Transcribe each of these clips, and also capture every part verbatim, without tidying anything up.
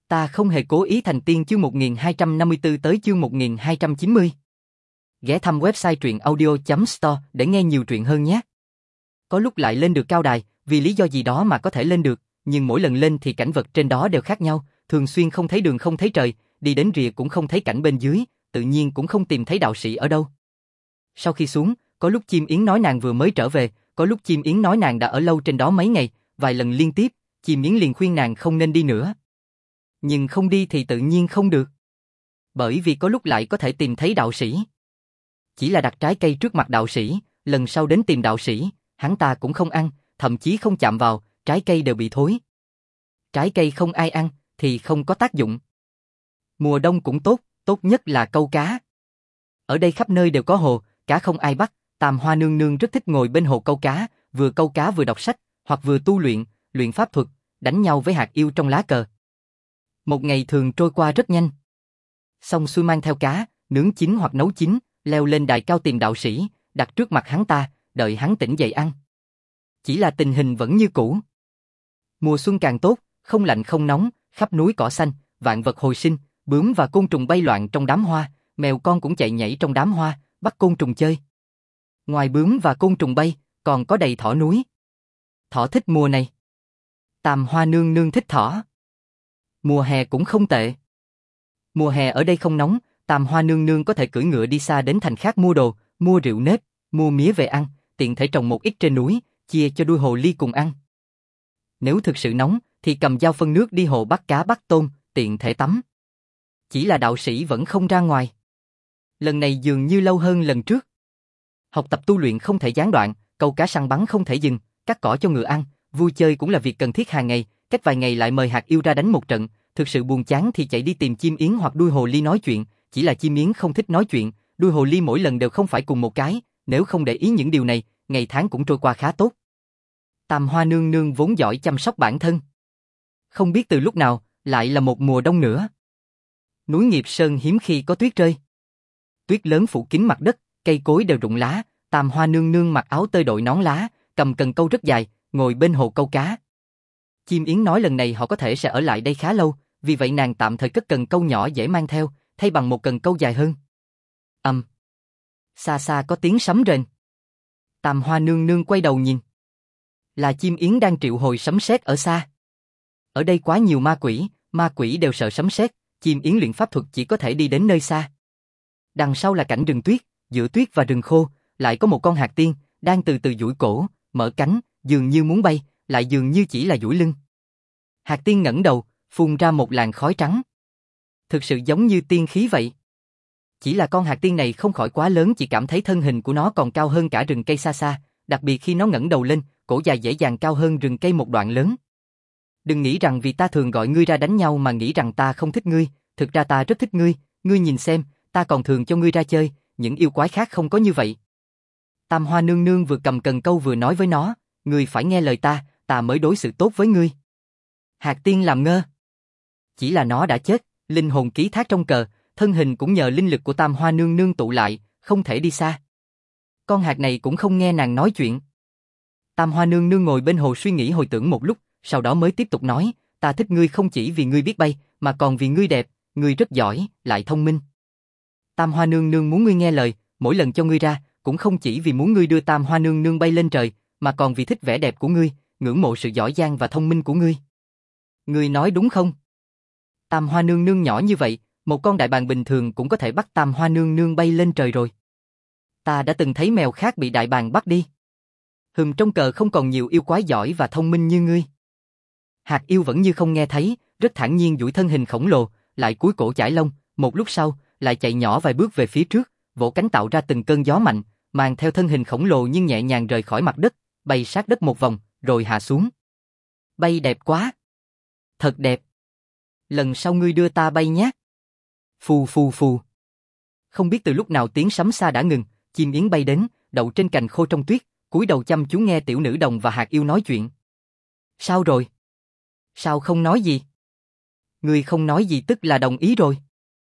Ta không hề cố ý thành tiên chương một nghìn hai trăm năm mươi tư tới chương một nghìn hai trăm chín mươi. Ghé thăm website truyện audio chấm store để nghe nhiều truyện hơn nhé. Có lúc lại lên được cao đài, vì lý do gì đó mà có thể lên được, nhưng mỗi lần lên thì cảnh vật trên đó đều khác nhau, thường xuyên không thấy đường không thấy trời, đi đến rìa cũng không thấy cảnh bên dưới, tự nhiên cũng không tìm thấy đạo sĩ ở đâu. Sau khi xuống, có lúc Chim Yến nói nàng vừa mới trở về, có lúc Chim Yến nói nàng đã ở lâu trên đó mấy ngày, vài lần liên tiếp, Chim Yến liền khuyên nàng không nên đi nữa. Nhưng không đi thì tự nhiên không được. Bởi vì có lúc lại có thể tìm thấy đạo sĩ. Chỉ là đặt trái cây trước mặt đạo sĩ, lần sau đến tìm đạo sĩ, hắn ta cũng không ăn, thậm chí không chạm vào, trái cây đều bị thối. Trái cây không ai ăn, thì không có tác dụng. Mùa đông cũng tốt, tốt nhất là câu cá. Ở đây khắp nơi đều có hồ, cá không ai bắt, Tam Hoa nương nương rất thích ngồi bên hồ câu cá, vừa câu cá vừa đọc sách, hoặc vừa tu luyện, luyện pháp thuật, đánh nhau với hạt yêu trong lá cờ. Một ngày thường trôi qua rất nhanh. Xong xuôi mang theo cá, nướng chín hoặc nấu chín, leo lên đài cao tìm đạo sĩ, đặt trước mặt hắn ta, đợi hắn tỉnh dậy ăn. Chỉ là tình hình vẫn như cũ. Mùa xuân càng tốt, không lạnh không nóng, khắp núi cỏ xanh, vạn vật hồi sinh, bướm và côn trùng bay loạn trong đám hoa, mèo con cũng chạy nhảy trong đám hoa, bắt côn trùng chơi. Ngoài bướm và côn trùng bay, còn có đầy thỏ núi. Thỏ thích mùa này. Tam Hoa nương nương thích thỏ. Mùa hè cũng không tệ. Mùa hè ở đây không nóng, Tam Hoa nương nương có thể cưỡi ngựa đi xa đến thành khác mua đồ, mua rượu nếp, mua mía về ăn, tiện thể trồng một ít trên núi, chia cho đuôi hồ ly cùng ăn. Nếu thực sự nóng, thì cầm dao phân nước đi hồ bắt cá bắt tôm, tiện thể tắm. Chỉ là đạo sĩ vẫn không ra ngoài. Lần này dường như lâu hơn lần trước. Học tập tu luyện không thể gián đoạn, câu cá săn bắn không thể dừng, cắt cỏ cho ngựa ăn, vui chơi cũng là việc cần thiết hàng ngày, cách vài ngày lại mời hạt yêu ra đánh một trận, thực sự buồn chán thì chạy đi tìm Chim Yến hoặc đuôi hồ ly nói chuyện, chỉ là Chim Yến không thích nói chuyện, đuôi hồ ly mỗi lần đều không phải cùng một cái, nếu không để ý những điều này, ngày tháng cũng trôi qua khá tốt. Tam Hoa nương nương vốn giỏi chăm sóc bản thân. Không biết từ lúc nào, lại là một mùa đông nữa. Núi Nghiệp Sơn hiếm khi có tuyết rơi. Tuyết lớn phủ kín mặt đất, cây cối đều rụng lá, Tam Hoa nương nương mặc áo tơi đội nón lá, cầm cần câu rất dài, ngồi bên hồ câu cá. Chim Yến nói lần này họ có thể sẽ ở lại đây khá lâu, vì vậy nàng tạm thời cất cần câu nhỏ dễ mang theo, thay bằng một cần câu dài hơn. Ầm. Um. Xa xa có tiếng sấm rền. Tam Hoa nương nương quay đầu nhìn. Là Chim Yến đang triệu hồi sấm sét ở xa. Ở đây quá nhiều ma quỷ, ma quỷ đều sợ sấm sét, Chim Yến luyện pháp thuật chỉ có thể đi đến nơi xa. Đằng sau là cảnh rừng tuyết, giữa tuyết và rừng khô, lại có một con hạt tiên, đang từ từ duỗi cổ, mở cánh, dường như muốn bay, lại dường như chỉ là duỗi lưng. Hạt tiên ngẩng đầu, phun ra một làn khói trắng. Thực sự giống như tiên khí vậy. Chỉ là con hạt tiên này không khỏi quá lớn, chỉ cảm thấy thân hình của nó còn cao hơn cả rừng cây xa xa, đặc biệt khi nó ngẩng đầu lên, cổ dài dễ dàng cao hơn rừng cây một đoạn lớn. Đừng nghĩ rằng vì ta thường gọi ngươi ra đánh nhau mà nghĩ rằng ta không thích ngươi, thực ra ta rất thích ngươi, ngươi nhìn xem, ta còn thường cho ngươi ra chơi, những yêu quái khác không có như vậy. Tam Hoa nương nương vừa cầm cần câu vừa nói với nó, ngươi phải nghe lời ta, ta mới đối xử tốt với ngươi. Hạt tiên làm ngơ. Chỉ là nó đã chết, linh hồn ký thác trong cờ, thân hình cũng nhờ linh lực của Tam Hoa nương nương tụ lại, không thể đi xa. Con hạt này cũng không nghe nàng nói chuyện. Tam Hoa nương nương ngồi bên hồ suy nghĩ hồi tưởng một lúc, sau đó mới tiếp tục nói, ta thích ngươi không chỉ vì ngươi biết bay, mà còn vì ngươi đẹp, ngươi rất giỏi, lại thông minh. Tam Hoa nương nương muốn ngươi nghe lời, mỗi lần cho ngươi ra, cũng không chỉ vì muốn ngươi đưa Tam Hoa nương nương bay lên trời, mà còn vì thích vẻ đẹp của ngươi, ngưỡng mộ sự giỏi giang và thông minh của ngươi. Ngươi nói đúng không? Tam Hoa nương nương nhỏ như vậy, một con đại bàng bình thường cũng có thể bắt Tam Hoa nương nương bay lên trời rồi. Ta đã từng thấy mèo khác bị đại bàng bắt đi. Hừm, trong cờ không còn nhiều yêu quái giỏi và thông minh như ngươi. Hạt yêu vẫn như không nghe thấy, rất thản nhiên duỗi thân hình khổng lồ, lại cúi cổ chải lông, một lúc sau, lại chạy nhỏ vài bước về phía trước, vỗ cánh tạo ra từng cơn gió mạnh, mang theo thân hình khổng lồ nhưng nhẹ nhàng rời khỏi mặt đất, bay sát đất một vòng, rồi hạ xuống. Bay đẹp quá. Thật đẹp. Lần sau ngươi đưa ta bay nhé. Phù phù phù. Không biết từ lúc nào tiếng sấm xa đã ngừng, Chim Yến bay đến, đậu trên cành khô trong tuyết, cúi đầu chăm chú nghe tiểu nữ đồng và hạt yêu nói chuyện. Sao rồi? Sao không nói gì? Ngươi không nói gì tức là đồng ý rồi.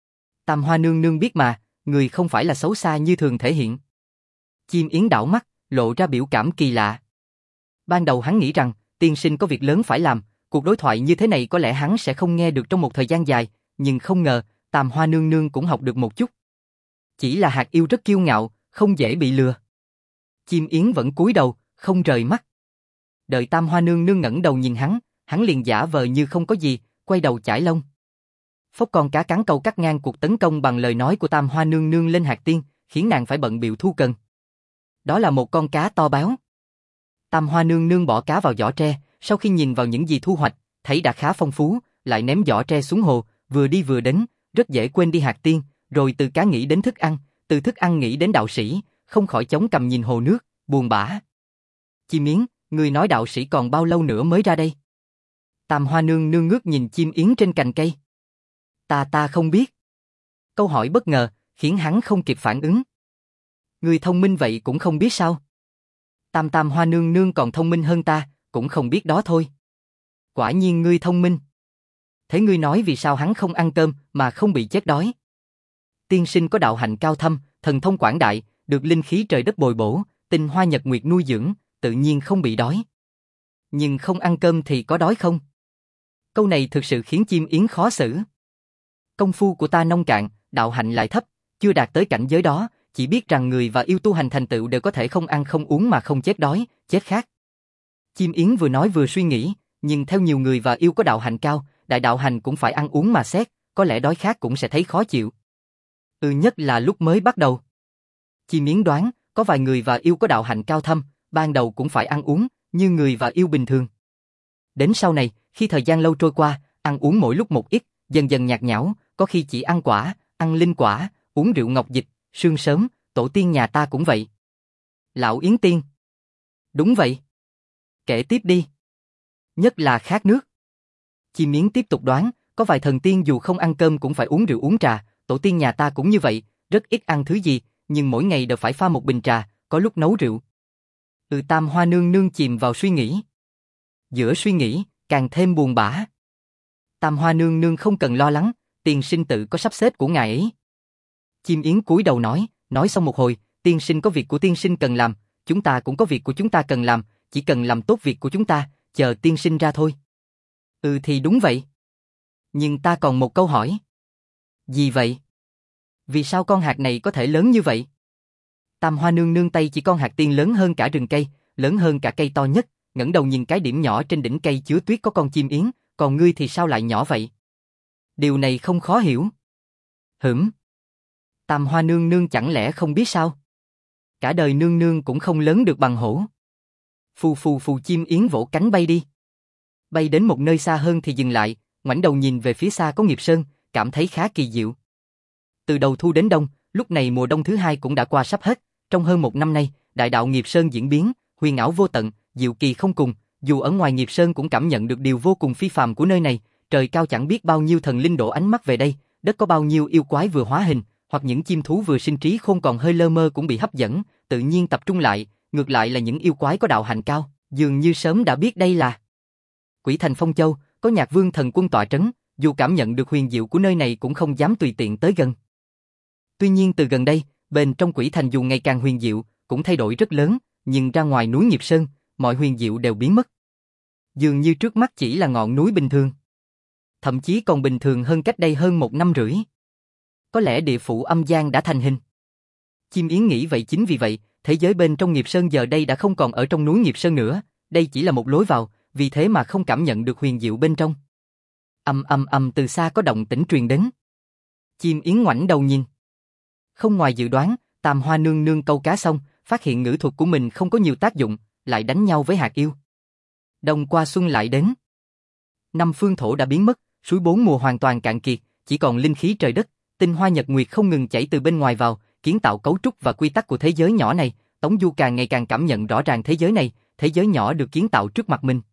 Tam Hoa nương nương biết mà, người không phải là xấu xa như thường thể hiện. Chim Yến đảo mắt, lộ ra biểu cảm kỳ lạ. Ban đầu hắn nghĩ rằng, tiên sinh có việc lớn phải làm, cuộc đối thoại như thế này có lẽ hắn sẽ không nghe được trong một thời gian dài, nhưng không ngờ, Tam Hoa nương nương cũng học được một chút. Chỉ là hạt yêu rất kiêu ngạo, không dễ bị lừa. Chim yến vẫn cúi đầu, không rời mắt. Đợi Tam Hoa nương nương ngẩng đầu nhìn hắn, hắn liền giả vờ như không có gì, quay đầu chải lông. Phốc, con cá cắn câu cắt ngang cuộc tấn công bằng lời nói của Tam Hoa nương nương lên hạt tiên, khiến nàng phải bận bịu thu cần. Đó là một con cá to béo. Tam Hoa nương nương bỏ cá vào giỏ tre, sau khi nhìn vào những gì thu hoạch, thấy đã khá phong phú, lại ném giỏ tre xuống hồ, vừa đi vừa đến, rất dễ quên đi hạt tiên, rồi từ cá nghĩ đến thức ăn, từ thức ăn nghĩ đến đạo sĩ, không khỏi chống cằm nhìn hồ nước, buồn bã. Chim yến, người nói đạo sĩ còn bao lâu nữa mới ra đây? Tam Hoa nương nương ngước nhìn chim yến trên cành cây. Ta ta không biết. Câu hỏi bất ngờ, khiến hắn không kịp phản ứng. Người thông minh vậy cũng không biết sao? Tam Tam Hoa nương nương còn thông minh hơn ta, cũng không biết đó thôi. Quả nhiên ngươi thông minh. Thế ngươi nói vì sao hắn không ăn cơm mà không bị chết đói? Tiên sinh có đạo hạnh cao thâm, thần thông quảng đại, được linh khí trời đất bồi bổ, tinh hoa nhật nguyệt nuôi dưỡng, tự nhiên không bị đói. Nhưng không ăn cơm thì có đói không? Câu này thực sự khiến chim yến khó xử. Công phu của ta nông cạn, đạo hạnh lại thấp, chưa đạt tới cảnh giới đó, chỉ biết rằng người và yêu tu hành thành tựu đều có thể không ăn không uống mà không chết đói, chết khát. Chim yến vừa nói vừa suy nghĩ, nhưng theo nhiều người và yêu có đạo hạnh cao, đại đạo hành cũng phải ăn uống mà xét, có lẽ đói khát cũng sẽ thấy khó chịu. Ừ, nhất là lúc mới bắt đầu. Chim yến đoán, có vài người và yêu có đạo hạnh cao thâm, ban đầu cũng phải ăn uống, như người và yêu bình thường. Đến sau này, khi thời gian lâu trôi qua, ăn uống mỗi lúc một ít, dần dần nhạt nhẽo, có khi chỉ ăn quả, ăn linh quả, uống rượu ngọc dịch, sương sớm, tổ tiên nhà ta cũng vậy. Lão Yến Tiên. Đúng vậy. Kể tiếp đi. Nhất là khát nước. Chim yến tiếp tục đoán, có vài thần tiên dù không ăn cơm cũng phải uống rượu uống trà, tổ tiên nhà ta cũng như vậy, rất ít ăn thứ gì, nhưng mỗi ngày đều phải pha một bình trà, có lúc nấu rượu. Ừ, Tam Hoa nương nương chìm vào suy nghĩ. Giữa suy nghĩ, càng thêm buồn bã. Tam Hoa nương nương không cần lo lắng, tiên sinh tự có sắp xếp của ngài ấy. Chim yến cúi đầu nói, nói xong một hồi, tiên sinh có việc của tiên sinh cần làm, chúng ta cũng có việc của chúng ta cần làm, chỉ cần làm tốt việc của chúng ta, chờ tiên sinh ra thôi. Ừ thì đúng vậy. Nhưng ta còn một câu hỏi. Gì vậy? Vì sao con hạt này có thể lớn như vậy? Tam Hoa nương nương tay chỉ con hạt tiên lớn hơn cả rừng cây, lớn hơn cả cây to nhất, ngẩng đầu nhìn cái điểm nhỏ trên đỉnh cây chứa tuyết có con chim yến, còn ngươi thì sao lại nhỏ vậy? Điều này không khó hiểu. Hửm? Tam Hoa nương nương chẳng lẽ không biết sao? Cả đời nương nương cũng không lớn được bằng hổ. Phù phù phù, chim yến vỗ cánh bay đi. Bay đến một nơi xa hơn thì dừng lại, ngoảnh đầu nhìn về phía xa có Nghiệp Sơn, cảm thấy khá kỳ diệu. Từ đầu thu đến đông, lúc này mùa đông thứ hai cũng đã qua sắp hết, trong hơn một năm nay, đại đạo Nghiệp Sơn diễn biến, huyền ảo vô tận, diệu kỳ không cùng, dù ở ngoài Nghiệp Sơn cũng cảm nhận được điều vô cùng phi phàm của nơi này, trời cao chẳng biết bao nhiêu thần linh đổ ánh mắt về đây, đất có bao nhiêu yêu quái vừa hóa hình, hoặc những chim thú vừa sinh trí khôn còn hơi lơ mơ cũng bị hấp dẫn, tự nhiên tập trung lại, ngược lại là những yêu quái có đạo hạnh cao, dường như sớm đã biết đây là Quỷ Thành Phong Châu, có Nhạc Vương thần quân tọa trấn, dù cảm nhận được huyền diệu của nơi này cũng không dám tùy tiện tới gần. Tuy nhiên từ gần đây, bên trong Quỷ Thành dù ngày càng huyền diệu, cũng thay đổi rất lớn, nhưng ra ngoài núi Nghiệp Sơn, mọi huyền diệu đều biến mất. Dường như trước mắt chỉ là ngọn núi bình thường. Thậm chí còn bình thường hơn cách đây hơn một năm rưỡi. Có lẽ địa phủ âm gian đã thành hình. Chim yến nghĩ vậy, chính vì vậy, thế giới bên trong Nghiệp Sơn giờ đây đã không còn ở trong núi Nghiệp Sơn nữa, đây chỉ là một lối vào, vì thế mà không cảm nhận được huyền diệu bên trong. Ầm ầm ầm, từ xa có động tĩnh truyền đến. Chim yến ngoảnh đầu nhìn. Không ngoài dự đoán, Tam Hoa nương nương câu cá xong, phát hiện ngữ thuật của mình không có nhiều tác dụng, lại đánh nhau với hạt yêu. Đông qua xuân lại đến. Năm phương thổ đã biến mất, suối bốn mùa hoàn toàn cạn kiệt, chỉ còn linh khí trời đất, tinh hoa nhật nguyệt không ngừng chảy từ bên ngoài vào, kiến tạo cấu trúc và quy tắc của thế giới nhỏ này. Tống Du càng ngày càng cảm nhận rõ ràng thế giới này, thế giới nhỏ được kiến tạo trước mặt mình.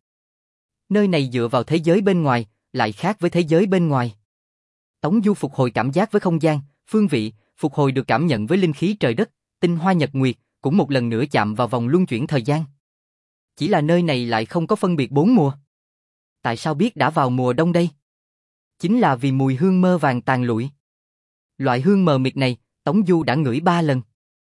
Nơi này dựa vào thế giới bên ngoài, lại khác với thế giới bên ngoài. Tống Du phục hồi cảm giác với không gian, phương vị, phục hồi được cảm nhận với linh khí trời đất, tinh hoa nhật nguyệt, cũng một lần nữa chạm vào vòng luân chuyển thời gian. Chỉ là nơi này lại không có phân biệt bốn mùa. Tại sao biết đã vào mùa đông đây? Chính là vì mùi hương mơ vàng tàn lụi. Loại hương mờ mịt này, Tống Du đã ngửi ba lần.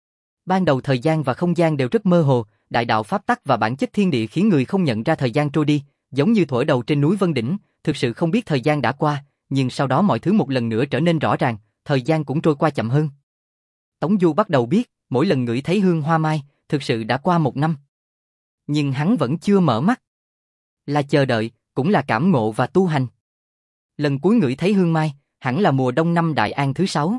Ban đầu thời gian và không gian đều rất mơ hồ, đại đạo pháp tắc và bản chất thiên địa khiến người không nhận ra thời gian trôi đi, giống như thuở đầu trên núi Vân Đỉnh, thực sự không biết thời gian đã qua, nhưng sau đó mọi thứ một lần nữa trở nên rõ ràng, thời gian cũng trôi qua chậm hơn. Tống Du bắt đầu biết, mỗi lần ngửi thấy hương hoa mai, thực sự đã qua một năm. Nhưng hắn vẫn chưa mở mắt. Là chờ đợi, cũng là cảm ngộ và tu hành. Lần cuối ngửi thấy hương mai, hẳn là mùa đông năm Đại An thứ sáu.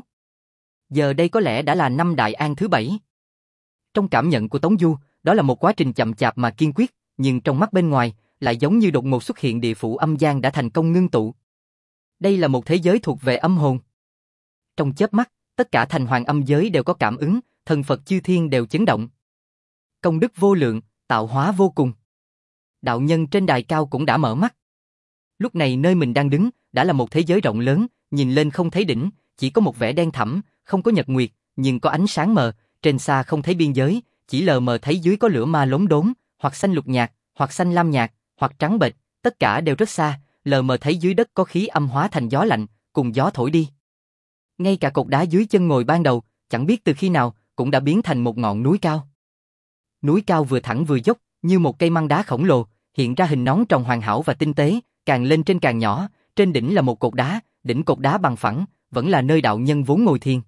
Giờ đây có lẽ đã là năm Đại An thứ bảy. Trong cảm nhận của Tống Du, đó là một quá trình chậm chạp mà kiên quyết, nhưng trong mắt bên ngoài, lại giống như đột ngột xuất hiện địa phủ âm gian đã thành công ngưng tụ. Đây là một thế giới thuộc về âm hồn. Trong chớp mắt, tất cả thành hoàng âm giới đều có cảm ứng, thần Phật chư thiên đều chấn động. Công đức vô lượng, tạo hóa vô cùng. Đạo nhân trên đài cao cũng đã mở mắt. Lúc này nơi mình đang đứng, đã là một thế giới rộng lớn, nhìn lên không thấy đỉnh, chỉ có một vẻ đen thẳm, không có nhật nguyệt, nhưng có ánh sáng mờ, trên xa không thấy biên giới, chỉ lờ mờ thấy dưới có lửa ma lốm đốm, hoặc xanh lục nhạt, hoặc xanh lam nhạt, hoặc trắng bệch, tất cả đều rất xa, lờ mờ thấy dưới đất có khí âm hóa thành gió lạnh, cùng gió thổi đi. Ngay cả cột đá dưới chân ngồi ban đầu, chẳng biết từ khi nào, cũng đã biến thành một ngọn núi cao. Núi cao vừa thẳng vừa dốc, như một cây măng đá khổng lồ, hiện ra hình nón tròn hoàn hảo và tinh tế, càng lên trên càng nhỏ, trên đỉnh là một cột đá, đỉnh cột đá bằng phẳng, vẫn là nơi đạo nhân vốn ngồi thiền.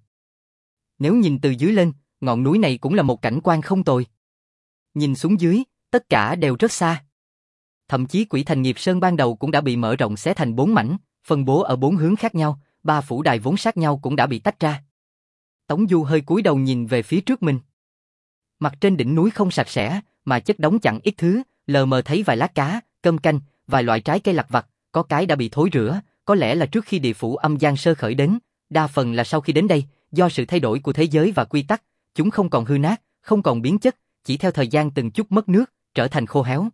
Nếu nhìn từ dưới lên, ngọn núi này cũng là một cảnh quan không tồi. Nhìn xuống dưới, tất cả đều rất xa. Thậm chí Quỷ Thành Nghiệp Sơn ban đầu cũng đã bị mở rộng xé thành bốn mảnh, phân bố ở bốn hướng khác nhau, ba phủ đài vốn sát nhau cũng đã bị tách ra. Tống Du hơi cúi đầu nhìn về phía trước mình. Mặt trên đỉnh núi không sạch sẽ, mà chất đống chẳng ít thứ, lờ mờ thấy vài lát cá, cơm canh, vài loại trái cây lặt vặt, có cái đã bị thối rữa, có lẽ là trước khi địa phủ âm gian sơ khởi đến, đa phần là sau khi đến đây, do sự thay đổi của thế giới và quy tắc, chúng không còn hư nát, không còn biến chất, chỉ theo thời gian từng chút mất nước, trở thành khô héo.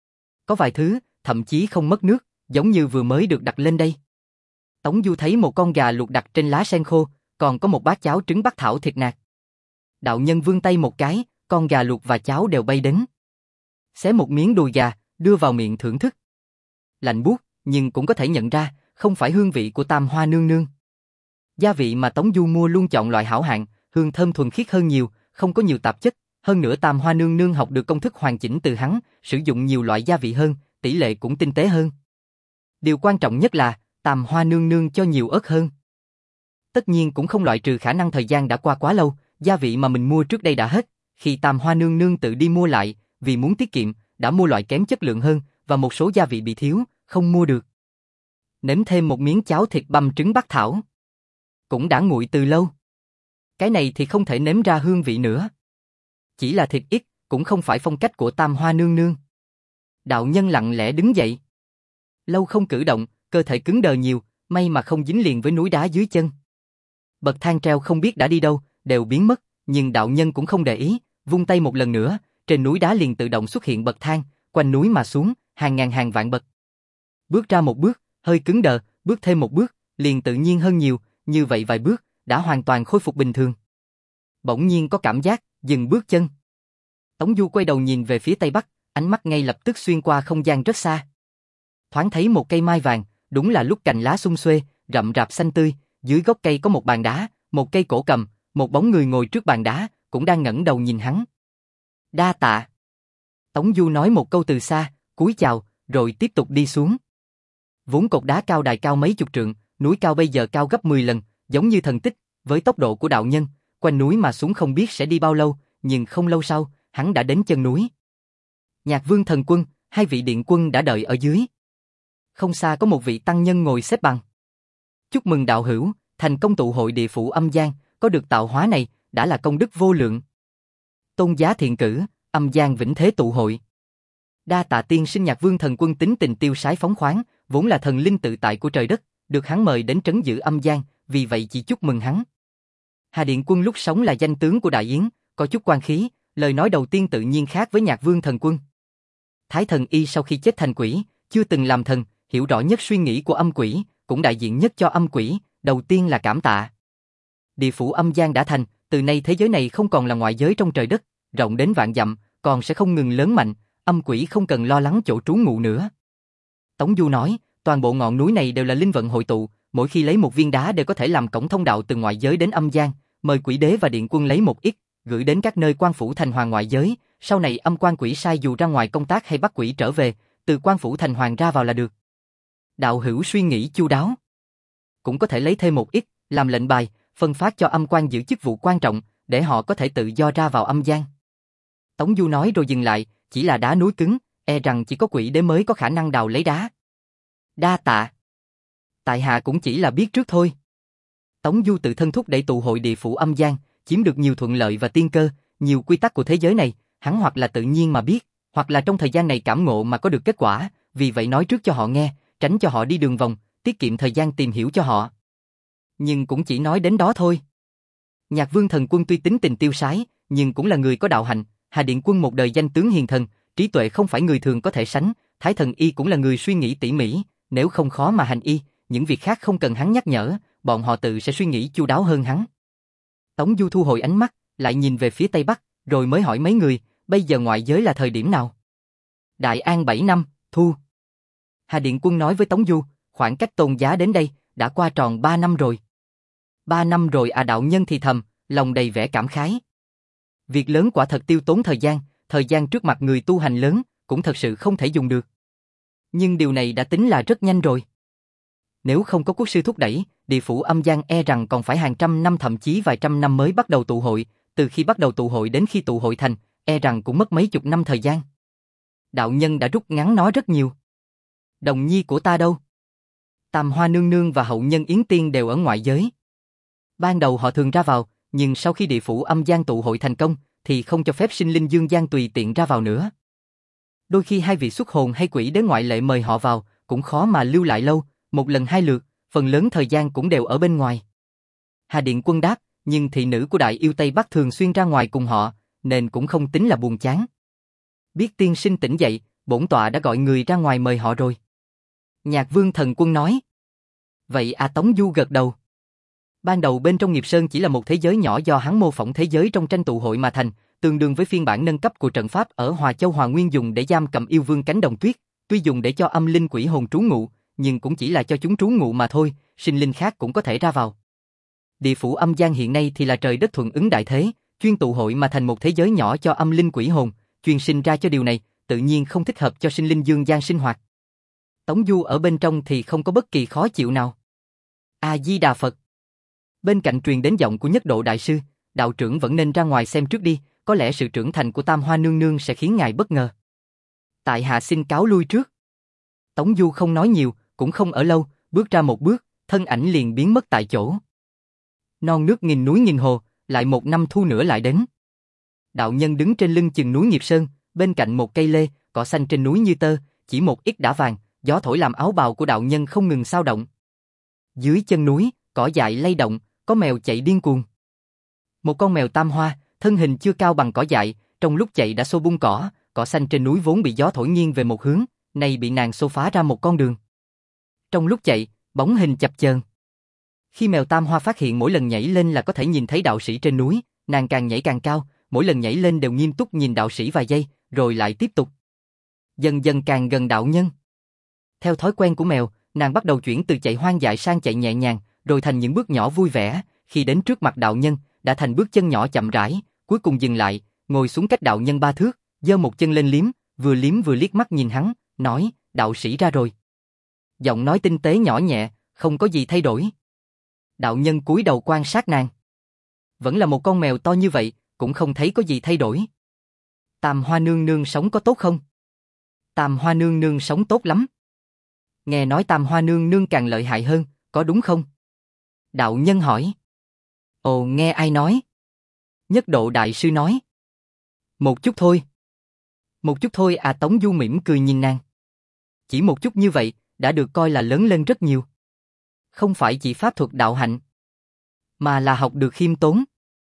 Có vài thứ, thậm chí không mất nước, giống như vừa mới được đặt lên đây. Tống Du thấy một con gà luộc đặt trên lá sen khô, còn có một bát cháo trứng bắc thảo thịt nạc. Đạo nhân vươn tay một cái, con gà luộc và cháo đều bay đến. Xé một miếng đùi gà, đưa vào miệng thưởng thức. Lạnh buốt, nhưng cũng có thể nhận ra, không phải hương vị của Tam Hoa nương nương. Gia vị mà Tống Du mua luôn chọn loại hảo hạng, hương thơm thuần khiết hơn nhiều, không có nhiều tạp chất. Hơn nữa Tam Hoa nương nương học được công thức hoàn chỉnh từ hắn, sử dụng nhiều loại gia vị hơn, tỷ lệ cũng tinh tế hơn. Điều quan trọng nhất là, Tam Hoa nương nương cho nhiều ớt hơn. Tất nhiên cũng không loại trừ khả năng thời gian đã qua quá lâu, gia vị mà mình mua trước đây đã hết, khi Tam Hoa nương nương tự đi mua lại, vì muốn tiết kiệm, đã mua loại kém chất lượng hơn, và một số gia vị bị thiếu, không mua được. Nếm thêm một miếng cháo thịt băm trứng bắc thảo. Cũng đã nguội từ lâu. Cái này thì không thể nếm ra hương vị nữa. Chỉ là thịt ít, cũng không phải phong cách của Tam Hoa nương nương. Đạo nhân lặng lẽ đứng dậy. Lâu không cử động, cơ thể cứng đờ nhiều, may mà không dính liền với núi đá dưới chân. Bậc thang treo không biết đã đi đâu, đều biến mất, nhưng đạo nhân cũng không để ý, vung tay một lần nữa, trên núi đá liền tự động xuất hiện bậc thang, quanh núi mà xuống, hàng ngàn hàng vạn bậc. Bước ra một bước, hơi cứng đờ, bước thêm một bước, liền tự nhiên hơn nhiều, như vậy vài bước, đã hoàn toàn khôi phục bình thường. Bỗng nhiên có cảm giác, dừng bước chân. Tống Du quay đầu nhìn về phía tây bắc, ánh mắt ngay lập tức xuyên qua không gian rất xa. Thoáng thấy một cây mai vàng, đúng là lúc cành lá sum xuê, rậm rạp xanh tươi, dưới gốc cây có một bàn đá, một cây cổ cầm, một bóng người ngồi trước bàn đá, cũng đang ngẩng đầu nhìn hắn. Đa tạ. Tống Du nói một câu từ xa, cúi chào, rồi tiếp tục đi xuống. Vốn cột đá cao đài cao mấy chục trượng, núi cao bây giờ cao gấp mười lần, giống như thần tích, với tốc độ của đạo nhân, quanh núi mà xuống không biết sẽ đi bao lâu, nhưng không lâu sau, hắn đã đến chân núi. Nhạc Vương Thần Quân, hai vị điện quân đã đợi ở dưới. Không xa có một vị tăng nhân ngồi xếp bằng. Chúc mừng đạo hữu, thành công tụ hội địa phủ âm gian, có được tạo hóa này, đã là công đức vô lượng. Tôn giá thiện cử, âm gian vĩnh thế tụ hội. Đa tạ tiên sinh. Nhạc Vương Thần Quân tính tình tiêu sái phóng khoáng, vốn là thần linh tự tại của trời đất, được hắn mời đến trấn giữ âm gian, vì vậy chỉ chúc mừng hắn. Hà Điện Quân lúc sống là danh tướng của Đại Yến, có chút quan khí, lời nói đầu tiên tự nhiên khác với Nhạc Vương Thần Quân. Thái Thần Y sau khi chết thành quỷ, chưa từng làm thần, hiểu rõ nhất suy nghĩ của âm quỷ, cũng đại diện nhất cho âm quỷ, đầu tiên là cảm tạ. Địa phủ âm gian đã thành, từ nay thế giới này không còn là ngoại giới trong trời đất, rộng đến vạn dặm, còn sẽ không ngừng lớn mạnh, âm quỷ không cần lo lắng chỗ trú ngụ nữa. Tống Du nói, toàn bộ ngọn núi này đều là linh vận hội tụ, mỗi khi lấy một viên đá đều có thể làm cổng thông đạo từ ngoại giới đến âm gian, mời quỷ đế và điện quân lấy một ít, gửi đến các nơi quan phủ thành hoàng ngoại giới, sau này âm quan quỷ sai dù ra ngoài công tác hay bắt quỷ trở về, từ quan phủ thành hoàng ra vào là được. Đạo hữu suy nghĩ chu đáo. Cũng có thể lấy thêm một ít, làm lệnh bài, phân phát cho âm quan giữ chức vụ quan trọng, để họ có thể tự do ra vào âm gian. Tống Du nói rồi dừng lại, chỉ là đá núi cứng, e rằng chỉ có quỷ đế mới có khả năng đào lấy đá. Đa tạ. Tại hạ cũng chỉ là biết trước thôi. Tống Du tự thân thúc đẩy tụ hội địa phủ âm gian, chiếm được nhiều thuận lợi và tiên cơ, nhiều quy tắc của thế giới này, hắn hoặc là tự nhiên mà biết, hoặc là trong thời gian này cảm ngộ mà có được kết quả, vì vậy nói trước cho họ nghe, tránh cho họ đi đường vòng, tiết kiệm thời gian tìm hiểu cho họ. Nhưng cũng chỉ nói đến đó thôi. Nhạc Vương Thần Quân tuy tính tình tiêu sái, nhưng cũng là người có đạo hạnh, Hà Điện Quân một đời danh tướng hiền thần, trí tuệ không phải người thường có thể sánh, Thái Thần Y cũng là người suy nghĩ tỉ mỉ, nếu không khó mà hành y, những việc khác không cần hắn nhắc nhở, bọn họ tự sẽ suy nghĩ chu đáo hơn hắn. Tống Du thu hồi ánh mắt, lại nhìn về phía Tây Bắc, rồi mới hỏi mấy người, bây giờ ngoại giới là thời điểm nào? Đại An bảy năm, thu. Hà Điện Quân nói với Tống Du, khoảng cách tôn giá đến đây, đã qua tròn ba năm rồi. Ba năm rồi à, đạo nhân thì thầm, lòng đầy vẻ cảm khái. Việc lớn quả thật tiêu tốn thời gian, thời gian trước mặt người tu hành lớn, cũng thật sự không thể dùng được. Nhưng điều này đã tính là rất nhanh rồi. Nếu không có quốc sư thúc đẩy, địa phủ âm gian e rằng còn phải hàng trăm năm thậm chí vài trăm năm mới bắt đầu tụ hội, từ khi bắt đầu tụ hội đến khi tụ hội thành, e rằng cũng mất mấy chục năm thời gian. Đạo nhân đã rút ngắn nó rất nhiều. Đồng nhi của ta đâu? Tam Hoa Nương Nương và hậu nhân Yến Tiên đều ở ngoại giới. Ban đầu họ thường ra vào, nhưng sau khi địa phủ âm gian tụ hội thành công, thì không cho phép sinh linh dương gian tùy tiện ra vào nữa. Đôi khi hai vị xuất hồn hay quỷ đến ngoại lệ mời họ vào, cũng khó mà lưu lại lâu, một lần hai lượt, phần lớn thời gian cũng đều ở bên ngoài. Hà Điện Quân đáp, nhưng thị nữ của Đại Yêu Tây Bắc thường xuyên ra ngoài cùng họ, nên cũng không tính là buồn chán. Biết tiên sinh tỉnh dậy, bổn tọa đã gọi người ra ngoài mời họ rồi. Nhạc Vương Thần Quân nói. Vậy à, Tống Du gật đầu. Ban đầu bên trong Nghiệp Sơn chỉ là một thế giới nhỏ do hắn mô phỏng thế giới trong tranh tụ hội mà thành, tương đương với phiên bản nâng cấp của trận pháp ở Hòa Châu Hòa Nguyên dùng để giam cầm yêu vương cánh đồng tuyết, tuy dùng để cho âm linh quỷ hồn trú ngụ, nhưng cũng chỉ là cho chúng trú ngụ mà thôi, sinh linh khác cũng có thể ra vào. Địa phủ âm gian hiện nay thì là trời đất thuận ứng đại thế, chuyên tụ hội mà thành một thế giới nhỏ cho âm linh quỷ hồn, chuyên sinh ra cho điều này, tự nhiên không thích hợp cho sinh linh dương gian sinh hoạt. Tống Du ở bên trong thì không có bất kỳ khó chịu nào. A Di Đà Phật. Bên cạnh truyền đến giọng của Nhất Độ Đại Sư, đạo trưởng vẫn nên ra ngoài xem trước đi, có lẽ sự trưởng thành của Tam Hoa Nương Nương sẽ khiến ngài bất ngờ. Tại hạ xin cáo lui trước. Tống Du không nói nhiều, cũng không ở lâu, bước ra một bước, thân ảnh liền biến mất tại chỗ. Non nước nghìn núi nghìn hồ, lại một năm thu nữa lại đến. Đạo nhân đứng trên lưng chừng núi Nghiệp Sơn, bên cạnh một cây lê, cỏ xanh trên núi như tơ, chỉ một ít đã vàng, gió thổi làm áo bào của đạo nhân không ngừng xao động. Dưới chân núi, cỏ dại lay động, có mèo chạy điên cuồng. Một con mèo tam hoa, thân hình chưa cao bằng cỏ dại, trong lúc chạy đã xô bung cỏ, cỏ xanh trên núi vốn bị gió thổi nghiêng về một hướng, nay bị nàng xô phá ra một con đường. Trong lúc chạy, bóng hình chập chờn. Khi mèo tam hoa phát hiện mỗi lần nhảy lên là có thể nhìn thấy đạo sĩ trên núi, nàng càng nhảy càng cao, mỗi lần nhảy lên đều nghiêm túc nhìn đạo sĩ vài giây, rồi lại tiếp tục. Dần dần càng gần đạo nhân. Theo thói quen của mèo, nàng bắt đầu chuyển từ chạy hoang dại sang chạy nhẹ nhàng, rồi thành những bước nhỏ vui vẻ, khi đến trước mặt đạo nhân, đã thành bước chân nhỏ chậm rãi, cuối cùng dừng lại, ngồi xuống cách đạo nhân ba thước, giơ một chân lên liếm, vừa liếm vừa liếc mắt nhìn hắn, nói, đạo sĩ ra rồi. Giọng nói tinh tế nhỏ nhẹ, không có gì thay đổi. Đạo nhân cúi đầu quan sát nàng. Vẫn là một con mèo to như vậy, cũng không thấy có gì thay đổi. Tam Hoa Nương Nương sống có tốt không? Tam Hoa Nương Nương sống tốt lắm. Nghe nói Tam Hoa Nương Nương càng lợi hại hơn, có đúng không? Đạo nhân hỏi. Ồ, nghe ai nói? Nhất Độ Đại Sư nói. Một chút thôi. Một chút thôi à, Tống Du mỉm cười nhìn nàng. Chỉ một chút như vậy, đã được coi là lớn lên rất nhiều. Không phải chỉ pháp thuật đạo hạnh, mà là học được khiêm tốn.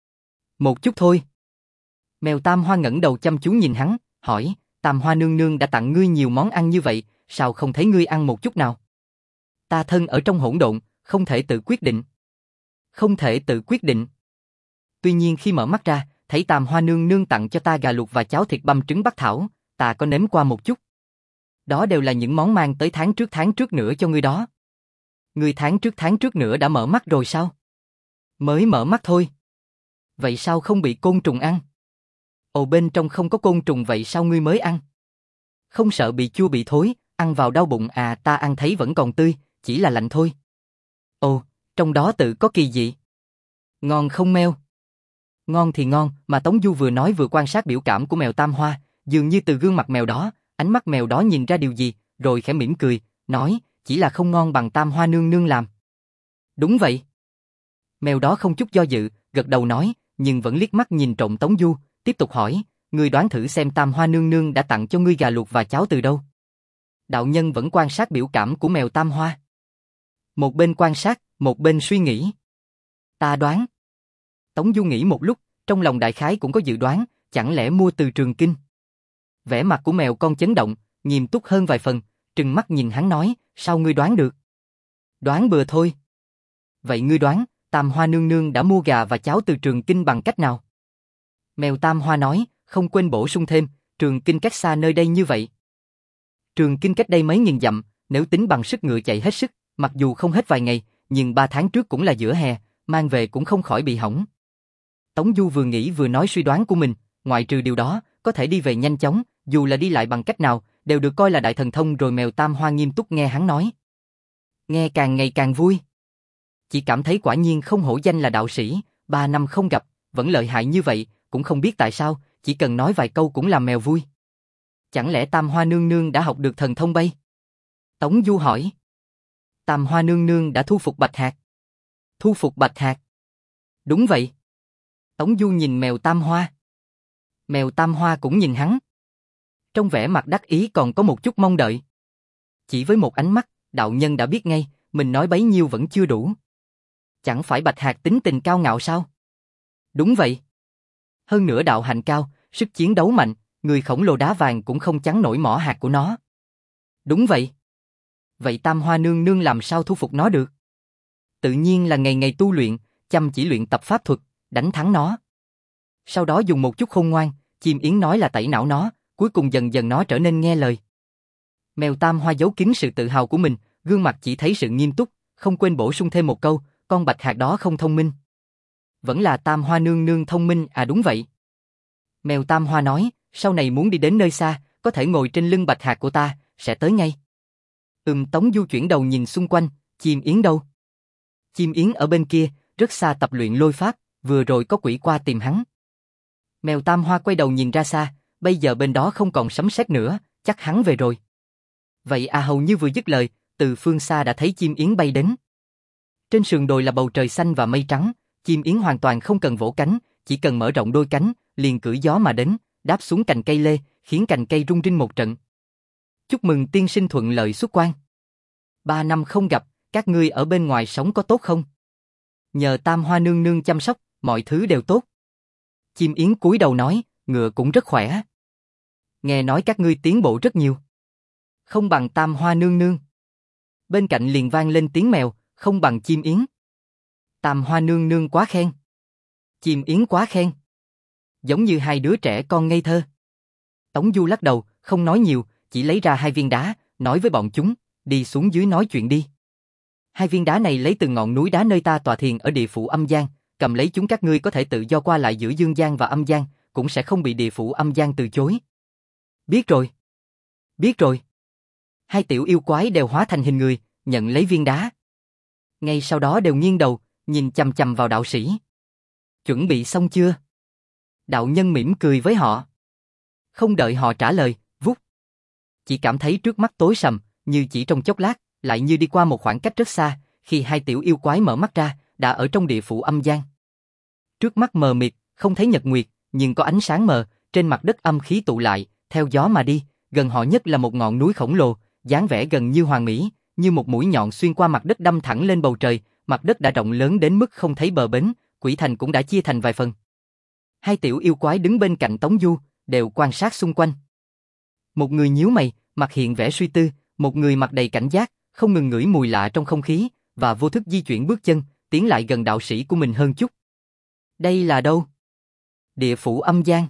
Một chút thôi. Mèo Tam Hoa ngẩng đầu chăm chú nhìn hắn, hỏi, Tam Hoa Nương Nương đã tặng ngươi nhiều món ăn như vậy, sao không thấy ngươi ăn một chút nào? Ta thân ở trong hỗn độn, không thể tự quyết định. Không thể tự quyết định. Tuy nhiên khi mở mắt ra, thấy Tam Hoa Nương Nương tặng cho ta gà luộc và cháo thịt băm trứng bắc thảo, ta có nếm qua một chút. Đó đều là những món mang tới tháng trước tháng trước nữa cho ngươi đó. Ngươi tháng trước tháng trước nữa đã mở mắt rồi sao? Mới mở mắt thôi. Vậy sao không bị côn trùng ăn? Ồ, bên trong không có côn trùng vậy sao ngươi mới ăn? Không sợ bị chua bị thối, ăn vào đau bụng à, ta ăn thấy vẫn còn tươi, chỉ là lạnh thôi. Ồ, trong đó tự có kỳ dị. Ngon không mèo? Ngon thì ngon, mà Tống Du vừa nói vừa quan sát biểu cảm của mèo Tam Hoa, dường như từ gương mặt mèo đó, ánh mắt mèo đó nhìn ra điều gì, rồi khẽ mỉm cười, nói, chỉ là không ngon bằng Tam Hoa nương nương làm. Đúng vậy. Mèo đó không chút do dự, gật đầu nói, nhưng vẫn liếc mắt nhìn trộm Tống Du, tiếp tục hỏi, ngươi đoán thử xem Tam Hoa nương nương đã tặng cho ngươi gà luộc và cháo từ đâu? Đạo nhân vẫn quan sát biểu cảm của mèo Tam Hoa. Một bên quan sát, một bên suy nghĩ. Ta đoán. Tống Du nghĩ một lúc, trong lòng đại khái cũng có dự đoán, chẳng lẽ mua từ Trường Kinh? Vẻ mặt của mèo con chấn động, nghiêm túc hơn vài phần, trừng mắt nhìn hắn nói, sao ngươi đoán được? Đoán bừa thôi. Vậy ngươi đoán, Tam Hoa nương nương đã mua gà và cháo từ Trường Kinh bằng cách nào? Mèo Tam Hoa nói, không quên bổ sung thêm, Trường Kinh cách xa nơi đây như vậy. Trường Kinh cách đây mấy nghìn dặm, nếu tính bằng sức ngựa chạy hết sức, mặc dù không hết vài ngày, nhưng ba tháng trước cũng là giữa hè, mang về cũng không khỏi bị hỏng. Tống Du vừa nghĩ vừa nói suy đoán của mình, ngoại trừ điều đó, có thể đi về nhanh chóng, dù là đi lại bằng cách nào, đều được coi là đại thần thông rồi. Mèo Tam Hoa nghiêm túc nghe hắn nói. Nghe càng ngày càng vui. Chỉ cảm thấy quả nhiên không hổ danh là đạo sĩ, ba năm không gặp, vẫn lợi hại như vậy, cũng không biết tại sao, chỉ cần nói vài câu cũng làm mèo vui. Chẳng lẽ Tam Hoa nương nương đã học được thần thông bay? Tống Du hỏi. Tam Hoa nương nương đã thu phục Bạch Hạc. Thu phục Bạch Hạc? Đúng vậy. Tống Du nhìn mèo Tam Hoa. Mèo Tam Hoa cũng nhìn hắn. Trong vẻ mặt đắc ý còn có một chút mong đợi. Chỉ với một ánh mắt, đạo nhân đã biết ngay, mình nói bấy nhiêu vẫn chưa đủ. Chẳng phải Bạch Hạc tính tình cao ngạo sao? Đúng vậy. Hơn nữa đạo hạnh cao, sức chiến đấu mạnh, người khổng lồ đá vàng cũng không chắn nổi mỏ hạt của nó. Đúng vậy. Vậy Tam Hoa nương nương làm sao thu phục nó được? Tự nhiên là ngày ngày tu luyện, chăm chỉ luyện tập pháp thuật, đánh thắng nó. Sau đó dùng một chút khôn ngoan, chim yến nói là tẩy não nó, cuối cùng dần dần nó trở nên nghe lời. Mèo Tam Hoa giấu kín sự tự hào của mình, gương mặt chỉ thấy sự nghiêm túc, không quên bổ sung thêm một câu, con Bạch Hạc đó không thông minh. Vẫn là Tam Hoa nương nương thông minh à? Đúng vậy. Mèo Tam Hoa nói, sau này muốn đi đến nơi xa, có thể ngồi trên lưng Bạch Hạc của ta, sẽ tới ngay. Ừm. Tống Du chuyển đầu nhìn xung quanh, chim yến đâu? Chim yến ở bên kia, rất xa tập luyện lôi pháp, vừa rồi có quỷ qua tìm hắn. Mèo Tam Hoa quay đầu nhìn ra xa, bây giờ bên đó không còn sấm sét nữa, chắc hắn về rồi. Vậy à? Hầu như vừa dứt lời, từ phương xa đã thấy chim yến bay đến. Trên sườn đồi là bầu trời xanh và mây trắng, chim yến hoàn toàn không cần vỗ cánh, chỉ cần mở rộng đôi cánh, liền cưỡi gió mà đến, đáp xuống cành cây lê, khiến cành cây rung rinh một trận. Chúc mừng tiên sinh thuận lợi xuất quan. Ba năm không gặp, các ngươi ở bên ngoài sống có tốt không? Nhờ Tam Hoa nương nương chăm sóc, mọi thứ đều tốt. Chim yến cúi đầu nói, ngựa cũng rất khỏe. Nghe nói các ngươi tiến bộ rất nhiều. Không bằng Tam Hoa nương nương. Bên cạnh liền vang lên tiếng mèo, không bằng chim yến. Tam Hoa nương nương quá khen. Chim yến quá khen. Giống như hai đứa trẻ con ngây thơ. Tống Du lắc đầu, không nói nhiều, chỉ lấy ra hai viên đá, nói với bọn chúng, đi xuống dưới nói chuyện đi. Hai viên đá này lấy từ ngọn núi đá nơi ta tọa thiền ở địa phủ âm gian, cầm lấy chúng các ngươi có thể tự do qua lại giữa dương gian và âm gian, cũng sẽ không bị địa phủ âm gian từ chối. Biết rồi. Biết rồi. Hai tiểu yêu quái đều hóa thành hình người, nhận lấy viên đá. Ngay sau đó đều nghiêng đầu, nhìn chằm chằm vào đạo sĩ. Chuẩn bị xong chưa? Đạo nhân mỉm cười với họ. Không đợi họ trả lời, vút. Chỉ cảm thấy trước mắt tối sầm, như chỉ trong chốc lát, lại như đi qua một khoảng cách rất xa, khi hai tiểu yêu quái mở mắt ra, đã ở trong địa phủ âm gian. Trước mắt mờ mịt, không thấy nhật nguyệt, nhưng có ánh sáng mờ, trên mặt đất âm khí tụ lại, theo gió mà đi, gần họ nhất là một ngọn núi khổng lồ, dáng vẻ gần như hoàn mỹ, như một mũi nhọn xuyên qua mặt đất đâm thẳng lên bầu trời, mặt đất đã rộng lớn đến mức không thấy bờ bến, quỷ thành cũng đã chia thành vài phần. Hai tiểu yêu quái đứng bên cạnh Tống Du, đều quan sát xung quanh. Một người nhíu mày, mặt hiện vẻ suy tư, một người mặt đầy cảnh giác, không ngừng ngửi mùi lạ trong không khí, và vô thức di chuyển bước chân, tiến lại gần đạo sĩ của mình hơn chút. Đây là đâu? Địa phủ âm gian.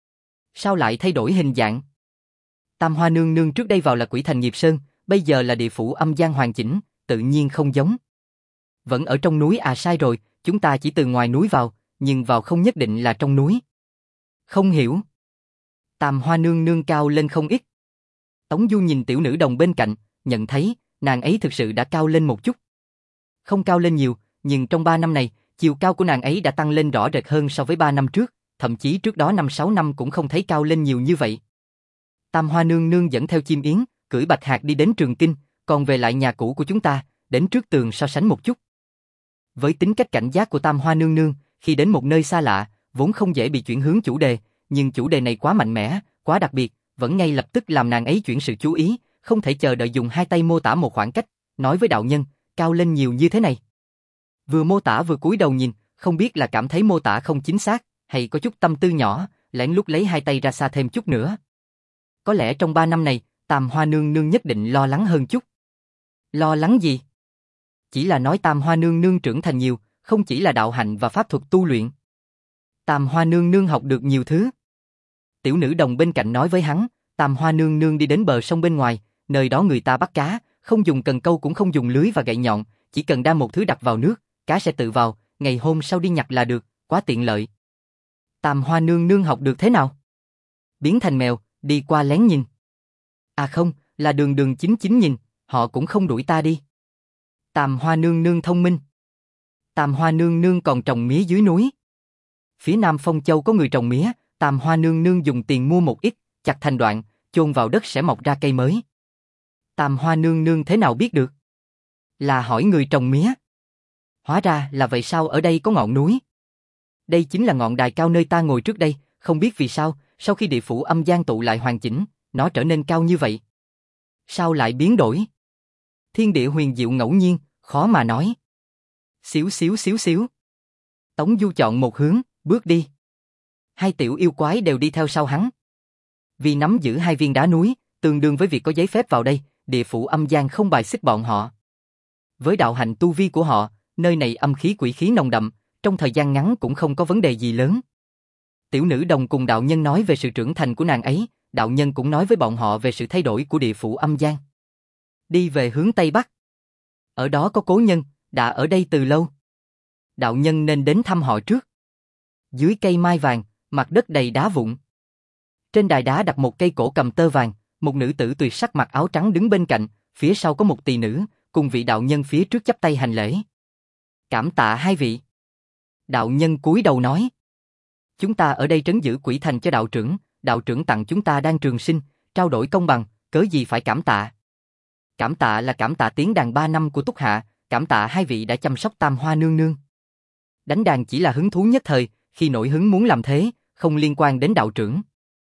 Sao lại thay đổi hình dạng? Tam Hoa nương nương trước đây vào là quỷ thành Nghiệp Sơn, bây giờ là địa phủ âm gian hoàn chỉnh, tự nhiên không giống. Vẫn ở trong núi à? Sai rồi, chúng ta chỉ từ ngoài núi vào, nhưng vào không nhất định là trong núi. Không hiểu. Tam Hoa nương nương cao lên không ít. Tống Du nhìn tiểu nữ đồng bên cạnh, nhận thấy, nàng ấy thực sự đã cao lên một chút. Không cao lên nhiều, nhưng trong ba năm này, chiều cao của nàng ấy đã tăng lên rõ rệt hơn so với ba năm trước, thậm chí trước đó năm sáu năm cũng không thấy cao lên nhiều như vậy. Tam Hoa nương nương dẫn theo chim yến, cưỡi bạch hạc đi đến Trường Kinh, còn về lại nhà cũ của chúng ta, đến trước tường so sánh một chút. Với tính cách cảnh giác của Tam Hoa nương nương, khi đến một nơi xa lạ, vốn không dễ bị chuyển hướng chủ đề, nhưng chủ đề này quá mạnh mẽ, quá đặc biệt, vẫn ngay lập tức làm nàng ấy chuyển sự chú ý, không thể chờ đợi dùng hai tay mô tả một khoảng cách, nói với đạo nhân, cao lên nhiều như thế này. Vừa mô tả vừa cúi đầu nhìn, không biết là cảm thấy mô tả không chính xác, hay có chút tâm tư nhỏ, lén lút lấy hai tay ra xa thêm chút nữa. Có lẽ trong ba năm này, Tam Hoa nương nương nhất định lo lắng hơn chút. Lo lắng gì? Chỉ là nói Tam Hoa nương nương trưởng thành nhiều, không chỉ là đạo hạnh và pháp thuật tu luyện. Tam Hoa nương nương học được nhiều thứ. Tiểu nữ đồng bên cạnh nói với hắn, Tam Hoa nương nương đi đến bờ sông bên ngoài, nơi đó người ta bắt cá, không dùng cần câu cũng không dùng lưới và gậy nhọn, chỉ cần đa một thứ đặt vào nước, cá sẽ tự vào, ngày hôm sau đi nhặt là được, quá tiện lợi. Tam Hoa nương nương học được thế nào? Biến thành mèo, đi qua lén nhìn. À không, là đường đường chính chính nhìn, họ cũng không đuổi ta đi. Tam Hoa nương nương thông minh. Tam Hoa nương nương còn trồng mía dưới núi. Phía Nam Phong Châu có người trồng mía, Tam Hoa nương nương dùng tiền mua một ít, chặt thành đoạn, chôn vào đất sẽ mọc ra cây mới. Tam Hoa nương nương thế nào biết được? Là hỏi người trồng mía. Hóa ra là vậy sao ở đây có ngọn núi? Đây chính là ngọn đài cao nơi ta ngồi trước đây, không biết vì sao, sau khi địa phủ âm gian tụ lại hoàn chỉnh, nó trở nên cao như vậy. Sao lại biến đổi? Thiên địa huyền diệu ngẫu nhiên, khó mà nói. Xíu xíu xíu xíu. Tống Du chọn một hướng, bước đi. Hai tiểu yêu quái đều đi theo sau hắn. Vì nắm giữ hai viên đá núi, tương đương với việc có giấy phép vào đây, địa phủ âm gian không bài xích bọn họ. Với đạo hạnh tu vi của họ, nơi này âm khí quỷ khí nồng đậm, trong thời gian ngắn cũng không có vấn đề gì lớn. Tiểu nữ đồng cùng đạo nhân nói về sự trưởng thành của nàng ấy, đạo nhân cũng nói với bọn họ về sự thay đổi của địa phủ âm gian. Đi về hướng Tây Bắc. Ở đó có cố nhân, đã ở đây từ lâu. Đạo nhân nên đến thăm họ trước. Dưới cây mai vàng, mặt đất đầy đá vụn. Trên đài đá đặt một cây cổ cầm tơ vàng, một nữ tử tuyệt sắc mặc áo trắng đứng bên cạnh, phía sau có một tỳ nữ, cùng vị đạo nhân phía trước chắp tay hành lễ. Cảm tạ hai vị. Đạo nhân cúi đầu nói. Chúng ta ở đây trấn giữ quỷ thành cho đạo trưởng, đạo trưởng tặng chúng ta đang trường sinh, trao đổi công bằng, cớ gì phải cảm tạ. Cảm tạ là cảm tạ tiếng đàn ba năm của Túc Hạ, cảm tạ hai vị đã chăm sóc Tam Hoa nương nương. Đánh đàn chỉ là hứng thú nhất thời, khi nổi hứng muốn làm thế, không liên quan đến đạo trưởng.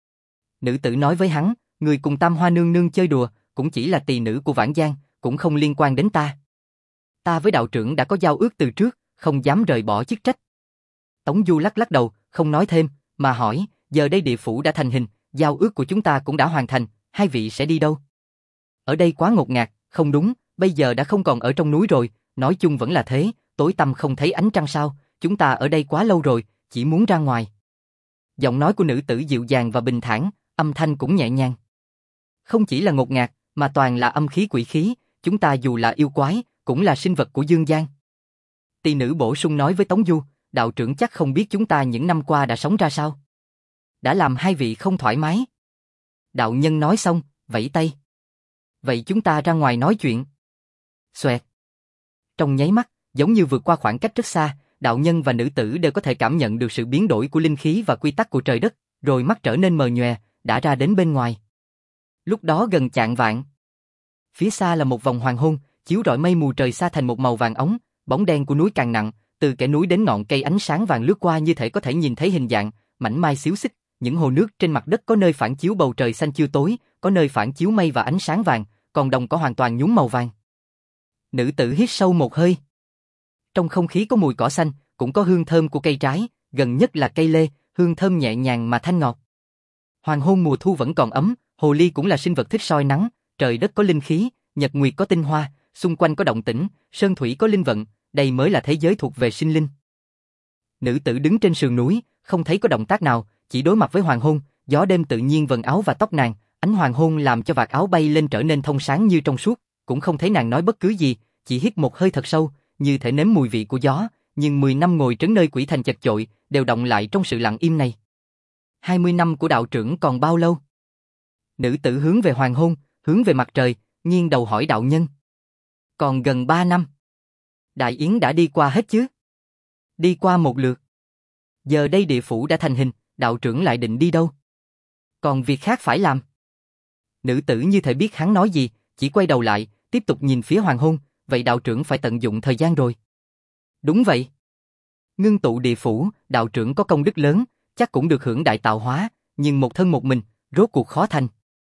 Nữ tử nói với hắn, người cùng Tam Hoa nương nương chơi đùa, cũng chỉ là tỳ nữ của Vãn Giang, cũng không liên quan đến ta. Ta với đạo trưởng đã có giao ước từ trước, không dám rời bỏ chức trách. Tống Du lắc lắc đầu, không nói thêm, mà hỏi, giờ đây địa phủ đã thành hình, giao ước của chúng ta cũng đã hoàn thành, hai vị sẽ đi đâu? Ở đây quá ngột ngạt, không đúng, bây giờ đã không còn ở trong núi rồi, nói chung vẫn là thế, tối tăm không thấy ánh trăng sao, chúng ta ở đây quá lâu rồi, chỉ muốn ra ngoài. Giọng nói của nữ tử dịu dàng và bình thản, âm thanh cũng nhẹ nhàng. Không chỉ là ngột ngạt, mà toàn là âm khí quỷ khí, chúng ta dù là yêu quái, cũng là sinh vật của dương gian. Tỳ nữ bổ sung nói với Tống Du, đạo trưởng chắc không biết chúng ta những năm qua đã sống ra sao. Đã làm hai vị không thoải mái. Đạo nhân nói xong, vẫy tay. Vậy chúng ta ra ngoài nói chuyện. Xoẹt. Trong nháy mắt, giống như vượt qua khoảng cách rất xa, đạo nhân và nữ tử đều có thể cảm nhận được sự biến đổi của linh khí và quy tắc của trời đất, rồi mắt trở nên mờ nhòe, đã ra đến bên ngoài. Lúc đó gần chạng vạng. Phía xa là một vòng hoàng hôn, chiếu rọi mây mù trời xa thành một màu vàng óng, bóng đen của núi càng nặng, từ kẽ núi đến ngọn cây ánh sáng vàng lướt qua như thể có thể nhìn thấy hình dạng, mảnh mai xíu xích, những hồ nước trên mặt đất có nơi phản chiếu bầu trời xanh chiêu tối, có nơi phản chiếu mây và ánh sáng vàng, còn đồng cỏ hoàn toàn nhuốm màu vàng. Nữ tử hít sâu một hơi. Trong không khí có mùi cỏ xanh, cũng có hương thơm của cây trái, gần nhất là cây lê, hương thơm nhẹ nhàng mà thanh ngọt. Hoàng hôn mùa thu vẫn còn ấm, hồ ly cũng là sinh vật thích soi nắng, trời đất có linh khí, nhật nguyệt có tinh hoa, xung quanh có động tĩnh, sơn thủy có linh vận, đây mới là thế giới thuộc về sinh linh. Nữ tử đứng trên sườn núi, không thấy có động tác nào, chỉ đối mặt với hoàng hôn, gió đêm tự nhiên vần áo và tóc nàng, ánh hoàng hôn làm cho vạt áo bay lên trở nên thông sáng như trong suốt, cũng không thấy nàng nói bất cứ gì, chỉ hít một hơi thật sâu, như thể nếm mùi vị của gió, nhưng mười năm ngồi trấn nơi quỷ thành chật chội, đều động lại trong sự lặng im này. hai mươi năm của đạo trưởng còn bao lâu? Nữ tử hướng về hoàng hôn, hướng về mặt trời, nghiêng đầu hỏi đạo nhân. Còn gần ba năm. Đại yến đã đi qua hết chứ? Đi qua một lượt. Giờ đây địa phủ đã thành hình, đạo trưởng lại định đi đâu? Còn việc khác phải làm. Nữ tử như thể biết hắn nói gì, chỉ quay đầu lại, tiếp tục nhìn phía hoàng hôn, vậy đạo trưởng phải tận dụng thời gian rồi. Đúng vậy. Ngưng tụ địa phủ, đạo trưởng có công đức lớn, chắc cũng được hưởng đại tạo hóa, nhưng một thân một mình, rốt cuộc khó thành.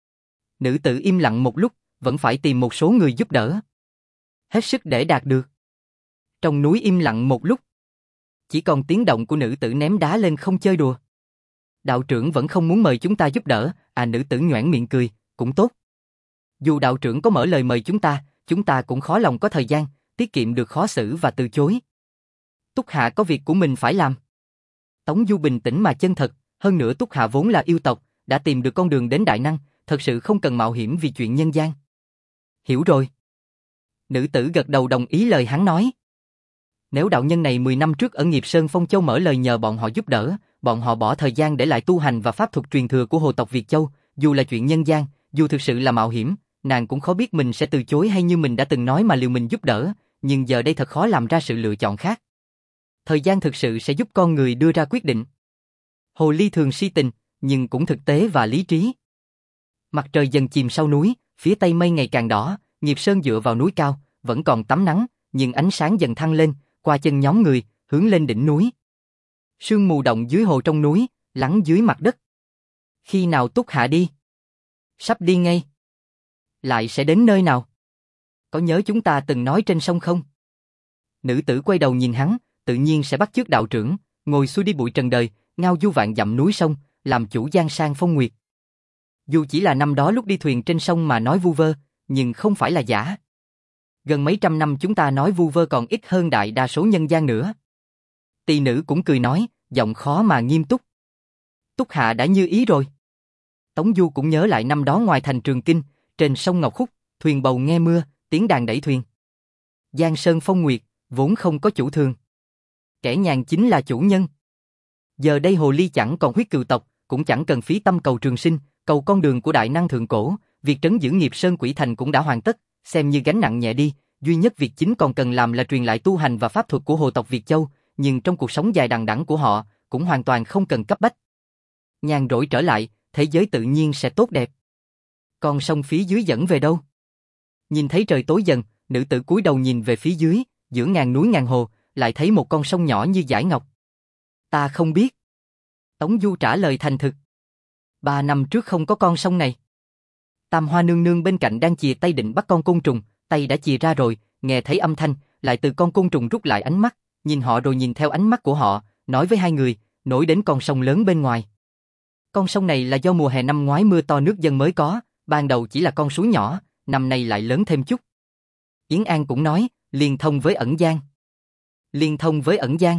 Nữ tử im lặng một lúc, vẫn phải tìm một số người giúp đỡ. Hết sức để đạt được. Trong núi im lặng một lúc. Chỉ còn tiếng động của nữ tử ném đá lên không chơi đùa. Đạo trưởng vẫn không muốn mời chúng ta giúp đỡ, à nữ tử nhoẻn miệng cười, cũng tốt. Dù đạo trưởng có mở lời mời chúng ta, chúng ta cũng khó lòng có thời gian, tiết kiệm được khó xử và từ chối. Túc Hạ có việc của mình phải làm. Tống Du bình tĩnh mà chân thật, hơn nữa Túc Hạ vốn là yêu tộc, đã tìm được con đường đến đại năng, thật sự không cần mạo hiểm vì chuyện nhân gian. Hiểu rồi. Nữ tử gật đầu đồng ý lời hắn nói. Nếu đạo nhân này mười năm trước ở Nghiệp Sơn Phong Châu mở lời nhờ bọn họ giúp đỡ, bọn họ bỏ thời gian để lại tu hành và pháp thuật truyền thừa của hồ tộc Việt Châu, dù là chuyện nhân gian, dù thực sự là mạo hiểm, nàng cũng khó biết mình sẽ từ chối hay như mình đã từng nói mà liều mình giúp đỡ, nhưng giờ đây thật khó làm ra sự lựa chọn khác. Thời gian thực sự sẽ giúp con người đưa ra quyết định. Hồ ly thường si tình, nhưng cũng thực tế và lý trí. Mặt trời dần chìm sau núi, phía tây mây ngày càng đỏ, Nghiệp Sơn dựa vào núi cao, vẫn còn tắm nắng, nhưng ánh sáng dần thăng lên, qua chân nhóm người, hướng lên đỉnh núi. Sương mù động dưới hồ trong núi, lắng dưới mặt đất. Khi nào Túc Hạ đi? Sắp đi ngay. Lại sẽ đến nơi nào? Có nhớ chúng ta từng nói trên sông không? Nữ tử quay đầu nhìn hắn, tự nhiên sẽ bắt chước đạo trưởng, ngồi xuôi đi bụi trần đời, ngao du vạn dặm núi sông, làm chủ giang sang phong nguyệt. Dù chỉ là năm đó lúc đi thuyền trên sông mà nói vu vơ, nhưng không phải là giả. Gần mấy trăm năm chúng ta nói vu vơ còn ít hơn đại đa số nhân gian nữa. Tỳ nữ cũng cười nói, giọng khó mà nghiêm túc. Túc Hạ đã như ý rồi. Tống Du cũng nhớ lại năm đó ngoài thành Trường Kinh, trên sông Ngọc Khúc, thuyền bầu nghe mưa, tiếng đàn đẩy thuyền. Giang Sơn phong nguyệt, vốn không có chủ thường. Kẻ nhàn chính là chủ nhân. Giờ đây hồ ly chẳng còn huyết cừu tộc, cũng chẳng cần phí tâm cầu trường sinh, cầu con đường của đại năng thượng cổ, việc trấn giữ Nghiệp Sơn Quỷ Thành cũng đã hoàn tất, xem như gánh nặng nhẹ đi, duy nhất việc chính còn cần làm là truyền lại tu hành và pháp thuật của hồ tộc Việt Châu, nhưng trong cuộc sống dài đằng đẵng của họ, cũng hoàn toàn không cần cấp bách. Nhàn rỗi trở lại, thế giới tự nhiên sẽ tốt đẹp. Còn sông phía dưới dẫn về đâu? Nhìn thấy trời tối dần, nữ tử cúi đầu nhìn về phía dưới, giữa ngàn núi ngàn hồ, lại thấy một con sông nhỏ như dải ngọc. Ta không biết. Tống Du trả lời thành thực. Ba năm trước không có con sông này. Tam Hoa nương nương bên cạnh đang chìa tay định bắt con côn trùng, tay đã chìa ra rồi, nghe thấy âm thanh, lại từ con côn trùng rút lại ánh mắt, nhìn họ rồi nhìn theo ánh mắt của họ, nói với hai người, nổi đến con sông lớn bên ngoài. Con sông này là do mùa hè năm ngoái mưa to nước dâng mới có, ban đầu chỉ là con suối nhỏ, năm nay lại lớn thêm chút. Yến An cũng nói, liên thông với Ẩn Giang. Liên thông với Ẩn Giang.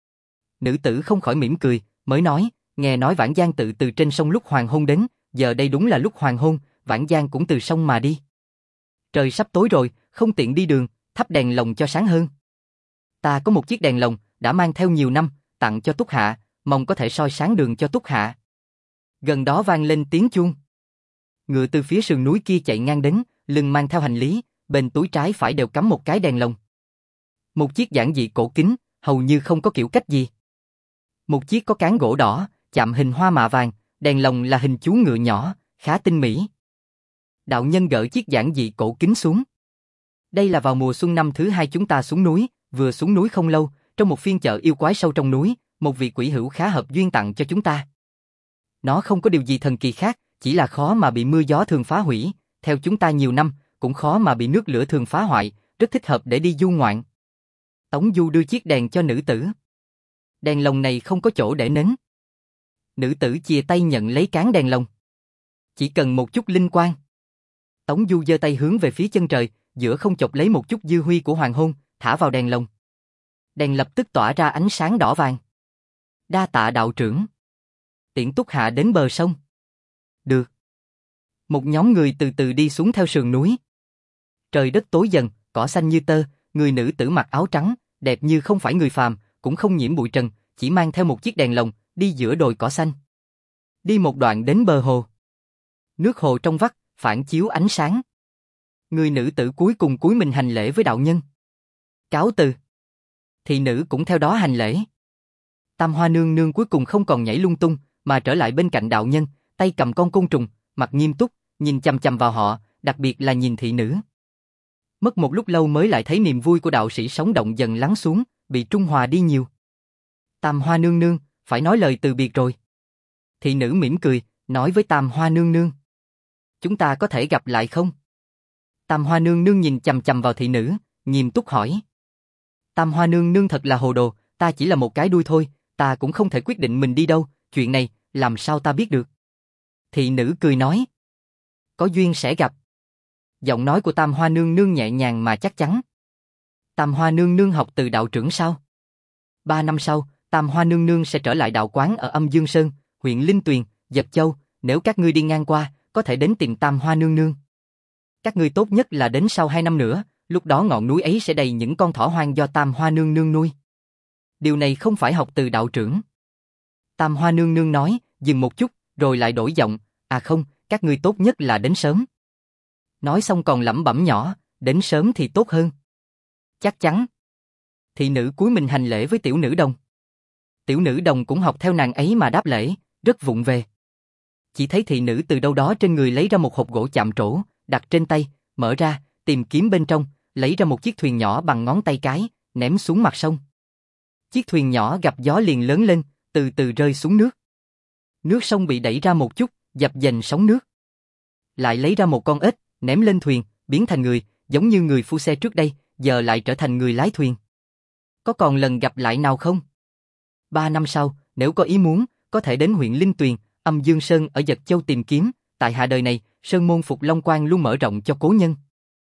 Nữ tử không khỏi mỉm cười, mới nói, nghe nói Vãn Giang tự từ trên sông lúc hoàng hôn đến, giờ đây đúng là lúc hoàng hôn, Vãn Giang cũng từ sông mà đi. Trời sắp tối rồi, không tiện đi đường, thắp đèn lồng cho sáng hơn. Ta có một chiếc đèn lồng, đã mang theo nhiều năm, tặng cho Túc Hạ, mong có thể soi sáng đường cho Túc Hạ. Gần đó vang lên tiếng chuông. Ngựa từ phía sườn núi kia chạy ngang đến, lưng mang theo hành lý, bên túi trái phải đều cắm một cái đèn lồng. Một chiếc giản dị cổ kính, hầu như không có kiểu cách gì. Một chiếc có cán gỗ đỏ, chạm hình hoa mạ vàng, đèn lồng là hình chú ngựa nhỏ, khá tinh mỹ. Đạo nhân gỡ chiếc giản dị cổ kính xuống. Đây là vào mùa xuân năm thứ hai chúng ta xuống núi, vừa xuống núi không lâu, trong một phiên chợ yêu quái sâu trong núi, một vị quỷ hữu khá hợp duyên tặng cho chúng ta. Nó không có điều gì thần kỳ khác, chỉ là khó mà bị mưa gió thường phá hủy, theo chúng ta nhiều năm, cũng khó mà bị nước lửa thường phá hoại, rất thích hợp để đi du ngoạn. Tống Du đưa chiếc đèn cho nữ tử. Đèn lồng này không có chỗ để nến. Nữ tử chia tay nhận lấy cán đèn lồng. Chỉ cần một chút linh quang. Tống Du giơ tay hướng về phía chân trời, giữa không chộp lấy một chút dư huy của hoàng hôn, thả vào đèn lồng. Đèn lập tức tỏa ra ánh sáng đỏ vàng. Đa tạ đạo trưởng. Tiễn Túc Hạ đến bờ sông. Được. Một nhóm người từ từ đi xuống theo sườn núi. Trời đất tối dần, cỏ xanh như tơ, người nữ tử mặc áo trắng, đẹp như không phải người phàm, cũng không nhiễm bụi trần, chỉ mang theo một chiếc đèn lồng, đi giữa đồi cỏ xanh. Đi một đoạn đến bờ hồ. Nước hồ trong vắt, phản chiếu ánh sáng. Người nữ tử cuối cùng cúi mình hành lễ với đạo nhân. Cáo từ. Thị nữ cũng theo đó hành lễ. Tam Hoa nương nương cuối cùng không còn nhảy lung tung, mà trở lại bên cạnh đạo nhân, tay cầm con côn trùng, mặt nghiêm túc, nhìn chằm chằm vào họ, đặc biệt là nhìn thị nữ. Mất một lúc lâu mới lại thấy niềm vui của đạo sĩ sống động dần lắng xuống, bị trung hòa đi nhiều. Tam Hoa nương nương, phải nói lời từ biệt rồi. Thị nữ mỉm cười, nói với Tam Hoa nương nương. Chúng ta có thể gặp lại không? Tam Hoa nương nương nhìn chằm chằm vào thị nữ, nghiêm túc hỏi. Tam Hoa nương nương thật là hồ đồ, ta chỉ là một cái đuôi thôi, ta cũng không thể quyết định mình đi đâu, chuyện này, làm sao ta biết được? Thị nữ cười nói. Có duyên sẽ gặp. Giọng nói của Tam Hoa nương nương nhẹ nhàng mà chắc chắn. Tam Hoa nương nương học từ đạo trưởng sao? Ba năm sau, Tam Hoa nương nương sẽ trở lại đạo quán ở Âm Dương Sơn, huyện Linh Tuyền, Dật Châu, nếu các ngươi đi ngang qua, có thể đến tìm Tam Hoa nương nương. Các ngươi tốt nhất là đến sau hai năm nữa, lúc đó ngọn núi ấy sẽ đầy những con thỏ hoang do Tam Hoa nương nương nuôi. Điều này không phải học từ đạo trưởng. Tam Hoa nương nương nói, dừng một chút, rồi lại đổi giọng, à không, các ngươi tốt nhất là đến sớm. Nói xong còn lẩm bẩm nhỏ, đến sớm thì tốt hơn. Chắc chắn. Thị nữ cúi mình hành lễ với tiểu nữ đồng. Tiểu nữ đồng cũng học theo nàng ấy mà đáp lễ, rất vụng về. Chỉ thấy thị nữ từ đâu đó trên người lấy ra một hộp gỗ chạm trổ, đặt trên tay, mở ra, tìm kiếm bên trong, lấy ra một chiếc thuyền nhỏ bằng ngón tay cái, ném xuống mặt sông. Chiếc thuyền nhỏ gặp gió liền lớn lên, từ từ rơi xuống nước. Nước sông bị đẩy ra một chút, dập dềnh sóng nước. Lại lấy ra một con ếch, ném lên thuyền, biến thành người, giống như người phu xe trước đây, giờ lại trở thành người lái thuyền. Có còn lần gặp lại nào không? Ba năm sau, nếu có ý muốn, có thể đến huyện Linh Tuyền, Âm Dương Sơn ở Dật Châu tìm kiếm, tại hạ đời này, Sơn môn Phục Long Quan luôn mở rộng cho cố nhân.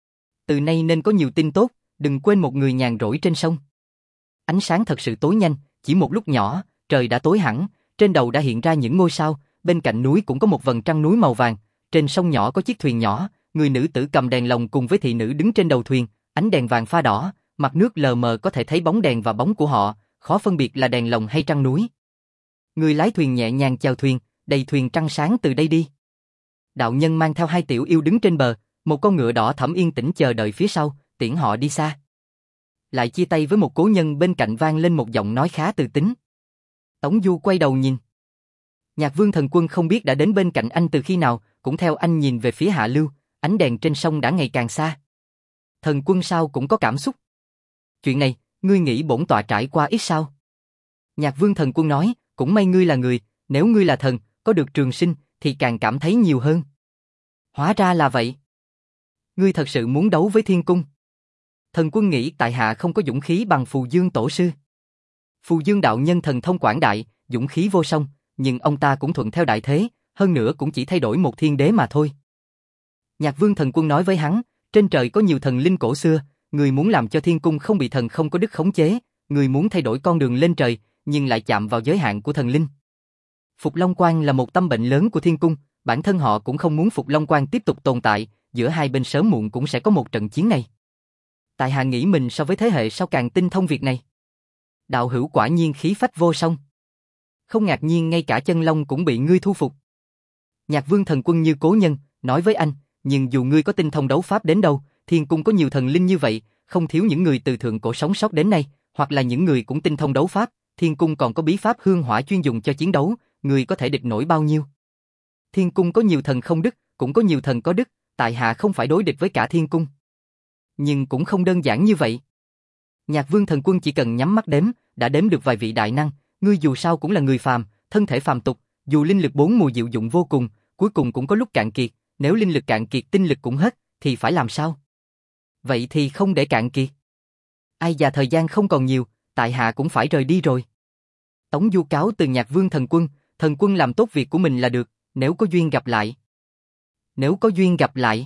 Từ nay nên có nhiều tin tốt, đừng quên một người nhàn rỗi trên sông. Ánh sáng thật sự tối nhanh, chỉ một lúc nhỏ, trời đã tối hẳn, trên đầu đã hiện ra những ngôi sao, bên cạnh núi cũng có một vầng trăng núi màu vàng, trên sông nhỏ có chiếc thuyền nhỏ, người nữ tử cầm đèn lồng cùng với thị nữ đứng trên đầu thuyền, ánh đèn vàng pha đỏ, mặt nước lờ mờ có thể thấy bóng đèn và bóng của họ, khó phân biệt là đèn lồng hay trăng núi. Người lái thuyền nhẹ nhàng chèo thuyền, đầy thuyền trăng sáng từ đây đi. Đạo nhân mang theo hai tiểu yêu đứng trên bờ, một con ngựa đỏ thẫm yên tĩnh chờ đợi phía sau, tiễn họ đi xa. Lại chia tay với một cố nhân bên cạnh vang lên một giọng nói khá từ tính. Tống Du quay đầu nhìn. Nhạc Vương Thần Quân không biết đã đến bên cạnh anh từ khi nào, cũng theo anh nhìn về phía hạ lưu, ánh đèn trên sông đã ngày càng xa. Thần Quân sao cũng có cảm xúc. Chuyện này, ngươi nghĩ bổn tọa trải qua ít sao? Nhạc Vương Thần Quân nói, cũng may ngươi là người, nếu ngươi là thần, có được trường sinh, thì càng cảm thấy nhiều hơn. Hóa ra là vậy. Ngươi thật sự muốn đấu với thiên cung. Thần Quân nghĩ tại hạ không có dũng khí bằng Phù Dương tổ sư. Phù Dương đạo nhân thần thông quảng đại, dũng khí vô song, nhưng ông ta cũng thuận theo đại thế, hơn nữa cũng chỉ thay đổi một thiên đế mà thôi. Nhạc Vương Thần Quân nói với hắn, trên trời có nhiều thần linh cổ xưa, người muốn làm cho thiên cung không bị thần không có đức khống chế, người muốn thay đổi con đường lên trời, nhưng lại chạm vào giới hạn của thần linh. Phục Long Quan là một tâm bệnh lớn của thiên cung, bản thân họ cũng không muốn Phục Long Quan tiếp tục tồn tại, giữa hai bên sớm muộn cũng sẽ có một trận chiến này. Tại hạ nghĩ mình so với thế hệ sau càng tinh thông việc này. Đạo hữu quả nhiên khí phách vô song. Không ngạc nhiên ngay cả chân long cũng bị ngươi thu phục. Nhạc Vương Thần Quân như cố nhân, nói với anh, nhưng dù ngươi có tinh thông đấu pháp đến đâu, thiên cung có nhiều thần linh như vậy, không thiếu những người từ thượng cổ sống sót đến nay, hoặc là những người cũng tinh thông đấu pháp, thiên cung còn có bí pháp hương hỏa chuyên dùng cho chiến đấu, người có thể địch nổi bao nhiêu. Thiên cung có nhiều thần không đức, cũng có nhiều thần có đức, tại hạ không phải đối địch với cả thiên cung. Nhưng cũng không đơn giản như vậy. Nhạc Vương Thần Quân chỉ cần nhắm mắt đếm, đã đếm được vài vị đại năng, ngươi dù sao cũng là người phàm, thân thể phàm tục, dù linh lực bốn mùa diệu dụng vô cùng, cuối cùng cũng có lúc cạn kiệt, nếu linh lực cạn kiệt tinh lực cũng hết, thì phải làm sao? Vậy thì không để cạn kiệt. Ai già thời gian không còn nhiều, tại hạ cũng phải rời đi rồi. Tống Du cáo từ Nhạc Vương Thần Quân, Thần Quân làm tốt việc của mình là được, nếu có duyên gặp lại. Nếu có duyên gặp lại.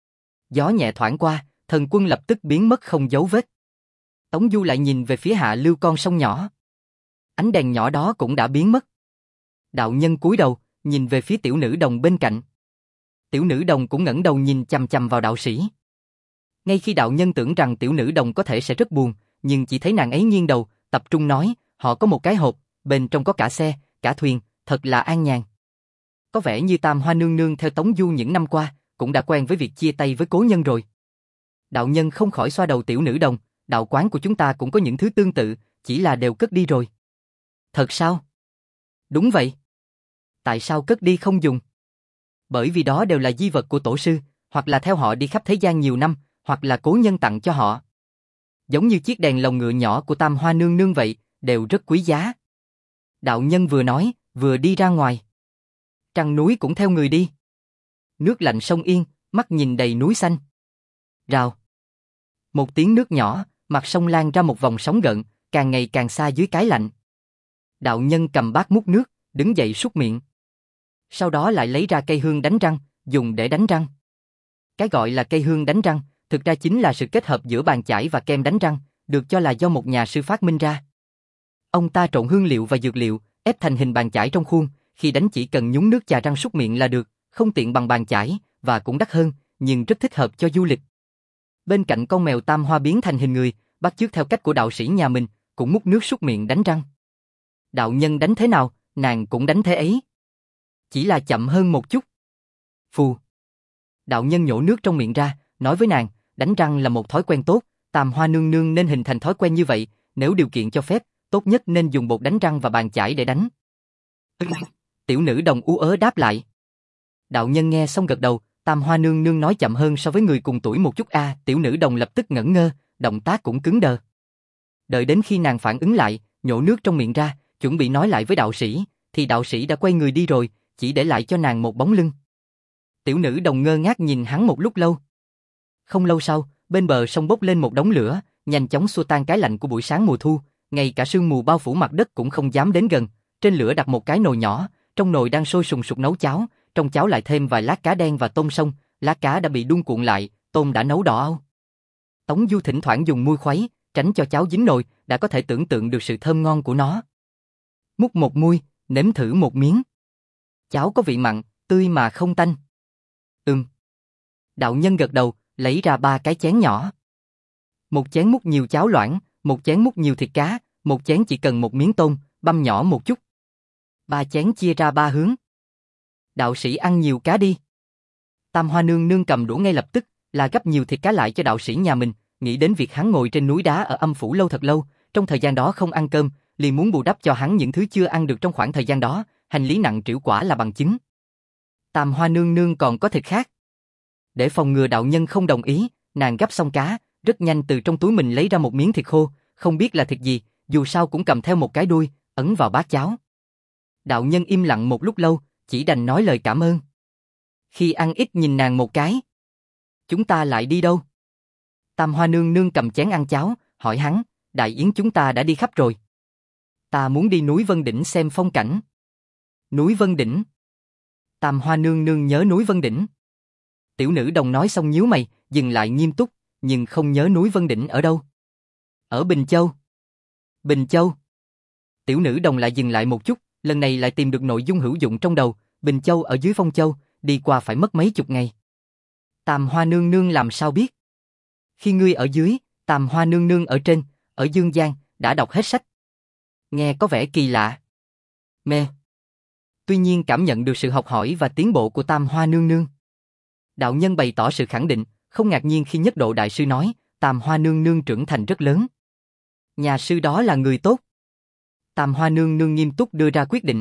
Gió nhẹ thoảng qua, Thần Quân lập tức biến mất không dấu vết. Tống Du lại nhìn về phía hạ lưu con sông nhỏ. Ánh đèn nhỏ đó cũng đã biến mất. Đạo nhân cúi đầu, nhìn về phía tiểu nữ đồng bên cạnh. Tiểu nữ đồng cũng ngẩng đầu nhìn chằm chằm vào đạo sĩ. Ngay khi đạo nhân tưởng rằng tiểu nữ đồng có thể sẽ rất buồn, nhưng chỉ thấy nàng ấy nghiêng đầu, tập trung nói, họ có một cái hộp, bên trong có cả xe, cả thuyền, thật là an nhàn. Có vẻ như Tam Hoa nương nương theo Tống Du những năm qua, cũng đã quen với việc chia tay với cố nhân rồi. Đạo nhân không khỏi xoa đầu tiểu nữ đồng, đạo quán của chúng ta cũng có những thứ tương tự, chỉ là đều cất đi rồi. Thật sao? Đúng vậy. Tại sao cất đi không dùng? Bởi vì đó đều là di vật của tổ sư, hoặc là theo họ đi khắp thế gian nhiều năm, hoặc là cố nhân tặng cho họ. Giống như chiếc đèn lồng ngựa nhỏ của Tam Hoa nương nương vậy, đều rất quý giá. Đạo nhân vừa nói, vừa đi ra ngoài. Trăng núi cũng theo người đi. Nước lạnh sông yên, mắt nhìn đầy núi xanh. Rào. Một tiếng nước nhỏ, mặt sông lan ra một vòng sóng gợn, càng ngày càng xa dưới cái lạnh. Đạo nhân cầm bát múc nước, đứng dậy súc miệng. Sau đó lại lấy ra cây hương đánh răng, dùng để đánh răng. Cái gọi là cây hương đánh răng, thực ra chính là sự kết hợp giữa bàn chải và kem đánh răng, được cho là do một nhà sư phát minh ra. Ông ta trộn hương liệu và dược liệu, ép thành hình bàn chải trong khuôn, khi đánh chỉ cần nhúng nước chà răng súc miệng là được, không tiện bằng bàn chải, và cũng đắt hơn, nhưng rất thích hợp cho du lịch. Bên cạnh con mèo tam hoa biến thành hình người, bắt chước theo cách của đạo sĩ nhà mình, cũng múc nước súc miệng đánh răng. Đạo nhân đánh thế nào, nàng cũng đánh thế ấy. Chỉ là chậm hơn một chút. Phù. Đạo nhân nhổ nước trong miệng ra, nói với nàng, đánh răng là một thói quen tốt, Tam Hoa nương nương nên hình thành thói quen như vậy, nếu điều kiện cho phép, tốt nhất nên dùng bột đánh răng và bàn chải để đánh. Tiểu nữ đồng ú ớ đáp lại. Đạo nhân nghe xong gật đầu, Tam Hoa nương nương nói chậm hơn so với người cùng tuổi một chút a, à, tiểu nữ đồng lập tức ngẩn ngơ, động tác cũng cứng đờ. Đợi đến khi nàng phản ứng lại, nhổ nước trong miệng ra, chuẩn bị nói lại với đạo sĩ, thì đạo sĩ đã quay người đi rồi, chỉ để lại cho nàng một bóng lưng. Tiểu nữ đồng ngơ ngác nhìn hắn một lúc lâu. Không lâu sau, bên bờ sông bốc lên một đống lửa, nhanh chóng xua tan cái lạnh của buổi sáng mùa thu, ngay cả sương mù bao phủ mặt đất cũng không dám đến gần. Trên lửa đặt một cái nồi nhỏ, trong nồi đang sôi sùng sục nấu cháo, trong cháo lại thêm vài lát cá đen và tôm sông, lá cá đã bị đun cuộn lại, tôm đã nấu đỏ au. Tống Du thỉnh thoảng dùng muôi khuấy, tránh cho cháo dính nồi, đã có thể tưởng tượng được sự thơm ngon của nó. Múc một muôi, nếm thử một miếng. Cháo có vị mặn, tươi mà không tanh. Ừm. Đạo nhân gật đầu, lấy ra ba cái chén nhỏ. Một chén múc nhiều cháo loãng, một chén múc nhiều thịt cá, một chén chỉ cần một miếng tôm, băm nhỏ một chút. Ba chén chia ra ba hướng. Đạo sĩ ăn nhiều cá đi. Tam Hoa nương nương cầm đũa ngay lập tức, là gấp nhiều thịt cá lại cho đạo sĩ nhà mình, nghĩ đến việc hắn ngồi trên núi đá ở âm phủ lâu thật lâu, trong thời gian đó không ăn cơm, liền muốn bù đắp cho hắn những thứ chưa ăn được trong khoảng thời gian đó, hành lý nặng trĩu quả là bằng chứng. Tam Hoa nương nương còn có thịt khác. Để phòng ngừa đạo nhân không đồng ý, nàng gắp xong cá, rất nhanh từ trong túi mình lấy ra một miếng thịt khô, không biết là thịt gì, dù sao cũng cầm theo một cái đuôi, ấn vào bát cháo. Đạo nhân im lặng một lúc lâu, chỉ đành nói lời cảm ơn. Khi ăn ít nhìn nàng một cái. Chúng ta lại đi đâu? Tam Hoa nương nương cầm chén ăn cháo, hỏi hắn, đại yến chúng ta đã đi khắp rồi. Ta muốn đi núi Vân Đỉnh xem phong cảnh. Núi Vân Đỉnh. Tam Hoa nương nương nhớ núi Vân Đỉnh. Tiểu nữ đồng nói xong nhíu mày, dừng lại nghiêm túc, nhưng không nhớ núi Vân Đỉnh ở đâu. Ở Bình Châu. Bình Châu. Tiểu nữ đồng lại dừng lại một chút, lần này lại tìm được nội dung hữu dụng trong đầu, Bình Châu ở dưới Phong Châu, đi qua phải mất mấy chục ngày. Tam Hoa nương nương làm sao biết? Khi ngươi ở dưới, Tam Hoa nương nương ở trên, ở Dương Giang, đã đọc hết sách. Nghe có vẻ kỳ lạ. Mê. Tuy nhiên cảm nhận được sự học hỏi và tiến bộ của Tam Hoa nương nương. Đạo nhân bày tỏ sự khẳng định, không ngạc nhiên khi Nhất Độ đại sư nói, Tam Hoa nương nương trưởng thành rất lớn. Nhà sư đó là người tốt. Tam Hoa nương nương nghiêm túc đưa ra quyết định.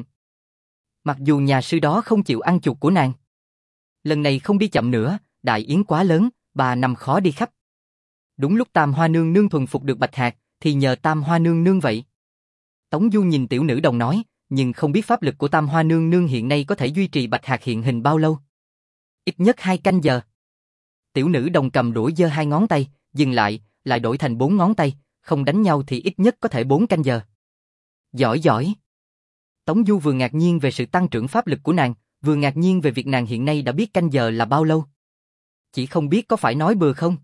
Mặc dù nhà sư đó không chịu ăn chuột của nàng. Lần này không đi chậm nữa, đại yến quá lớn, ba năm khó đi khắp. Đúng lúc Tam Hoa nương nương thuần phục được Bạch Hạc, thì nhờ Tam Hoa nương nương vậy. Tống Du nhìn tiểu nữ đồng nói, nhưng không biết pháp lực của Tam Hoa nương nương hiện nay có thể duy trì Bạch Hạc hiện hình bao lâu. Ít nhất hai canh giờ. Tiểu nữ đồng cầm đũa giơ hai ngón tay, dừng lại, lại đổi thành bốn ngón tay, không đánh nhau thì ít nhất có thể bốn canh giờ. Giỏi giỏi. Tống Du vừa ngạc nhiên về sự tăng trưởng pháp lực của nàng, vừa ngạc nhiên về việc nàng hiện nay đã biết canh giờ là bao lâu. Chỉ không biết có phải nói bừa không?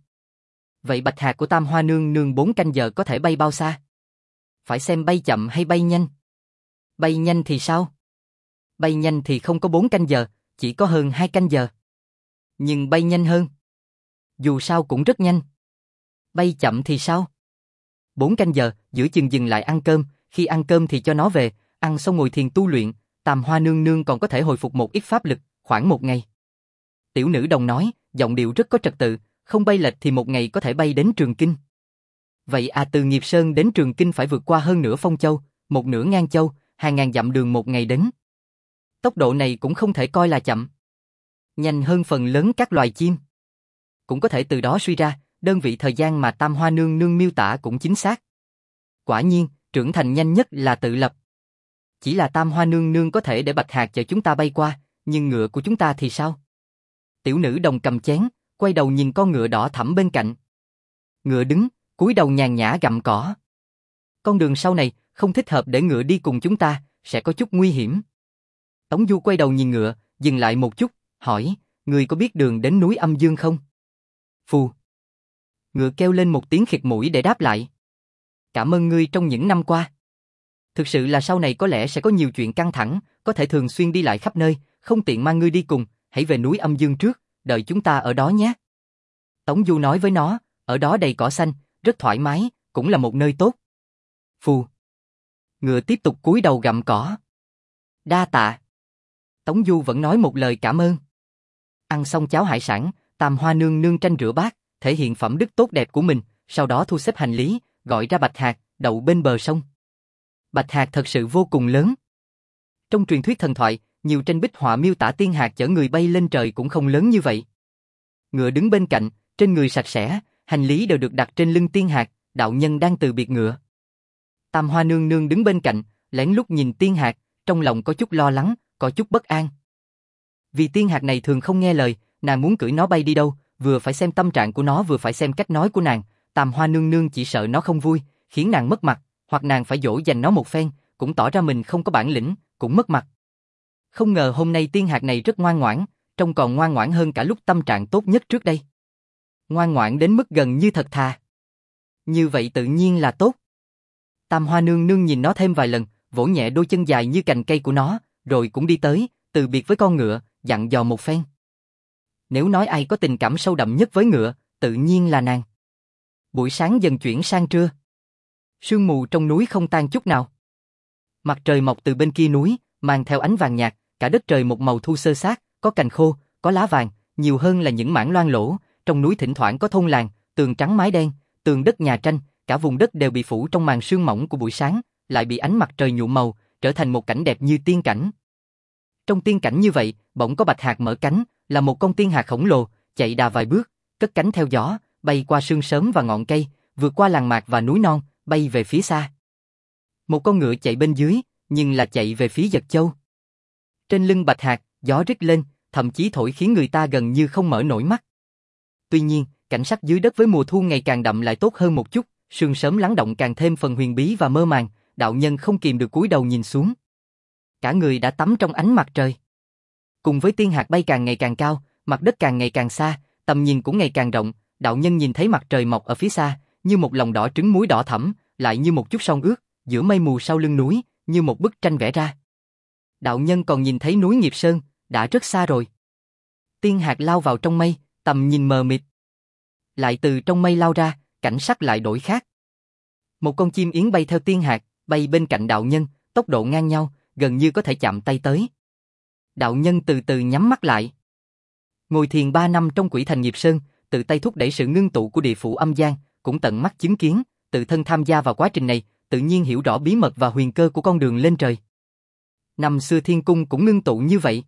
Vậy Bạch Hạc của Tam Hoa nương nương bốn canh giờ có thể bay bao xa? Phải xem bay chậm hay bay nhanh. Bay nhanh thì sao? Bay nhanh thì không có bốn canh giờ, chỉ có hơn hai canh giờ. Nhưng bay nhanh hơn. Dù sao cũng rất nhanh. Bay chậm thì sao? Bốn canh giờ, giữa chừng dừng lại ăn cơm, khi ăn cơm thì cho nó về, ăn xong ngồi thiền tu luyện, Tam Hoa nương nương còn có thể hồi phục một ít pháp lực, khoảng một ngày. Tiểu nữ đồng nói, giọng điệu rất có trật tự, không bay lệch thì một ngày có thể bay đến Trường Kinh. Vậy à, từ Nghiệp Sơn đến Trường Kinh phải vượt qua hơn nửa Phong Châu, một nửa Ngang Châu, hàng ngàn dặm đường một ngày đến. Tốc độ này cũng không thể coi là chậm. Nhanh hơn phần lớn các loài chim. Cũng có thể từ đó suy ra, đơn vị thời gian mà Tam Hoa Nương Nương miêu tả cũng chính xác. Quả nhiên, trưởng thành nhanh nhất là tự lập. Chỉ là Tam Hoa Nương Nương có thể để Bạch Hạc chờ chúng ta bay qua, nhưng ngựa của chúng ta thì sao? Tiểu nữ đồng cầm chén, quay đầu nhìn con ngựa đỏ thẫm bên cạnh. Ngựa đứng, cúi đầu nhàn nhã gặm cỏ. Con đường sau này không thích hợp để ngựa đi cùng chúng ta, sẽ có chút nguy hiểm. Tống Du quay đầu nhìn ngựa, dừng lại một chút, hỏi, người có biết đường đến núi Âm Dương không? Phù. Ngựa kêu lên một tiếng khịt mũi để đáp lại. Cảm ơn ngươi trong những năm qua. Thực sự là sau này có lẽ sẽ có nhiều chuyện căng thẳng, có thể thường xuyên đi lại khắp nơi, không tiện mang ngươi đi cùng, hãy về núi Âm Dương trước, đợi chúng ta ở đó nhé. Tống Du nói với nó, ở đó đầy cỏ xanh, rất thoải mái, cũng là một nơi tốt. Phù. Ngựa tiếp tục cúi đầu gặm cỏ. Đa tạ. Tống Du vẫn nói một lời cảm ơn. Ăn xong cháo hải sản, Tam Hoa Nương Nương tranh rửa bát, thể hiện phẩm đức tốt đẹp của mình, sau đó thu xếp hành lý, gọi ra Bạch Hạc, đậu bên bờ sông. Bạch Hạc thật sự vô cùng lớn. Trong truyền thuyết thần thoại, nhiều tranh bích họa miêu tả tiên hạc chở người bay lên trời cũng không lớn như vậy. Ngựa đứng bên cạnh, trên người sạch sẽ, hành lý đều được đặt trên lưng tiên hạc, đạo nhân đang từ biệt ngựa. Tam Hoa Nương Nương đứng bên cạnh, lén lút nhìn tiên hạc, trong lòng có chút lo lắng, có chút bất an. Vì tiên hạc này thường không nghe lời, nàng muốn cưỡi nó bay đi đâu, vừa phải xem tâm trạng của nó vừa phải xem cách nói của nàng. Tam Hoa Nương Nương chỉ sợ nó không vui, khiến nàng mất mặt, hoặc nàng phải dỗ dành nó một phen, cũng tỏ ra mình không có bản lĩnh, cũng mất mặt. Không ngờ hôm nay tiên hạc này rất ngoan ngoãn, trông còn ngoan ngoãn hơn cả lúc tâm trạng tốt nhất trước đây. Ngoan ngoãn đến mức gần như thật thà. Như vậy tự nhiên là tốt. Tam Hoa Nương Nương nhìn nó thêm vài lần, vỗ nhẹ đôi chân dài như cành cây của nó, rồi cũng đi tới, từ biệt với con ngựa, dặn dò một phen. Nếu nói ai có tình cảm sâu đậm nhất với ngựa, tự nhiên là nàng. Buổi sáng dần chuyển sang trưa. Sương mù trong núi không tan chút nào. Mặt trời mọc từ bên kia núi, mang theo ánh vàng nhạt, cả đất trời một màu thu xơ xác, có cành khô, có lá vàng, nhiều hơn là những mảng loang lỗ. Trong núi thỉnh thoảng có thôn làng, tường trắng mái đen, tường đất nhà tranh, cả vùng đất đều bị phủ trong màn sương mỏng của buổi sáng, lại bị ánh mặt trời nhuộm màu, trở thành một cảnh đẹp như tiên cảnh. Trong tiên cảnh như vậy, bỗng có Bạch Hạc mở cánh, là một con tiên hạc khổng lồ, chạy đà vài bước, cất cánh theo gió, bay qua sương sớm và ngọn cây, vượt qua làng mạc và núi non, bay về phía xa. Một con ngựa chạy bên dưới, nhưng là chạy về phía Giật Châu. Trên lưng Bạch Hạc, gió rít lên, thậm chí thổi khiến người ta gần như không mở nổi mắt. Tuy nhiên, cảnh sắc dưới đất với mùa thu ngày càng đậm lại tốt hơn một chút, sương sớm lắng động càng thêm phần huyền bí và mơ màng, đạo nhân không kìm được cúi đầu nhìn xuống. Cả người đã tắm trong ánh mặt trời. Cùng với tiên hạc bay càng ngày càng cao, mặt đất càng ngày càng xa, tầm nhìn cũng ngày càng rộng, đạo nhân nhìn thấy mặt trời mọc ở phía xa, như một lòng đỏ trứng muối đỏ thẫm, lại như một chút sông ướt, giữa mây mù sau lưng núi, như một bức tranh vẽ ra. Đạo nhân còn nhìn thấy núi Nghiệp Sơn, đã rất xa rồi. Tiên hạc lao vào trong mây, tầm nhìn mờ mịt. Lại từ trong mây lao ra, cảnh sắc lại đổi khác. Một con chim yến bay theo tiên hạc, bay bên cạnh đạo nhân, tốc độ ngang nhau, gần như có thể chạm tay tới. Đạo nhân từ từ nhắm mắt lại. Ngồi thiền ba năm trong quỷ thành Nghiệp Sơn, tự tay thúc đẩy sự ngưng tụ của địa phủ âm gian, cũng tận mắt chứng kiến, tự thân tham gia vào quá trình này, tự nhiên hiểu rõ bí mật và huyền cơ của con đường lên trời. Năm xưa thiên cung cũng ngưng tụ như vậy.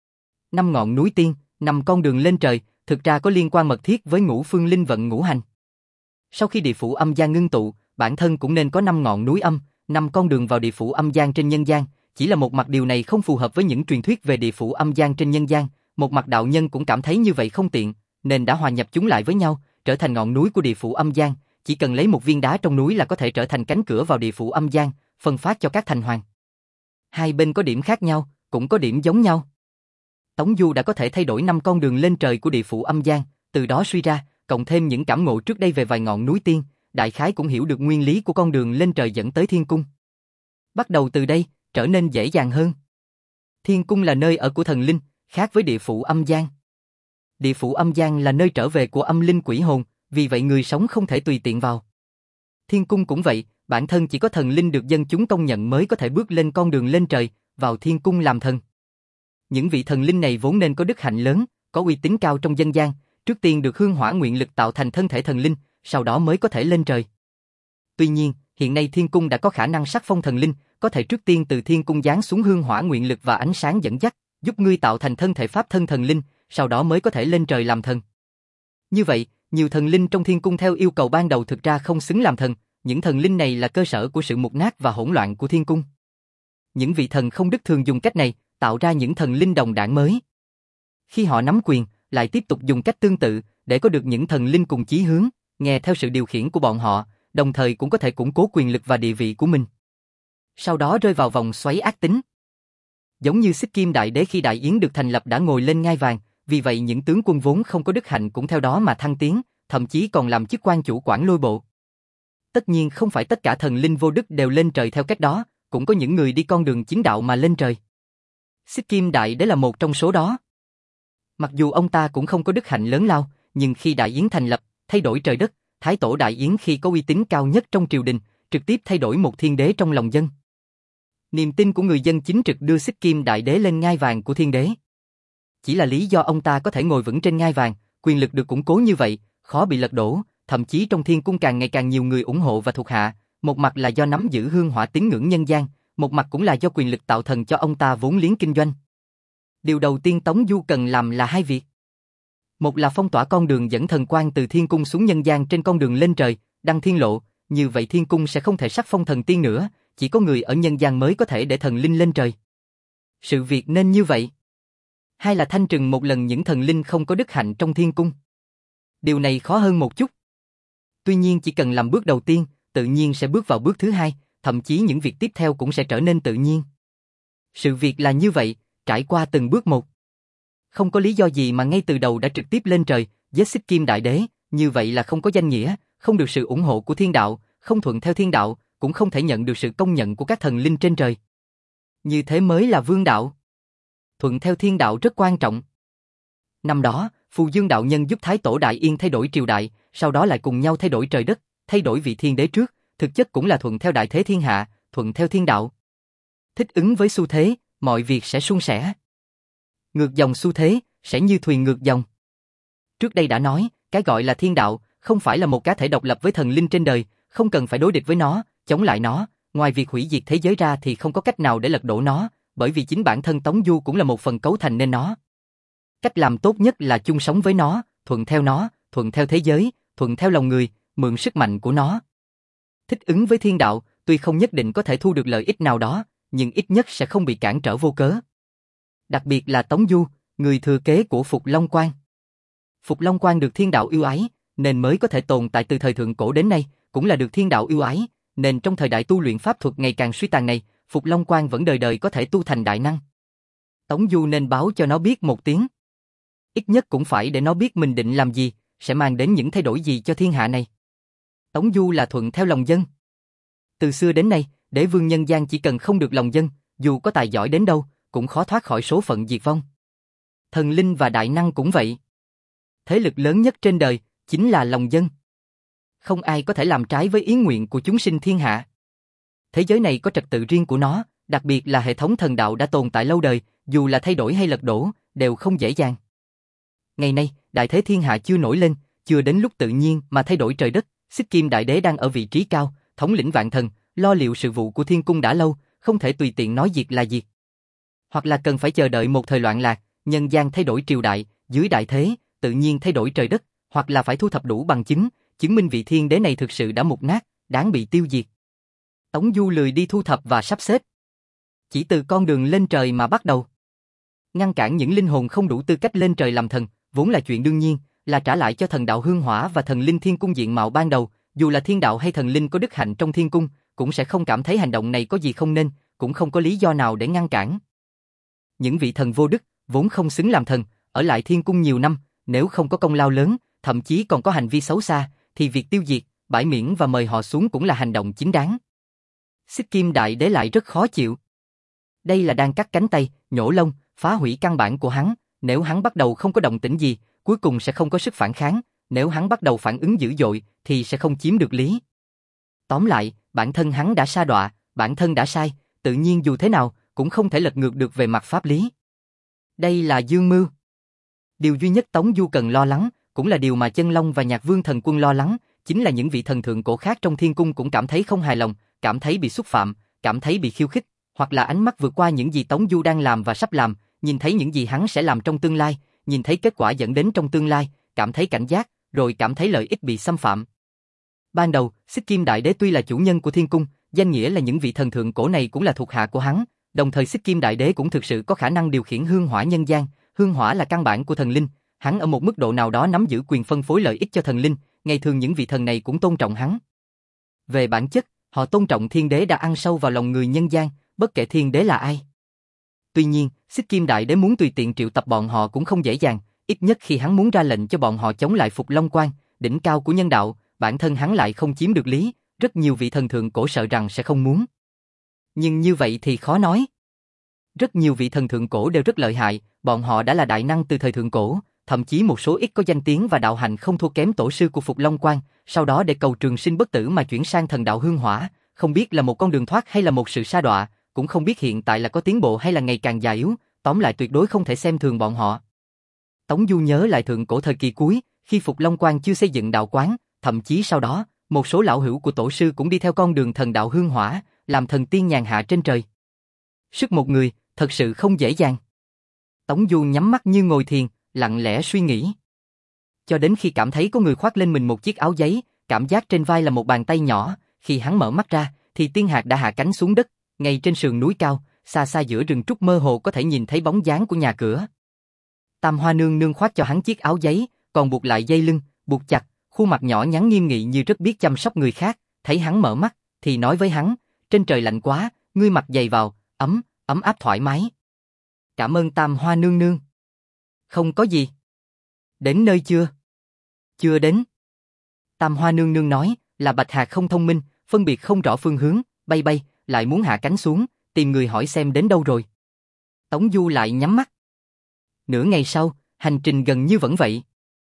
Năm ngọn núi tiên, năm con đường lên trời, thực ra có liên quan mật thiết với ngũ phương linh vận ngũ hành. Sau khi địa phủ âm gian ngưng tụ, bản thân cũng nên có năm ngọn núi âm, năm con đường vào địa phủ âm gian trên nhân gian, chỉ là một mặt điều này không phù hợp với những truyền thuyết về địa phủ âm gian trên nhân gian, một mặt đạo nhân cũng cảm thấy như vậy không tiện, nên đã hòa nhập chúng lại với nhau, trở thành ngọn núi của địa phủ âm gian, chỉ cần lấy một viên đá trong núi là có thể trở thành cánh cửa vào địa phủ âm gian, phân phát cho các thành hoàng. Hai bên có điểm khác nhau, cũng có điểm giống nhau. Tống Du đã có thể thay đổi năm con đường lên trời của địa phủ âm gian, từ đó suy ra, cộng thêm những cảm ngộ trước đây về vài ngọn núi tiên, đại khái cũng hiểu được nguyên lý của con đường lên trời dẫn tới thiên cung. Bắt đầu từ đây, trở nên dễ dàng hơn. Thiên cung là nơi ở của thần linh, khác với địa phủ âm gian. Địa phủ âm gian là nơi trở về của âm linh quỷ hồn, vì vậy người sống không thể tùy tiện vào. Thiên cung cũng vậy, bản thân chỉ có thần linh được dân chúng công nhận mới có thể bước lên con đường lên trời, vào thiên cung làm thần. Những vị thần linh này vốn nên có đức hạnh lớn, có uy tín cao trong dân gian, trước tiên được hương hỏa nguyện lực tạo thành thân thể thần linh, sau đó mới có thể lên trời. Tuy nhiên, hiện nay thiên cung đã có khả năng sắc phong thần linh, có thể trước tiên từ thiên cung giáng xuống hương hỏa nguyện lực và ánh sáng dẫn dắt, giúp ngươi tạo thành thân thể pháp thân thần linh, sau đó mới có thể lên trời làm thần. Như vậy, nhiều thần linh trong thiên cung theo yêu cầu ban đầu thực ra không xứng làm thần, những thần linh này là cơ sở của sự mục nát và hỗn loạn của thiên cung. Những vị thần không đức thường dùng cách này, tạo ra những thần linh đồng đảng mới. Khi họ nắm quyền, lại tiếp tục dùng cách tương tự, để có được những thần linh cùng chí hướng, nghe theo sự điều khiển của bọn họ, đồng thời cũng có thể củng cố quyền lực và địa vị của mình. Sau đó rơi vào vòng xoáy ác tính. Giống như Xích Kim Đại Đế khi Đại Yến được thành lập đã ngồi lên ngai vàng, vì vậy những tướng quân vốn không có đức hạnh cũng theo đó mà thăng tiến, thậm chí còn làm chức quan chủ quản lôi bộ. Tất nhiên không phải tất cả thần linh vô đức đều lên trời theo cách đó, cũng có những người đi con đường chính đạo mà lên trời. Xích Kim Đại Đế là một trong số đó. Mặc dù ông ta cũng không có đức hạnh lớn lao, nhưng khi Đại Yến thành lập, thay đổi trời đất, Thái tổ Đại Yến khi có uy tín cao nhất trong triều đình, trực tiếp thay đổi một thiên đế trong lòng dân. Niềm tin của người dân chính trực đưa Xích Kim Đại Đế lên ngai vàng của thiên đế. Chỉ là lý do ông ta có thể ngồi vững trên ngai vàng, quyền lực được củng cố như vậy, khó bị lật đổ, thậm chí trong thiên cung càng ngày càng nhiều người ủng hộ và thuộc hạ, một mặt là do nắm giữ hương hỏa tín ngưỡng nhân gian, một mặt cũng là do quyền lực tạo thần cho ông ta vốn liếng kinh doanh. Điều đầu tiên Tống Du cần làm là hai việc. Một là phong tỏa con đường dẫn thần quan từ thiên cung xuống nhân gian trên con đường lên trời, đăng thiên lộ, như vậy thiên cung sẽ không thể sắc phong thần tiên nữa, chỉ có người ở nhân gian mới có thể để thần linh lên trời. Sự việc nên như vậy. Hai là thanh trừng một lần những thần linh không có đức hạnh trong thiên cung. Điều này khó hơn một chút. Tuy nhiên chỉ cần làm bước đầu tiên, tự nhiên sẽ bước vào bước thứ hai, thậm chí những việc tiếp theo cũng sẽ trở nên tự nhiên. Sự việc là như vậy, trải qua từng bước một. Không có lý do gì mà ngay từ đầu đã trực tiếp lên trời, giết Xích Kim Đại Đế, như vậy là không có danh nghĩa, không được sự ủng hộ của thiên đạo, không thuận theo thiên đạo, cũng không thể nhận được sự công nhận của các thần linh trên trời. Như thế mới là vương đạo. Thuận theo thiên đạo rất quan trọng. Năm đó, Phù Dương đạo nhân giúp Thái tổ Đại Yên thay đổi triều đại, sau đó lại cùng nhau thay đổi trời đất, thay đổi vị thiên đế trước, thực chất cũng là thuận theo đại thế thiên hạ, thuận theo thiên đạo. Thích ứng với xu thế, mọi việc sẽ suôn sẻ. Ngược dòng xu thế, sẽ như thuyền ngược dòng. Trước đây đã nói, cái gọi là thiên đạo, không phải là một cá thể độc lập với thần linh trên đời, không cần phải đối địch với nó, chống lại nó, ngoài việc hủy diệt thế giới ra thì không có cách nào để lật đổ nó, bởi vì chính bản thân Tống Du cũng là một phần cấu thành nên nó. Cách làm tốt nhất là chung sống với nó, thuận theo nó, thuận theo thế giới, thuận theo lòng người, mượn sức mạnh của nó. Thích ứng với thiên đạo, tuy không nhất định có thể thu được lợi ích nào đó, nhưng ít nhất sẽ không bị cản trở vô cớ. Đặc biệt là Tống Du, người thừa kế của Phục Long Quan. Phục Long Quan được thiên đạo yêu ái, nên mới có thể tồn tại từ thời thượng cổ đến nay, cũng là được thiên đạo yêu ái, nên trong thời đại tu luyện pháp thuật ngày càng suy tàn này, Phục Long Quan vẫn đời đời có thể tu thành đại năng. Tống Du nên báo cho nó biết một tiếng. Ít nhất cũng phải để nó biết mình định làm gì, sẽ mang đến những thay đổi gì cho thiên hạ này. Tống Du là thuận theo lòng dân. Từ xưa đến nay, đế vương nhân gian chỉ cần không được lòng dân, dù có tài giỏi đến đâu, cũng khó thoát khỏi số phận diệt vong. Thần linh và đại năng cũng vậy. Thế lực lớn nhất trên đời, chính là lòng dân. Không ai có thể làm trái với ý nguyện của chúng sinh thiên hạ. Thế giới này có trật tự riêng của nó, đặc biệt là hệ thống thần đạo đã tồn tại lâu đời, dù là thay đổi hay lật đổ, đều không dễ dàng. Ngày nay, đại thế thiên hạ chưa nổi lên, chưa đến lúc tự nhiên mà thay đổi trời đất, Xích Kim Đại Đế đang ở vị trí cao, thống lĩnh vạn thần, lo liệu sự vụ của thiên cung đã lâu, không thể tùy tiện nói diệt là diệt. Hoặc là cần phải chờ đợi một thời loạn lạc, nhân gian thay đổi triều đại, dưới đại thế, tự nhiên thay đổi trời đất, hoặc là phải thu thập đủ bằng chứng, chứng minh vị thiên đế này thực sự đã mục nát, đáng bị tiêu diệt. Tống Du lười đi thu thập và sắp xếp. Chỉ từ con đường lên trời mà bắt đầu. Ngăn cản những linh hồn không đủ tư cách lên trời làm thần, vốn là chuyện đương nhiên, là trả lại cho thần đạo hương hỏa và thần linh thiên cung diện mạo ban đầu, dù là thiên đạo hay thần linh có đức hạnh trong thiên cung, cũng sẽ không cảm thấy hành động này có gì không nên, cũng không có lý do nào để ngăn cản. Những vị thần vô đức, vốn không xứng làm thần, ở lại thiên cung nhiều năm, nếu không có công lao lớn, thậm chí còn có hành vi xấu xa, thì việc tiêu diệt, bãi miễn và mời họ xuống cũng là hành động chính đáng. Xích Kim Đại Đế lại rất khó chịu. Đây là đang cắt cánh tay, nhổ lông, phá hủy căn bản của hắn, nếu hắn bắt đầu không có động tĩnh gì, cuối cùng sẽ không có sức phản kháng, nếu hắn bắt đầu phản ứng dữ dội, thì sẽ không chiếm được lý. Tóm lại, bản thân hắn đã sa đọa, bản thân đã sai, tự nhiên dù thế nào, cũng không thể lật ngược được về mặt pháp lý. Đây là dương mưu. Điều duy nhất Tống Du cần lo lắng, cũng là điều mà Chân Long và Nhạc Vương Thần Quân lo lắng, chính là những vị thần thượng cổ khác trong thiên cung cũng cảm thấy không hài lòng, cảm thấy bị xúc phạm, cảm thấy bị khiêu khích, hoặc là ánh mắt vượt qua những gì Tống Du đang làm và sắp làm, nhìn thấy những gì hắn sẽ làm trong tương lai, nhìn thấy kết quả dẫn đến trong tương lai, cảm thấy cảnh giác, rồi cảm thấy lợi ích bị xâm phạm. Ban đầu, Xích Kim Đại Đế tuy là chủ nhân của thiên cung, danh nghĩa là những vị thần thượng cổ này cũng là thuộc hạ của hắn, đồng thời Xích Kim Đại Đế cũng thực sự có khả năng điều khiển hương hỏa nhân gian, hương hỏa là căn bản của thần linh, hắn ở một mức độ nào đó nắm giữ quyền phân phối lợi ích cho thần linh, ngày thường những vị thần này cũng tôn trọng hắn. Về bản chất, họ tôn trọng thiên đế đã ăn sâu vào lòng người nhân gian, bất kể thiên đế là ai. Tuy nhiên, Xích Kim Đại Đế muốn tùy tiện triệu tập bọn họ cũng không dễ dàng, ít nhất khi hắn muốn ra lệnh cho bọn họ chống lại Phục Long Quan, đỉnh cao của nhân đạo, bản thân hắn lại không chiếm được lý, rất nhiều vị thần thượng cổ sợ rằng sẽ không muốn. Nhưng như vậy thì khó nói. Rất nhiều vị thần thượng cổ đều rất lợi hại, bọn họ đã là đại năng từ thời thượng cổ, thậm chí một số ít có danh tiếng và đạo hạnh không thua kém tổ sư của Phục Long Quan, sau đó để cầu trường sinh bất tử mà chuyển sang thần đạo hương hỏa, không biết là một con đường thoát hay là một sự sa đọa, cũng không biết hiện tại là có tiến bộ hay là ngày càng già yếu, tóm lại tuyệt đối không thể xem thường bọn họ. Tống Du nhớ lại thượng cổ thời kỳ cuối, khi Phục Long Quan chưa xây dựng đạo quán, thậm chí sau đó, một số lão hữu của tổ sư cũng đi theo con đường thần đạo hương hỏa, làm thần tiên nhàn hạ trên trời. Sức một người, thật sự không dễ dàng. Tống Du nhắm mắt như ngồi thiền, lặng lẽ suy nghĩ. Cho đến khi cảm thấy có người khoác lên mình một chiếc áo giấy, cảm giác trên vai là một bàn tay nhỏ, khi hắn mở mắt ra, thì tiên hạc đã hạ cánh xuống đất, ngay trên sườn núi cao, xa xa giữa rừng trúc mơ hồ có thể nhìn thấy bóng dáng của nhà cửa. Tam Hoa nương nương khoác cho hắn chiếc áo giấy, còn buộc lại dây lưng, buộc chặt, khuôn mặt nhỏ nhắn nghiêm nghị như rất biết chăm sóc người khác, thấy hắn mở mắt, thì nói với hắn, trên trời lạnh quá, ngươi mặc giày vào, ấm, ấm áp thoải mái. Cảm ơn Tam Hoa nương nương. Không có gì. Đến nơi chưa? Chưa đến. Tam Hoa nương nương nói, là Bạch Hạc không thông minh, phân biệt không rõ phương hướng, bay bay, lại muốn hạ cánh xuống, tìm người hỏi xem đến đâu rồi. Tống Du lại nhắm mắt. Nửa ngày sau, hành trình gần như vẫn vậy.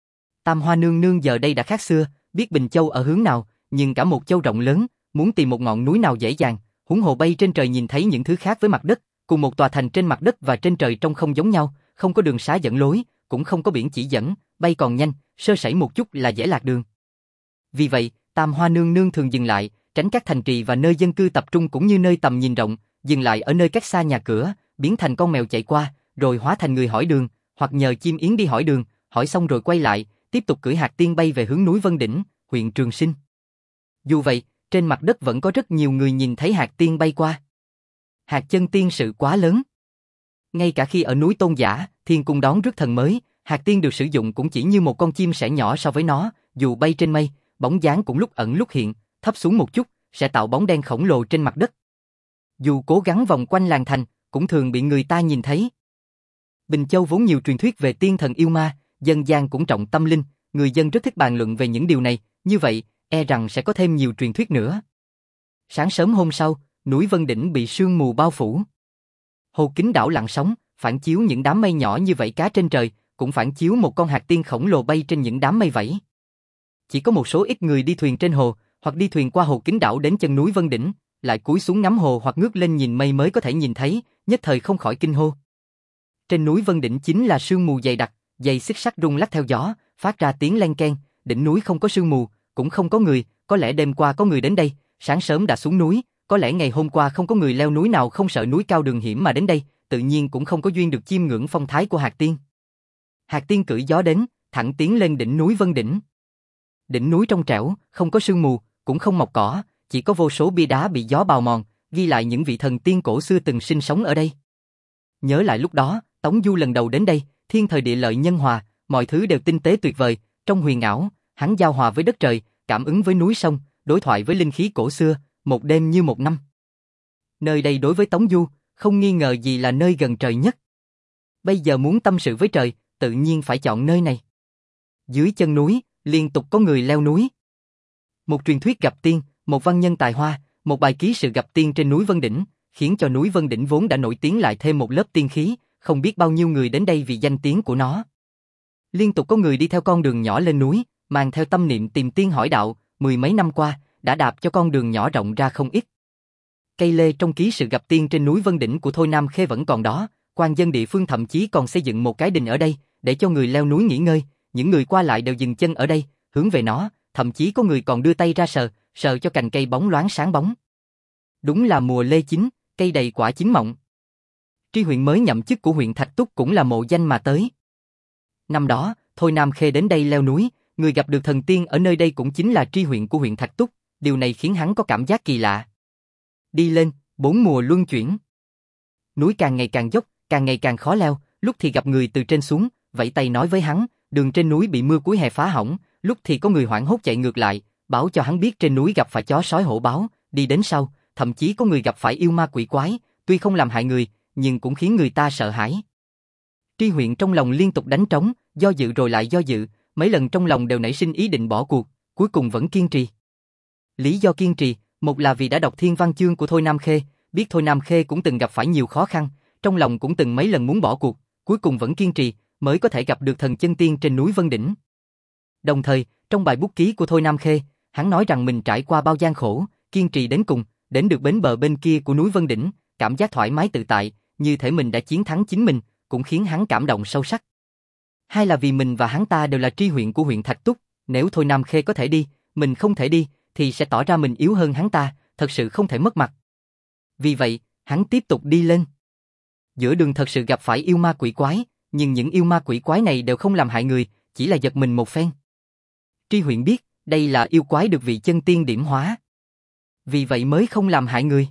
Tam Hoa nương nương giờ đây đã khác xưa, biết Bình Châu ở hướng nào, nhưng cả một châu rộng lớn, muốn tìm một ngọn núi nào dễ dàng, huống hồ bay trên trời nhìn thấy những thứ khác với mặt đất, cùng một tòa thành trên mặt đất và trên trời trông không giống nhau, không có đường xá dẫn lối, cũng không có biển chỉ dẫn, bay còn nhanh, sơ sẩy một chút là dễ lạc đường. Vì vậy, Tam Hoa nương nương thường dừng lại, tránh các thành trì và nơi dân cư tập trung cũng như nơi tầm nhìn rộng, dừng lại ở nơi cách xa nhà cửa, biến thành con mèo chạy qua, rồi hóa thành người hỏi đường, hoặc nhờ chim yến đi hỏi đường, hỏi xong rồi quay lại, tiếp tục cưỡi hạc tiên bay về hướng núi Vân Đỉnh, huyện Trường Sinh. Dù vậy, trên mặt đất vẫn có rất nhiều người nhìn thấy hạc tiên bay qua. Hạc chân tiên sự quá lớn. Ngay cả khi ở núi Tôn Giả, thiên cung đón rước thần mới, hạc tiên được sử dụng cũng chỉ như một con chim sẻ nhỏ so với nó, dù bay trên mây, bóng dáng cũng lúc ẩn lúc hiện, thấp xuống một chút, sẽ tạo bóng đen khổng lồ trên mặt đất. Dù cố gắng vòng quanh làng thành, cũng thường bị người ta nhìn thấy. Bình Châu vốn nhiều truyền thuyết về tiên thần yêu ma, dân gian cũng trọng tâm linh, người dân rất thích bàn luận về những điều này, như vậy, e rằng sẽ có thêm nhiều truyền thuyết nữa. Sáng sớm hôm sau, núi Vân Đỉnh bị sương mù bao phủ. Hồ Kính đảo lặng sóng, phản chiếu những đám mây nhỏ như vảy cá trên trời, cũng phản chiếu một con hạc tiên khổng lồ bay trên những đám mây vảy. Chỉ có một số ít người đi thuyền trên hồ, hoặc đi thuyền qua Hồ Kính đảo đến chân núi Vân Đỉnh, lại cúi xuống ngắm hồ hoặc ngước lên nhìn mây mới có thể nhìn thấy, nhất thời không khỏi kinh hô. Trên núi Vân Đỉnh chính là sương mù dày đặc, dây xích sắt rung lắc theo gió, phát ra tiếng len keng, đỉnh núi không có sương mù, cũng không có người, có lẽ đêm qua có người đến đây, sáng sớm đã xuống núi, có lẽ ngày hôm qua không có người leo núi nào không sợ núi cao đường hiểm mà đến đây, tự nhiên cũng không có duyên được chiêm ngưỡng phong thái của hạc tiên. Hạc tiên cưỡi gió đến, thẳng tiến lên đỉnh núi Vân Đỉnh. Đỉnh núi trong trẻo, không có sương mù, cũng không mọc cỏ, chỉ có vô số bia đá bị gió bào mòn, ghi lại những vị thần tiên cổ xưa từng sinh sống ở đây. Nhớ lại lúc đó, Tống Du lần đầu đến đây, thiên thời địa lợi nhân hòa, mọi thứ đều tinh tế tuyệt vời, trong huyền ảo, hắn giao hòa với đất trời, cảm ứng với núi sông, đối thoại với linh khí cổ xưa, một đêm như một năm. Nơi đây đối với Tống Du, không nghi ngờ gì là nơi gần trời nhất. Bây giờ muốn tâm sự với trời, tự nhiên phải chọn nơi này. Dưới chân núi, liên tục có người leo núi. Một truyền thuyết gặp tiên, một văn nhân tài hoa, một bài ký sự gặp tiên trên núi Vân Đỉnh, khiến cho núi Vân Đỉnh vốn đã nổi tiếng lại thêm một lớp tiên khí, không biết bao nhiêu người đến đây vì danh tiếng của nó. Liên tục có người đi theo con đường nhỏ lên núi, mang theo tâm niệm tìm tiên hỏi đạo, mười mấy năm qua, đã đạp cho con đường nhỏ rộng ra không ít. Cây lê trong ký sự gặp tiên trên núi Vân Đỉnh của Thôi Nam Khê vẫn còn đó, quan dân địa phương thậm chí còn xây dựng một cái đình ở đây, để cho người leo núi nghỉ ngơi, những người qua lại đều dừng chân ở đây, hướng về nó, thậm chí có người còn đưa tay ra sờ, sờ cho cành cây bóng loáng sáng bóng. Đúng là mùa lê chín, cây đầy quả chín mọng. Tri huyện mới nhậm chức của huyện Thạch Túc cũng là mộ danh mà tới. Năm đó, Thôi Nam Khê đến đây leo núi, người gặp được thần tiên ở nơi đây cũng chính là tri huyện của huyện Thạch Túc, điều này khiến hắn có cảm giác kỳ lạ. Đi lên, bốn mùa luân chuyển. Núi càng ngày càng dốc, càng ngày càng khó leo, lúc thì gặp người từ trên xuống, vẫy tay nói với hắn, đường trên núi bị mưa cuối hè phá hỏng, lúc thì có người hoảng hốt chạy ngược lại, báo cho hắn biết trên núi gặp phải chó sói hổ báo, đi đến sau, thậm chí có người gặp phải yêu ma quỷ quái, tuy không làm hại người, nhưng cũng khiến người ta sợ hãi. Tri huyện trong lòng liên tục đánh trống, do dự rồi lại do dự, mấy lần trong lòng đều nảy sinh ý định bỏ cuộc, cuối cùng vẫn kiên trì. Lý do kiên trì, một là vì đã đọc thiên văn chương của Thôi Nam Khê, biết Thôi Nam Khê cũng từng gặp phải nhiều khó khăn, trong lòng cũng từng mấy lần muốn bỏ cuộc, cuối cùng vẫn kiên trì, mới có thể gặp được thần chân tiên trên núi Vân Đỉnh. Đồng thời, trong bài bút ký của Thôi Nam Khê, hắn nói rằng mình trải qua bao gian khổ, kiên trì đến cùng, đến được bến bờ bên kia của núi Vân Đỉnh, cảm giác thoải mái tự tại, như thể mình đã chiến thắng chính mình, cũng khiến hắn cảm động sâu sắc. Hai là vì mình và hắn ta đều là tri huyện của huyện Thạch Túc, nếu Thôi Nam Khê có thể đi, mình không thể đi, thì sẽ tỏ ra mình yếu hơn hắn ta, thật sự không thể mất mặt. Vì vậy, hắn tiếp tục đi lên. Giữa đường thật sự gặp phải yêu ma quỷ quái, nhưng những yêu ma quỷ quái này đều không làm hại người, chỉ là giật mình một phen. Tri huyện biết, đây là yêu quái được vị chân tiên điểm hóa. Vì vậy mới không làm hại người.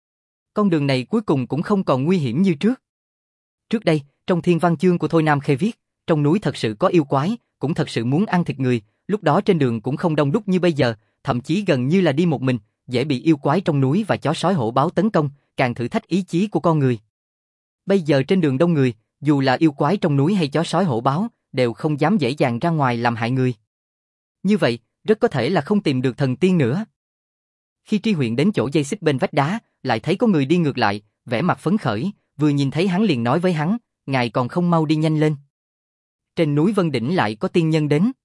Con đường này cuối cùng cũng không còn nguy hiểm như trước. Trước đây, trong thiên văn chương của Thôi Nam Khê viết, trong núi thật sự có yêu quái, cũng thật sự muốn ăn thịt người, lúc đó trên đường cũng không đông đúc như bây giờ, thậm chí gần như là đi một mình, dễ bị yêu quái trong núi và chó sói hổ báo tấn công, càng thử thách ý chí của con người. Bây giờ trên đường đông người, dù là yêu quái trong núi hay chó sói hổ báo, đều không dám dễ dàng ra ngoài làm hại người. Như vậy, rất có thể là không tìm được thần tiên nữa. Khi tri huyện đến chỗ dây xích bên vách đá, lại thấy có người đi ngược lại, vẻ mặt phấn khởi, vừa nhìn thấy hắn liền nói với hắn, ngài còn không mau đi nhanh lên. Trên núi Vân Đỉnh lại có tiên nhân đến.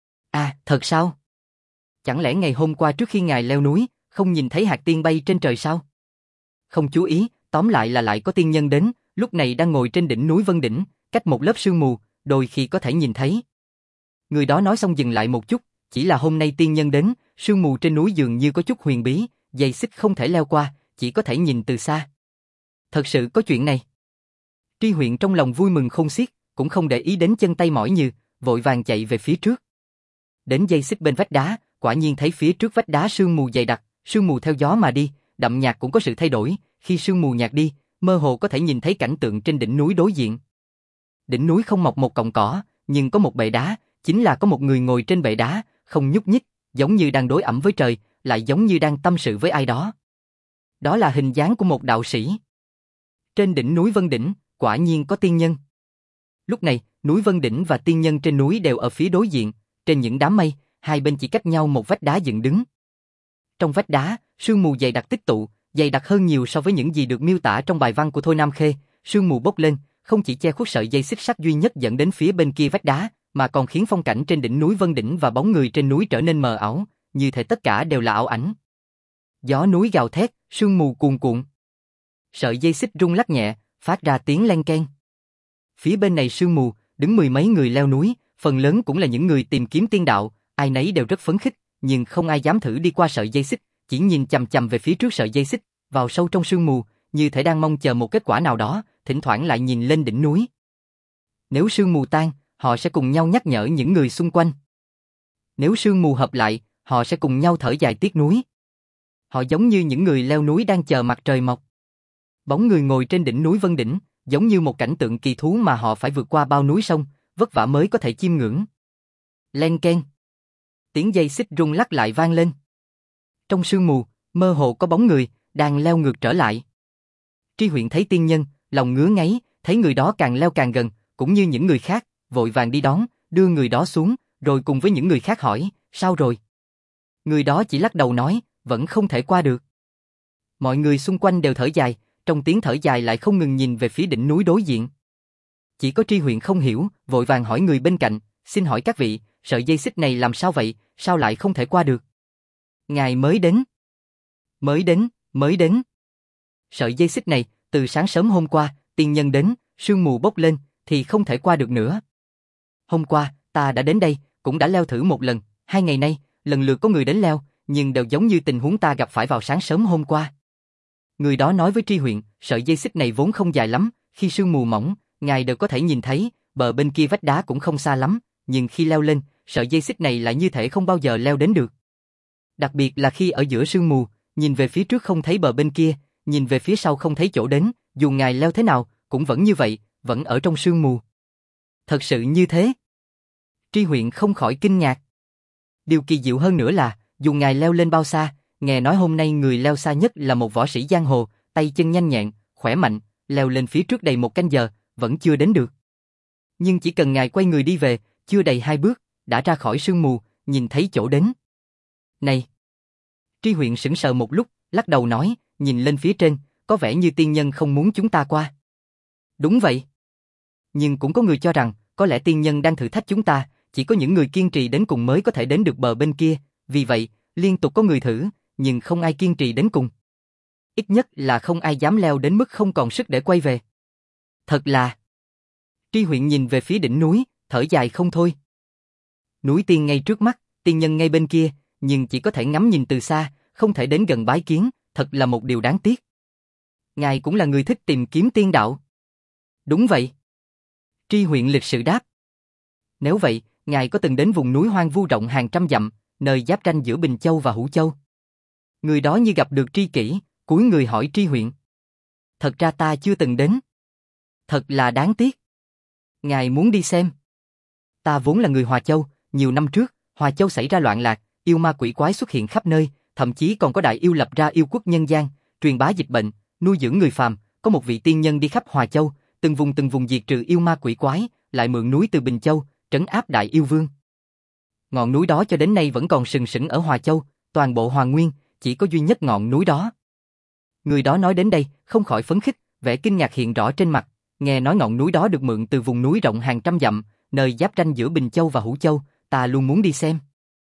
À, thật sao? Chẳng lẽ ngày hôm qua trước khi ngài leo núi, không nhìn thấy hạt tiên bay trên trời sao? Không chú ý, tóm lại là lại có tiên nhân đến, lúc này đang ngồi trên đỉnh núi Vân Đỉnh, cách một lớp sương mù, đôi khi có thể nhìn thấy. Người đó nói xong dừng lại một chút, chỉ là hôm nay tiên nhân đến, sương mù trên núi dường như có chút huyền bí, dây xích không thể leo qua, chỉ có thể nhìn từ xa. Thật sự có chuyện này. Tri huyện trong lòng vui mừng khôn xiết, cũng không để ý đến chân tay mỏi nhừ, vội vàng chạy về phía trước. Đến dây xích bên vách đá, quả nhiên thấy phía trước vách đá sương mù dày đặc, sương mù theo gió mà đi, đậm nhạt cũng có sự thay đổi, khi sương mù nhạt đi, mơ hồ có thể nhìn thấy cảnh tượng trên đỉnh núi đối diện. Đỉnh núi không mọc một cọng cỏ, nhưng có một bệ đá, chính là có một người ngồi trên bệ đá, không nhúc nhích, giống như đang đối ẩm với trời, lại giống như đang tâm sự với ai đó. Đó là hình dáng của một đạo sĩ. Trên đỉnh núi Vân Đỉnh, quả nhiên có tiên nhân. Lúc này, núi Vân Đỉnh và tiên nhân trên núi đều ở phía đối diện, trên những đám mây, hai bên chỉ cách nhau một vách đá dựng đứng. Trong vách đá, sương mù dày đặc tích tụ, dày đặc hơn nhiều so với những gì được miêu tả trong bài văn của Thôi Nam Khê, sương mù bốc lên, không chỉ che khuất sợi dây xích sắt duy nhất dẫn đến phía bên kia vách đá, mà còn khiến phong cảnh trên đỉnh núi Vân Đỉnh và bóng người trên núi trở nên mờ ảo, như thể tất cả đều là ảo ảnh. Gió núi gào thét, sương mù cuồn cuộn. Sợi dây xích rung lắc nhẹ, phát ra tiếng len keng. Phía bên này sương mù, đứng mười mấy người leo núi, phần lớn cũng là những người tìm kiếm tiên đạo, ai nấy đều rất phấn khích, nhưng không ai dám thử đi qua sợi dây xích, chỉ nhìn chằm chằm về phía trước sợi dây xích, vào sâu trong sương mù, như thể đang mong chờ một kết quả nào đó, thỉnh thoảng lại nhìn lên đỉnh núi. Nếu sương mù tan, họ sẽ cùng nhau nhắc nhở những người xung quanh. Nếu sương mù hợp lại, họ sẽ cùng nhau thở dài tiếc nuối. Họ giống như những người leo núi đang chờ mặt trời mọc. Bóng người ngồi trên đỉnh núi Vân Đỉnh, giống như một cảnh tượng kỳ thú mà họ phải vượt qua bao núi sông, vất vả mới có thể chiêm ngưỡng. Len keng. Tiếng dây xích rung lắc lại vang lên. Trong sương mù, mơ hồ có bóng người, đang leo ngược trở lại. Tri huyện thấy tiên nhân, lòng ngứa ngáy, thấy người đó càng leo càng gần, cũng như những người khác, vội vàng đi đón, đưa người đó xuống, rồi cùng với những người khác hỏi, sao rồi? Người đó chỉ lắc đầu nói, vẫn không thể qua được. Mọi người xung quanh đều thở dài, trong tiếng thở dài lại không ngừng nhìn về phía đỉnh núi đối diện. Chỉ có Tri huyện không hiểu, vội vàng hỏi người bên cạnh, xin hỏi các vị, sợi dây xích này làm sao vậy, sao lại không thể qua được? Ngài mới đến. Mới đến, mới đến. Sợi dây xích này, từ sáng sớm hôm qua, tiên nhân đến, sương mù bốc lên, thì không thể qua được nữa. Hôm qua, ta đã đến đây, cũng đã leo thử một lần, hai ngày nay, lần lượt có người đến leo, nhưng đều giống như tình huống ta gặp phải vào sáng sớm hôm qua. Người đó nói với Tri Huyện, sợi dây xích này vốn không dài lắm, khi sương mù mỏng, ngài đều có thể nhìn thấy, bờ bên kia vách đá cũng không xa lắm, nhưng khi leo lên, sợi dây xích này lại như thể không bao giờ leo đến được. Đặc biệt là khi ở giữa sương mù, nhìn về phía trước không thấy bờ bên kia, nhìn về phía sau không thấy chỗ đến, dù ngài leo thế nào, cũng vẫn như vậy, vẫn ở trong sương mù. Thật sự như thế? Tri Huyện không khỏi kinh ngạc. Điều kỳ diệu hơn nữa là, dù ngài leo lên bao xa, nghe nói hôm nay người leo xa nhất là một võ sĩ giang hồ, tay chân nhanh nhẹn, khỏe mạnh, leo lên phía trước đầy một canh giờ, vẫn chưa đến được. Nhưng chỉ cần ngài quay người đi về, chưa đầy hai bước, đã ra khỏi sương mù, nhìn thấy chỗ đến. Này! Tri Huyện sững sờ một lúc, lắc đầu nói, nhìn lên phía trên, có vẻ như tiên nhân không muốn chúng ta qua. Đúng vậy. Nhưng cũng có người cho rằng, có lẽ tiên nhân đang thử thách chúng ta, chỉ có những người kiên trì đến cùng mới có thể đến được bờ bên kia, vì vậy, liên tục có người thử, nhưng không ai kiên trì đến cùng. Ít nhất là không ai dám leo đến mức không còn sức để quay về. Thật là... Tri Huyện nhìn về phía đỉnh núi, thở dài không thôi. Núi tiên ngay trước mắt, tiên nhân ngay bên kia, nhưng chỉ có thể ngắm nhìn từ xa, không thể đến gần bái kiến, thật là một điều đáng tiếc. Ngài cũng là người thích tìm kiếm tiên đạo. Đúng vậy. Tri Huyện lịch sự đáp. Nếu vậy, ngài có từng đến vùng núi hoang vu rộng hàng trăm dặm, nơi giáp ranh giữa Bình Châu và Hữu Châu? Người đó như gặp được tri kỷ, cúi người hỏi Tri Huyện. Thật ra ta chưa từng đến. Thật là đáng tiếc. Ngài muốn đi xem. Ta vốn là người Hòa Châu, nhiều năm trước, Hòa Châu xảy ra loạn lạc, yêu ma quỷ quái xuất hiện khắp nơi, thậm chí còn có đại yêu lập ra yêu quốc nhân gian, truyền bá dịch bệnh, nuôi dưỡng người phàm, có một vị tiên nhân đi khắp Hòa Châu, từng vùng từng vùng diệt trừ yêu ma quỷ quái, lại mượn núi từ Bình Châu, trấn áp đại yêu vương. Ngọn núi đó cho đến nay vẫn còn sừng sững ở Hòa Châu, toàn bộ Hòa Nguyên, chỉ có duy nhất ngọn núi đó. Người đó nói đến đây, không khỏi phấn khích, vẻ kinh ngạc hiện rõ trên mặt, nghe nói ngọn núi đó được mượn từ vùng núi rộng hàng trăm dặm, nơi giáp ranh giữa Bình Châu và Hữu Châu, ta luôn muốn đi xem.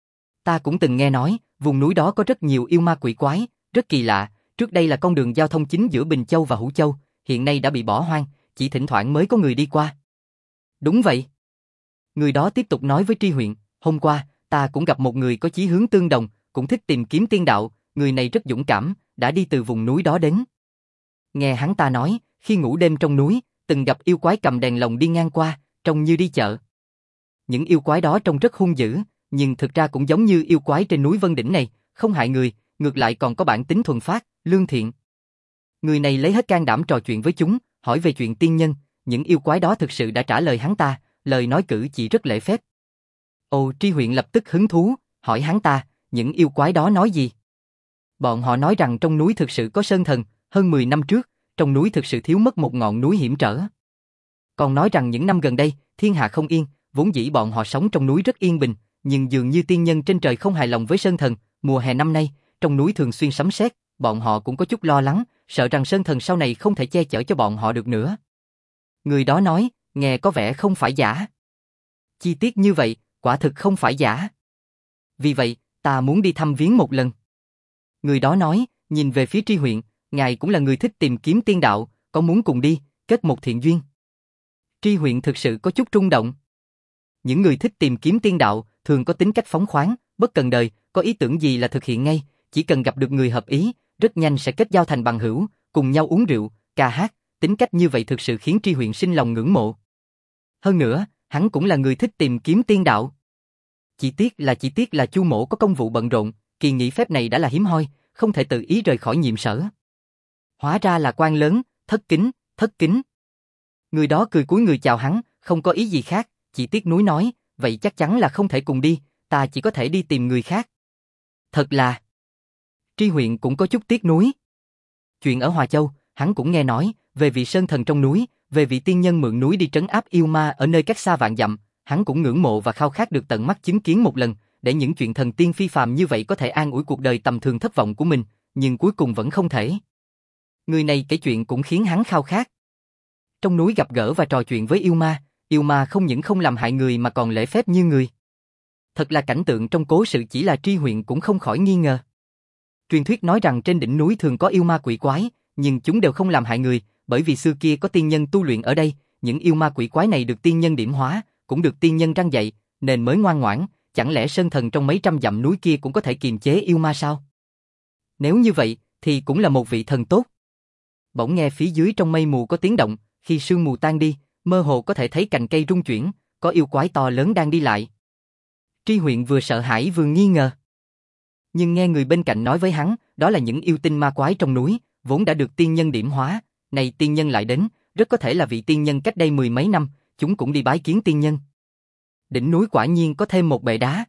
Ta cũng từng nghe nói, vùng núi đó có rất nhiều yêu ma quỷ quái, rất kỳ lạ, trước đây là con đường giao thông chính giữa Bình Châu và Hữu Châu, hiện nay đã bị bỏ hoang, chỉ thỉnh thoảng mới có người đi qua. Đúng vậy. Người đó tiếp tục nói với Tri Huyện, hôm qua, ta cũng gặp một người có chí hướng tương đồng, cũng thích tìm kiếm tiên đạo, người này rất dũng cảm, đã đi từ vùng núi đó đến. Nghe hắn ta nói, khi ngủ đêm trong núi, từng gặp yêu quái cầm đèn lồng đi ngang qua, trông như đi chợ. Những yêu quái đó trông rất hung dữ, nhưng thực ra cũng giống như yêu quái trên núi Vân Đỉnh này, không hại người, ngược lại còn có bản tính thuần phát, lương thiện. Người này lấy hết can đảm trò chuyện với chúng, hỏi về chuyện tiên nhân, những yêu quái đó thực sự đã trả lời hắn ta, lời nói cử chỉ rất lễ phép. Ồ, Tri Huyện lập tức hứng thú, hỏi hắn ta, những yêu quái đó nói gì? Bọn họ nói rằng trong núi thực sự có sơn thần, hơn mười năm trước, trong núi thực sự thiếu mất một ngọn núi hiểm trở. Còn nói rằng những năm gần đây, thiên hạ không yên, vốn dĩ bọn họ sống trong núi rất yên bình, nhưng dường như tiên nhân trên trời không hài lòng với sơn thần, mùa hè năm nay, trong núi thường xuyên sấm sét, bọn họ cũng có chút lo lắng, sợ rằng sơn thần sau này không thể che chở cho bọn họ được nữa. Người đó nói, nghe có vẻ không phải giả. Chi tiết như vậy, quả thực không phải giả. Vì vậy, ta muốn đi thăm viếng một lần. Người đó nói, nhìn về phía Tri Huyện, ngài cũng là người thích tìm kiếm tiên đạo, có muốn cùng đi, kết một thiện duyên? Tri Huyện thực sự có chút rung động. Những người thích tìm kiếm tiên đạo, thường có tính cách phóng khoáng, bất cần đời, có ý tưởng gì là thực hiện ngay, chỉ cần gặp được người hợp ý, rất nhanh sẽ kết giao thành bằng hữu, cùng nhau uống rượu, ca hát, tính cách như vậy thực sự khiến Tri Huyện sinh lòng ngưỡng mộ. Hơn nữa, hắn cũng là người thích tìm kiếm tiên đạo. Chỉ tiếc là chỉ tiếc là Chu mỗ có công vụ bận rộn, kỳ nghỉ phép này đã là hiếm hoi, không thể tự ý rời khỏi nhiệm sở. Hóa ra là quan lớn, thất kính, thất kính. Người đó cười cúi người chào hắn, không có ý gì khác, chỉ tiếc núi nói, vậy chắc chắn là không thể cùng đi, ta chỉ có thể đi tìm người khác. Thật là... Tri Huyện cũng có chút tiếc núi. Chuyện ở Hòa Châu, hắn cũng nghe nói, về vị sơn thần trong núi, về vị tiên nhân mượn núi đi trấn áp yêu ma ở nơi cách xa vạn dặm, hắn cũng ngưỡng mộ và khao khát được tận mắt chứng kiến một lần, để những chuyện thần tiên phi phàm như vậy có thể an ủi cuộc đời tầm thường thất vọng của mình, nhưng cuối cùng vẫn không thể. Người này kể chuyện cũng khiến hắn khao khát. Trong núi gặp gỡ và trò chuyện với yêu ma, yêu ma không những không làm hại người mà còn lễ phép như người. Thật là cảnh tượng trong cố sự chỉ là Tri Huyện cũng không khỏi nghi ngờ. Truyền thuyết nói rằng trên đỉnh núi thường có yêu ma quỷ quái, nhưng chúng đều không làm hại người, bởi vì xưa kia có tiên nhân tu luyện ở đây, những yêu ma quỷ quái này được tiên nhân điểm hóa, cũng được tiên nhân răn dạy, nên mới ngoan ngoãn, chẳng lẽ sơn thần trong mấy trăm dặm núi kia cũng có thể kiềm chế yêu ma sao? Nếu như vậy, thì cũng là một vị thần tốt. Bỗng nghe phía dưới trong mây mù có tiếng động, khi sương mù tan đi, mơ hồ có thể thấy cành cây rung chuyển, có yêu quái to lớn đang đi lại. Tri Huyện vừa sợ hãi vừa nghi ngờ. Nhưng nghe người bên cạnh nói với hắn, đó là những yêu tinh ma quái trong núi, vốn đã được tiên nhân điểm hóa, này tiên nhân lại đến, rất có thể là vị tiên nhân cách đây mười mấy năm, chúng cũng đi bái kiến tiên nhân. Đỉnh núi quả nhiên có thêm một bệ đá.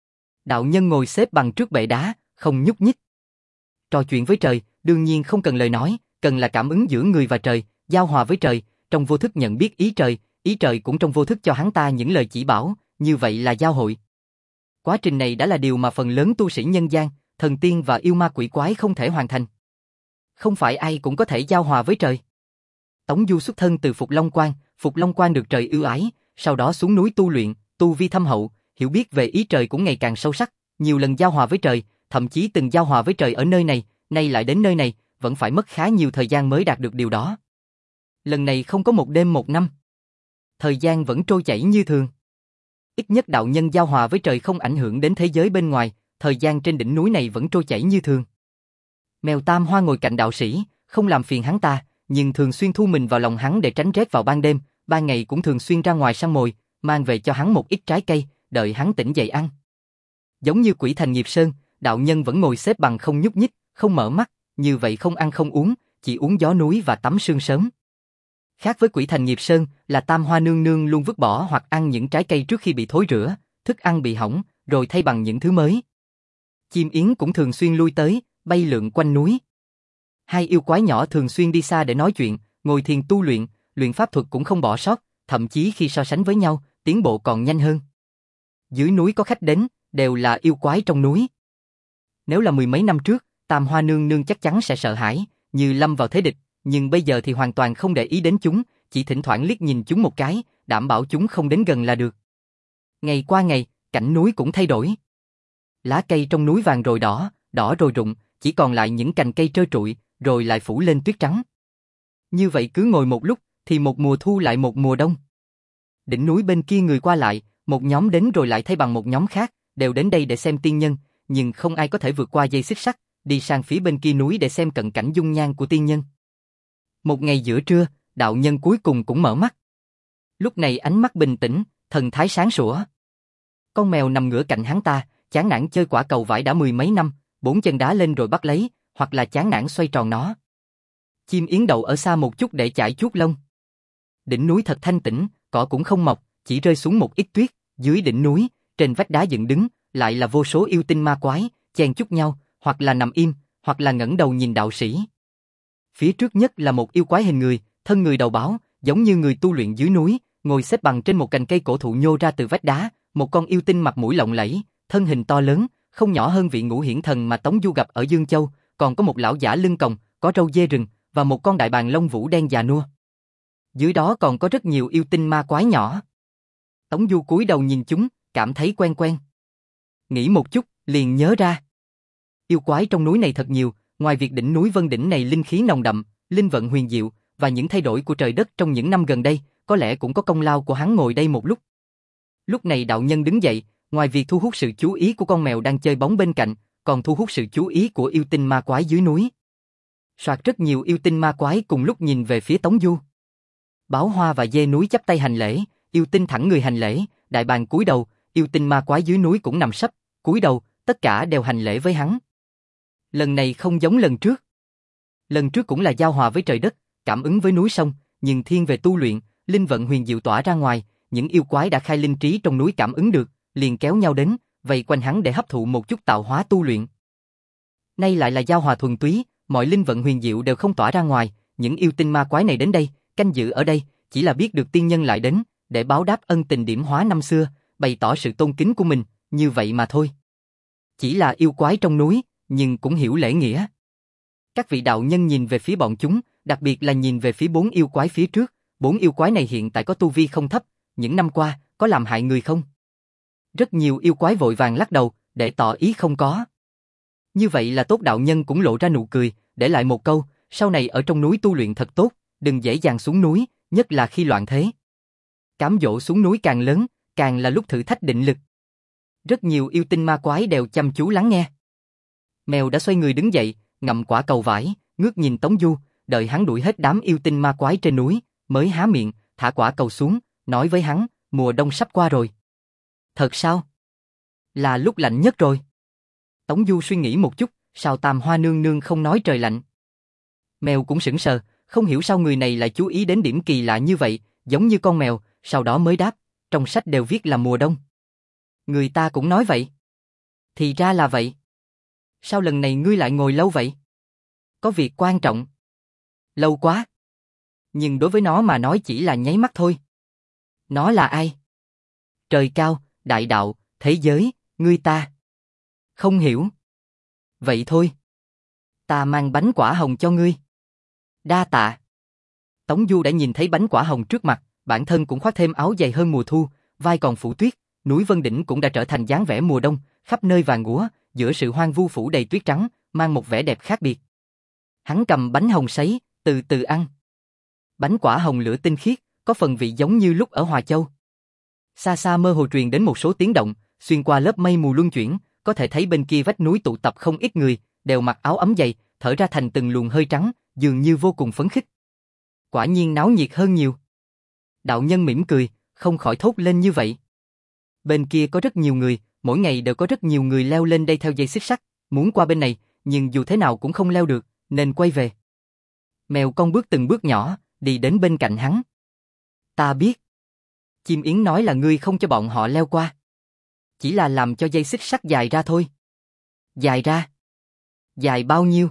Đạo nhân ngồi xếp bằng trước bệ đá, không nhúc nhích. Trò chuyện với trời, đương nhiên không cần lời nói, cần là cảm ứng giữa người và trời, giao hòa với trời, trong vô thức nhận biết ý trời, ý trời cũng trong vô thức cho hắn ta những lời chỉ bảo, như vậy là giao hội. Quá trình này đã là điều mà phần lớn tu sĩ nhân gian, thần tiên và yêu ma quỷ quái không thể hoàn thành. Không phải ai cũng có thể giao hòa với trời. Tống Du xuất thân từ Phục Long Quan, Phục Long Quan được trời ưu ái, sau đó xuống núi tu luyện, tu vi thâm hậu, hiểu biết về ý trời cũng ngày càng sâu sắc, nhiều lần giao hòa với trời, thậm chí từng giao hòa với trời ở nơi này, nay lại đến nơi này, vẫn phải mất khá nhiều thời gian mới đạt được điều đó. Lần này không có một đêm một năm. Thời gian vẫn trôi chảy như thường. Ít nhất đạo nhân giao hòa với trời không ảnh hưởng đến thế giới bên ngoài, thời gian trên đỉnh núi này vẫn trôi chảy như thường. Mèo Tam Hoa ngồi cạnh đạo sĩ, không làm phiền hắn ta, nhưng thường xuyên thu mình vào lòng hắn để tránh rét vào ban đêm, ban ngày cũng thường xuyên ra ngoài săn mồi, mang về cho hắn một ít trái cây, đợi hắn tỉnh dậy ăn. Giống như Quỷ Thành Nghiệp Sơn, đạo nhân vẫn ngồi xếp bằng không nhúc nhích, không mở mắt, như vậy không ăn không uống, chỉ uống gió núi và tắm sương sớm. Khác với Quỷ Thành Nghiệp Sơn là Tam Hoa nương nương luôn vứt bỏ hoặc ăn những trái cây trước khi bị thối rữa, thức ăn bị hỏng, rồi thay bằng những thứ mới. Chim yến cũng thường xuyên lui tới, bay lượn quanh núi. Hai yêu quái nhỏ thường xuyên đi xa để nói chuyện, ngồi thiền tu luyện, luyện pháp thuật cũng không bỏ sót, thậm chí khi so sánh với nhau, tiến bộ còn nhanh hơn. Dưới núi có khách đến, đều là yêu quái trong núi. Nếu là mười mấy năm trước, Tam Hoa nương nương chắc chắn sẽ sợ hãi, như lâm vào thế địch, nhưng bây giờ thì hoàn toàn không để ý đến chúng, chỉ thỉnh thoảng liếc nhìn chúng một cái, đảm bảo chúng không đến gần là được. Ngày qua ngày, cảnh núi cũng thay đổi. Lá cây trong núi vàng rồi đỏ, đỏ rồi rụng, chỉ còn lại những cành cây trơ trụi, rồi lại phủ lên tuyết trắng. Như vậy cứ ngồi một lúc, thì một mùa thu lại một mùa đông. Đỉnh núi bên kia người qua lại, một nhóm đến rồi lại thay bằng một nhóm khác, đều đến đây để xem tiên nhân, nhưng không ai có thể vượt qua dây xích sắt, đi sang phía bên kia núi để xem cận cảnh dung nhan của tiên nhân. Một ngày giữa trưa, đạo nhân cuối cùng cũng mở mắt. Lúc này ánh mắt bình tĩnh, thần thái sáng sủa. Con mèo nằm ngửa cạnh hắn ta, chán nản chơi quả cầu vải đã mười mấy năm, bốn chân đá lên rồi bắt lấy, hoặc là chán nản xoay tròn nó. Chim yến đậu ở xa một chút để chải chuốt lông. Đỉnh núi thật thanh tĩnh, cỏ cũng không mọc, chỉ rơi xuống một ít tuyết. Dưới đỉnh núi, trên vách đá dựng đứng, lại là vô số yêu tinh ma quái, chen chúc nhau, hoặc là nằm im, hoặc là ngẩng đầu nhìn đạo sĩ. Phía trước nhất là một yêu quái hình người, thân người đầu báo, giống như người tu luyện dưới núi, ngồi xếp bằng trên một cành cây cổ thụ nhô ra từ vách đá, một con yêu tinh mặt mũi lộng lẫy, thân hình to lớn, không nhỏ hơn vị Ngũ Hiển Thần mà Tống Du gặp ở Dương Châu, còn có một lão giả lưng còng, có râu dê rừng, và một con đại bàng lông vũ đen già nua. Dưới đó còn có rất nhiều yêu tinh ma quái nhỏ. Tống Du cúi đầu nhìn chúng, cảm thấy quen quen. Nghĩ một chút, liền nhớ ra. Yêu quái trong núi này thật nhiều, ngoài việc đỉnh núi Vân Đỉnh này linh khí nồng đậm, linh vận huyền diệu, và những thay đổi của trời đất trong những năm gần đây, có lẽ cũng có công lao của hắn ngồi đây một lúc. Lúc này đạo nhân đứng dậy, ngoài việc thu hút sự chú ý của con mèo đang chơi bóng bên cạnh, còn thu hút sự chú ý của yêu tinh ma quái dưới núi. Soạt rất nhiều yêu tinh ma quái cùng lúc nhìn về phía Tống Du. Báo Hoa và Dê núi chắp tay hành lễ, yêu tinh thẳng người hành lễ, đại bàng cúi đầu, yêu tinh ma quái dưới núi cũng nằm sấp, cúi đầu, tất cả đều hành lễ với hắn. Lần này không giống lần trước. Lần trước cũng là giao hòa với trời đất, cảm ứng với núi sông, nhưng thiên về tu luyện, linh vận huyền diệu tỏa ra ngoài, những yêu quái đã khai linh trí trong núi cảm ứng được, liền kéo nhau đến, vây quanh hắn để hấp thụ một chút tạo hóa tu luyện. Nay lại là giao hòa thuần túy, mọi linh vận huyền diệu đều không tỏa ra ngoài, những yêu tinh ma quái này đến đây, canh giữ ở đây, chỉ là biết được tiên nhân lại đến, để báo đáp ân tình điểm hóa năm xưa, bày tỏ sự tôn kính của mình, như vậy mà thôi. Chỉ là yêu quái trong núi, nhưng cũng hiểu lễ nghĩa. Các vị đạo nhân nhìn về phía bọn chúng, đặc biệt là nhìn về phía bốn yêu quái phía trước, bốn yêu quái này hiện tại có tu vi không thấp, những năm qua, có làm hại người không? Rất nhiều yêu quái vội vàng lắc đầu, để tỏ ý không có. Như vậy là tốt, đạo nhân cũng lộ ra nụ cười, để lại một câu, sau này ở trong núi tu luyện thật tốt, đừng dễ dàng xuống núi, nhất là khi loạn thế. Cám dỗ xuống núi càng lớn, càng là lúc thử thách định lực. Rất nhiều yêu tinh ma quái đều chăm chú lắng nghe. Mèo đã xoay người đứng dậy, ngậm quả cầu vải, ngước nhìn Tống Du, đợi hắn đuổi hết đám yêu tinh ma quái trên núi, mới há miệng, thả quả cầu xuống, nói với hắn, mùa đông sắp qua rồi. Thật sao? Là lúc lạnh nhất rồi. Tống Du suy nghĩ một chút, sao Tam Hoa nương nương không nói trời lạnh? Mèo cũng sững sờ, không hiểu sao người này lại chú ý đến điểm kỳ lạ như vậy, giống như con mèo, sau đó mới đáp, trong sách đều viết là mùa đông. Người ta cũng nói vậy. Thì ra là vậy. Sao lần này ngươi lại ngồi lâu vậy? Có việc quan trọng. Lâu quá. Nhưng đối với nó mà nói chỉ là nháy mắt thôi. Nó là ai? Trời cao, đại đạo, thế giới, ngươi ta. Không hiểu. Vậy thôi. Ta mang bánh quả hồng cho ngươi. Đa tạ. Tống Du đã nhìn thấy bánh quả hồng trước mặt, bản thân cũng khoác thêm áo dày hơn mùa thu, vai còn phủ tuyết, núi Vân Đỉnh cũng đã trở thành dáng vẻ mùa đông, khắp nơi vàng úa, giữa sự hoang vu phủ đầy tuyết trắng, mang một vẻ đẹp khác biệt. Hắn cầm bánh hồng sấy, từ từ ăn. Bánh quả hồng lửa tinh khiết, có phần vị giống như lúc ở Hòa Châu. Xa xa mơ hồ truyền đến một số tiếng động, xuyên qua lớp mây mù luân chuyển, có thể thấy bên kia vách núi tụ tập không ít người, đều mặc áo ấm dày, thở ra thành từng luồng hơi trắng, dường như vô cùng phấn khích. Quả nhiên náo nhiệt hơn nhiều. Đạo nhân mỉm cười, không khỏi thốt lên như vậy. Bên kia có rất nhiều người, mỗi ngày đều có rất nhiều người leo lên đây theo dây xích sắt, muốn qua bên này, nhưng dù thế nào cũng không leo được, nên quay về. Mèo con bước từng bước nhỏ, đi đến bên cạnh hắn. Ta biết. Chim yến nói là ngươi không cho bọn họ leo qua. Chỉ là làm cho dây xích sắt dài ra thôi. Dài ra? Dài bao nhiêu?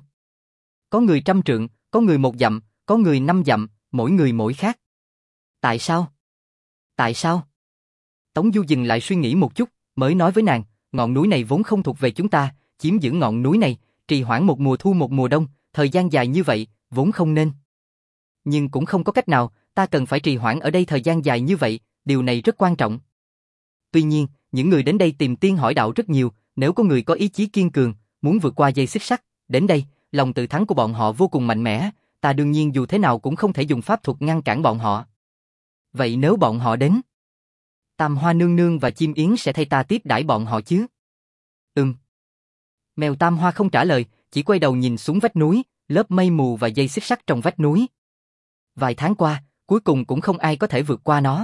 Có người trăm trượng, có người một dặm, có người năm dặm, mỗi người mỗi khác. Tại sao? Tại sao? Tống Du dừng lại suy nghĩ một chút, mới nói với nàng, ngọn núi này vốn không thuộc về chúng ta, chiếm giữ ngọn núi này, trì hoãn một mùa thu một mùa đông, thời gian dài như vậy, vốn không nên. Nhưng cũng không có cách nào, ta cần phải trì hoãn ở đây thời gian dài như vậy, điều này rất quan trọng. Tuy nhiên, những người đến đây tìm tiên hỏi đạo rất nhiều, nếu có người có ý chí kiên cường, muốn vượt qua dây xích sắt, đến đây, lòng tự thắng của bọn họ vô cùng mạnh mẽ, ta đương nhiên dù thế nào cũng không thể dùng pháp thuật ngăn cản bọn họ. Vậy nếu bọn họ đến, Tam Hoa nương nương và chim yến sẽ thay ta tiếp đãi bọn họ chứ? Ừm. Mèo Tam Hoa không trả lời, chỉ quay đầu nhìn xuống vách núi, lớp mây mù và dây xích sắt trong vách núi. Vài tháng qua, cuối cùng cũng không ai có thể vượt qua nó.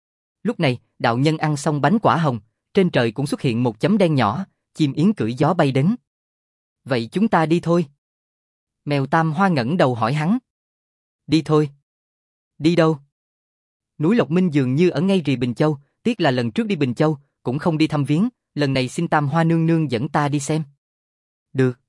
Lúc này, đạo nhân ăn xong bánh quả hồng, trên trời cũng xuất hiện một chấm đen nhỏ, chim yến cưỡi gió bay đến. Vậy chúng ta đi thôi. Mèo Tam Hoa ngẩng đầu hỏi hắn. Đi thôi. Đi đâu? Núi Lộc Minh dường như ở ngay rì Bình Châu, tiếc là lần trước đi Bình Châu, cũng không đi thăm viếng, lần này xin Tam Hoa nương nương dẫn ta đi xem. Được.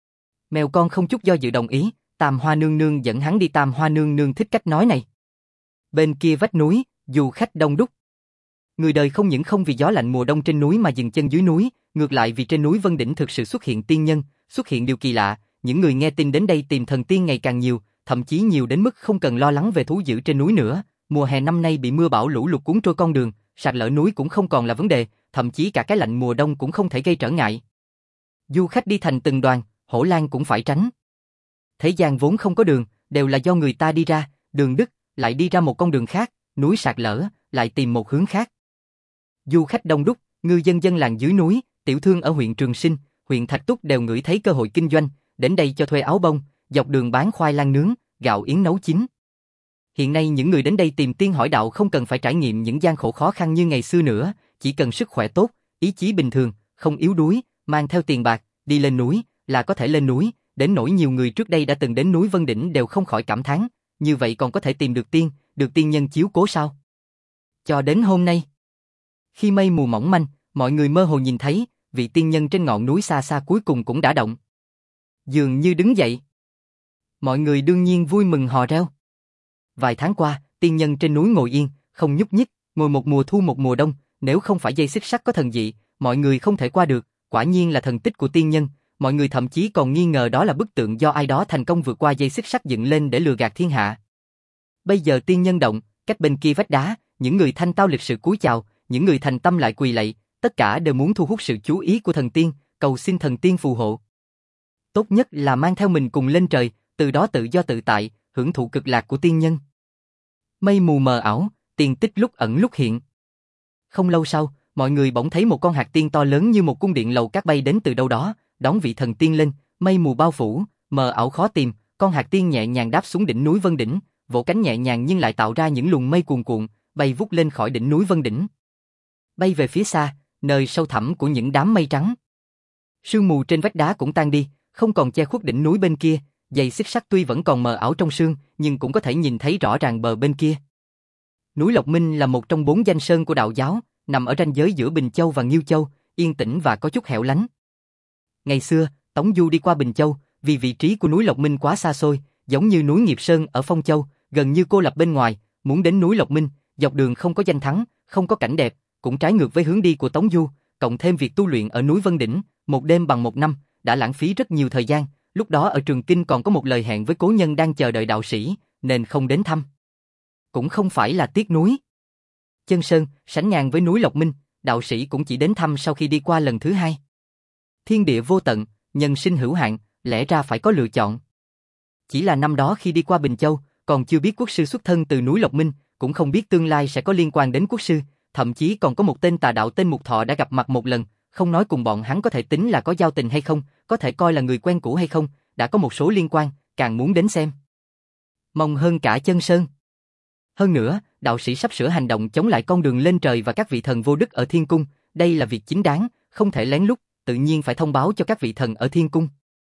Mèo con không chút do dự đồng ý, Tam Hoa nương nương dẫn hắn đi. Tam Hoa nương nương thích cách nói này. Bên kia vách núi, du khách đông đúc. Người đời không những không vì gió lạnh mùa đông trên núi mà dừng chân dưới núi, ngược lại vì trên núi Vân Đỉnh thực sự xuất hiện tiên nhân, xuất hiện điều kỳ lạ, những người nghe tin đến đây tìm thần tiên ngày càng nhiều, thậm chí nhiều đến mức không cần lo lắng về thú dữ trên núi nữa. Mùa hè năm nay bị mưa bão lũ lụt cuốn trôi con đường, sạt lở núi cũng không còn là vấn đề, thậm chí cả cái lạnh mùa đông cũng không thể gây trở ngại. Du khách đi thành từng đoàn, hổ lang cũng phải tránh. Thế gian vốn không có đường, đều là do người ta đi ra, đường đứt, lại đi ra một con đường khác, núi sạt lở, lại tìm một hướng khác. Du khách đông đúc, ngư dân dân làng dưới núi, tiểu thương ở huyện Trường Sinh, huyện Thạch Túc đều ngửi thấy cơ hội kinh doanh, đến đây cho thuê áo bông, dọc đường bán khoai lang nướng, gạo yến nấu chín. Hiện nay những người đến đây tìm tiên hỏi đạo không cần phải trải nghiệm những gian khổ khó khăn như ngày xưa nữa, chỉ cần sức khỏe tốt, ý chí bình thường, không yếu đuối, mang theo tiền bạc, đi lên núi, là có thể lên núi, đến nỗi nhiều người trước đây đã từng đến núi Vân Đỉnh đều không khỏi cảm thán, như vậy còn có thể tìm được tiên, được tiên nhân chiếu cố sao? Cho đến hôm nay, khi mây mù mỏng manh, mọi người mơ hồ nhìn thấy, vị tiên nhân trên ngọn núi xa xa cuối cùng cũng đã động. Dường như đứng dậy. Mọi người đương nhiên vui mừng hò reo. Vài tháng qua, tiên nhân trên núi ngồi yên, không nhúc nhích, ngồi một mùa thu một mùa đông, nếu không phải dây xích sắt có thần dị, mọi người không thể qua được, quả nhiên là thần tích của tiên nhân, mọi người thậm chí còn nghi ngờ đó là bức tượng do ai đó thành công vượt qua dây xích sắt dựng lên để lừa gạt thiên hạ. Bây giờ tiên nhân động, cách bên kia vách đá, những người thanh tao lịch sự cúi chào, những người thành tâm lại quỳ lạy, tất cả đều muốn thu hút sự chú ý của thần tiên, cầu xin thần tiên phù hộ. Tốt nhất là mang theo mình cùng lên trời, từ đó tự do tự tại, hưởng thụ cực lạc của tiên nhân. Mây mù mờ ảo, tiên tích lúc ẩn lúc hiện. Không lâu sau, mọi người bỗng thấy một con hạt tiên to lớn như một cung điện lầu cát bay đến từ đâu đó, đón vị thần tiên lên, mây mù bao phủ, mờ ảo khó tìm, con hạt tiên nhẹ nhàng đáp xuống đỉnh núi Vân Đỉnh, vỗ cánh nhẹ nhàng nhưng lại tạo ra những luồng mây cuồn cuộn, bay vút lên khỏi đỉnh núi Vân Đỉnh. Bay về phía xa, nơi sâu thẳm của những đám mây trắng. Sương mù trên vách đá cũng tan đi, không còn che khuất đỉnh núi bên kia, dãy xích sắt tuy vẫn còn mờ ảo trong sương, nhưng cũng có thể nhìn thấy rõ ràng bờ bên kia. Núi Lộc Minh là một trong bốn danh sơn của đạo giáo, nằm ở ranh giới giữa Bình Châu và Nghiêu Châu, yên tĩnh và có chút hẻo lánh. Ngày xưa, Tống Du đi qua Bình Châu, vì vị trí của núi Lộc Minh quá xa xôi, giống như núi Nghiệp Sơn ở Phong Châu, gần như cô lập bên ngoài, muốn đến núi Lộc Minh, dọc đường không có danh thắng, không có cảnh đẹp, cũng trái ngược với hướng đi của Tống Du, cộng thêm việc tu luyện ở núi Vân Đỉnh, một đêm bằng một năm, đã lãng phí rất nhiều thời gian, lúc đó ở Trường Kinh còn có một lời hẹn với cố nhân đang chờ đợi đạo sĩ, nên không đến thăm. Cũng không phải là tiếc núi. Chân Sơn, sánh ngang với núi Lộc Minh, đạo sĩ cũng chỉ đến thăm sau khi đi qua lần thứ hai. Thiên địa vô tận, nhân sinh hữu hạn, lẽ ra phải có lựa chọn. Chỉ là năm đó khi đi qua Bình Châu, còn chưa biết quốc sư xuất thân từ núi Lộc Minh, cũng không biết tương lai sẽ có liên quan đến quốc sư, thậm chí còn có một tên tà đạo tên Mục Thọ đã gặp mặt một lần, không nói cùng bọn hắn có thể tính là có giao tình hay không, có thể coi là người quen cũ hay không, đã có một số liên quan, càng muốn đến xem. Mong hơn cả Chân Sơn. Hơn nữa, đạo sĩ sắp sửa hành động chống lại con đường lên trời và các vị thần vô đức ở Thiên Cung, đây là việc chính đáng, không thể lén lút, tự nhiên phải thông báo cho các vị thần ở Thiên Cung.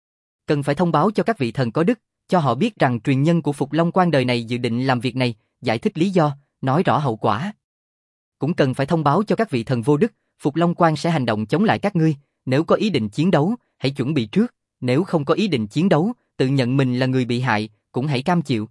Cần phải thông báo cho các vị thần có đức, cho họ biết rằng truyền nhân của Phục Long Quan đời này dự định làm việc này, giải thích lý do, nói rõ hậu quả. Cũng cần phải thông báo cho các vị thần vô đức, Phục Long Quan sẽ hành động chống lại các ngươi, nếu có ý định chiến đấu, hãy chuẩn bị trước, nếu không có ý định chiến đấu, tự nhận mình là người bị hại, cũng hãy cam chịu.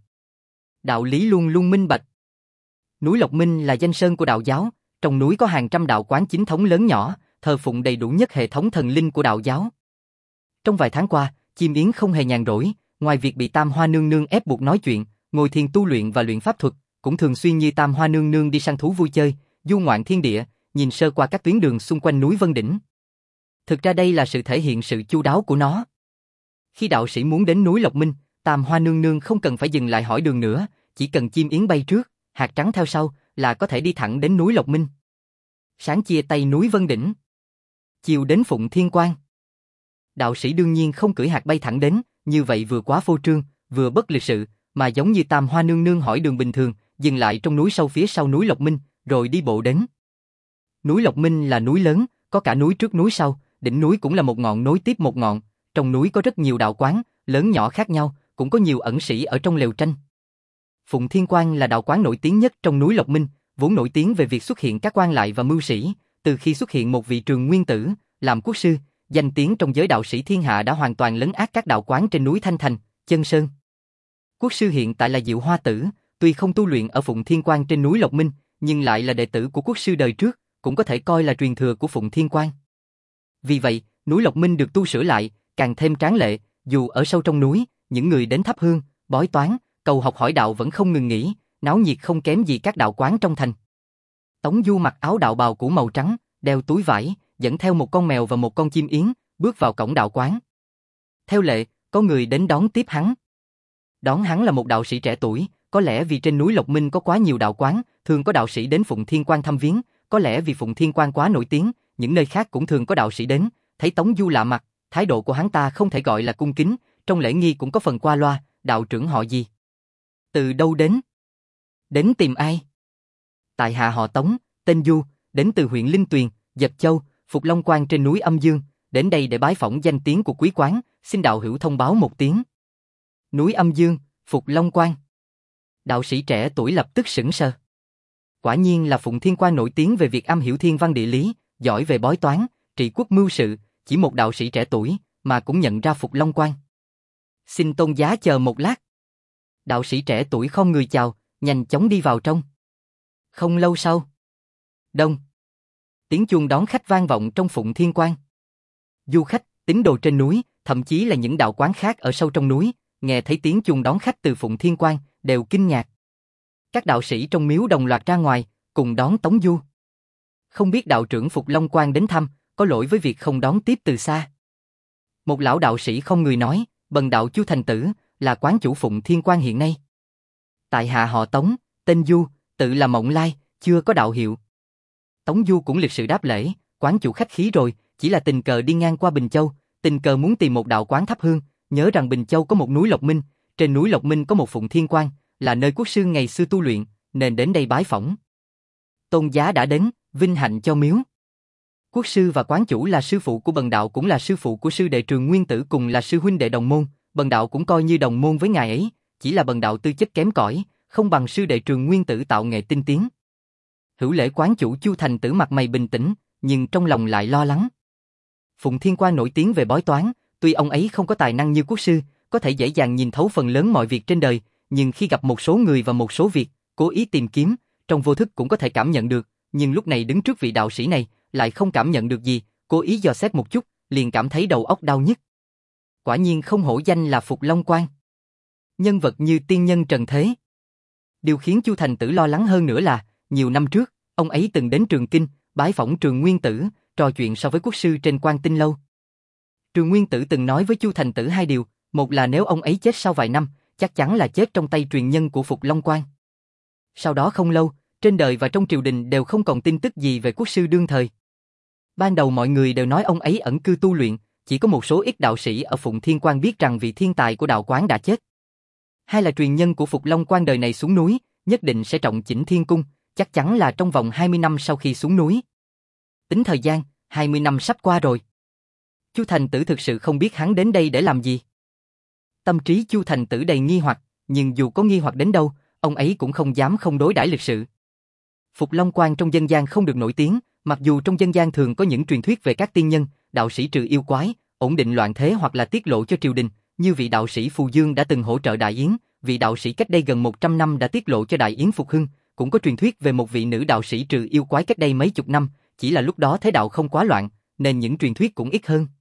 Đạo lý luôn luôn minh bạch. Núi Lộc Minh là danh sơn của đạo giáo, trong núi có hàng trăm đạo quán chính thống lớn nhỏ, thờ phụng đầy đủ nhất hệ thống thần linh của đạo giáo. Trong vài tháng qua, Chim Yến không hề nhàn rỗi, ngoài việc bị Tam Hoa Nương Nương ép buộc nói chuyện, ngồi thiền tu luyện và luyện pháp thuật, cũng thường xuyên như Tam Hoa Nương Nương đi săn thú vui chơi, du ngoạn thiên địa, nhìn sơ qua các tuyến đường xung quanh núi Vân Đỉnh. Thực ra đây là sự thể hiện sự chu đáo của nó. Khi đạo sĩ muốn đến núi Lộc Minh, Tam Hoa Nương Nương không cần phải dừng lại hỏi đường nữa, chỉ cần Chim Yến bay trước, hạt trắng theo sau, là có thể đi thẳng đến núi Lộc Minh. Sáng chia tay núi Vân Đỉnh, chiều đến Phụng Thiên Quan. Đạo sĩ đương nhiên không cưỡi hạt bay thẳng đến, như vậy vừa quá phô trương, vừa bất lịch sự, mà giống như Tam Hoa Nương Nương hỏi đường bình thường, dừng lại trong núi sâu phía sau núi Lộc Minh, rồi đi bộ đến. Núi Lộc Minh là núi lớn, có cả núi trước núi sau, đỉnh núi cũng là một ngọn nối tiếp một ngọn, trong núi có rất nhiều đạo quán, lớn nhỏ khác nhau, cũng có nhiều ẩn sĩ ở trong lều tranh. Phụng Thiên Quan là đạo quán nổi tiếng nhất trong núi Lộc Minh, vốn nổi tiếng về việc xuất hiện các quan lại và mưu sĩ, từ khi xuất hiện một vị Trường Nguyên Tử, làm quốc sư, danh tiếng trong giới đạo sĩ thiên hạ đã hoàn toàn lấn át các đạo quán trên núi Thanh Thành, Chân Sơn. Quốc sư hiện tại là Diệu Hoa Tử, tuy không tu luyện ở Phụng Thiên Quan trên núi Lộc Minh, nhưng lại là đệ tử của quốc sư đời trước, cũng có thể coi là truyền thừa của Phụng Thiên Quan. Vì vậy, núi Lộc Minh được tu sửa lại, càng thêm tráng lệ, dù ở sâu trong núi, những người đến thắp hương, bói toán, cầu học hỏi đạo vẫn không ngừng nghỉ, náo nhiệt không kém gì các đạo quán trong thành. Tống Du mặc áo đạo bào cũ màu trắng, đeo túi vải, dẫn theo một con mèo và một con chim yến, bước vào cổng đạo quán. Theo lệ, có người đến đón tiếp hắn. Đón hắn là một đạo sĩ trẻ tuổi, có lẽ vì trên núi Lộc Minh có quá nhiều đạo quán, thường có đạo sĩ đến Phụng Thiên Quan thăm viếng, có lẽ vì Phụng Thiên Quan quá nổi tiếng, những nơi khác cũng thường có đạo sĩ đến, thấy Tống Du lạ mặt, thái độ của hắn ta không thể gọi là cung kính, trong lễ nghi cũng có phần qua loa, đạo trưởng họ gì? Từ đâu đến? Đến tìm ai? Tại hạ họ Tống, tên Du, đến từ huyện Linh Tuyền, Dật Châu, Phục Long Quan trên núi Âm Dương, đến đây để bái phỏng danh tiếng của quý quán, xin đạo hữu thông báo một tiếng. Núi Âm Dương, Phục Long Quan. Đạo sĩ trẻ tuổi lập tức sững sờ. Quả nhiên là Phụng Thiên Quan nổi tiếng về việc am hiểu thiên văn địa lý, giỏi về bói toán, trị quốc mưu sự, chỉ một đạo sĩ trẻ tuổi mà cũng nhận ra Phục Long Quan. Xin tôn giá chờ một lát. Đạo sĩ trẻ tuổi không người chào, nhanh chóng đi vào trong. Không lâu sau, đông, tiếng chuông đón khách vang vọng trong Phụng Thiên Quan. Du khách, tín đồ trên núi, thậm chí là những đạo quán khác ở sâu trong núi, nghe thấy tiếng chuông đón khách từ Phụng Thiên Quan, đều kinh ngạc. Các đạo sĩ trong miếu đồng loạt ra ngoài, cùng đón Tống Du. Không biết đạo trưởng Phục Long Quan đến thăm, có lỗi với việc không đón tiếp từ xa. Một lão đạo sĩ không người nói, bần đạo Chu Thành Tử, là quán chủ Phụng Thiên Quan hiện nay. Tại hạ họ Tống, tên Du, Tự là Mộng Lai, chưa có đạo hiệu. Tống Du cũng lịch sự đáp lễ, quán chủ khách khí rồi, chỉ là tình cờ đi ngang qua Bình Châu, tình cờ muốn tìm một đạo quán thắp hương, nhớ rằng Bình Châu có một núi Lộc Minh, trên núi Lộc Minh có một Phụng Thiên Quan, là nơi quốc sư ngày xưa tu luyện, nên đến đây bái phỏng. Tôn giá đã đến, vinh hạnh cho miếu. Quốc sư và quán chủ là sư phụ của Bần đạo cũng là sư phụ của sư đệ Trường Nguyên Tử cùng là sư huynh đệ đồng môn, Bần đạo cũng coi như đồng môn với ngài ấy, chỉ là Bần đạo tư chất kém cỏi, không bằng sư đệ Trường Nguyên Tử tạo nghệ tinh tiến. Hữu lễ quán chủ Chu Thành Tử mặt mày bình tĩnh, nhưng trong lòng lại lo lắng. Phụng Thiên Quan nổi tiếng về bói toán, tuy ông ấy không có tài năng như quốc sư, có thể dễ dàng nhìn thấu phần lớn mọi việc trên đời, nhưng khi gặp một số người và một số việc, cố ý tìm kiếm, trong vô thức cũng có thể cảm nhận được, nhưng lúc này đứng trước vị đạo sĩ này, lại không cảm nhận được gì, cố ý dò xét một chút, liền cảm thấy đầu óc đau nhức. Quả nhiên không hổ danh là Phục Long Quan. Nhân vật như tiên nhân trần thế. Điều khiến Chu Thành Tử lo lắng hơn nữa là, nhiều năm trước, ông ấy từng đến Trường Kinh, bái phỏng Trường Nguyên Tử, trò chuyện so với quốc sư trên Quan Tinh Lâu. Trường Nguyên Tử từng nói với Chu Thành Tử hai điều, một là nếu ông ấy chết sau vài năm, chắc chắn là chết trong tay truyền nhân của Phục Long Quan. Sau đó không lâu, trên đời và trong triều đình đều không còn tin tức gì về quốc sư đương thời. Ban đầu mọi người đều nói ông ấy ẩn cư tu luyện, chỉ có một số ít đạo sĩ ở Phụng Thiên Quan biết rằng vị thiên tài của đạo quán đã chết. Hai là truyền nhân của Phục Long Quan đời này xuống núi, nhất định sẽ trọng chỉnh thiên cung, chắc chắn là trong vòng hai mươi năm sau khi xuống núi. Tính thời gian, hai mươi năm sắp qua rồi. Chu Thành Tử thực sự không biết hắn đến đây để làm gì. Tâm trí Chu Thành Tử đầy nghi hoặc, nhưng dù có nghi hoặc đến đâu, ông ấy cũng không dám không đối đãi lịch sự. Phục Long Quan trong dân gian không được nổi tiếng, mặc dù trong dân gian thường có những truyền thuyết về các tiên nhân, đạo sĩ trừ yêu quái, ổn định loạn thế hoặc là tiết lộ cho triều đình, như vị đạo sĩ Phù Dương đã từng hỗ trợ Đại Yến, vị đạo sĩ cách đây gần một trăm năm đã tiết lộ cho Đại Yến phục hưng, cũng có truyền thuyết về một vị nữ đạo sĩ trừ yêu quái cách đây mấy chục năm, chỉ là lúc đó thế đạo không quá loạn, nên những truyền thuyết cũng ít hơn.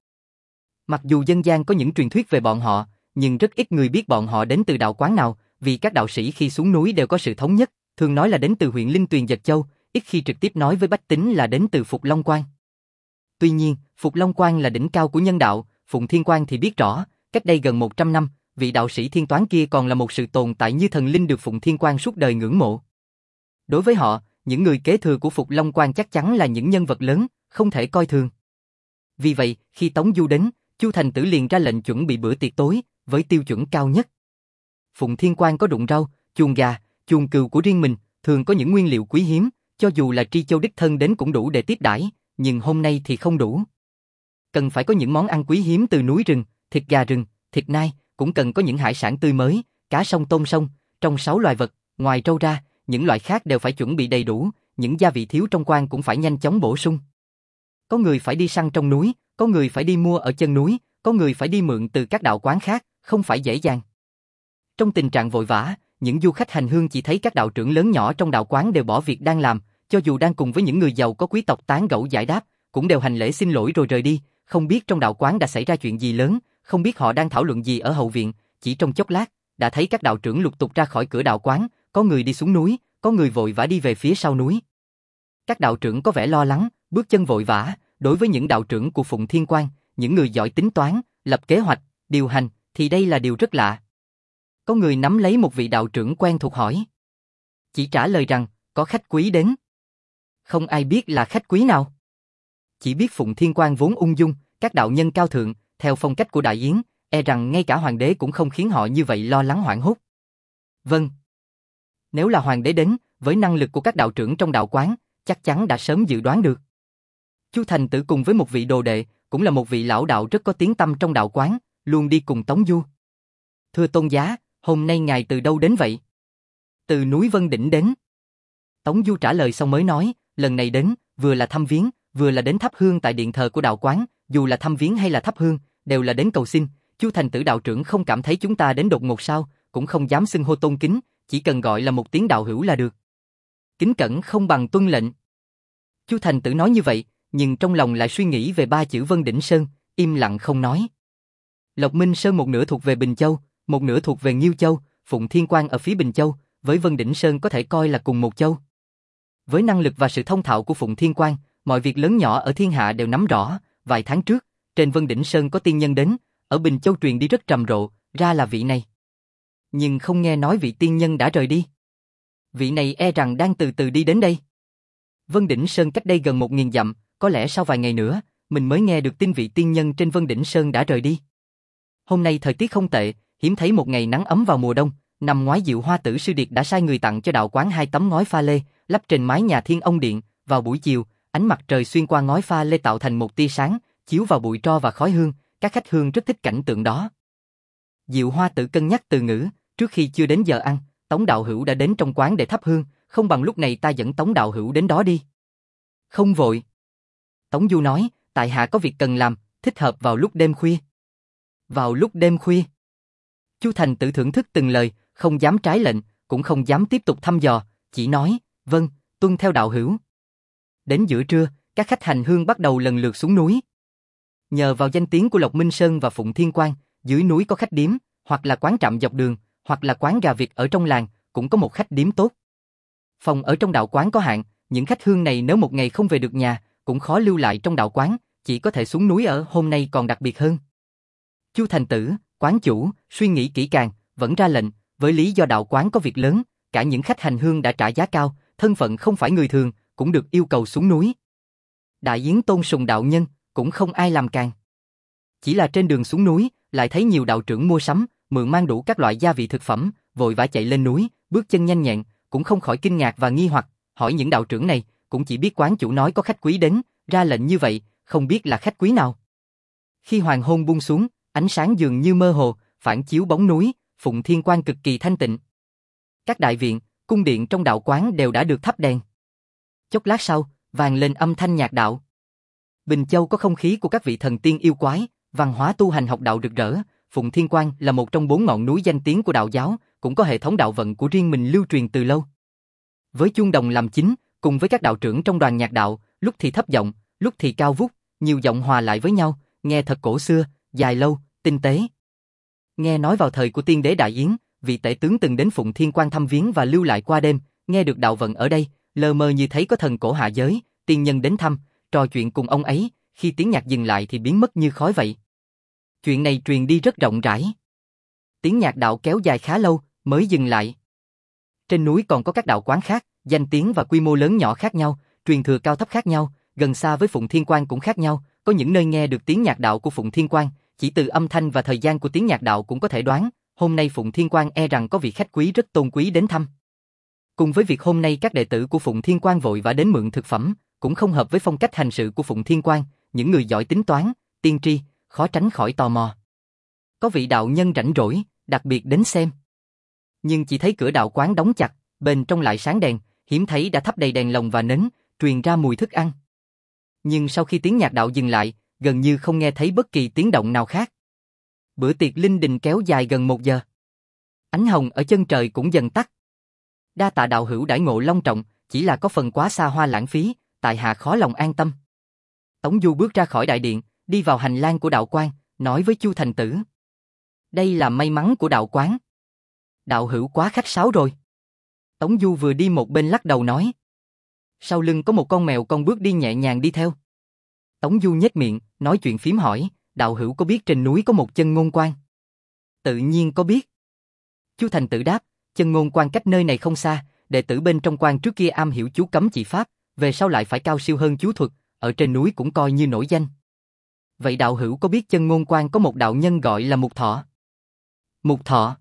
Mặc dù dân gian có những truyền thuyết về bọn họ, nhưng rất ít người biết bọn họ đến từ đạo quán nào, vì các đạo sĩ khi xuống núi đều có sự thống nhất, thường nói là đến từ huyện Linh Tuyền Dật Châu, ít khi trực tiếp nói với bách tính là đến từ Phục Long Quan. Tuy nhiên, Phục Long Quan là đỉnh cao của nhân đạo, Phụng Thiên Quan thì biết rõ, cách đây gần một trăm năm, vị đạo sĩ thiên toán kia còn là một sự tồn tại như thần linh được Phụng Thiên Quan suốt đời ngưỡng mộ. Đối với họ, những người kế thừa của Phục Long Quan chắc chắn là những nhân vật lớn, không thể coi thường. Vì vậy, khi Tống Du đến, Chu Thành Tử liền ra lệnh chuẩn bị bữa tiệc tối, với tiêu chuẩn cao nhất. Phụng Thiên Quan có đụng rau, chuồng gà, chuồng cừu của riêng mình, thường có những nguyên liệu quý hiếm, cho dù là Tri Châu đích thân đến cũng đủ để tiếp đãi, nhưng hôm nay thì không đủ. Cần phải có những món ăn quý hiếm từ núi rừng, thịt gà rừng, thịt nai, cũng cần có những hải sản tươi mới, cá sông tôm sông, trong sáu loài vật, ngoài trâu ra, những loại khác đều phải chuẩn bị đầy đủ, những gia vị thiếu trong quan cũng phải nhanh chóng bổ sung. Có người phải đi săn trong núi, có người phải đi mua ở chân núi, có người phải đi mượn từ các đạo quán khác, không phải dễ dàng. Trong tình trạng vội vã, những du khách hành hương chỉ thấy các đạo trưởng lớn nhỏ trong đạo quán đều bỏ việc đang làm, cho dù đang cùng với những người giàu có quý tộc tán gẫu giải đáp, cũng đều hành lễ xin lỗi rồi rời đi, không biết trong đạo quán đã xảy ra chuyện gì lớn, không biết họ đang thảo luận gì ở hậu viện, chỉ trong chốc lát, đã thấy các đạo trưởng lục tục ra khỏi cửa đạo quán, có người đi xuống núi, có người vội vã đi về phía sau núi. Các đạo trưởng có vẻ lo lắng, bước chân vội vã, đối với những đạo trưởng của Phụng Thiên Quan, những người giỏi tính toán, lập kế hoạch, điều hành, thì đây là điều rất lạ. Có người nắm lấy một vị đạo trưởng quen thuộc hỏi. Chỉ trả lời rằng, có khách quý đến. Không ai biết là khách quý nào. Chỉ biết Phụng Thiên Quan vốn ung dung, các đạo nhân cao thượng, theo phong cách của Đại Yến, e rằng ngay cả hoàng đế cũng không khiến họ như vậy lo lắng hoảng hốt. Vâng. Nếu là hoàng đế đến, với năng lực của các đạo trưởng trong đạo quán, chắc chắn đã sớm dự đoán được. Chu Thành Tử cùng với một vị đồ đệ, cũng là một vị lão đạo rất có tiếng tăm trong đạo quán, luôn đi cùng Tống Du. Thưa tôn giá, hôm nay ngài từ đâu đến vậy? Từ núi Vân Đỉnh đến. Tống Du trả lời xong mới nói, lần này đến, vừa là thăm viếng, vừa là đến thắp hương tại điện thờ của đạo quán, dù là thăm viếng hay là thắp hương, đều là đến cầu xin. Chu Thành Tử đạo trưởng không cảm thấy chúng ta đến đột ngột sao, cũng không dám xưng hô tôn kính, chỉ cần gọi là một tiếng đạo hữu là được. Kính cẩn không bằng tuân lệnh. Chu Thành Tử nói như vậy, nhưng trong lòng lại suy nghĩ về ba chữ Vân Đỉnh Sơn, im lặng không nói. Lộc Minh Sơn một nửa thuộc về Bình Châu, một nửa thuộc về Nghiêu Châu, Phụng Thiên Quan ở phía Bình Châu, với Vân Đỉnh Sơn có thể coi là cùng một châu. Với năng lực và sự thông thạo của Phụng Thiên Quan, mọi việc lớn nhỏ ở thiên hạ đều nắm rõ. Vài tháng trước, trên Vân Đỉnh Sơn có tiên nhân đến, ở Bình Châu truyền đi rất trầm rộ, ra là vị này. Nhưng không nghe nói vị tiên nhân đã rời đi. Vị này e rằng đang từ từ đi đến đây. Vân Đỉnh Sơn cách đây gần một nghìn dặm, có lẽ sau vài ngày nữa, mình mới nghe được tin vị tiên nhân trên Vân Đỉnh Sơn đã rời đi. Hôm nay thời tiết không tệ, hiếm thấy một ngày nắng ấm vào mùa đông. Năm ngoái Diệu Hoa Tử Sư Điệt đã sai người tặng cho đạo quán hai tấm ngói pha lê, lắp trên mái nhà Thiên Ông Điện. Vào buổi chiều, ánh mặt trời xuyên qua ngói pha lê tạo thành một tia sáng, chiếu vào bụi tro và khói hương. Các khách hương rất thích cảnh tượng đó. Diệu Hoa Tử cân nhắc từ ngữ, trước khi chưa đến giờ ăn, Tống đạo hữu đã đến trong quán để thắp hương, không bằng lúc này ta dẫn Tống đạo hữu đến đó đi. Không vội. Tống Du nói, tại hạ có việc cần làm, thích hợp vào lúc đêm khuya. Vào lúc đêm khuya. Chu Thành Tử thưởng thức từng lời, không dám trái lệnh, cũng không dám tiếp tục thăm dò, chỉ nói, vâng, tuân theo đạo hữu. Đến giữa trưa, các khách hành hương bắt đầu lần lượt xuống núi. Nhờ vào danh tiếng của Lộc Minh Sơn và Phụng Thiên Quan, dưới núi có khách điếm, hoặc là quán trạm dọc đường, hoặc là quán gà Việt ở trong làng, cũng có một khách điếm tốt. Phòng ở trong đạo quán có hạn, những khách hương này nếu một ngày không về được nhà, cũng khó lưu lại trong đạo quán, chỉ có thể xuống núi ở. Hôm nay còn đặc biệt hơn. Chu Thành Tử, quán chủ, suy nghĩ kỹ càng, vẫn ra lệnh, với lý do đạo quán có việc lớn, cả những khách hành hương đã trả giá cao, thân phận không phải người thường, cũng được yêu cầu xuống núi. Đại yến tôn sùng đạo nhân, cũng không ai làm càn. Chỉ là trên đường xuống núi, lại thấy nhiều đạo trưởng mua sắm, mượn mang đủ các loại gia vị thực phẩm, vội vã chạy lên núi, bước chân nhanh nhẹn, cũng không khỏi kinh ngạc và nghi hoặc, hỏi những đạo trưởng này, cũng chỉ biết quán chủ nói có khách quý đến, ra lệnh như vậy, không biết là khách quý nào. Khi hoàng hôn buông xuống, ánh sáng dường như mơ hồ, phản chiếu bóng núi, Phụng Thiên Quan cực kỳ thanh tịnh. Các đại viện, cung điện trong đạo quán đều đã được thắp đèn. Chốc lát sau, vang lên âm thanh nhạc đạo. Bình Châu có không khí của các vị thần tiên yêu quái, văn hóa tu hành học đạo rực rỡ. Phụng Thiên Quan là một trong bốn ngọn núi danh tiếng của đạo giáo, cũng có hệ thống đạo vận của riêng mình lưu truyền từ lâu. Với chuông đồng làm chính, cùng với các đạo trưởng trong đoàn nhạc đạo, lúc thì thấp giọng, lúc thì cao vút, nhiều giọng hòa lại với nhau, nghe thật cổ xưa, dài lâu, tinh tế. Nghe nói vào thời của tiên đế Đại Yến, vị tể tướng từng đến Phụng Thiên Quan thăm viếng và lưu lại qua đêm, nghe được đạo vận ở đây, lờ mờ như thấy có thần cổ hạ giới, tiên nhân đến thăm, trò chuyện cùng ông ấy, khi tiếng nhạc dừng lại thì biến mất như khói vậy. Chuyện này truyền đi rất rộng rãi. Tiếng nhạc đạo kéo dài khá lâu, mới dừng lại. Trên núi còn có các đạo quán khác, danh tiếng và quy mô lớn nhỏ khác nhau, truyền thừa cao thấp khác nhau, gần xa với Phụng Thiên Quan cũng khác nhau, có những nơi nghe được tiếng nhạc đạo của Phụng Thiên Quan, chỉ từ âm thanh và thời gian của tiếng nhạc đạo cũng có thể đoán, hôm nay Phụng Thiên Quan e rằng có vị khách quý rất tôn quý đến thăm. Cùng với việc hôm nay các đệ tử của Phụng Thiên Quan vội vã đến mượn thực phẩm, cũng không hợp với phong cách hành sự của Phụng Thiên Quan, những người giỏi tính toán, tiên tri, khó tránh khỏi tò mò. Có vị đạo nhân rảnh rỗi, đặc biệt đến xem. Nhưng chỉ thấy cửa đạo quán đóng chặt, bên trong lại sáng đèn, hiếm thấy đã thắp đầy đèn lồng và nến, truyền ra mùi thức ăn. Nhưng sau khi tiếng nhạc đạo dừng lại, gần như không nghe thấy bất kỳ tiếng động nào khác. Bữa tiệc linh đình kéo dài gần một giờ. Ánh hồng ở chân trời cũng dần tắt. Đa tạ đạo hữu đãi ngộ long trọng, chỉ là có phần quá xa hoa lãng phí, tại hạ khó lòng an tâm. Tống Du bước ra khỏi đại điện, đi vào hành lang của đạo quan, nói với Chu Thành Tử. Đây là may mắn của đạo quán. Đạo hữu quá khách sáo rồi. Tống Du vừa đi một bên lắc đầu nói. Sau lưng có một con mèo con bước đi nhẹ nhàng đi theo. Tống Du nhếch miệng, nói chuyện phím hỏi, đạo hữu có biết trên núi có một chân ngôn quan? Tự nhiên có biết. Chu Thành Tử đáp, chân ngôn quan cách nơi này không xa, đệ tử bên trong quan trước kia am hiểu chú cấm chỉ pháp, về sau lại phải cao siêu hơn chú thuật, ở trên núi cũng coi như nổi danh. Vậy đạo hữu có biết chân ngôn quan có một đạo nhân gọi là Mục Thọ? Mục Thọ.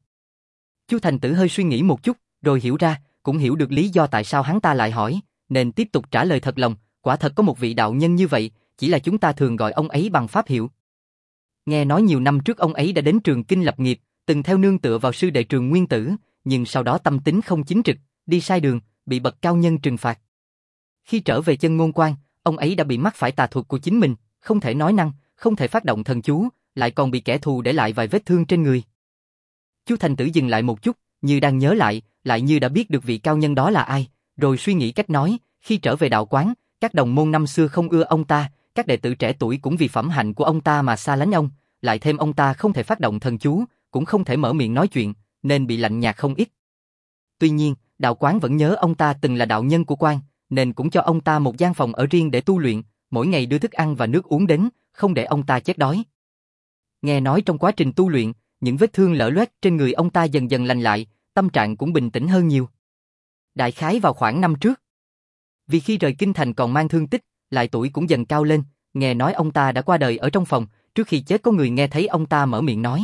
Chu Thành Tử hơi suy nghĩ một chút, rồi hiểu ra, cũng hiểu được lý do tại sao hắn ta lại hỏi, nên tiếp tục trả lời thật lòng, quả thật có một vị đạo nhân như vậy, chỉ là chúng ta thường gọi ông ấy bằng pháp hiệu. Nghe nói nhiều năm trước ông ấy đã đến Trường Kinh lập nghiệp, từng theo nương tựa vào sư đệ Trường Nguyên Tử, nhưng sau đó tâm tính không chính trực, đi sai đường, bị bậc cao nhân trừng phạt. Khi trở về chân ngôn quan, ông ấy đã bị mắc phải tà thuật của chính mình, không thể nói năng, không thể phát động thần chú, lại còn bị kẻ thù để lại vài vết thương trên người. Chu Thành Tử dừng lại một chút, như đang nhớ lại, lại như đã biết được vị cao nhân đó là ai, rồi suy nghĩ cách nói, khi trở về đạo quán, các đồng môn năm xưa không ưa ông ta, các đệ tử trẻ tuổi cũng vì phẩm hạnh của ông ta mà xa lánh ông, lại thêm ông ta không thể phát động thần chú, cũng không thể mở miệng nói chuyện, nên bị lạnh nhạt không ít. Tuy nhiên, đạo quán vẫn nhớ ông ta từng là đạo nhân của quan, nên cũng cho ông ta một gian phòng ở riêng để tu luyện, mỗi ngày đưa thức ăn và nước uống đến, không để ông ta chết đói. Nghe nói trong quá trình tu luyện, những vết thương lở loét trên người ông ta dần dần lành lại, tâm trạng cũng bình tĩnh hơn nhiều. Đại khái vào khoảng năm trước. Vì khi rời kinh thành còn mang thương tích, lại tuổi cũng dần cao lên, nghe nói ông ta đã qua đời ở trong phòng, trước khi chết có người nghe thấy ông ta mở miệng nói.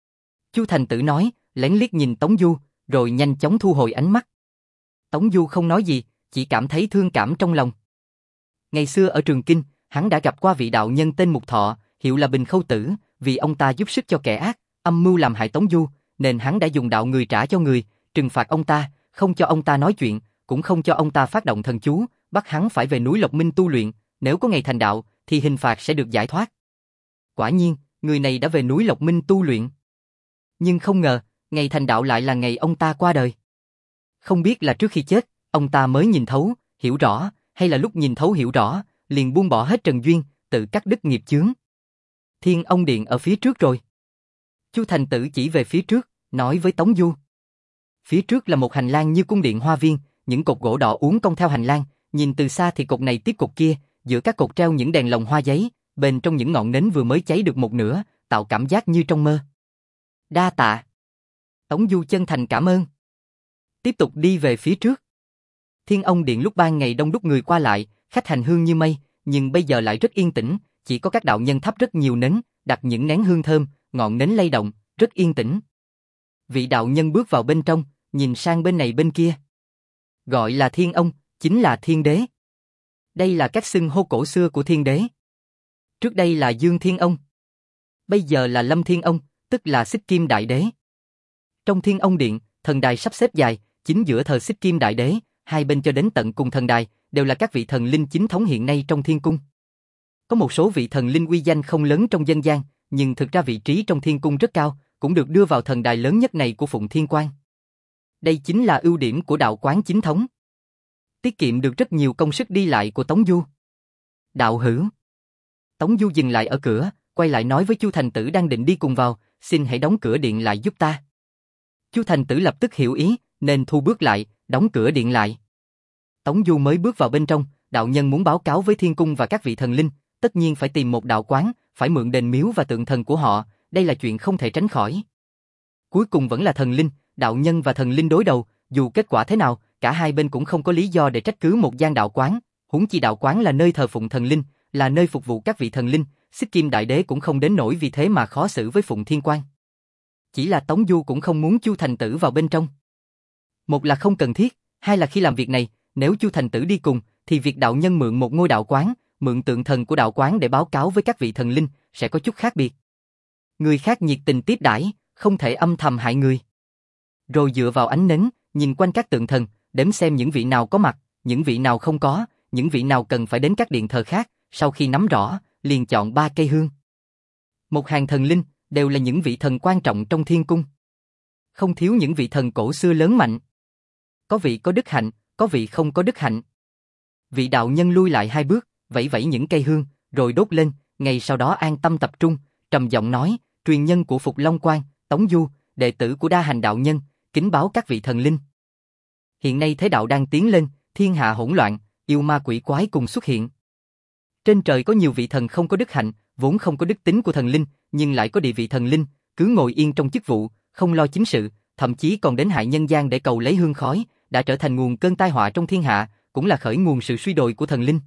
Chu Thành Tử nói, lén liếc nhìn Tống Du, rồi nhanh chóng thu hồi ánh mắt. Tống Du không nói gì, chỉ cảm thấy thương cảm trong lòng. Ngày xưa ở Trường Kinh, hắn đã gặp qua vị đạo nhân tên Mục Thọ, hiệu là Bình Khâu Tử, vì ông ta giúp sức cho kẻ ác, âm mưu làm hại Tống Du, nên hắn đã dùng đạo người trả cho người, trừng phạt ông ta, không cho ông ta nói chuyện, cũng không cho ông ta phát động thần chú, bắt hắn phải về núi Lộc Minh tu luyện, nếu có ngày thành đạo, thì hình phạt sẽ được giải thoát. Quả nhiên, người này đã về núi Lộc Minh tu luyện. Nhưng không ngờ, ngày thành đạo lại là ngày ông ta qua đời. Không biết là trước khi chết, ông ta mới nhìn thấu, hiểu rõ, hay là lúc nhìn thấu hiểu rõ, liền buông bỏ hết trần duyên, tự cắt đứt nghiệp chướng. Thiên Ông Điện ở phía trước rồi. Chu Thành Tử chỉ về phía trước, nói với Tống Du. Phía trước là một hành lang như cung điện hoa viên, những cột gỗ đỏ uốn cong theo hành lang, nhìn từ xa thì cột này tiếp cột kia, giữa các cột treo những đèn lồng hoa giấy, bên trong những ngọn nến vừa mới cháy được một nửa, tạo cảm giác như trong mơ. Đa tạ. Tống Du chân thành cảm ơn. Tiếp tục đi về phía trước. Thiên Ông Điện lúc ban ngày đông đúc người qua lại, khách hành hương như mây, nhưng bây giờ lại rất yên tĩnh, chỉ có các đạo nhân thắp rất nhiều nến, đặt những nén hương thơm, ngọn nến lay động, rất yên tĩnh. Vị đạo nhân bước vào bên trong, nhìn sang bên này bên kia. Gọi là Thiên Ông, chính là Thiên Đế. Đây là các xưng hô cổ xưa của Thiên Đế. Trước đây là Dương Thiên Ông. Bây giờ là Lâm Thiên Ông, tức là Xích Kim Đại Đế. Trong Thiên Ông Điện, thần đài sắp xếp dài, chính giữa thờ Xích Kim Đại Đế, hai bên cho đến tận cùng thần đài, đều là các vị thần linh chính thống hiện nay trong thiên cung. Có một số vị thần linh uy danh không lớn trong dân gian, nhưng thực ra vị trí trong thiên cung rất cao, cũng được đưa vào thần đài lớn nhất này của Phụng Thiên Quan. Đây chính là ưu điểm của đạo quán chính thống. Tiết kiệm được rất nhiều công sức đi lại của Tống Du. Đạo hữu. Tống Du dừng lại ở cửa, quay lại nói với Chu Thành Tử đang định đi cùng vào, xin hãy đóng cửa điện lại giúp ta. Chu Thành Tử lập tức hiểu ý, nên thu bước lại, đóng cửa điện lại. Tống Du mới bước vào bên trong, đạo nhân muốn báo cáo với thiên cung và các vị thần linh, tất nhiên phải tìm một đạo quán, phải mượn đền miếu và tượng thần của họ, đây là chuyện không thể tránh khỏi. Cuối cùng vẫn là thần linh, đạo nhân và thần linh đối đầu, dù kết quả thế nào, cả hai bên cũng không có lý do để trách cứ một gian đạo quán, huống chi đạo quán là nơi thờ phụng thần linh, là nơi phục vụ các vị thần linh, Xích Kim Đại Đế cũng không đến nỗi vì thế mà khó xử với Phụng Thiên Quan. Chỉ là Tống Du cũng không muốn Chu Thành Tử vào bên trong. Một là không cần thiết, hai là khi làm việc này, nếu Chu Thành Tử đi cùng, thì việc đạo nhân mượn một ngôi đạo quán, mượn tượng thần của đạo quán để báo cáo với các vị thần linh, sẽ có chút khác biệt. Người khác nhiệt tình tiếp đãi, không thể âm thầm hại người. Rồi dựa vào ánh nến, nhìn quanh các tượng thần, đếm xem những vị nào có mặt, những vị nào không có, những vị nào cần phải đến các điện thờ khác, sau khi nắm rõ, liền chọn ba cây hương. Một hàng thần linh, đều là những vị thần quan trọng trong thiên cung. Không thiếu những vị thần cổ xưa lớn mạnh. Có vị có đức hạnh, có vị không có đức hạnh. Vị đạo nhân lui lại hai bước, vẫy vẫy những cây hương, rồi đốt lên, ngay sau đó an tâm tập trung, trầm giọng nói, truyền nhân của Phục Long Quan, Tống Du, đệ tử của Đa Hành đạo nhân, kính báo các vị thần linh. Hiện nay thế đạo đang tiến lên, thiên hạ hỗn loạn, yêu ma quỷ quái cùng xuất hiện. Trên trời có nhiều vị thần không có đức hạnh, vốn không có đức tính của thần linh, nhưng lại có địa vị thần linh, cứ ngồi yên trong chức vụ, không lo chính sự, thậm chí còn đến hại nhân gian để cầu lấy hương khói, đã trở thành nguồn cơn tai họa trong thiên hạ, cũng là khởi nguồn sự suy đồi của thần linh.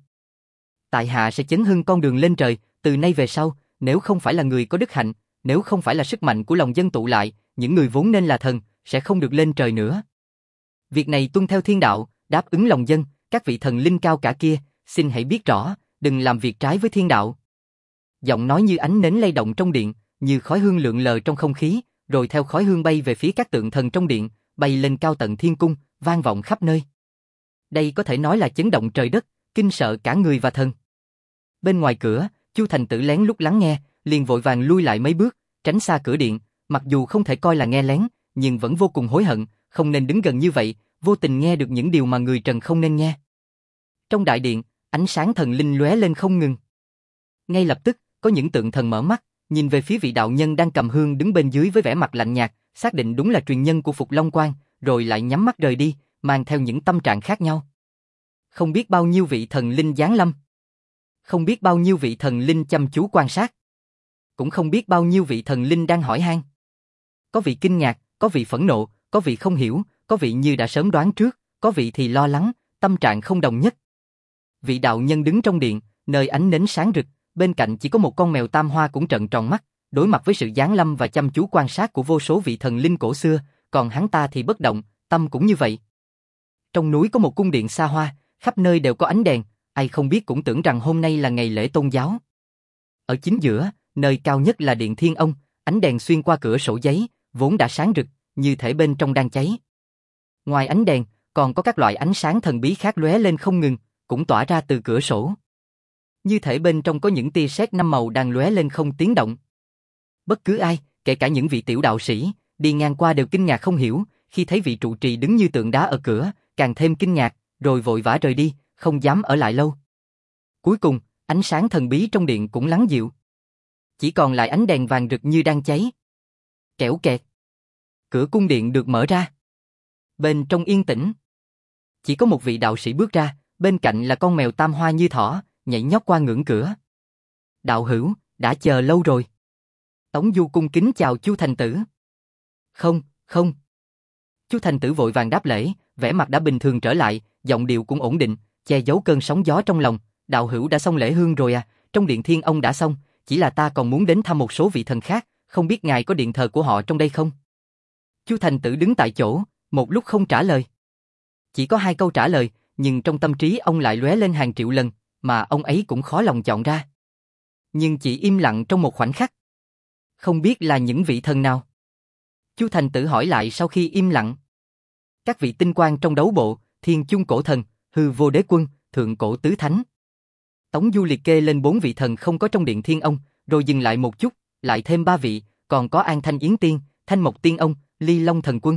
Tại hạ sẽ chấn hưng con đường lên trời, từ nay về sau, nếu không phải là người có đức hạnh, nếu không phải là sức mạnh của lòng dân tụ lại, những người vốn nên là thần, sẽ không được lên trời nữa. Việc này tuân theo thiên đạo, đáp ứng lòng dân, các vị thần linh cao cả kia, xin hãy biết rõ, đừng làm việc trái với thiên đạo. Giọng nói như ánh nến lay động trong điện, như khói hương lượn lờ trong không khí, rồi theo khói hương bay về phía các tượng thần trong điện, bay lên cao tận thiên cung, vang vọng khắp nơi. Đây có thể nói là chấn động trời đất, kinh sợ cả người và thần. Bên ngoài cửa, Chu Thành Tử lén lút lắng nghe, liền vội vàng lui lại mấy bước, tránh xa cửa điện, mặc dù không thể coi là nghe lén, nhưng vẫn vô cùng hối hận, không nên đứng gần như vậy, vô tình nghe được những điều mà người trần không nên nghe. Trong đại điện, ánh sáng thần linh lóe lên không ngừng. Ngay lập tức, có những tượng thần mở mắt, nhìn về phía vị đạo nhân đang cầm hương đứng bên dưới với vẻ mặt lạnh nhạt, xác định đúng là truyền nhân của Phục Long Quan, rồi lại nhắm mắt rời đi, mang theo những tâm trạng khác nhau. Không biết bao nhiêu vị thần linh giáng lâm. Không biết bao nhiêu vị thần linh chăm chú quan sát. Cũng không biết bao nhiêu vị thần linh đang hỏi han. Có vị kinh ngạc, có vị phẫn nộ, có vị không hiểu, có vị như đã sớm đoán trước, có vị thì lo lắng, tâm trạng không đồng nhất. Vị đạo nhân đứng trong điện, nơi ánh nến sáng rực, bên cạnh chỉ có một con mèo tam hoa cũng trợn tròn mắt, đối mặt với sự giáng lâm và chăm chú quan sát của vô số vị thần linh cổ xưa, còn hắn ta thì bất động, tâm cũng như vậy. Trong núi có một cung điện xa hoa, khắp nơi đều có ánh đèn, ai không biết cũng tưởng rằng hôm nay là ngày lễ tôn giáo. Ở chính giữa, nơi cao nhất là điện Thiên Ông, ánh đèn xuyên qua cửa sổ giấy, vốn đã sáng rực, như thể bên trong đang cháy. Ngoài ánh đèn, còn có các loại ánh sáng thần bí khác lóe lên không ngừng, cũng tỏa ra từ cửa sổ. Như thể bên trong có những tia sét năm màu đang lóe lên không tiếng động. Bất cứ ai, kể cả những vị tiểu đạo sĩ, đi ngang qua đều kinh ngạc không hiểu, khi thấy vị trụ trì đứng như tượng đá ở cửa, càng thêm kinh ngạc, rồi vội vã rời đi, không dám ở lại lâu. Cuối cùng, ánh sáng thần bí trong điện cũng lắng dịu. Chỉ còn lại ánh đèn vàng rực như đang cháy. Kẽo kẹt. Cửa cung điện được mở ra. Bên trong yên tĩnh. Chỉ có một vị đạo sĩ bước ra, bên cạnh là con mèo tam hoa như thỏ, nhảy nhót qua ngưỡng cửa. Đạo hữu, đã chờ lâu rồi. Tống Du cung kính chào Chu Thành Tử. Không, không. Chu Thành Tử vội vàng đáp lễ, vẻ mặt đã bình thường trở lại, giọng điệu cũng ổn định, che giấu cơn sóng gió trong lòng. Đạo hữu đã xong lễ hương rồi à? Trong điện Thiên Ông đã xong, chỉ là ta còn muốn đến thăm một số vị thần khác, không biết ngài có điện thờ của họ trong đây không? Chu Thành Tử đứng tại chỗ, một lúc không trả lời. Chỉ có hai câu trả lời, nhưng trong tâm trí ông lại lóe lên hàng triệu lần, mà ông ấy cũng khó lòng chọn ra. Nhưng chỉ im lặng trong một khoảnh khắc. Không biết là những vị thần nào? Chu Thành Tử hỏi lại sau khi im lặng. Các vị tinh quang trong đấu bộ, Thiên Chung Cổ Thần, Hư Vô Đế Quân, Thượng Cổ Tứ Thánh. Tống Du liệt kê lên bốn vị thần không có trong điện Thiên Ông, rồi dừng lại một chút, lại thêm ba vị, còn có An Thanh Yến Tiên, Thanh Mộc Tiên Ông, Ly Long Thần Quân.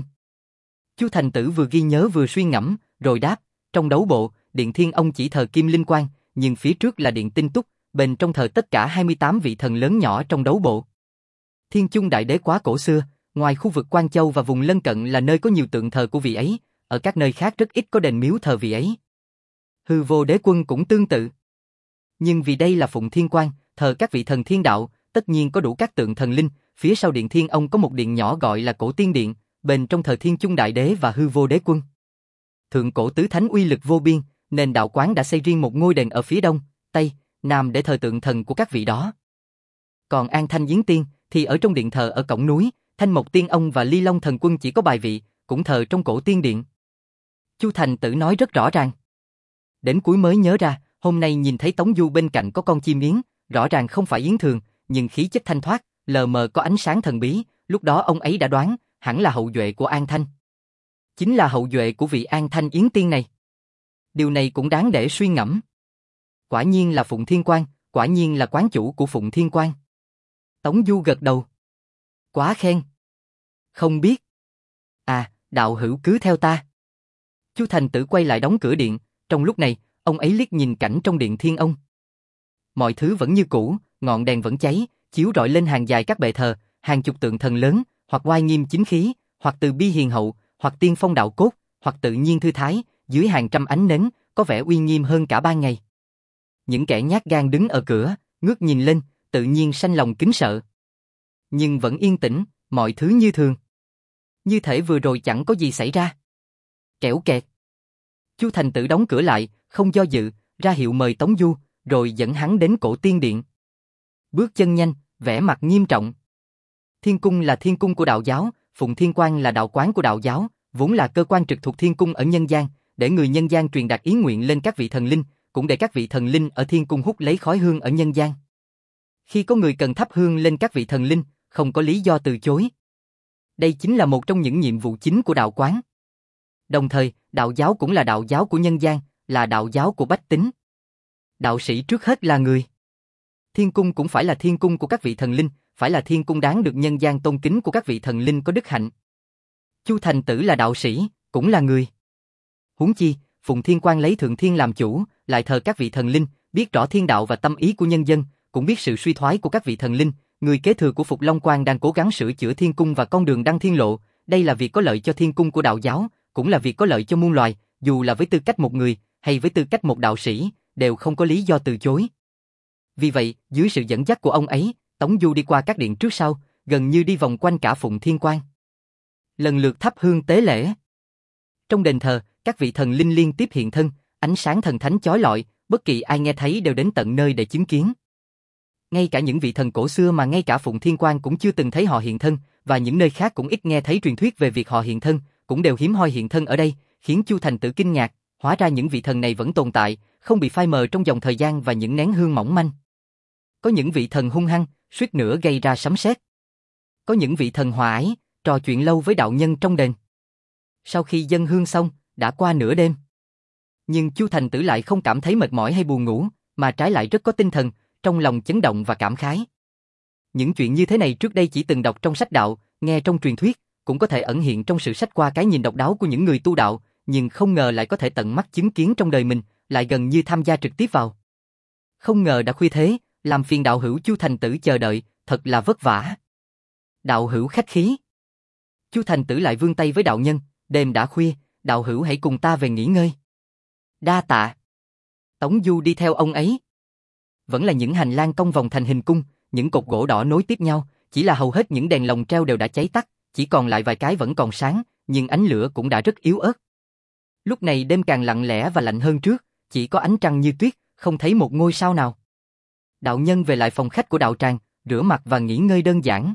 Chu Thành Tử vừa ghi nhớ vừa suy ngẫm, rồi đáp, trong đấu bộ, điện Thiên Ông chỉ thờ Kim Linh Quang, nhưng phía trước là điện Tinh Túc, bên trong thờ tất cả hai mươi tám vị thần lớn nhỏ trong đấu bộ. Thiên Chung Đại Đế quá cổ xưa, ngoài khu vực Quan Châu và vùng lân cận là nơi có nhiều tượng thờ của vị ấy, ở các nơi khác rất ít có đền miếu thờ vị ấy. Hư Vô Đế Quân cũng tương tự. Nhưng vì đây là Phụng Thiên Quan, thờ các vị thần thiên đạo, tất nhiên có đủ các tượng thần linh, phía sau điện Thiên Ông có một điện nhỏ gọi là Cổ Tiên Điện, bên trong thờ Thiên Chung Đại Đế và Hư Vô Đế Quân. Thượng Cổ Tứ Thánh uy lực vô biên, nên đạo quán đã xây riêng một ngôi đền ở phía đông, tây, nam để thờ tượng thần của các vị đó. Còn An Thanh Yến Tiên thì ở trong điện thờ ở cổng núi, Thanh Mộc Tiên Ông và Ly Long Thần Quân chỉ có bài vị, cũng thờ trong Cổ Tiên Điện. Chu Thành Tử nói rất rõ ràng. Đến cuối mới nhớ ra, hôm nay nhìn thấy Tống Du bên cạnh có con chim yến, rõ ràng không phải yến thường, nhưng khí chất thanh thoát, lờ mờ có ánh sáng thần bí, lúc đó ông ấy đã đoán, hẳn là hậu duệ của An Thanh. Chính là hậu duệ của vị An Thanh Yến Tiên này. Điều này cũng đáng để suy ngẫm. Quả nhiên là Phụng Thiên Quan, quả nhiên là quán chủ của Phụng Thiên Quan. Tống Du gật đầu. Quá khen. Không biết. À, đạo hữu cứ theo ta. Chu Thành Tử quay lại đóng cửa điện, trong lúc này, ông ấy liếc nhìn cảnh trong điện Thiên Ông. Mọi thứ vẫn như cũ, ngọn đèn vẫn cháy, chiếu rọi lên hàng dài các bệ thờ, hàng chục tượng thần lớn, hoặc oai nghiêm chính khí, hoặc từ bi hiền hậu, hoặc tiên phong đạo cốt, hoặc tự nhiên thư thái, dưới hàng trăm ánh nến, có vẻ uy nghiêm hơn cả ban ngày. Những kẻ nhát gan đứng ở cửa, ngước nhìn lên, tự nhiên sanh lòng kính sợ. Nhưng vẫn yên tĩnh, mọi thứ như thường. Như thể vừa rồi chẳng có gì xảy ra. Kẽo kẹt. Chu Thành Tử đóng cửa lại, không do dự, ra hiệu mời Tống Du, rồi dẫn hắn đến Cổ Tiên Điện. Bước chân nhanh, vẻ mặt nghiêm trọng. Thiên cung là thiên cung của đạo giáo, Phụng Thiên Quan là đạo quán của đạo giáo, vốn là cơ quan trực thuộc thiên cung ở nhân gian, để người nhân gian truyền đạt ý nguyện lên các vị thần linh, cũng để các vị thần linh ở thiên cung hút lấy khói hương ở nhân gian. Khi có người cần thắp hương lên các vị thần linh, không có lý do từ chối. Đây chính là một trong những nhiệm vụ chính của đạo quán. Đồng thời, đạo giáo cũng là đạo giáo của nhân gian, là đạo giáo của bách tính. Đạo sĩ trước hết là người. Thiên cung cũng phải là thiên cung của các vị thần linh, phải là thiên cung đáng được nhân gian tôn kính của các vị thần linh có đức hạnh. Chu Thành Tử là đạo sĩ, cũng là người. Huống chi, Phụng Thiên Quan lấy thượng thiên làm chủ, lại thờ các vị thần linh, biết rõ thiên đạo và tâm ý của nhân dân, cũng biết sự suy thoái của các vị thần linh. Người kế thừa của Phục Long Quan đang cố gắng sửa chữa thiên cung và con đường đăng thiên lộ. Đây là việc có lợi cho thiên cung của đạo giáo, cũng là việc có lợi cho muôn loài, dù là với tư cách một người, hay với tư cách một đạo sĩ, đều không có lý do từ chối. Vì vậy, dưới sự dẫn dắt của ông ấy, Tống Du đi qua các điện trước sau, gần như đi vòng quanh cả Phụng Thiên Quan. Lần lượt thắp hương tế lễ. Trong đền thờ, Các vị thần linh liên tiếp hiện thân, ánh sáng thần thánh chói lọi, bất kỳ ai nghe thấy đều đến tận nơi để chứng kiến. Ngay cả những vị thần cổ xưa mà ngay cả Phụng Thiên Quan cũng chưa từng thấy họ hiện thân, và những nơi khác cũng ít nghe thấy truyền thuyết về việc họ hiện thân, cũng đều hiếm hoi hiện thân ở đây, khiến Chu Thành Tử kinh ngạc, hóa ra những vị thần này vẫn tồn tại, không bị phai mờ trong dòng thời gian và những nén hương mỏng manh. Có những vị thần hung hăng, suýt nữa gây ra sấm sét. Có những vị thần hòa ái, trò chuyện lâu với đạo nhân trong đền. Sau khi dâng hương xong, đã qua nửa đêm. Nhưng Chu Thành Tử lại không cảm thấy mệt mỏi hay buồn ngủ, mà trái lại rất có tinh thần, trong lòng chấn động và cảm khái. Những chuyện như thế này trước đây chỉ từng đọc trong sách đạo, nghe trong truyền thuyết, cũng có thể ẩn hiện trong sự sách qua cái nhìn độc đáo của những người tu đạo, nhưng không ngờ lại có thể tận mắt chứng kiến trong đời mình, lại gần như tham gia trực tiếp vào. Không ngờ đã khuya thế, làm phiền đạo hữu Chu Thành Tử chờ đợi, thật là vất vả. Đạo hữu khách khí. Chu Thành Tử lại vươn tay với đạo nhân, đêm đã khuya, đạo hữu hãy cùng ta về nghỉ ngơi. Đa tạ. Tống Du đi theo ông ấy. Vẫn là những hành lang cong vòng thành hình cung, những cột gỗ đỏ nối tiếp nhau, chỉ là hầu hết những đèn lồng treo đều đã cháy tắt, chỉ còn lại vài cái vẫn còn sáng, nhưng ánh lửa cũng đã rất yếu ớt. Lúc này đêm càng lặng lẽ và lạnh hơn trước, chỉ có ánh trăng như tuyết, không thấy một ngôi sao nào. Đạo nhân về lại phòng khách của đạo tràng, rửa mặt và nghỉ ngơi đơn giản.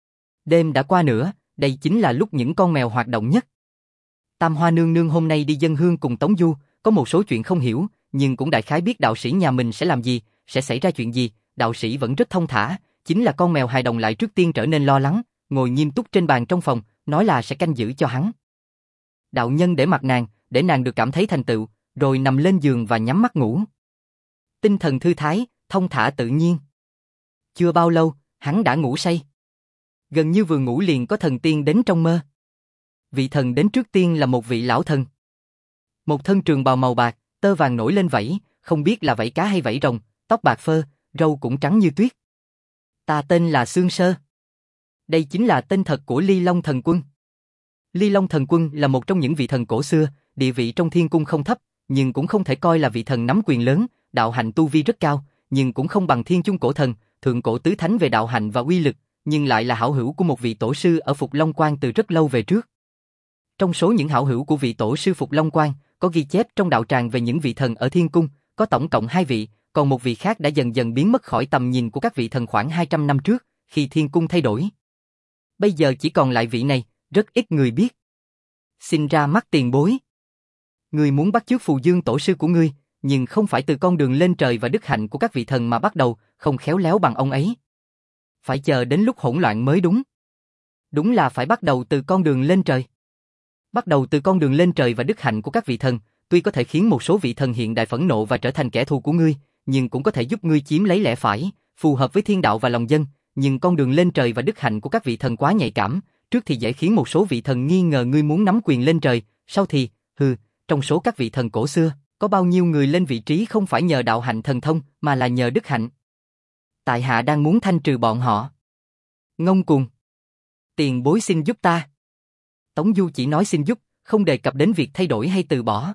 Đêm đã qua nữa, đây chính là lúc những con mèo hoạt động nhất. Tam Hoa nương nương hôm nay đi dâng hương cùng Tống Du, có một số chuyện không hiểu, nhưng cũng đại khái biết đạo sĩ nhà mình sẽ làm gì, sẽ xảy ra chuyện gì, đạo sĩ vẫn rất thông thả, chính là con mèo hài đồng lại trước tiên trở nên lo lắng, ngồi nghiêm túc trên bàn trong phòng, nói là sẽ canh giữ cho hắn. Đạo nhân để mặt nàng, để nàng được cảm thấy thành tựu, rồi nằm lên giường và nhắm mắt ngủ. Tinh thần thư thái, thông thả tự nhiên. Chưa bao lâu, hắn đã ngủ say. Gần như vừa ngủ liền có thần tiên đến trong mơ. Vị thần đến trước tiên là một vị lão thần. Một thân trường bào màu bạc, tơ vàng nổi lên vảy, không biết là vảy cá hay vảy rồng, tóc bạc phơ, râu cũng trắng như tuyết. Ta tên là Xương Sơ. Đây chính là tên thật của Ly Long Thần Quân. Ly Long Thần Quân là một trong những vị thần cổ xưa, địa vị trong thiên cung không thấp, nhưng cũng không thể coi là vị thần nắm quyền lớn, đạo hạnh tu vi rất cao, nhưng cũng không bằng Thiên Chung Cổ Thần, thượng cổ tứ thánh về đạo hạnh và uy lực, nhưng lại là hảo hữu của một vị tổ sư ở Phục Long Quan từ rất lâu về trước. Trong số những hảo hữu của vị tổ sư Phục Long Quan, có ghi chép trong đạo tràng về những vị thần ở thiên cung, có tổng cộng hai vị, còn một vị khác đã dần dần biến mất khỏi tầm nhìn của các vị thần khoảng hai trăm năm trước, khi thiên cung thay đổi. Bây giờ chỉ còn lại vị này, rất ít người biết. Xin ra mắt tiền bối. Ngươi muốn bắt chước Phù Dương tổ sư của ngươi, nhưng không phải từ con đường lên trời và đức hạnh của các vị thần mà bắt đầu, không khéo léo bằng ông ấy. Phải chờ đến lúc hỗn loạn mới đúng. Đúng là phải bắt đầu từ con đường lên trời. Bắt đầu từ con đường lên trời và đức hạnh của các vị thần, tuy có thể khiến một số vị thần hiện đại phẫn nộ và trở thành kẻ thù của ngươi, nhưng cũng có thể giúp ngươi chiếm lấy lẽ phải, phù hợp với thiên đạo và lòng dân, nhưng con đường lên trời và đức hạnh của các vị thần quá nhạy cảm, trước thì dễ khiến một số vị thần nghi ngờ ngươi muốn nắm quyền lên trời, sau thì, hừ, trong số các vị thần cổ xưa, có bao nhiêu người lên vị trí không phải nhờ đạo hạnh thần thông, mà là nhờ đức hạnh. Tại hạ đang muốn thanh trừ bọn họ. Ngông cuồng. Tiền bối xin giúp ta. Tống Du chỉ nói xin giúp, không đề cập đến việc thay đổi hay từ bỏ.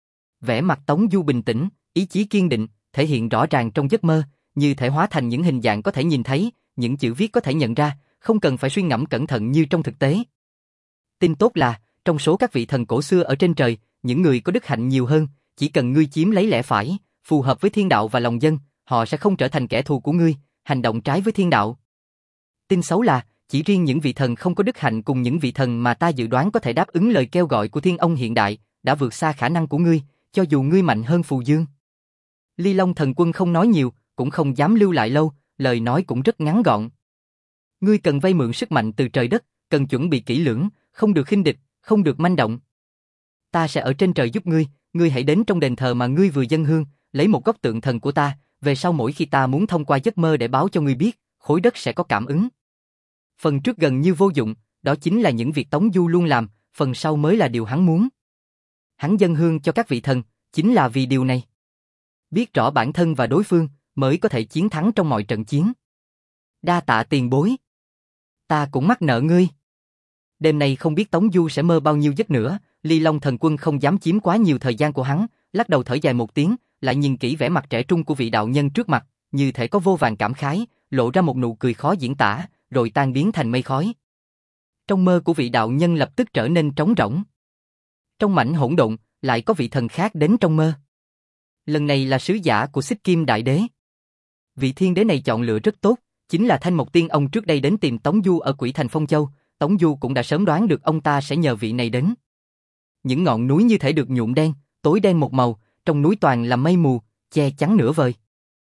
Vẻ mặt Tống Du bình tĩnh, ý chí kiên định, thể hiện rõ ràng trong giấc mơ, như thể hóa thành những hình dạng có thể nhìn thấy, những chữ viết có thể nhận ra, không cần phải suy ngẫm cẩn thận như trong thực tế. Tin tốt là, trong số các vị thần cổ xưa ở trên trời, những người có đức hạnh nhiều hơn, chỉ cần ngươi chiếm lấy lẽ phải, phù hợp với thiên đạo và lòng dân, họ sẽ không trở thành kẻ thù của ngươi, hành động trái với thiên đạo. Tin xấu là, chỉ riêng những vị thần không có đức hạnh cùng những vị thần mà ta dự đoán có thể đáp ứng lời kêu gọi của Thiên Ông hiện đại, đã vượt xa khả năng của ngươi, cho dù ngươi mạnh hơn Phù Dương. Ly Long Thần Quân không nói nhiều, cũng không dám lưu lại lâu, lời nói cũng rất ngắn gọn. Ngươi cần vay mượn sức mạnh từ trời đất, cần chuẩn bị kỹ lưỡng, không được khinh địch, không được manh động. Ta sẽ ở trên trời giúp ngươi, ngươi hãy đến trong đền thờ mà ngươi vừa dâng hương, lấy một góc tượng thần của ta, về sau mỗi khi ta muốn thông qua giấc mơ để báo cho ngươi biết, khối đất sẽ có cảm ứng. Phần trước gần như vô dụng, đó chính là những việc Tống Du luôn làm, phần sau mới là điều hắn muốn. Hắn dâng hương cho các vị thần, chính là vì điều này. Biết rõ bản thân và đối phương, mới có thể chiến thắng trong mọi trận chiến. Đa tạ tiền bối. Ta cũng mắc nợ ngươi. Đêm nay không biết Tống Du sẽ mơ bao nhiêu giấc nữa, Ly Long Thần Quân không dám chiếm quá nhiều thời gian của hắn, lắc đầu thở dài một tiếng, lại nhìn kỹ vẻ mặt trẻ trung của vị đạo nhân trước mặt, như thể có vô vàn cảm khái, lộ ra một nụ cười khó diễn tả, rồi tan biến thành mây khói. Trong mơ của vị đạo nhân lập tức trở nên trống rỗng. Trong mảnh hỗn độn, lại có vị thần khác đến trong mơ. Lần này là sứ giả của Xích Kim Đại Đế. Vị thiên đế này chọn lựa rất tốt, chính là Thanh Mộc Tiên ông trước đây đến tìm Tống Du ở Quỷ Thành Phong Châu, Tống Du cũng đã sớm đoán được ông ta sẽ nhờ vị này đến. Những ngọn núi như thể được nhuộm đen, tối đen một màu, trong núi toàn là mây mù, che chắn nửa vời.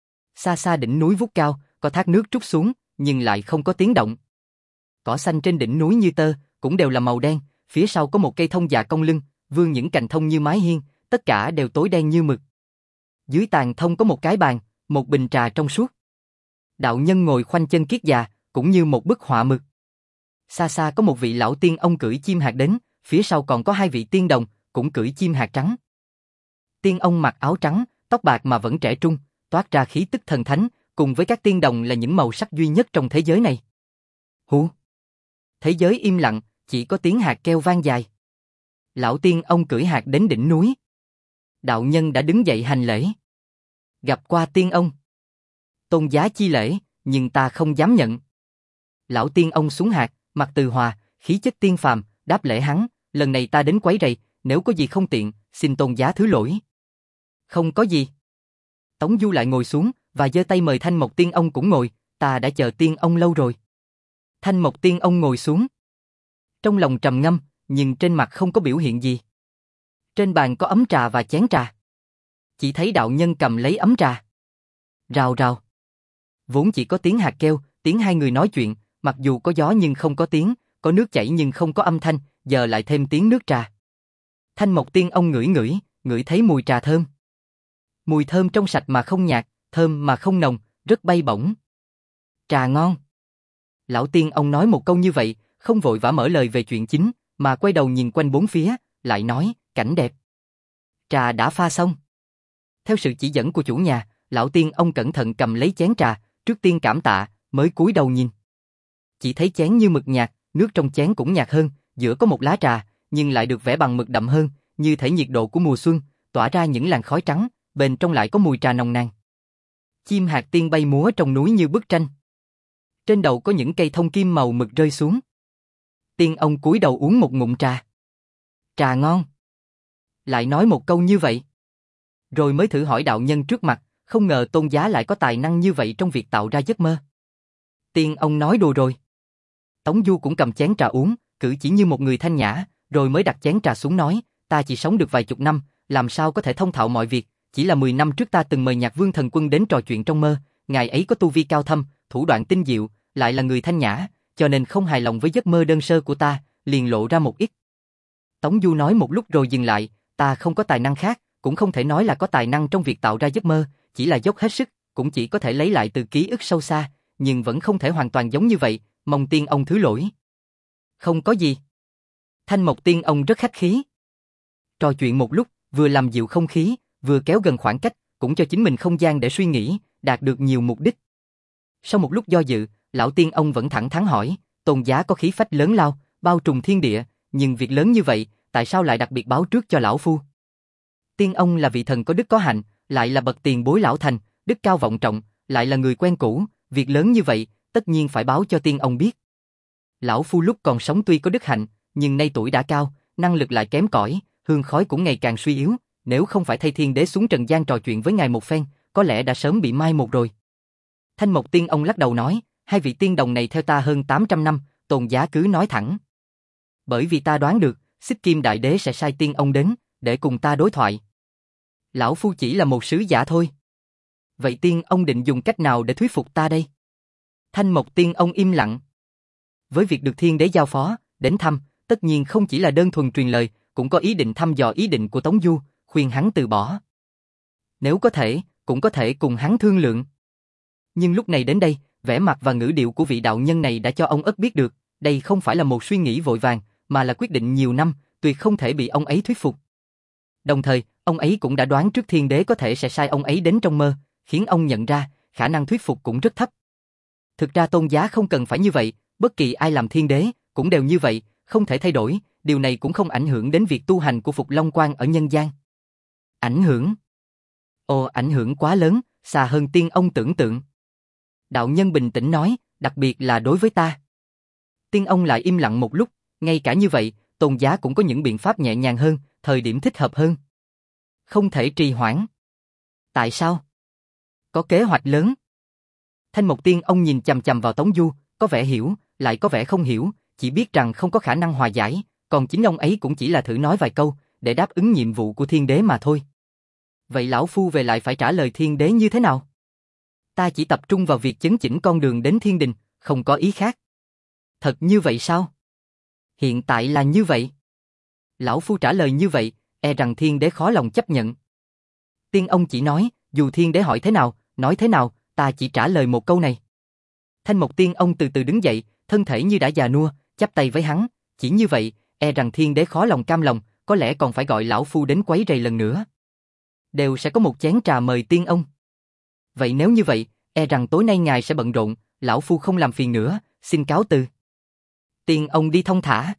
Xa xa đỉnh núi vút cao, có thác nước trút xuống, nhưng lại không có tiếng động. Cỏ xanh trên đỉnh núi như tơ, cũng đều là màu đen, phía sau có một cây thông già cong lưng, vươn những cành thông như mái hiên, tất cả đều tối đen như mực. Dưới tàn thông có một cái bàn, một bình trà trong suốt. Đạo nhân ngồi khoanh chân kiết già, cũng như một bức họa mực. Xa xa có một vị lão tiên ông cưỡi chim hạc đến, phía sau còn có hai vị tiên đồng, cũng cưỡi chim hạc trắng. Tiên ông mặc áo trắng, tóc bạc mà vẫn trẻ trung, toát ra khí tức thần thánh, cùng với các tiên đồng là những màu sắc duy nhất trong thế giới này. Hú! Thế giới im lặng, chỉ có tiếng hạc kêu vang dài. Lão tiên ông cưỡi hạc đến đỉnh núi. Đạo nhân đã đứng dậy hành lễ. Gặp qua tiên ông. Tôn giá chi lễ, nhưng ta không dám nhận. Lão tiên ông xuống hạc, mặt từ hòa, khí chất tiên phàm, đáp lễ hắn, lần này ta đến quấy rầy, nếu có gì không tiện, xin tôn giá thứ lỗi. Không có gì. Tống Du lại ngồi xuống, và giơ tay mời Thanh Mộc Tiên ông cũng ngồi, ta đã chờ tiên ông lâu rồi. Thanh Mộc Tiên ông ngồi xuống. Trong lòng trầm ngâm, nhưng trên mặt không có biểu hiện gì. Trên bàn có ấm trà và chén trà. Chỉ thấy đạo nhân cầm lấy ấm trà. Rào rào. Vốn chỉ có tiếng hạt kêu, tiếng hai người nói chuyện, mặc dù có gió nhưng không có tiếng, có nước chảy nhưng không có âm thanh, giờ lại thêm tiếng nước trà. Thanh Mộc Tiên ông ngửi ngửi, ngửi thấy mùi trà thơm. Mùi thơm trong sạch mà không nhạt, thơm mà không nồng, rất bay bổng. Trà ngon. Lão tiên ông nói một câu như vậy, không vội vã mở lời về chuyện chính, mà quay đầu nhìn quanh bốn phía, lại nói, cảnh đẹp. Trà đã pha xong. Theo sự chỉ dẫn của chủ nhà, lão tiên ông cẩn thận cầm lấy chén trà, trước tiên cảm tạ, mới cúi đầu nhìn. Chỉ thấy chén như mực nhạt, nước trong chén cũng nhạt hơn, giữa có một lá trà, nhưng lại được vẽ bằng mực đậm hơn, như thể nhiệt độ của mùa xuân, tỏa ra những làn khói trắng, bên trong lại có mùi trà nồng nàn. Chim hạc tiên bay múa trong núi như bức tranh. Trên đầu có những cây thông kim màu mực rơi xuống. Tiên ông cúi đầu uống một ngụm trà. Trà ngon. Lại nói một câu như vậy. Rồi mới thử hỏi đạo nhân trước mặt, không ngờ tôn giá lại có tài năng như vậy trong việc tạo ra giấc mơ. Tiên ông nói đùa rồi. Tống Du cũng cầm chén trà uống, cử chỉ như một người thanh nhã, rồi mới đặt chén trà xuống nói, ta chỉ sống được vài chục năm, làm sao có thể thông thạo mọi việc, chỉ là mười năm trước ta từng mời Nhạc Vương Thần Quân đến trò chuyện trong mơ, ngài ấy có tu vi cao thâm, thủ đoạn tinh diệu, lại là người thanh nhã, cho nên không hài lòng với giấc mơ đơn sơ của ta, liền lộ ra một ít. Tống Du nói một lúc rồi dừng lại, ta không có tài năng khác, cũng không thể nói là có tài năng trong việc tạo ra giấc mơ, chỉ là dốc hết sức, cũng chỉ có thể lấy lại từ ký ức sâu xa, nhưng vẫn không thể hoàn toàn giống như vậy, mong tiên ông thứ lỗi. Không có gì. Thanh Mộc Tiên ông rất khách khí. Trò chuyện một lúc, vừa làm dịu không khí, vừa kéo gần khoảng cách, cũng cho chính mình không gian để suy nghĩ, đạt được nhiều mục đích. Sau một lúc do dự, lão tiên ông vẫn thẳng thắn hỏi, tôn giá có khí phách lớn lao, bao trùm thiên địa, nhưng việc lớn như vậy, tại sao lại đặc biệt báo trước cho lão phu? Tiên ông là vị thần có đức có hạnh, lại là bậc tiền bối lão thành, đức cao vọng trọng, lại là người quen cũ, việc lớn như vậy, tất nhiên phải báo cho tiên ông biết. Lão phu lúc còn sống tuy có đức hạnh, nhưng nay tuổi đã cao, năng lực lại kém cỏi, hương khói cũng ngày càng suy yếu, nếu không phải thay thiên đế xuống trần gian trò chuyện với ngài một phen, có lẽ đã sớm bị mai một rồi. Thanh Mộc Tiên ông lắc đầu nói, hai vị tiên đồng này theo ta hơn tám trăm năm, tôn giá cứ nói thẳng. Bởi vì ta đoán được, Xích Kim Đại Đế sẽ sai tiên ông đến, để cùng ta đối thoại. Lão phu chỉ là một sứ giả thôi. Vậy tiên ông định dùng cách nào để thuyết phục ta đây? Thanh Mộc Tiên ông im lặng. Với việc được thiên đế giao phó, đến thăm, tất nhiên không chỉ là đơn thuần truyền lời, cũng có ý định thăm dò ý định của Tống Du, khuyên hắn từ bỏ. Nếu có thể, cũng có thể cùng hắn thương lượng. Nhưng lúc này đến đây, vẻ mặt và ngữ điệu của vị đạo nhân này đã cho ông ất biết được, đây không phải là một suy nghĩ vội vàng, mà là quyết định nhiều năm, tuyệt không thể bị ông ấy thuyết phục. Đồng thời, ông ấy cũng đã đoán trước thiên đế có thể sẽ sai ông ấy đến trong mơ, khiến ông nhận ra, khả năng thuyết phục cũng rất thấp. Thực ra tôn giá không cần phải như vậy, bất kỳ ai làm thiên đế, cũng đều như vậy, không thể thay đổi, điều này cũng không ảnh hưởng đến việc tu hành của Phục Long Quan ở nhân gian. Ảnh hưởng? Ồ, ảnh hưởng quá lớn, xa hơn tiên ông tưởng tượng. Đạo nhân bình tĩnh nói, đặc biệt là đối với ta. Tiên ông lại im lặng một lúc, ngay cả như vậy, tôn giá cũng có những biện pháp nhẹ nhàng hơn, thời điểm thích hợp hơn. Không thể trì hoãn. Tại sao? Có kế hoạch lớn. Thanh Mộc Tiên ông nhìn chằm chằm vào Tống Du, có vẻ hiểu, lại có vẻ không hiểu, chỉ biết rằng không có khả năng hòa giải, còn chính ông ấy cũng chỉ là thử nói vài câu, để đáp ứng nhiệm vụ của thiên đế mà thôi. Vậy lão phu về lại phải trả lời thiên đế như thế nào? Ta chỉ tập trung vào việc chấn chỉnh con đường đến thiên đình, không có ý khác. Thật như vậy sao? Hiện tại là như vậy. Lão phu trả lời như vậy, e rằng thiên đế khó lòng chấp nhận. Tiên ông chỉ nói, dù thiên đế hỏi thế nào, nói thế nào, ta chỉ trả lời một câu này. Thanh Mộc Tiên ông từ từ đứng dậy, thân thể như đã già nua, chắp tay với hắn, chỉ như vậy, e rằng thiên đế khó lòng cam lòng, có lẽ còn phải gọi lão phu đến quấy rầy lần nữa. Đều sẽ có một chén trà mời tiên ông. Vậy nếu như vậy, e rằng tối nay ngài sẽ bận rộn, lão phu không làm phiền nữa, xin cáo từ. Tiên ông đi thong thả.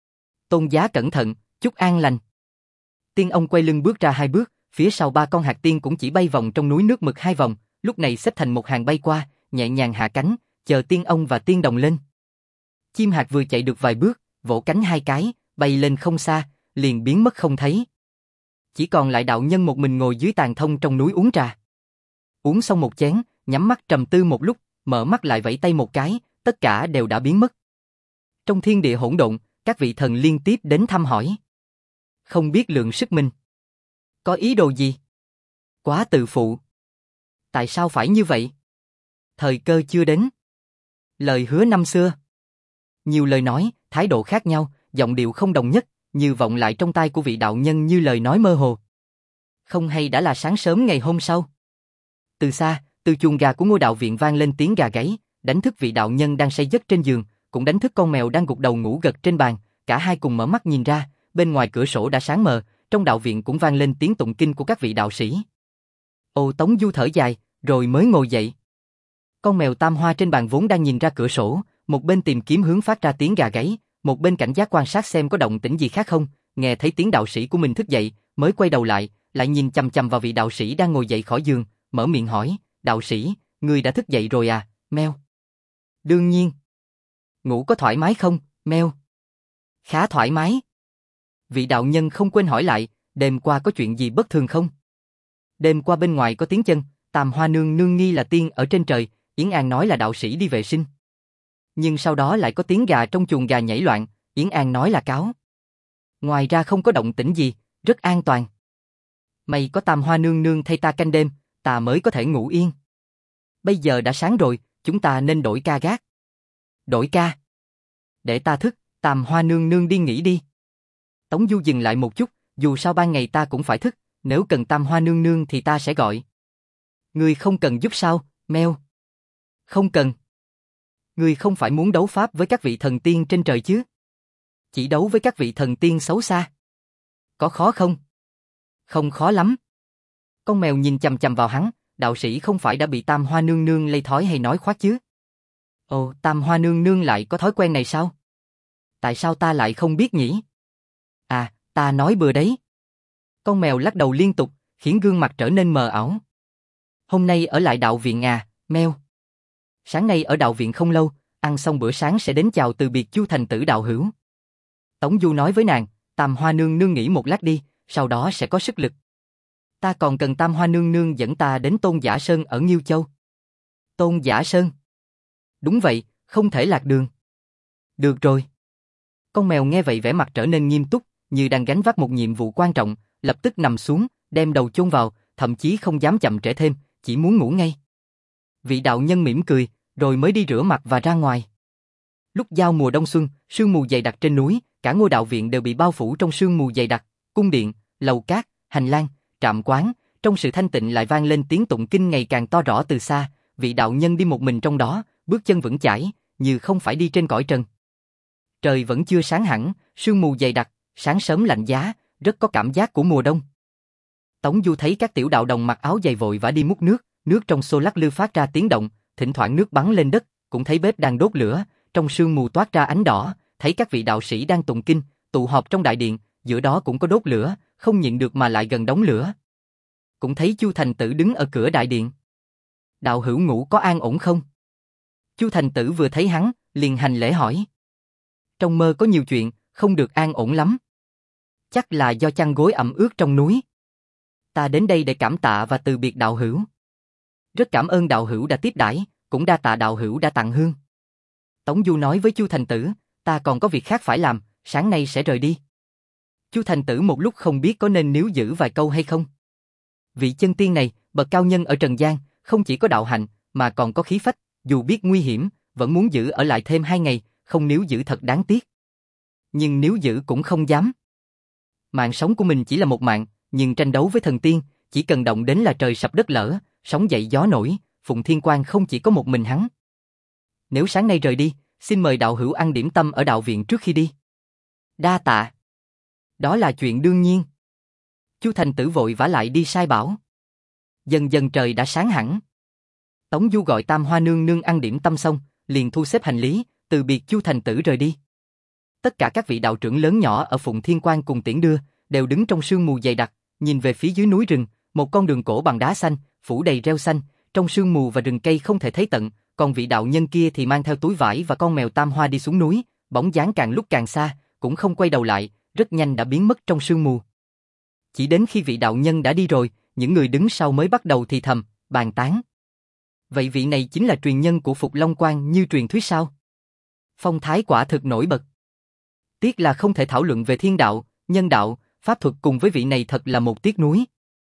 Tôn giá cẩn thận, chúc an lành. Tiên ông quay lưng bước ra hai bước, phía sau ba con hạt tiên cũng chỉ bay vòng trong núi nước mực hai vòng, lúc này xếp thành một hàng bay qua, nhẹ nhàng hạ cánh, chờ tiên ông và tiên đồng lên. Chim hạt vừa chạy được vài bước, vỗ cánh hai cái, bay lên không xa, liền biến mất không thấy. Chỉ còn lại đạo nhân một mình ngồi dưới tàn thông trong núi uống trà. Uống xong một chén, nhắm mắt trầm tư một lúc, mở mắt lại vẫy tay một cái, tất cả đều đã biến mất. Trong thiên địa hỗn độn, các vị thần liên tiếp đến thăm hỏi. Không biết lượng sức mình. Có ý đồ gì? Quá tự phụ. Tại sao phải như vậy? Thời cơ chưa đến. Lời hứa năm xưa. Nhiều lời nói, thái độ khác nhau, giọng điệu không đồng nhất, như vọng lại trong tai của vị đạo nhân như lời nói mơ hồ. Không hay đã là sáng sớm ngày hôm sau. Từ xa, từ chuồng gà của ngôi đạo viện vang lên tiếng gà gáy, đánh thức vị đạo nhân đang say giấc trên giường, cũng đánh thức con mèo đang gục đầu ngủ gật trên bàn, cả hai cùng mở mắt nhìn ra, bên ngoài cửa sổ đã sáng mờ, trong đạo viện cũng vang lên tiếng tụng kinh của các vị đạo sĩ. Ô Tống Du thở dài, rồi mới ngồi dậy. Con mèo tam hoa trên bàn vốn đang nhìn ra cửa sổ, một bên tìm kiếm hướng phát ra tiếng gà gáy, một bên cảnh giác quan sát xem có động tĩnh gì khác không, nghe thấy tiếng đạo sĩ của mình thức dậy, mới quay đầu lại, lại nhìn chằm chằm vào vị đạo sĩ đang ngồi dậy khỏi giường, mở miệng hỏi, đạo sĩ, ngươi đã thức dậy rồi à, meo? Đương nhiên. Ngủ có thoải mái không, meo? Khá thoải mái. Vị đạo nhân không quên hỏi lại, đêm qua có chuyện gì bất thường không? Đêm qua bên ngoài có tiếng chân, Tam Hoa nương nương nghi là tiên ở trên trời, Yến An nói là đạo sĩ đi vệ sinh. Nhưng sau đó lại có tiếng gà trong chuồng gà nhảy loạn, Yến An nói là cáo. Ngoài ra không có động tĩnh gì, rất an toàn. May có Tam Hoa nương nương thay ta canh đêm, ta mới có thể ngủ yên. Bây giờ đã sáng rồi, chúng ta nên đổi ca gác. Đổi ca? Để ta thức, Tam Hoa nương nương đi nghỉ đi. Tống Du dừng lại một chút, dù sao ban ngày ta cũng phải thức, nếu cần Tam Hoa nương nương thì ta sẽ gọi. Ngươi không cần giúp sao, meo? Không cần. Ngươi không phải muốn đấu pháp với các vị thần tiên trên trời chứ? Chỉ đấu với các vị thần tiên xấu xa. Có khó không? Không khó lắm. Con mèo nhìn chằm chằm vào hắn, đạo sĩ không phải đã bị Tam Hoa nương nương lây thói hay nói khoác chứ? Ồ, Tam Hoa nương nương lại có thói quen này sao? Tại sao ta lại không biết nhỉ? À, ta nói bừa đấy. Con mèo lắc đầu liên tục, khiến gương mặt trở nên mờ ảo. Hôm nay ở lại đạo viện à, meo? Sáng nay ở đạo viện không lâu, ăn xong bữa sáng sẽ đến chào từ biệt Chu thành tử đạo hữu. Tống Du nói với nàng, Tam Hoa nương nương nghỉ một lát đi, sau đó sẽ có sức lực. Ta còn cần Tam Hoa nương nương dẫn ta đến Tôn Giả Sơn ở Nghiêu Châu. Tôn Giả Sơn? Đúng vậy, không thể lạc đường. Được rồi. Con mèo nghe vậy vẻ mặt trở nên nghiêm túc, như đang gánh vác một nhiệm vụ quan trọng, lập tức nằm xuống, đem đầu chôn vào, thậm chí không dám chậm trễ thêm, chỉ muốn ngủ ngay. Vị đạo nhân mỉm cười, rồi mới đi rửa mặt và ra ngoài. Lúc giao mùa đông xuân, sương mù dày đặc trên núi, cả ngôi đạo viện đều bị bao phủ trong sương mù dày đặc, cung điện, lầu cát, hành lang, trạm quán, trong sự thanh tịnh lại vang lên tiếng tụng kinh ngày càng to rõ từ xa, vị đạo nhân đi một mình trong đó, bước chân vững chãi, như không phải đi trên cõi trần. Trời vẫn chưa sáng hẳn, sương mù dày đặc, sáng sớm lạnh giá, rất có cảm giác của mùa đông. Tống Du thấy các tiểu đạo đồng mặc áo dày vội vã đi múc nước, nước trong xô lắc lư phát ra tiếng động, thỉnh thoảng nước bắn lên đất, cũng thấy bếp đang đốt lửa, trong sương mù toát ra ánh đỏ, thấy các vị đạo sĩ đang tụng kinh, tụ họp trong đại điện, giữa đó cũng có đốt lửa, không nhịn được mà lại gần đống lửa. Cũng thấy Chu thành tử đứng ở cửa đại điện. Đạo hữu ngủ có an ổn không? Chu thành tử vừa thấy hắn, liền hành lễ hỏi. Trong mơ có nhiều chuyện, không được an ổn lắm. Chắc là do chăn gối ẩm ướt trong núi. Ta đến đây để cảm tạ và từ biệt đạo hữu. Rất cảm ơn đạo hữu đã tiếp đãi, cũng đa tạ đạo hữu đã tặng hương. Tống Du nói với Chu Thành Tử, ta còn có việc khác phải làm, sáng nay sẽ rời đi. Chu Thành Tử một lúc không biết có nên níu giữ vài câu hay không. Vị chân tiên này, bậc cao nhân ở Trần gian, không chỉ có đạo hạnh, mà còn có khí phách, dù biết nguy hiểm, vẫn muốn giữ ở lại thêm hai ngày, không níu giữ thật đáng tiếc. Nhưng níu giữ cũng không dám. Mạng sống của mình chỉ là một mạng, nhưng tranh đấu với thần tiên, chỉ cần động đến là trời sập đất lở, sóng dậy gió nổi, Phụng Thiên Quan không chỉ có một mình hắn. Nếu sáng nay rời đi, xin mời đạo hữu ăn điểm tâm ở đạo viện trước khi đi. Đa tạ. Đó là chuyện đương nhiên. Chu Thành Tử vội vã lại đi sai bảo. Dần dần trời đã sáng hẳn. Tống Du gọi Tam Hoa nương nương ăn điểm tâm xong, liền thu xếp hành lý, từ biệt Chu Thành Tử rời đi. Tất cả các vị đạo trưởng lớn nhỏ ở Phụng Thiên Quan cùng tiễn đưa, đều đứng trong sương mù dày đặc, nhìn về phía dưới núi rừng, một con đường cổ bằng đá xanh, phủ đầy rêu xanh, trong sương mù và rừng cây không thể thấy tận, còn vị đạo nhân kia thì mang theo túi vải và con mèo Tam Hoa đi xuống núi, bóng dáng càng lúc càng xa, cũng không quay đầu lại, rất nhanh đã biến mất trong sương mù. Chỉ đến khi vị đạo nhân đã đi rồi, những người đứng sau mới bắt đầu thì thầm, bàn tán. Vậy vị này chính là truyền nhân của Phục Long Quan như truyền thuyết sao? Phong thái quả thực nổi bật. Tiếc là không thể thảo luận về thiên đạo, nhân đạo, pháp thuật cùng với vị này thật là một tiếc nuối.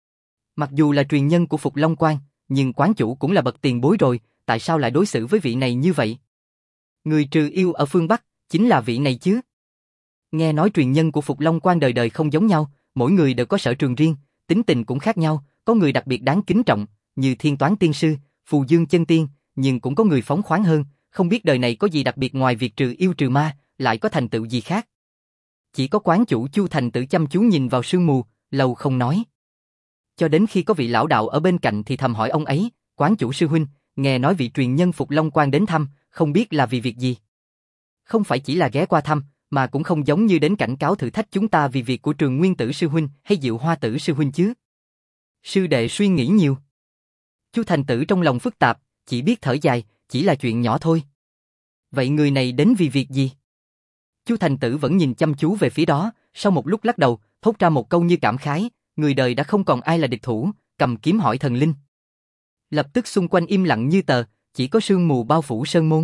Mặc dù là truyền nhân của Phục Long Quan, nhưng quán chủ cũng là bậc tiền bối rồi, tại sao lại đối xử với vị này như vậy? Người trừ yêu ở phương Bắc, chính là vị này chứ? Nghe nói truyền nhân của Phục Long Quan đời đời không giống nhau, mỗi người đều có sở trường riêng, tính tình cũng khác nhau, có người đặc biệt đáng kính trọng, như Thiên Toán Tiên Sư, Phù Dương Chân Tiên, nhưng cũng có người phóng khoáng hơn, không biết đời này có gì đặc biệt ngoài việc trừ yêu trừ ma, lại có thành tựu gì khác. Chỉ có quán chủ Chu Thành Tử chăm chú nhìn vào sương mù, lâu không nói. Cho đến khi có vị lão đạo ở bên cạnh thì thầm hỏi ông ấy, quán chủ sư huynh, nghe nói vị truyền nhân Phục Long Quan đến thăm, không biết là vì việc gì. Không phải chỉ là ghé qua thăm, mà cũng không giống như đến cảnh cáo thử thách chúng ta vì việc của Trường Nguyên Tử sư huynh hay Diệu Hoa Tử sư huynh chứ. Sư đệ suy nghĩ nhiều. Chu Thành Tử trong lòng phức tạp, chỉ biết thở dài, chỉ là chuyện nhỏ thôi. Vậy người này đến vì việc gì? Chu Thành Tử vẫn nhìn chăm chú về phía đó, sau một lúc lắc đầu, thốt ra một câu như cảm khái, người đời đã không còn ai là địch thủ, cầm kiếm hỏi thần linh. Lập tức xung quanh im lặng như tờ, chỉ có sương mù bao phủ sơn môn.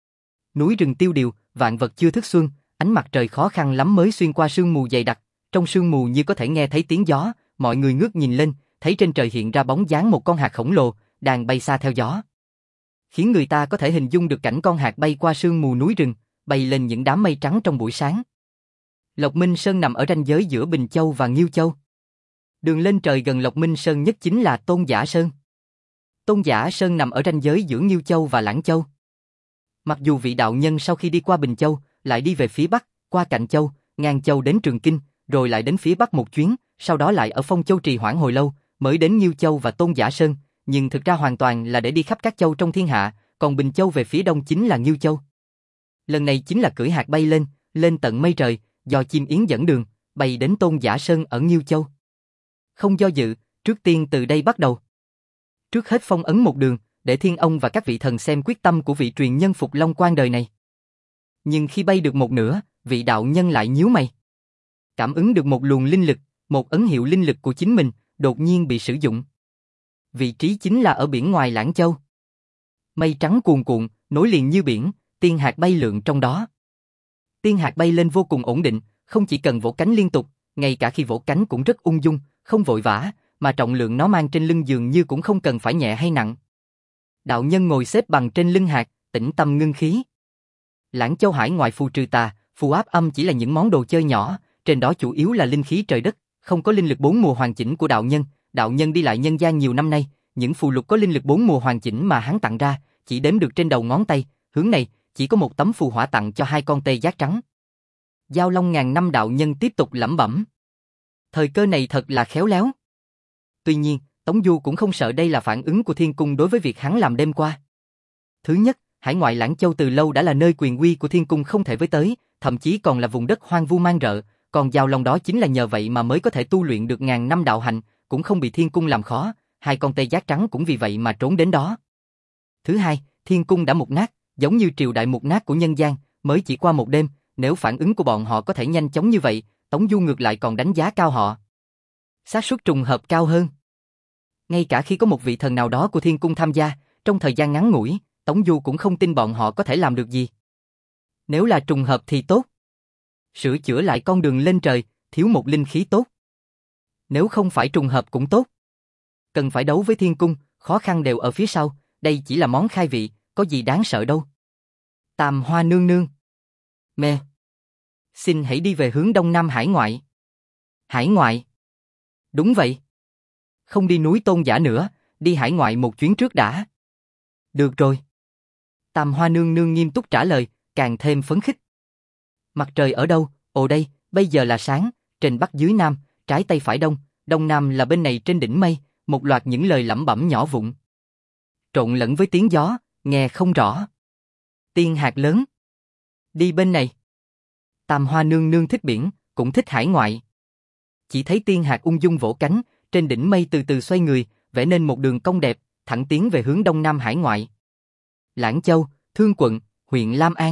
Núi rừng tiêu điều, vạn vật chưa thức xuân, ánh mặt trời khó khăn lắm mới xuyên qua sương mù dày đặc, trong sương mù như có thể nghe thấy tiếng gió, mọi người ngước nhìn lên, thấy trên trời hiện ra bóng dáng một con hạt khổng lồ, đang bay xa theo gió. Khiến người ta có thể hình dung được cảnh con hạt bay qua sương mù núi rừng, bay lên những đám mây trắng trong buổi sáng. Lộc Minh Sơn nằm ở ranh giới giữa Bình Châu và Nghiêu Châu. Đường lên trời gần Lộc Minh Sơn nhất chính là Tôn Giả Sơn. Tôn Giả Sơn nằm ở ranh giới giữa Nghiêu Châu và Lãng Châu. Mặc dù vị đạo nhân sau khi đi qua Bình Châu, lại đi về phía Bắc, qua Cạnh Châu, Ngang Châu đến Trường Kinh, rồi lại đến phía Bắc một chuyến, sau đó lại ở Phong Châu trì hoãn hồi lâu, mới đến Nghiêu Châu và Tôn Giả Sơn, nhưng thực ra hoàn toàn là để đi khắp các châu trong thiên hạ, còn Bình Châu về phía đông chính là Nghiêu Châu. Lần này chính là cưỡi hạt bay lên, lên tận mây trời, do chim yến dẫn đường, bay đến Tôn Giả Sơn ở Nghiêu Châu. Không do dự, trước tiên từ đây bắt đầu. Trước hết phong ấn một đường, để thiên ông và các vị thần xem quyết tâm của vị truyền nhân Phục Long Quan đời này. Nhưng khi bay được một nửa, vị đạo nhân lại nhíu mày. Cảm ứng được một luồng linh lực, một ấn hiệu linh lực của chính mình, đột nhiên bị sử dụng. Vị trí chính là ở biển ngoài Lãng Châu. Mây trắng cuồn cuộn, nối liền như biển, tiên hạt bay lượn trong đó. Tiên hạt bay lên vô cùng ổn định, không chỉ cần vỗ cánh liên tục, ngay cả khi vỗ cánh cũng rất ung dung, không vội vã, mà trọng lượng nó mang trên lưng dường như cũng không cần phải nhẹ hay nặng. Đạo nhân ngồi xếp bằng trên lưng hạt, tĩnh tâm ngưng khí. Lãng Châu hải ngoại phù trừ tà, phù áp âm chỉ là những món đồ chơi nhỏ, trên đó chủ yếu là linh khí trời đất, không có linh lực bốn mùa hoàn chỉnh của đạo nhân. Đạo nhân đi lại nhân gian nhiều năm nay, những phù lục có linh lực bốn mùa hoàn chỉnh mà hắn tặng ra, chỉ đếm được trên đầu ngón tay. Hướng này, chỉ có một tấm phù hỏa tặng cho hai con tê giác trắng. Giao Long ngàn năm đạo nhân tiếp tục lẩm bẩm. Thời cơ này thật là khéo léo. Tuy nhiên, Tống Du cũng không sợ đây là phản ứng của Thiên Cung đối với việc hắn làm đêm qua. Thứ nhất, hải ngoại Lãng Châu từ lâu đã là nơi quyền uy của Thiên Cung không thể với tới, thậm chí còn là vùng đất hoang vu man rợ, còn Giao Long đó chính là nhờ vậy mà mới có thể tu luyện được ngàn năm đạo hạnh, cũng không bị Thiên Cung làm khó, hai con tê giác trắng cũng vì vậy mà trốn đến đó. Thứ hai, Thiên Cung đã mục nát, giống như triều đại mục nát của nhân gian, mới chỉ qua một đêm, nếu phản ứng của bọn họ có thể nhanh chóng như vậy, Tống Du ngược lại còn đánh giá cao họ. Xác suất trùng hợp cao hơn. Ngay cả khi có một vị thần nào đó của Thiên Cung tham gia, trong thời gian ngắn ngủi, Tống Du cũng không tin bọn họ có thể làm được gì. Nếu là trùng hợp thì tốt. Sửa chữa lại con đường lên trời, thiếu một linh khí tốt. Nếu không phải trùng hợp cũng tốt. Cần phải đấu với Thiên Cung, khó khăn đều ở phía sau, đây chỉ là món khai vị, có gì đáng sợ đâu. Tam Hoa nương nương. Mẹ. Xin hãy đi về hướng đông nam hải ngoại. Hải ngoại. Đúng vậy. Không đi núi Tôn Giả nữa, đi hải ngoại một chuyến trước đã. Được rồi. Tam Hoa nương nương nghiêm túc trả lời, càng thêm phấn khích. Mặt trời ở đâu? Ồ đây, bây giờ là sáng, trên bắc dưới nam, trái tây phải đông, đông nam là bên này trên đỉnh mây, một loạt những lời lẩm bẩm nhỏ vụn. Trộn lẫn với tiếng gió, nghe không rõ. Tiên hạt lớn. Đi bên này. Tam Hoa nương nương thích biển, cũng thích hải ngoại. Chỉ thấy tiên hạt ung dung vỗ cánh, trên đỉnh mây từ từ xoay người, vẽ nên một đường cong đẹp, thẳng tiến về hướng đông nam hải ngoại. Lãng Châu, Thương Quận, huyện Lam An.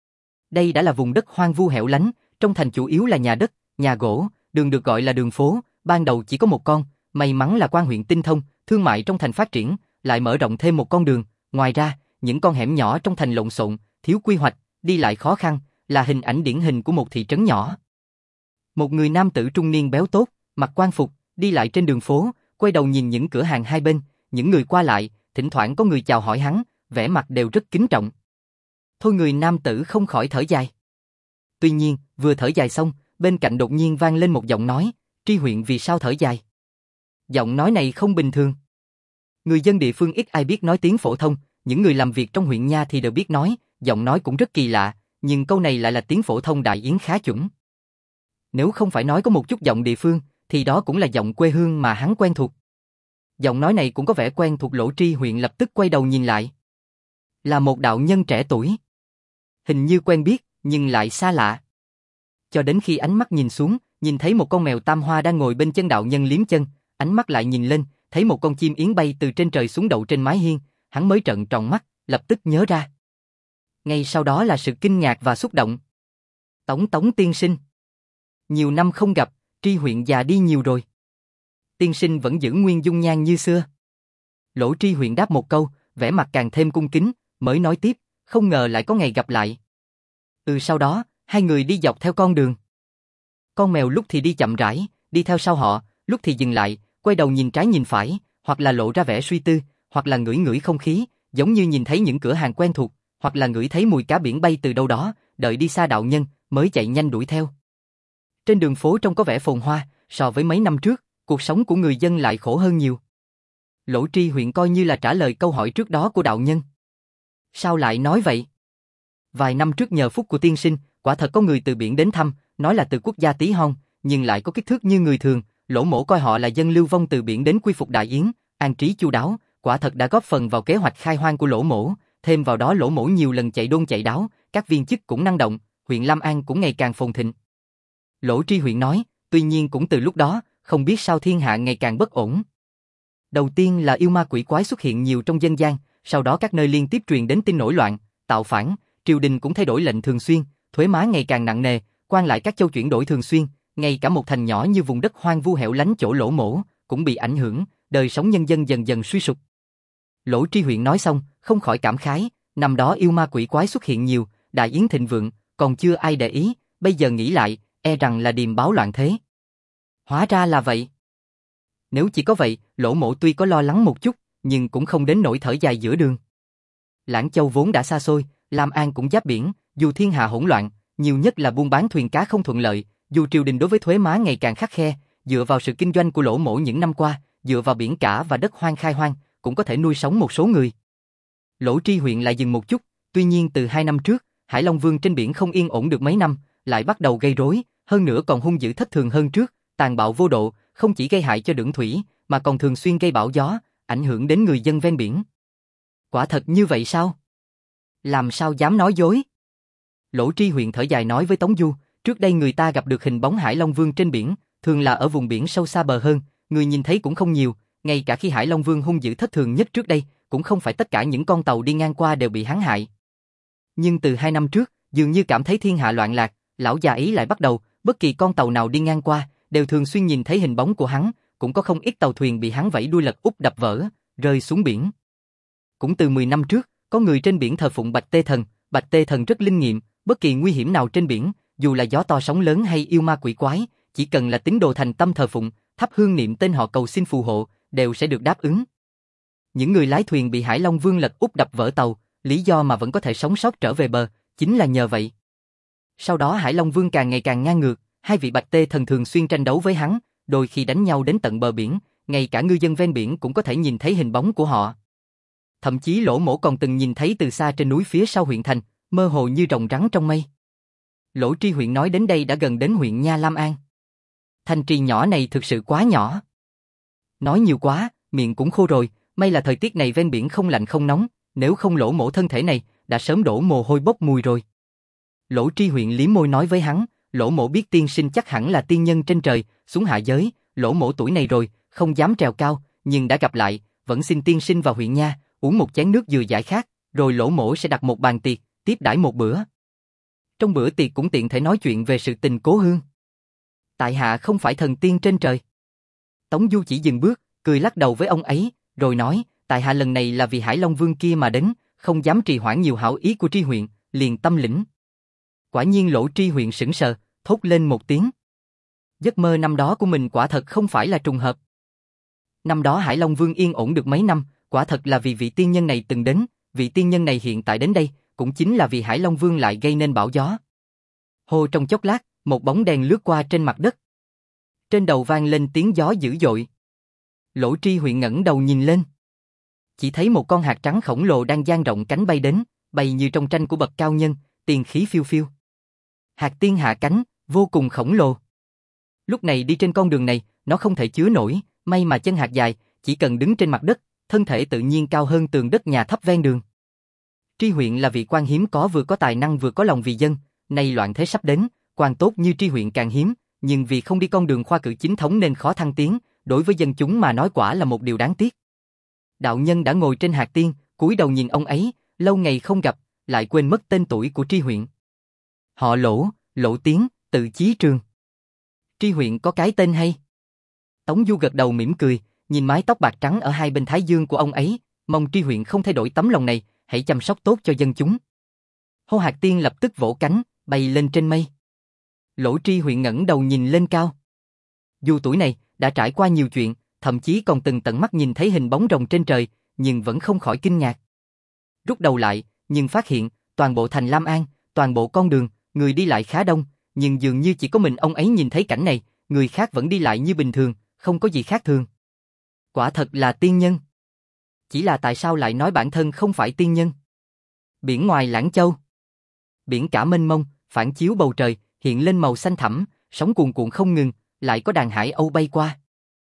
Đây đã là vùng đất hoang vu hẻo lánh, trong thành chủ yếu là nhà đất, nhà gỗ, đường được gọi là đường phố, ban đầu chỉ có một con, may mắn là quan huyện tinh thông, thương mại trong thành phát triển, lại mở rộng thêm một con đường, ngoài ra, những con hẻm nhỏ trong thành lộn xộn, thiếu quy hoạch, đi lại khó khăn, là hình ảnh điển hình của một thị trấn nhỏ. Một người nam tử trung niên béo tốt, mặc quan phục, đi lại trên đường phố, quay đầu nhìn những cửa hàng hai bên, những người qua lại, thỉnh thoảng có người chào hỏi hắn, vẻ mặt đều rất kính trọng. Thôi người nam tử không khỏi thở dài. Tuy nhiên, vừa thở dài xong, bên cạnh đột nhiên vang lên một giọng nói, Tri huyện vì sao thở dài? Giọng nói này không bình thường. Người dân địa phương ít ai biết nói tiếng phổ thông, những người làm việc trong huyện nha thì đều biết nói, giọng nói cũng rất kỳ lạ, nhưng câu này lại là tiếng phổ thông đại yến khá chuẩn. Nếu không phải nói có một chút giọng địa phương, thì đó cũng là giọng quê hương mà hắn quen thuộc. Giọng nói này cũng có vẻ quen thuộc, Lỗ Tri huyện lập tức quay đầu nhìn lại. Là một đạo nhân trẻ tuổi. Hình như quen biết, nhưng lại xa lạ. Cho đến khi ánh mắt nhìn xuống, nhìn thấy một con mèo tam hoa đang ngồi bên chân đạo nhân liếm chân, ánh mắt lại nhìn lên, thấy một con chim yến bay từ trên trời xuống đậu trên mái hiên, hắn mới trợn tròn mắt, lập tức nhớ ra. Ngay sau đó là sự kinh ngạc và xúc động. Tống Tống tiên sinh. Nhiều năm không gặp, Tri huyện già đi nhiều rồi. Tiên sinh vẫn giữ nguyên dung nhan như xưa. Lỗ Tri huyện đáp một câu, vẻ mặt càng thêm cung kính, mới nói tiếp, không ngờ lại có ngày gặp lại. Ừ, sau đó, hai người đi dọc theo con đường. Con mèo lúc thì đi chậm rãi, đi theo sau họ, lúc thì dừng lại, quay đầu nhìn trái nhìn phải, hoặc là lộ ra vẻ suy tư, hoặc là ngửi ngửi không khí, giống như nhìn thấy những cửa hàng quen thuộc, hoặc là ngửi thấy mùi cá biển bay từ đâu đó, đợi đi xa đạo nhân, mới chạy nhanh đuổi theo. Trên đường phố trông có vẻ phồn hoa, so với mấy năm trước, cuộc sống của người dân lại khổ hơn nhiều. Lỗ Tri huyện coi như là trả lời câu hỏi trước đó của đạo nhân. Sao lại nói vậy? Vài năm trước nhờ phúc của tiên sinh, quả thật có người từ biển đến thăm, nói là từ quốc gia Tí Hon, nhưng lại có kích thước như người thường, Lỗ mỗ coi họ là dân lưu vong từ biển đến quy phục Đại Yến, an trí chu đáo, quả thật đã góp phần vào kế hoạch khai hoang của Lỗ mỗ, thêm vào đó Lỗ mỗ nhiều lần chạy đôn chạy đáo, các viên chức cũng năng động, huyện Lam An cũng ngày càng phồn thịnh. Lỗ Tri huyện nói, tuy nhiên cũng từ lúc đó, không biết sao thiên hạ ngày càng bất ổn. Đầu tiên là yêu ma quỷ quái xuất hiện nhiều trong dân gian, sau đó các nơi liên tiếp truyền đến tin nổi loạn, tạo phản, triều đình cũng thay đổi lệnh thường xuyên, thuế má ngày càng nặng nề, quan lại các châu chuyển đổi thường xuyên, ngay cả một thành nhỏ như vùng đất hoang vu hẻo lánh chỗ Lỗ mỗ cũng bị ảnh hưởng, đời sống nhân dân dần dần suy sụp. Lỗ Tri huyện nói xong, không khỏi cảm khái, năm đó yêu ma quỷ quái xuất hiện nhiều, Đại Yến thịnh vượng, còn chưa ai để ý, bây giờ nghĩ lại, e rằng là điềm báo loạn thế. Hóa ra là vậy. Nếu chỉ có vậy, Lỗ mỗ tuy có lo lắng một chút, nhưng cũng không đến nỗi thở dài giữa đường. Lãng Châu vốn đã xa xôi, Lam An cũng giáp biển, dù thiên hạ hỗn loạn, nhiều nhất là buôn bán thuyền cá không thuận lợi, dù triều đình đối với thuế má ngày càng khắt khe, dựa vào sự kinh doanh của Lỗ mỗ những năm qua, dựa vào biển cả và đất hoang khai hoang, cũng có thể nuôi sống một số người. Lỗ Tri huyện lại dừng một chút, tuy nhiên từ hai năm trước, Hải Long Vương trên biển không yên ổn được mấy năm, lại bắt đầu gây rối, hơn nữa còn hung dữ thất thường hơn trước, tàn bạo vô độ, không chỉ gây hại cho đường thủy, mà còn thường xuyên gây bão gió, ảnh hưởng đến người dân ven biển. Quả thật như vậy sao? Làm sao dám nói dối? Lỗ Tri huyện thở dài nói với Tống Du, trước đây người ta gặp được hình bóng Hải Long Vương trên biển, thường là ở vùng biển sâu xa bờ hơn, người nhìn thấy cũng không nhiều, ngay cả khi Hải Long Vương hung dữ thất thường nhất trước đây, cũng không phải tất cả những con tàu đi ngang qua đều bị hắn hại. Nhưng từ hai năm trước, dường như cảm thấy thiên hạ loạn lạc, lão già ấy lại bắt đầu, bất kỳ con tàu nào đi ngang qua, đều thường xuyên nhìn thấy hình bóng của hắn, cũng có không ít tàu thuyền bị hắn vẫy đuôi lật úp đập vỡ, rơi xuống biển. Cũng từ mười năm trước, có người trên biển thờ phụng Bạch Tê Thần, Bạch Tê Thần rất linh nghiệm, bất kỳ nguy hiểm nào trên biển, dù là gió to sóng lớn hay yêu ma quỷ quái, chỉ cần là tín đồ thành tâm thờ phụng, thắp hương niệm tên họ cầu xin phù hộ, đều sẽ được đáp ứng. Những người lái thuyền bị Hải Long Vương lật úp đập vỡ tàu, lý do mà vẫn có thể sống sót trở về bờ, chính là nhờ vậy. Sau đó Hải Long Vương càng ngày càng ngang ngược, hai vị Bạch Tê Thần thường xuyên tranh đấu với hắn, đôi khi đánh nhau đến tận bờ biển, ngay cả ngư dân ven biển cũng có thể nhìn thấy hình bóng của họ. Thậm chí Lỗ Mỗ còn từng nhìn thấy từ xa trên núi phía sau huyện thành, mơ hồ như rồng rắn trong mây. Lỗ Tri huyện nói đến đây đã gần đến huyện Nha Lam An. Thành trì nhỏ này thực sự quá nhỏ. Nói nhiều quá, miệng cũng khô rồi, may là thời tiết này ven biển không lạnh không nóng, nếu không Lỗ Mỗ thân thể này đã sớm đổ mồ hôi bốc mùi rồi. Lỗ Tri huyện liếm môi nói với hắn, Lỗ Mỗ biết tiên sinh chắc hẳn là tiên nhân trên trời, xuống hạ giới, Lỗ Mỗ tuổi này rồi, không dám trèo cao, nhưng đã gặp lại, vẫn xin tiên sinh vào huyện Nha, uống một chén nước vừa giải khát, rồi Lỗ Mỗ sẽ đặt một bàn tiệc, tiếp đãi một bữa. Trong bữa tiệc cũng tiện thể nói chuyện về sự tình cố hương. Tại hạ không phải thần tiên trên trời. Tống Du chỉ dừng bước, cười lắc đầu với ông ấy, rồi nói, tại hạ lần này là vì Hải Long Vương kia mà đến, không dám trì hoãn nhiều hảo ý của Tri huyện, liền tâm lĩnh. Quả nhiên Lỗ Tri huyện sững sờ, thốt lên một tiếng. Giấc mơ năm đó của mình quả thật không phải là trùng hợp. Năm đó Hải Long Vương yên ổn được mấy năm, quả thật là vì vị tiên nhân này từng đến, vị tiên nhân này hiện tại đến đây, cũng chính là vì Hải Long Vương lại gây nên bão gió. Hô trong chốc lát, một bóng đèn lướt qua trên mặt đất. Trên đầu vang lên tiếng gió dữ dội. Lỗ Tri huyện ngẩng đầu nhìn lên. Chỉ thấy một con hạt trắng khổng lồ đang dang rộng cánh bay đến, bay như trong tranh của bậc cao nhân, tiền khí phiêu phiêu. Hạt tiên hạ cánh, vô cùng khổng lồ. Lúc này đi trên con đường này, nó không thể chứa nổi, may mà chân hạt dài, chỉ cần đứng trên mặt đất, thân thể tự nhiên cao hơn tường đất nhà thấp ven đường. Tri huyện là vị quan hiếm có vừa có tài năng vừa có lòng vì dân, nay loạn thế sắp đến, quan tốt như Tri huyện càng hiếm, nhưng vì không đi con đường khoa cử chính thống nên khó thăng tiến, đối với dân chúng mà nói quả là một điều đáng tiếc. Đạo nhân đã ngồi trên hạt tiên, cúi đầu nhìn ông ấy, lâu ngày không gặp, lại quên mất tên tuổi của Tri huyện. Họ Lỗ, Lỗ Tiến, tự Chí Trường. Tri huyện có cái tên hay. Tống Du gật đầu mỉm cười, nhìn mái tóc bạc trắng ở hai bên thái dương của ông ấy, mong Tri huyện không thay đổi tấm lòng này, hãy chăm sóc tốt cho dân chúng. Hô hạt tiên lập tức vỗ cánh, bay lên trên mây. Lỗ Tri huyện ngẩng đầu nhìn lên cao. Dù tuổi này đã trải qua nhiều chuyện, thậm chí còn từng tận mắt nhìn thấy hình bóng rồng trên trời, nhưng vẫn không khỏi kinh ngạc. Rút đầu lại, nhưng phát hiện toàn bộ thành Lam An, toàn bộ con đường, người đi lại khá đông, nhưng dường như chỉ có mình ông ấy nhìn thấy cảnh này, người khác vẫn đi lại như bình thường, không có gì khác thường. Quả thật là tiên nhân. Chỉ là tại sao lại nói bản thân không phải tiên nhân? Biển ngoài Lãng Châu. Biển cả mênh mông, phản chiếu bầu trời, hiện lên màu xanh thẳm, sóng cuồn cuộn không ngừng, lại có đàn hải âu bay qua.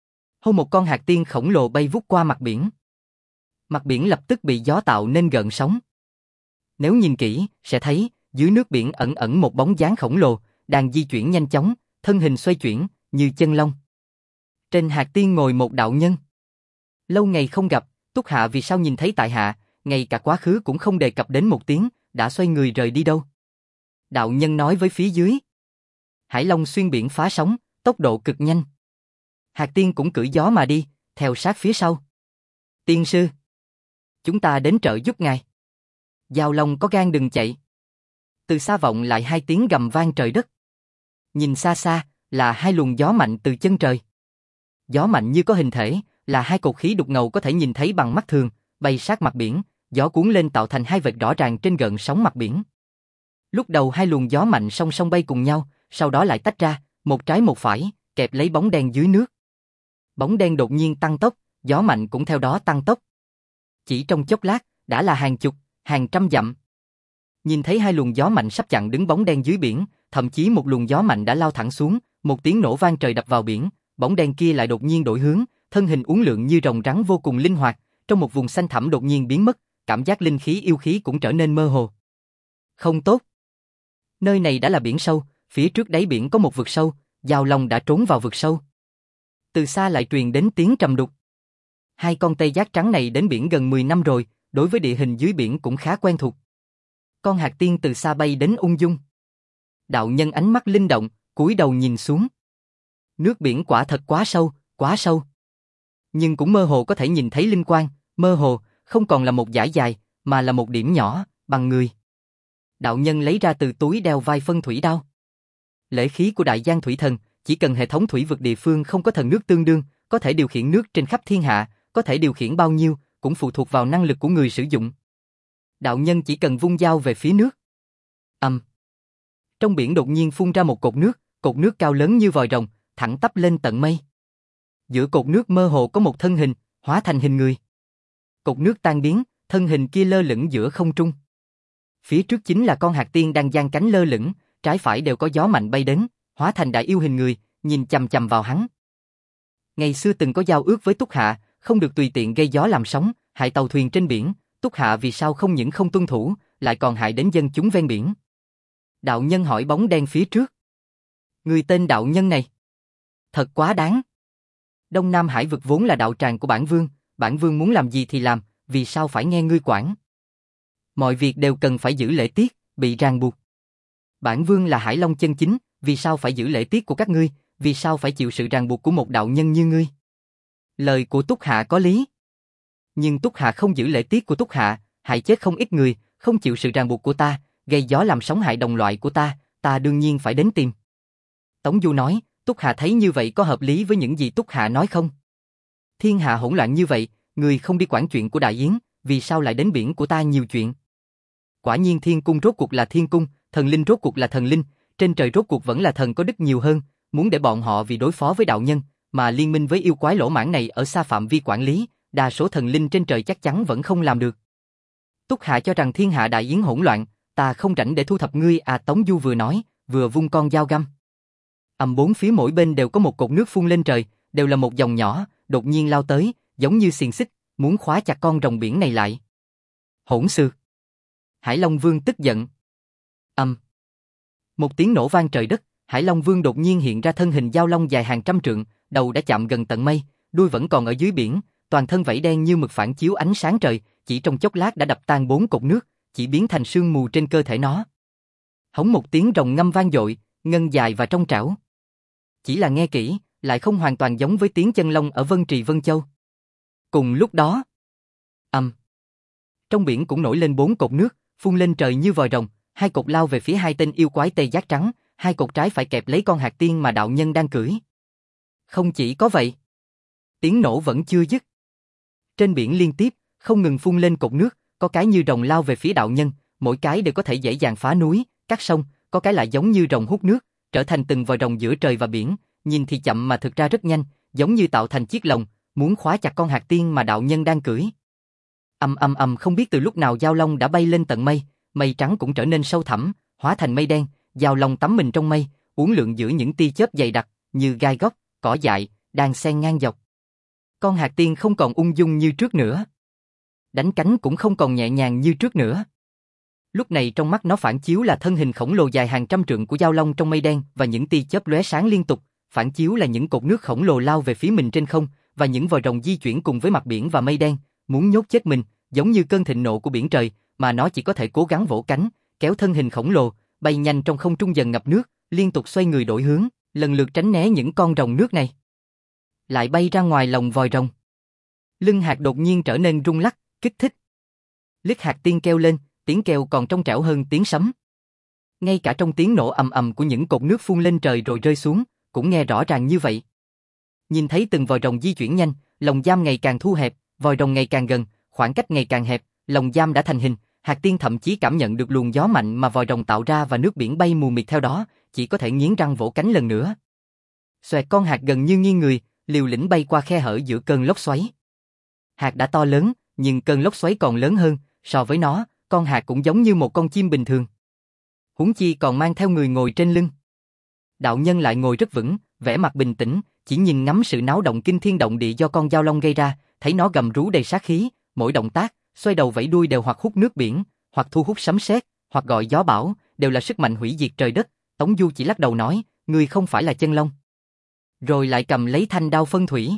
Hô một con hạt tiên khổng lồ bay vút qua mặt biển. Mặt biển lập tức bị gió tạo nên gợn sóng. Nếu nhìn kỹ, sẽ thấy, dưới nước biển ẩn ẩn một bóng dáng khổng lồ, đang di chuyển nhanh chóng, thân hình xoay chuyển, như chân long. Trên hạt tiên ngồi một đạo nhân. Lâu ngày không gặp, Túc Hạ vì sao nhìn thấy tại hạ, ngay cả quá khứ cũng không đề cập đến một tiếng, đã xoay người rời đi đâu? Đạo nhân nói với phía dưới. Hải Long xuyên biển phá sóng, tốc độ cực nhanh. Hạt tiên cũng cưỡi gió mà đi, theo sát phía sau. Tiên sư, chúng ta đến trợ giúp ngài. Giao Long có gan đừng chạy. Từ xa vọng lại hai tiếng gầm vang trời đất. Nhìn xa xa, là hai luồng gió mạnh từ chân trời. Gió mạnh như có hình thể, là hai cột khí đục ngầu có thể nhìn thấy bằng mắt thường, bay sát mặt biển, gió cuốn lên tạo thành hai vệt rõ ràng trên gợn sóng mặt biển. Lúc đầu hai luồng gió mạnh song song bay cùng nhau, sau đó lại tách ra, một trái một phải, kẹp lấy bóng đen dưới nước. Bóng đen đột nhiên tăng tốc, gió mạnh cũng theo đó tăng tốc. Chỉ trong chốc lát, đã là hàng chục, hàng trăm dặm. Nhìn thấy hai luồng gió mạnh sắp chặn đứng bóng đen dưới biển, thậm chí một luồng gió mạnh đã lao thẳng xuống, một tiếng nổ vang trời đập vào biển, bóng đen kia lại đột nhiên đổi hướng, thân hình uốn lượn như rồng rắn vô cùng linh hoạt, trong một vùng xanh thẳm đột nhiên biến mất, cảm giác linh khí yêu khí cũng trở nên mơ hồ. Không tốt. Nơi này đã là biển sâu, phía trước đáy biển có một vực sâu, Giao Long đã trốn vào vực sâu. Từ xa lại truyền đến tiếng trầm đục. Hai con tê giác trắng này đến biển gần mười năm rồi, đối với địa hình dưới biển cũng khá quen thuộc. Con hạt tiên từ xa bay đến ung dung. Đạo nhân ánh mắt linh động, cúi đầu nhìn xuống. Nước biển quả thật quá sâu, quá sâu. Nhưng cũng mơ hồ có thể nhìn thấy linh quang, mơ hồ, không còn là một dải dài, mà là một điểm nhỏ, bằng người. Đạo nhân lấy ra từ túi đeo vai phân thủy đao. Lễ khí của Đại Giang Thủy Thần, chỉ cần hệ thống thủy vực địa phương không có thần nước tương đương, có thể điều khiển nước trên khắp thiên hạ, có thể điều khiển bao nhiêu, cũng phụ thuộc vào năng lực của người sử dụng. Đạo nhân chỉ cần vung dao về phía nước. Ầm. Um. Trong biển đột nhiên phun ra một cột nước, cột nước cao lớn như vòi rồng, thẳng tắp lên tận mây. Giữa cột nước mơ hồ có một thân hình, hóa thành hình người. Cột nước tan biến, thân hình kia lơ lửng giữa không trung. Phía trước chính là con hạt tiên đang giang cánh lơ lửng, trái phải đều có gió mạnh bay đến, hóa thành đại yêu hình người, nhìn chằm chằm vào hắn. Ngày xưa từng có giao ước với Túc Hạ, không được tùy tiện gây gió làm sóng, hại tàu thuyền trên biển, Túc Hạ vì sao không những không tuân thủ, lại còn hại đến dân chúng ven biển. Đạo nhân hỏi bóng đen phía trước. Người tên đạo nhân này. Thật quá đáng. Đông Nam Hải vực vốn là đạo tràng của bản vương, bản vương muốn làm gì thì làm, vì sao phải nghe ngươi quản? Mọi việc đều cần phải giữ lễ tiết, bị ràng buộc. Bản vương là Hải Long chân chính, vì sao phải giữ lễ tiết của các ngươi, vì sao phải chịu sự ràng buộc của một đạo nhân như ngươi? Lời của Túc Hạ có lý. Nhưng Túc Hạ không giữ lễ tiết của Túc Hạ, hại chết không ít người, không chịu sự ràng buộc của ta, gây gió làm sóng hại đồng loại của ta, ta đương nhiên phải đến tìm. Tống Du nói, Túc Hạ thấy như vậy có hợp lý với những gì Túc Hạ nói không? Thiên hạ hỗn loạn như vậy, người không đi quản chuyện của Đại Yến, vì sao lại đến biển của ta nhiều chuyện? Quả nhiên thiên cung rốt cuộc là thiên cung, thần linh rốt cuộc là thần linh, trên trời rốt cuộc vẫn là thần có đức nhiều hơn, muốn để bọn họ vì đối phó với đạo nhân, mà liên minh với yêu quái lỗ mãng này ở xa phạm vi quản lý, đa số thần linh trên trời chắc chắn vẫn không làm được. Túc Hạ cho rằng thiên hạ Đại Yến hỗn loạn, ta không rảnh để thu thập ngươi à. Tống Du vừa nói, vừa vung con dao găm. Ầm, bốn phía mỗi bên đều có một cột nước phun lên trời, đều là một dòng nhỏ, đột nhiên lao tới, giống như xiềng xích, muốn khóa chặt con rồng biển này lại. Hỗn xược. Hải Long Vương tức giận. Ầm. Một tiếng nổ vang trời đất, Hải Long Vương đột nhiên hiện ra thân hình giao long dài hàng trăm trượng, đầu đã chạm gần tận mây, đuôi vẫn còn ở dưới biển, toàn thân vảy đen như mực phản chiếu ánh sáng trời, chỉ trong chốc lát đã đập tan bốn cột nước, chỉ biến thành sương mù trên cơ thể nó. Hống một tiếng rồng ngâm vang dội, ngân dài và trong trảo. Chỉ là nghe kỹ, lại không hoàn toàn giống với tiếng chân long ở Vân Trì Vân Châu. Cùng lúc đó, ầm, trong biển cũng nổi lên bốn cột nước, phun lên trời như vòi rồng, hai cột lao về phía hai tên yêu quái tê giác trắng, hai cột trái phải kẹp lấy con hạt tiên mà đạo nhân đang cưỡi. Không chỉ có vậy, tiếng nổ vẫn chưa dứt. Trên biển liên tiếp, không ngừng phun lên cột nước, có cái như rồng lao về phía đạo nhân, mỗi cái đều có thể dễ dàng phá núi, cắt sông, có cái lại giống như rồng hút nước, trở thành từng vòi rồng giữa trời và biển, nhìn thì chậm mà thực ra rất nhanh, giống như tạo thành chiếc lồng, muốn khóa chặt con hạt tiên mà đạo nhân đang cưỡi. Ầm ầm ầm, không biết từ lúc nào giao long đã bay lên tận mây, mây trắng cũng trở nên sâu thẳm, hóa thành mây đen, giao long tắm mình trong mây, uốn lượn giữa những tia chớp dày đặc, như gai góc, cỏ dại, đang xen ngang dọc. Con hạt tiên không còn ung dung như trước nữa, đánh cánh cũng không còn nhẹ nhàng như trước nữa. Lúc này trong mắt nó phản chiếu là thân hình khổng lồ dài hàng trăm trượng của giao long trong mây đen và những tia chớp lóe sáng liên tục, phản chiếu là những cột nước khổng lồ lao về phía mình trên không và những vòi rồng di chuyển cùng với mặt biển và mây đen, muốn nhốt chết mình, giống như cơn thịnh nộ của biển trời, mà nó chỉ có thể cố gắng vỗ cánh, kéo thân hình khổng lồ, bay nhanh trong không trung dần ngập nước, liên tục xoay người đổi hướng, lần lượt tránh né những con rồng nước này. Lại bay ra ngoài lồng vòi rồng. Lưng hạt đột nhiên trở nên rung lắc, kích thích. Liếc hạt tiên kêu lên, tiếng kêu còn trong trẻo hơn tiếng sấm. Ngay cả trong tiếng nổ ầm ầm của những cột nước phun lên trời rồi rơi xuống, cũng nghe rõ ràng như vậy. Nhìn thấy từng vòi rồng di chuyển nhanh, lồng giam ngày càng thu hẹp, vòi rồng ngày càng gần, khoảng cách ngày càng hẹp, lồng giam đã thành hình, hạt tiên thậm chí cảm nhận được luồng gió mạnh mà vòi rồng tạo ra và nước biển bay mù mịt theo đó, chỉ có thể nghiến răng vỗ cánh lần nữa. Xoẹt, con hạt gần như nghiêng người, liều lĩnh bay qua khe hở giữa cơn lốc xoáy. Hạt đã to lớn, nhưng cơn lốc xoáy còn lớn hơn, so với nó, con hạt cũng giống như một con chim bình thường. Huống chi còn mang theo người ngồi trên lưng. Đạo nhân lại ngồi rất vững, vẻ mặt bình tĩnh, chỉ nhìn ngắm sự náo động kinh thiên động địa do con giao long gây ra, thấy nó gầm rú đầy sát khí, mỗi động tác, xoay đầu vẫy đuôi đều hoặc hút nước biển, hoặc thu hút sấm sét, hoặc gọi gió bão, đều là sức mạnh hủy diệt trời đất. Tống Du chỉ lắc đầu nói, ngươi không phải là chân long. Rồi lại cầm lấy thanh đao phân thủy.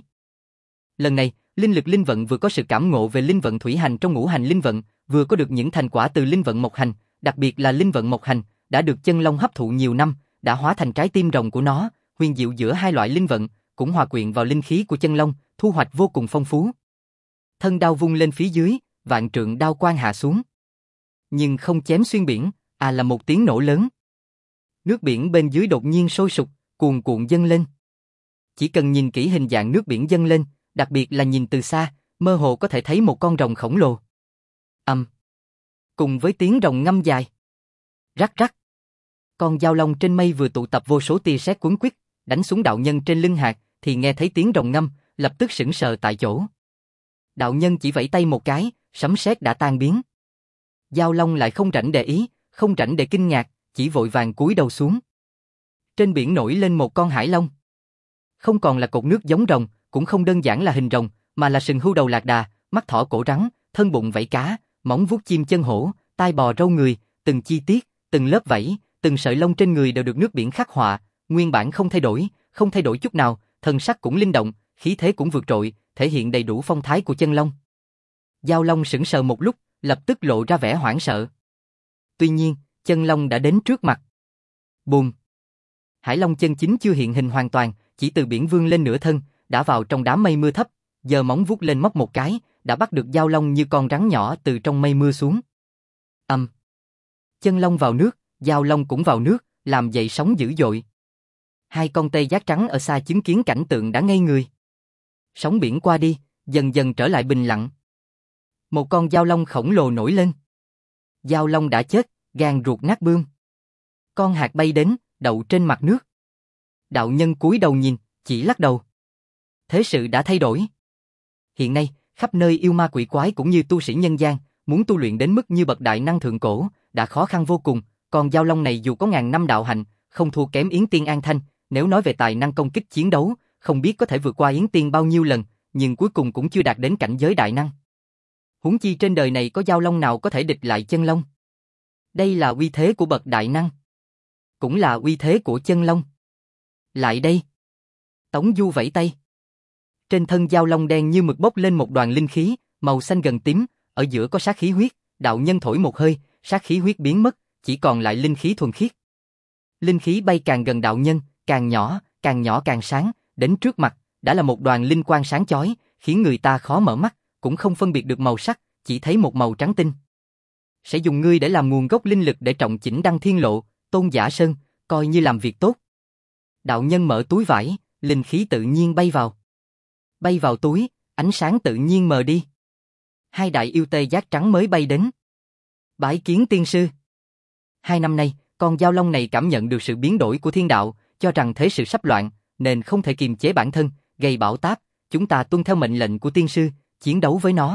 Lần này, linh lực linh vận vừa có sự cảm ngộ về linh vận thủy hành trong ngũ hành linh vận, vừa có được những thành quả từ linh vận mộc hành, đặc biệt là linh vận mộc hành, đã được chân long hấp thụ nhiều năm, đã hóa thành trái tim rồng của nó, huyền diệu giữa hai loại linh vận, cũng hòa quyện vào linh khí của chân long, thu hoạch vô cùng phong phú. Thân đao vung lên phía dưới, vạn trượng đao quang hạ xuống. Nhưng không chém xuyên biển, à là một tiếng nổ lớn. Nước biển bên dưới đột nhiên sôi sục, cuồn cuộn dâng lên. Chỉ cần nhìn kỹ hình dạng nước biển dâng lên, đặc biệt là nhìn từ xa, mơ hồ có thể thấy một con rồng khổng lồ. Ầm. Cùng với tiếng rồng ngâm dài. Rắc rắc. Con dao long trên mây vừa tụ tập vô số tia sét cuốn quýt, đánh xuống đạo nhân trên lưng hạt, thì nghe thấy tiếng rồng ngâm, lập tức sững sờ tại chỗ. Đạo nhân chỉ vẫy tay một cái, sấm sét đã tan biến. Dao long lại không rảnh để ý, không rảnh để kinh ngạc, chỉ vội vàng cúi đầu xuống. Trên biển nổi lên một con hải long. Không còn là cột nước giống rồng, cũng không đơn giản là hình rồng, mà là sừng hươu đầu lạc đà, mắt thỏ cổ rắn, thân bụng vảy cá, móng vuốt chim chân hổ, tai bò râu người, từng chi tiết, từng lớp vảy, từng sợi lông trên người đều được nước biển khắc họa, nguyên bản không thay đổi, không thay đổi chút nào, thần sắc cũng linh động, khí thế cũng vượt trội, thể hiện đầy đủ phong thái của chân long. Dao long sững sờ một lúc, lập tức lộ ra vẻ hoảng sợ. Tuy nhiên, chân long đã đến trước mặt. Bùm! Hải long chân chính chưa hiện hình hoàn toàn, chỉ từ biển vươn lên nửa thân, đã vào trong đám mây mưa thấp, giơ móng vuốt lên móc một cái, đã bắt được dao long như con rắn nhỏ từ trong mây mưa xuống. Ầm! Chân long vào nước, dao long cũng vào nước, làm dậy sóng dữ dội. Hai con tê giác trắng ở xa chứng kiến cảnh tượng đã ngây người. Sóng biển qua đi, dần dần trở lại bình lặng. Một con dao long khổng lồ nổi lên. Dao long đã chết, gan ruột nát bươm. Con hạt bay đến, đậu trên mặt nước. Đạo nhân cúi đầu nhìn, chỉ lắc đầu. Thế sự đã thay đổi. Hiện nay, khắp nơi yêu ma quỷ quái cũng như tu sĩ nhân gian, muốn tu luyện đến mức như bậc đại năng thượng cổ, đã khó khăn vô cùng. Còn dao long này dù có ngàn năm đạo hạnh, không thua kém Yến Tiên An Thanh, nếu nói về tài năng công kích chiến đấu, không biết có thể vượt qua Yến Tiên bao nhiêu lần, nhưng cuối cùng cũng chưa đạt đến cảnh giới đại năng. Huống chi trên đời này có dao long nào có thể địch lại chân long. Đây là uy thế của bậc đại năng, cũng là uy thế của chân long. Lại đây. Tống Du vẫy tay. Trên thân dao long đen như mực bốc lên một đoàn linh khí, màu xanh gần tím, ở giữa có sát khí huyết, đạo nhân thổi một hơi, sát khí huyết biến mất, chỉ còn lại linh khí thuần khiết. Linh khí bay càng gần đạo nhân, càng nhỏ, càng nhỏ càng sáng, đến trước mặt, đã là một đoàn linh quang sáng chói, khiến người ta khó mở mắt, cũng không phân biệt được màu sắc, chỉ thấy một màu trắng tinh. Sẽ dùng ngươi để làm nguồn gốc linh lực để trọng chỉnh Đăng Thiên Lộ, Tôn Giả Sơn, coi như làm việc tốt. Đạo nhân mở túi vải, linh khí tự nhiên bay vào. Bay vào túi, ánh sáng tự nhiên mờ đi. Hai đại yêu tê giác trắng mới bay đến. Bái kiến tiên sư. Hai năm nay, con dao long này cảm nhận được sự biến đổi của thiên đạo, cho rằng thế sự sắp loạn, nên không thể kiềm chế bản thân, gây bão táp. Chúng ta tuân theo mệnh lệnh của tiên sư, chiến đấu với nó.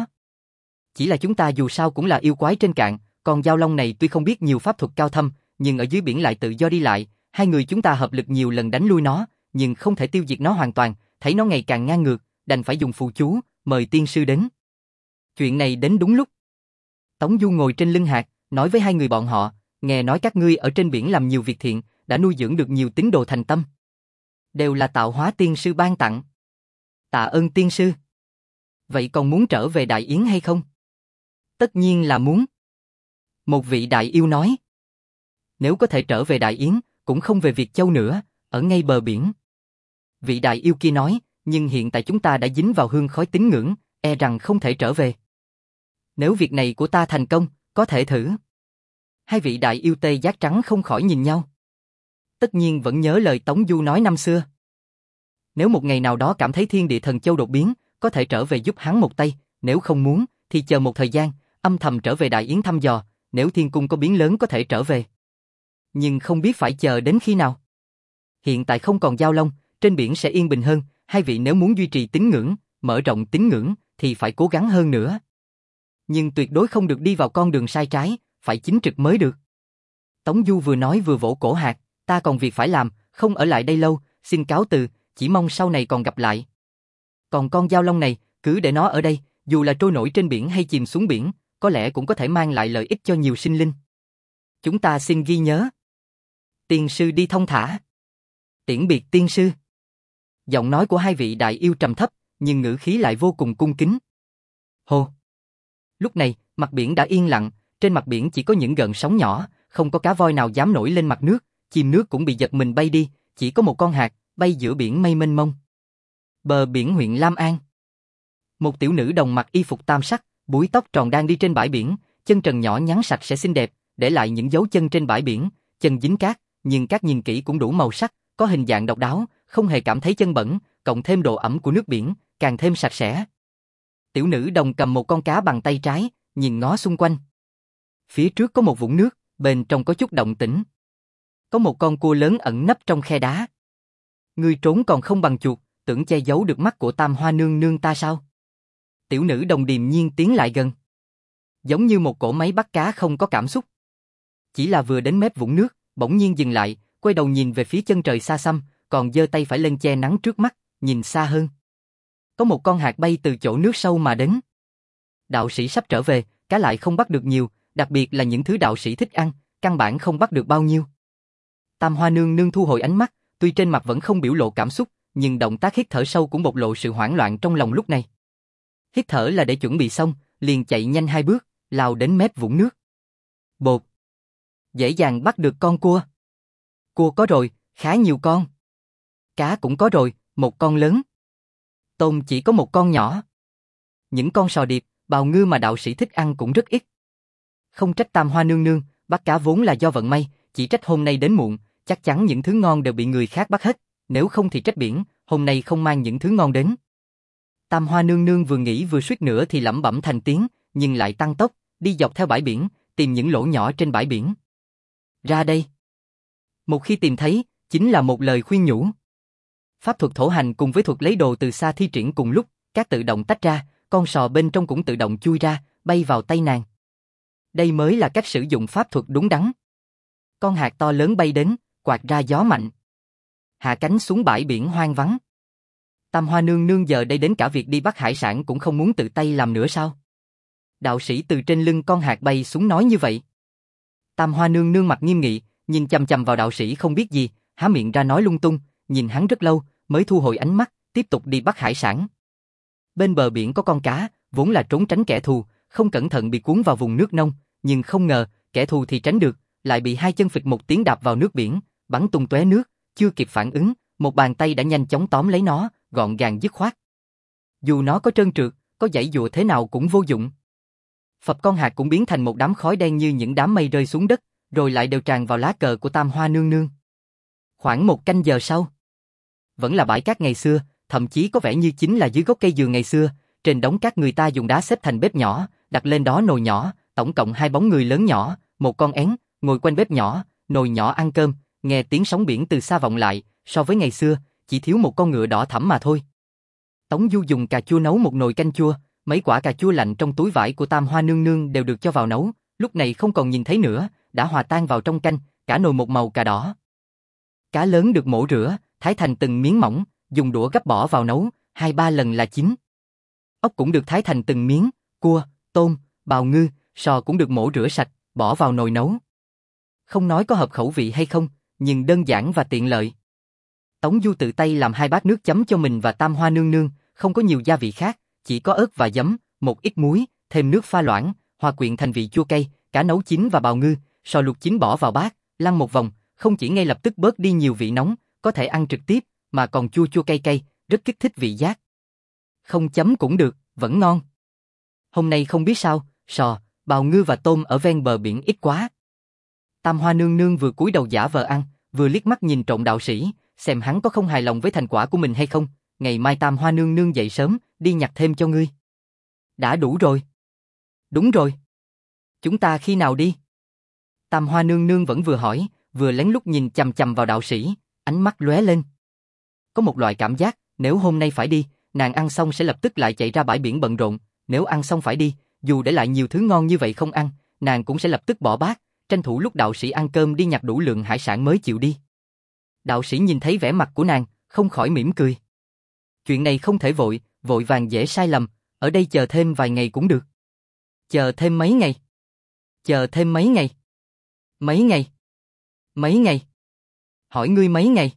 Chỉ là chúng ta dù sao cũng là yêu quái trên cạn, con dao long này tuy không biết nhiều pháp thuật cao thâm, nhưng ở dưới biển lại tự do đi lại. Hai người chúng ta hợp lực nhiều lần đánh lui nó, nhưng không thể tiêu diệt nó hoàn toàn. Thấy nó ngày càng ngang ngược, đành phải dùng phù chú, mời tiên sư đến. Chuyện này đến đúng lúc. Tống Du ngồi trên lưng hạt, nói với hai người bọn họ, nghe nói các ngươi ở trên biển làm nhiều việc thiện, đã nuôi dưỡng được nhiều tín đồ thành tâm. Đều là tạo hóa tiên sư ban tặng. Tạ ơn tiên sư. Vậy còn muốn trở về Đại Yến hay không? Tất nhiên là muốn. Một vị đại yêu nói. Nếu có thể trở về Đại Yến, cũng không về Việt Châu nữa, ở ngay bờ biển. Vị đại yêu kia nói, nhưng hiện tại chúng ta đã dính vào hương khói tín ngưỡng, e rằng không thể trở về. Nếu việc này của ta thành công, có thể thử. Hai vị đại yêu tê giác trắng không khỏi nhìn nhau. Tất nhiên vẫn nhớ lời Tống Du nói năm xưa. Nếu một ngày nào đó cảm thấy thiên địa thần châu đột biến, có thể trở về giúp hắn một tay, nếu không muốn, thì chờ một thời gian, âm thầm trở về Đại Yến thăm dò, nếu thiên cung có biến lớn có thể trở về. Nhưng không biết phải chờ đến khi nào. Hiện tại không còn dao long, trên biển sẽ yên bình hơn, hai vị nếu muốn duy trì tín ngưỡng, mở rộng tín ngưỡng, thì phải cố gắng hơn nữa. Nhưng tuyệt đối không được đi vào con đường sai trái, phải chính trực mới được. Tống Du vừa nói vừa vỗ cổ hạt, ta còn việc phải làm, không ở lại đây lâu, xin cáo từ, chỉ mong sau này còn gặp lại. Còn con dao long này, cứ để nó ở đây, dù là trôi nổi trên biển hay chìm xuống biển, có lẽ cũng có thể mang lại lợi ích cho nhiều sinh linh. Chúng ta xin ghi nhớ. Tiên sư đi thông thả. Tiễn biệt tiên sư. Giọng nói của hai vị đại yêu trầm thấp, nhưng ngữ khí lại vô cùng cung kính. Hô. Lúc này, mặt biển đã yên lặng, trên mặt biển chỉ có những gợn sóng nhỏ, không có cá voi nào dám nổi lên mặt nước, chim nước cũng bị giật mình bay đi, chỉ có một con hạt, bay giữa biển mây mênh mông. Bờ biển huyện Lam An. Một tiểu nữ đồng mặc y phục tam sắc, búi tóc tròn đang đi trên bãi biển, chân trần nhỏ nhắn sạch sẽ xinh đẹp, để lại những dấu chân trên bãi biển, chân dính cát, nhưng cát nhìn kỹ cũng đủ màu sắc, có hình dạng độc đáo, không hề cảm thấy chân bẩn, cộng thêm độ ẩm của nước biển, càng thêm sạch sẽ. Tiểu nữ đồng cầm một con cá bằng tay trái, nhìn ngó xung quanh. Phía trước có một vũng nước, bên trong có chút động tĩnh. Có một con cua lớn ẩn nấp trong khe đá. Ngươi trốn còn không bằng chuột, tưởng che giấu được mắt của Tam Hoa nương nương ta sao? Tiểu nữ đồng điềm nhiên tiến lại gần. Giống như một cỗ máy bắt cá không có cảm xúc. Chỉ là vừa đến mép vũng nước, bỗng nhiên dừng lại, quay đầu nhìn về phía chân trời xa xăm, còn giơ tay phải lên che nắng trước mắt, nhìn xa hơn. Có một con hạt bay từ chỗ nước sâu mà đến. Đạo sĩ sắp trở về, cá lại không bắt được nhiều, đặc biệt là những thứ đạo sĩ thích ăn, căn bản không bắt được bao nhiêu. Tam Hoa nương nương thu hồi ánh mắt, tuy trên mặt vẫn không biểu lộ cảm xúc, nhưng động tác hít thở sâu cũng bộc lộ sự hoảng loạn trong lòng lúc này. Hít thở là để chuẩn bị xong, liền chạy nhanh hai bước, lao đến mép vũng nước. Bột. Dễ dàng bắt được con cua. Cua có rồi, khá nhiều con. Cá cũng có rồi, một con lớn. Tôm chỉ có một con nhỏ. Những con sò điệp, bào ngư mà đạo sĩ thích ăn cũng rất ít. Không trách Tam Hoa nương nương, bắt cá vốn là do vận may, chỉ trách hôm nay đến muộn, chắc chắn những thứ ngon đều bị người khác bắt hết, nếu không thì trách biển, hôm nay không mang những thứ ngon đến. Tam Hoa nương nương vừa nghĩ vừa suýt nữa thì lẩm bẩm thành tiếng, nhưng lại tăng tốc, đi dọc theo bãi biển, tìm những lỗ nhỏ trên bãi biển. Ra đây. Một khi tìm thấy, chính là một lời khuyên nhủ. Pháp thuật thổ hành cùng với thuật lấy đồ từ xa thi triển cùng lúc, các tự động tách ra, con sò bên trong cũng tự động chui ra, bay vào tay nàng. Đây mới là cách sử dụng pháp thuật đúng đắn. Con hạt to lớn bay đến, quạt ra gió mạnh. Hạ cánh xuống bãi biển hoang vắng. Tam Hoa nương nương giờ đây đến cả việc đi bắt hải sản cũng không muốn tự tay làm nữa sao? Đạo sĩ từ trên lưng con hạt bay xuống nói như vậy. Tam Hoa nương nương mặt nghiêm nghị, nhìn chằm chằm vào đạo sĩ không biết gì, há miệng ra nói lung tung, nhìn hắn rất lâu, mới thu hồi ánh mắt, tiếp tục đi bắt hải sản. Bên bờ biển có con cá, vốn là trốn tránh kẻ thù, không cẩn thận bị cuốn vào vùng nước nông, nhưng không ngờ, kẻ thù thì tránh được, lại bị hai chân phịch một tiếng đạp vào nước biển, bắn tung tóe nước, chưa kịp phản ứng, một bàn tay đã nhanh chóng tóm lấy nó, gọn gàng dứt khoát. Dù nó có trơn trượt, có giãy giụa thế nào cũng vô dụng. Phập con hạt cũng biến thành một đám khói đen như những đám mây rơi xuống đất, rồi lại đều tràn vào lá cờ của Tam Hoa nương nương. Khoảng một canh giờ sau, vẫn là bãi cát ngày xưa, thậm chí có vẻ như chính là dưới gốc cây dừa ngày xưa, trên đống cát người ta dùng đá xếp thành bếp nhỏ, đặt lên đó nồi nhỏ, tổng cộng hai bóng người lớn nhỏ, một con én, ngồi quanh bếp nhỏ, nồi nhỏ ăn cơm, nghe tiếng sóng biển từ xa vọng lại, so với ngày xưa, chỉ thiếu một con ngựa đỏ thẫm mà thôi. Tống Du dùng cà chua nấu một nồi canh chua, mấy quả cà chua lạnh trong túi vải của Tam Hoa nương nương đều được cho vào nấu, lúc này không còn nhìn thấy nữa, đã hòa tan vào trong canh, cả nồi một màu cà đỏ. Cá lớn được mổ rửa, thái thành từng miếng mỏng, dùng đũa gấp bỏ vào nấu, hai ba lần là chín. Ốc cũng được thái thành từng miếng, cua, tôm, bào ngư, sò cũng được mổ rửa sạch, bỏ vào nồi nấu. Không nói có hợp khẩu vị hay không, nhưng đơn giản và tiện lợi. Tống Du tự tay làm hai bát nước chấm cho mình và Tam Hoa nương nương, không có nhiều gia vị khác, chỉ có ớt và giấm, một ít muối, thêm nước pha loãng, hòa quyện thành vị chua cay, cá nấu chín và bào ngư, sò luộc chín bỏ vào bát, lăn một vòng, không chỉ ngay lập tức bớt đi nhiều vị nóng, có thể ăn trực tiếp, mà còn chua chua cay cay, rất kích thích vị giác. Không chấm cũng được, vẫn ngon. Hôm nay không biết sao, sò, bào ngư và tôm ở ven bờ biển ít quá. Tam Hoa nương nương vừa cúi đầu giả vờ ăn, vừa liếc mắt nhìn trộm đạo sĩ, xem hắn có không hài lòng với thành quả của mình hay không. Ngày mai Tam Hoa nương nương dậy sớm, đi nhặt thêm cho ngươi. Đã đủ rồi. Đúng rồi. Chúng ta khi nào đi? Tam Hoa nương nương vẫn vừa hỏi, vừa lén lút nhìn chằm chằm vào đạo sĩ, ánh mắt lóe lên. Có một loại cảm giác, nếu hôm nay phải đi, nàng ăn xong sẽ lập tức lại chạy ra bãi biển bận rộn, nếu ăn xong phải đi, dù để lại nhiều thứ ngon như vậy không ăn, nàng cũng sẽ lập tức bỏ bát, tranh thủ lúc đạo sĩ ăn cơm đi nhặt đủ lượng hải sản mới chịu đi. Đạo sĩ nhìn thấy vẻ mặt của nàng, không khỏi mỉm cười. Chuyện này không thể vội, vội vàng dễ sai lầm, ở đây chờ thêm vài ngày cũng được. Chờ thêm mấy ngày? Chờ thêm mấy ngày? Mấy ngày? Mấy ngày? Hỏi ngươi mấy ngày?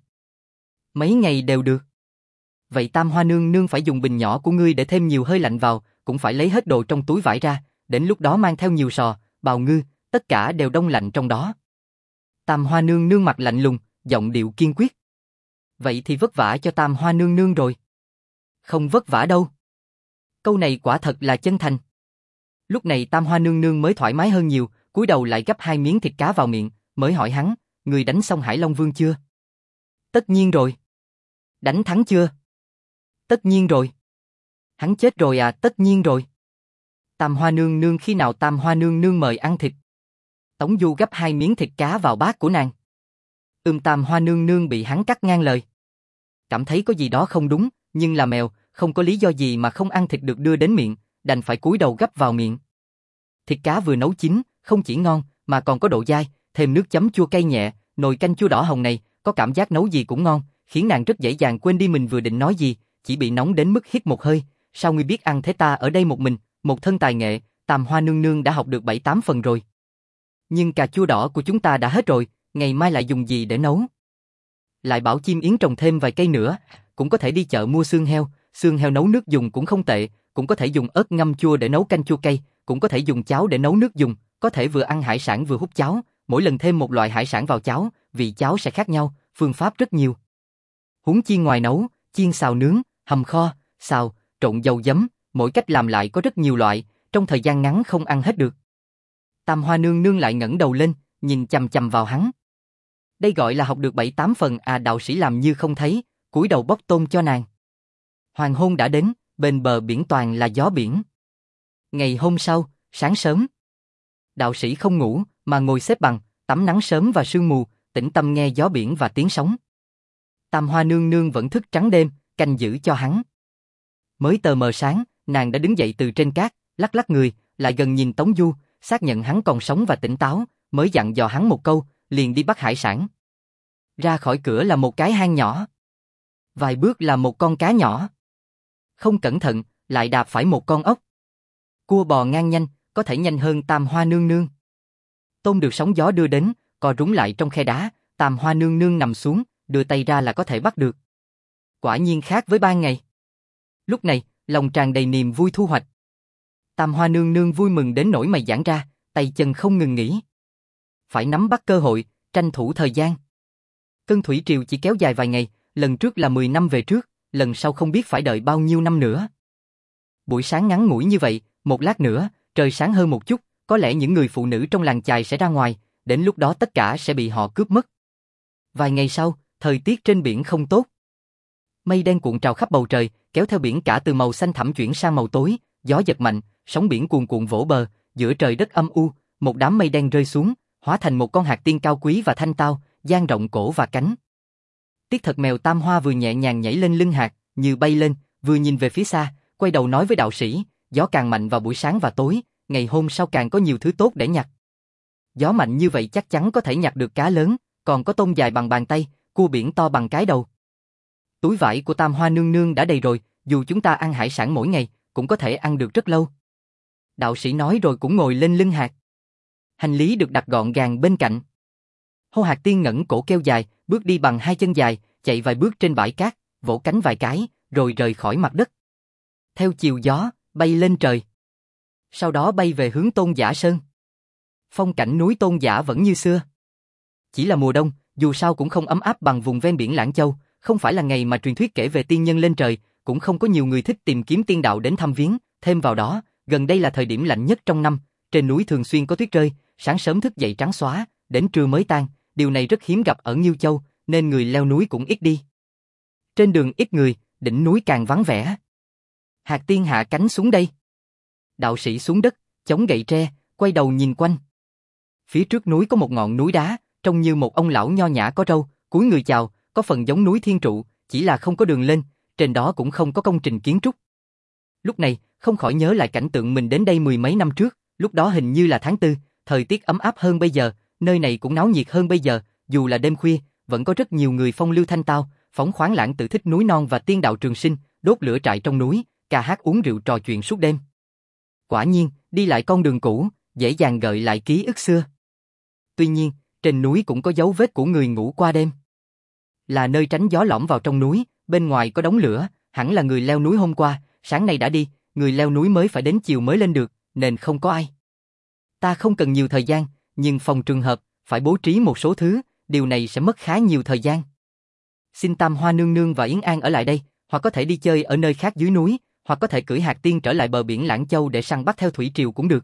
Mấy ngày đều được. Vậy Tam Hoa nương nương phải dùng bình nhỏ của ngươi để thêm nhiều hơi lạnh vào, cũng phải lấy hết đồ trong túi vải ra, đến lúc đó mang theo nhiều sò, bào ngư, tất cả đều đông lạnh trong đó. Tam Hoa nương nương mặt lạnh lùng, giọng điệu kiên quyết. Vậy thì vất vả cho Tam Hoa nương nương rồi. Không vất vả đâu. Câu này quả thật là chân thành. Lúc này Tam Hoa nương nương mới thoải mái hơn nhiều, cúi đầu lại gắp hai miếng thịt cá vào miệng, mới hỏi hắn, người đánh xong Hải Long Vương chưa? Tất nhiên rồi. Đánh thắng chưa? Tất nhiên rồi. Hắn chết rồi à? Tất nhiên rồi. Tam Hoa nương nương khi nào Tam Hoa nương nương mời ăn thịt? Tống Du gắp hai miếng thịt cá vào bát của nàng. Ưm Tam Hoa nương nương bị hắn cắt ngang lời. Cảm thấy có gì đó không đúng, nhưng là mèo, không có lý do gì mà không ăn thịt được đưa đến miệng, đành phải cúi đầu gắp vào miệng. Thịt cá vừa nấu chín, không chỉ ngon, mà còn có độ dai, thêm nước chấm chua cay nhẹ, nồi canh chua đỏ hồng này, có cảm giác nấu gì cũng ngon, khiến nàng rất dễ dàng quên đi mình vừa định nói gì, chỉ bị nóng đến mức hít một hơi. Sao ngươi biết ăn thế? Ta ở đây một mình, một thân tài nghệ, Tam Hoa nương nương đã học được bảy tám phần rồi. Nhưng cà chua đỏ của chúng ta đã hết rồi, ngày mai lại dùng gì để nấu? Lại bảo chim yến trồng thêm vài cây nữa, cũng có thể đi chợ mua xương heo, xương heo nấu nước dùng cũng không tệ, cũng có thể dùng ớt ngâm chua để nấu canh chua cay, cũng có thể dùng cháo để nấu nước dùng, có thể vừa ăn hải sản vừa hút cháo, mỗi lần thêm một loại hải sản vào cháo, vị cháo sẽ khác nhau, phương pháp rất nhiều. Huống chi ngoài nấu, chiên xào nướng, hầm kho, xào, trộn dầu giấm, mỗi cách làm lại có rất nhiều loại, trong thời gian ngắn không ăn hết được. Tam Hoa nương nương lại ngẩng đầu lên, nhìn chằm chằm vào hắn. Đây gọi là học được bảy tám phần à? Đạo sĩ làm như không thấy, cúi đầu bóc tôm cho nàng. Hoàng hôn đã đến, bên bờ biển toàn là gió biển. Ngày hôm sau, sáng sớm, đạo sĩ không ngủ, mà ngồi xếp bằng, tắm nắng sớm và sương mù, tĩnh tâm nghe gió biển và tiếng sóng. Tam Hoa nương nương vẫn thức trắng đêm, canh giữ cho hắn. Mới tờ mờ sáng, nàng đã đứng dậy từ trên cát, lắc lắc người, lại gần nhìn Tống Du, xác nhận hắn còn sống và tỉnh táo, mới dặn dò hắn một câu, liền đi bắt hải sản. Ra khỏi cửa là một cái hang nhỏ. Vài bước là một con cá nhỏ. Không cẩn thận, lại đạp phải một con ốc. Cua bò ngang nhanh, có thể nhanh hơn Tam Hoa nương nương. Tôm được sóng gió đưa đến, co rúm lại trong khe đá, Tam Hoa nương nương nằm xuống, đưa tay ra là có thể bắt được. Quả nhiên khác với ban ngày. Lúc này, lòng tràn đầy niềm vui thu hoạch. Tam Hoa nương nương vui mừng đến nỗi mày giãn ra, tay chân không ngừng nghỉ. Phải nắm bắt cơ hội, tranh thủ thời gian. Cơn thủy triều chỉ kéo dài vài ngày, lần trước là mười năm về trước, lần sau không biết phải đợi bao nhiêu năm nữa. Buổi sáng ngắn ngủi như vậy, một lát nữa, trời sáng hơn một chút, có lẽ những người phụ nữ trong làng chài sẽ ra ngoài, đến lúc đó tất cả sẽ bị họ cướp mất. Vài ngày sau, thời tiết trên biển không tốt. Mây đen cuộn trào khắp bầu trời, kéo theo biển cả từ màu xanh thẳm chuyển sang màu tối, gió giật mạnh, sóng biển cuồn cuộn vỗ bờ, giữa trời đất âm u, một đám mây đen rơi xuống, hóa thành một con hạt tiên cao quý và thanh tao, dang rộng cổ và cánh. Tiết Thật mèo Tam Hoa vừa nhẹ nhàng nhảy lên lưng hạt, như bay lên, vừa nhìn về phía xa, quay đầu nói với đạo sĩ, gió càng mạnh vào buổi sáng và tối, ngày hôm sau càng có nhiều thứ tốt để nhặt. Gió mạnh như vậy chắc chắn có thể nhặt được cá lớn, còn có tôm dài bằng bàn tay, cua biển to bằng cái đầu. Túi vải của Tam Hoa nương nương đã đầy rồi, dù chúng ta ăn hải sản mỗi ngày, cũng có thể ăn được rất lâu. Đạo sĩ nói rồi cũng ngồi lên lưng hạt. Hành lý được đặt gọn gàng bên cạnh. Hô Hạt Tiên ngẩng cổ kêu dài, bước đi bằng hai chân dài, chạy vài bước trên bãi cát, vỗ cánh vài cái, rồi rời khỏi mặt đất. Theo chiều gió, bay lên trời. Sau đó bay về hướng Tôn Giả Sơn. Phong cảnh núi Tôn Giả vẫn như xưa. Chỉ là mùa đông, dù sao cũng không ấm áp bằng vùng ven biển Lãng Châu, không phải là ngày mà truyền thuyết kể về tiên nhân lên trời, cũng không có nhiều người thích tìm kiếm tiên đạo đến thăm viếng, thêm vào đó, gần đây là thời điểm lạnh nhất trong năm, trên núi thường xuyên có tuyết rơi, sáng sớm thức dậy trắng xóa, đến trưa mới tan, điều này rất hiếm gặp ở Nghiêu Châu, nên người leo núi cũng ít đi. Trên đường ít người, đỉnh núi càng vắng vẻ. Hạt Tiên hạ cánh xuống đây. Đạo sĩ xuống đất, chống gậy tre, quay đầu nhìn quanh. Phía trước núi có một ngọn núi đá, trông như một ông lão nho nhã có râu, cúi người chào, có phần giống núi Thiên Trụ, chỉ là không có đường lên, trên đó cũng không có công trình kiến trúc. Lúc này, không khỏi nhớ lại cảnh tượng mình đến đây mười mấy năm trước, lúc đó hình như là tháng tư, thời tiết ấm áp hơn bây giờ, nơi này cũng náo nhiệt hơn bây giờ, dù là đêm khuya, vẫn có rất nhiều người phong lưu thanh tao, phóng khoáng lãng tự thích núi non và tiên đạo trường sinh, đốt lửa trại trong núi, ca hát uống rượu trò chuyện suốt đêm. Quả nhiên, đi lại con đường cũ, dễ dàng gợi lại ký ức xưa. Tuy nhiên, trên núi cũng có dấu vết của người ngủ qua đêm. Là nơi tránh gió lõm vào trong núi, bên ngoài có đống lửa, hẳn là người leo núi hôm qua, sáng nay đã đi, người leo núi mới phải đến chiều mới lên được, nên không có ai. Ta không cần nhiều thời gian, nhưng phòng trường hợp, phải bố trí một số thứ, điều này sẽ mất khá nhiều thời gian. Xin Tam Hoa nương nương và Yến An ở lại đây, hoặc có thể đi chơi ở nơi khác dưới núi, hoặc có thể cưỡi hạt tiên trở lại bờ biển Lãng Châu để săn bắt theo thủy triều cũng được.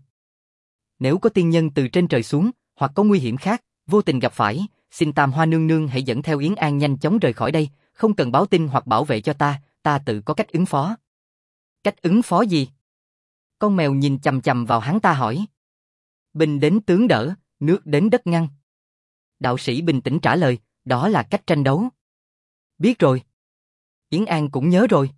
Nếu có tiên nhân từ trên trời xuống, hoặc có nguy hiểm khác, vô tình gặp phải, xin Tam Hoa nương nương hãy dẫn theo Yến An nhanh chóng rời khỏi đây, không cần báo tin hoặc bảo vệ cho ta, ta tự có cách ứng phó. Cách ứng phó gì? Con mèo nhìn chằm chằm vào hắn ta hỏi. Binh đến tướng đỡ, nước đến đất ngăn. Đạo sĩ bình tĩnh trả lời, đó là cách tranh đấu. Biết rồi. Yến An cũng nhớ rồi.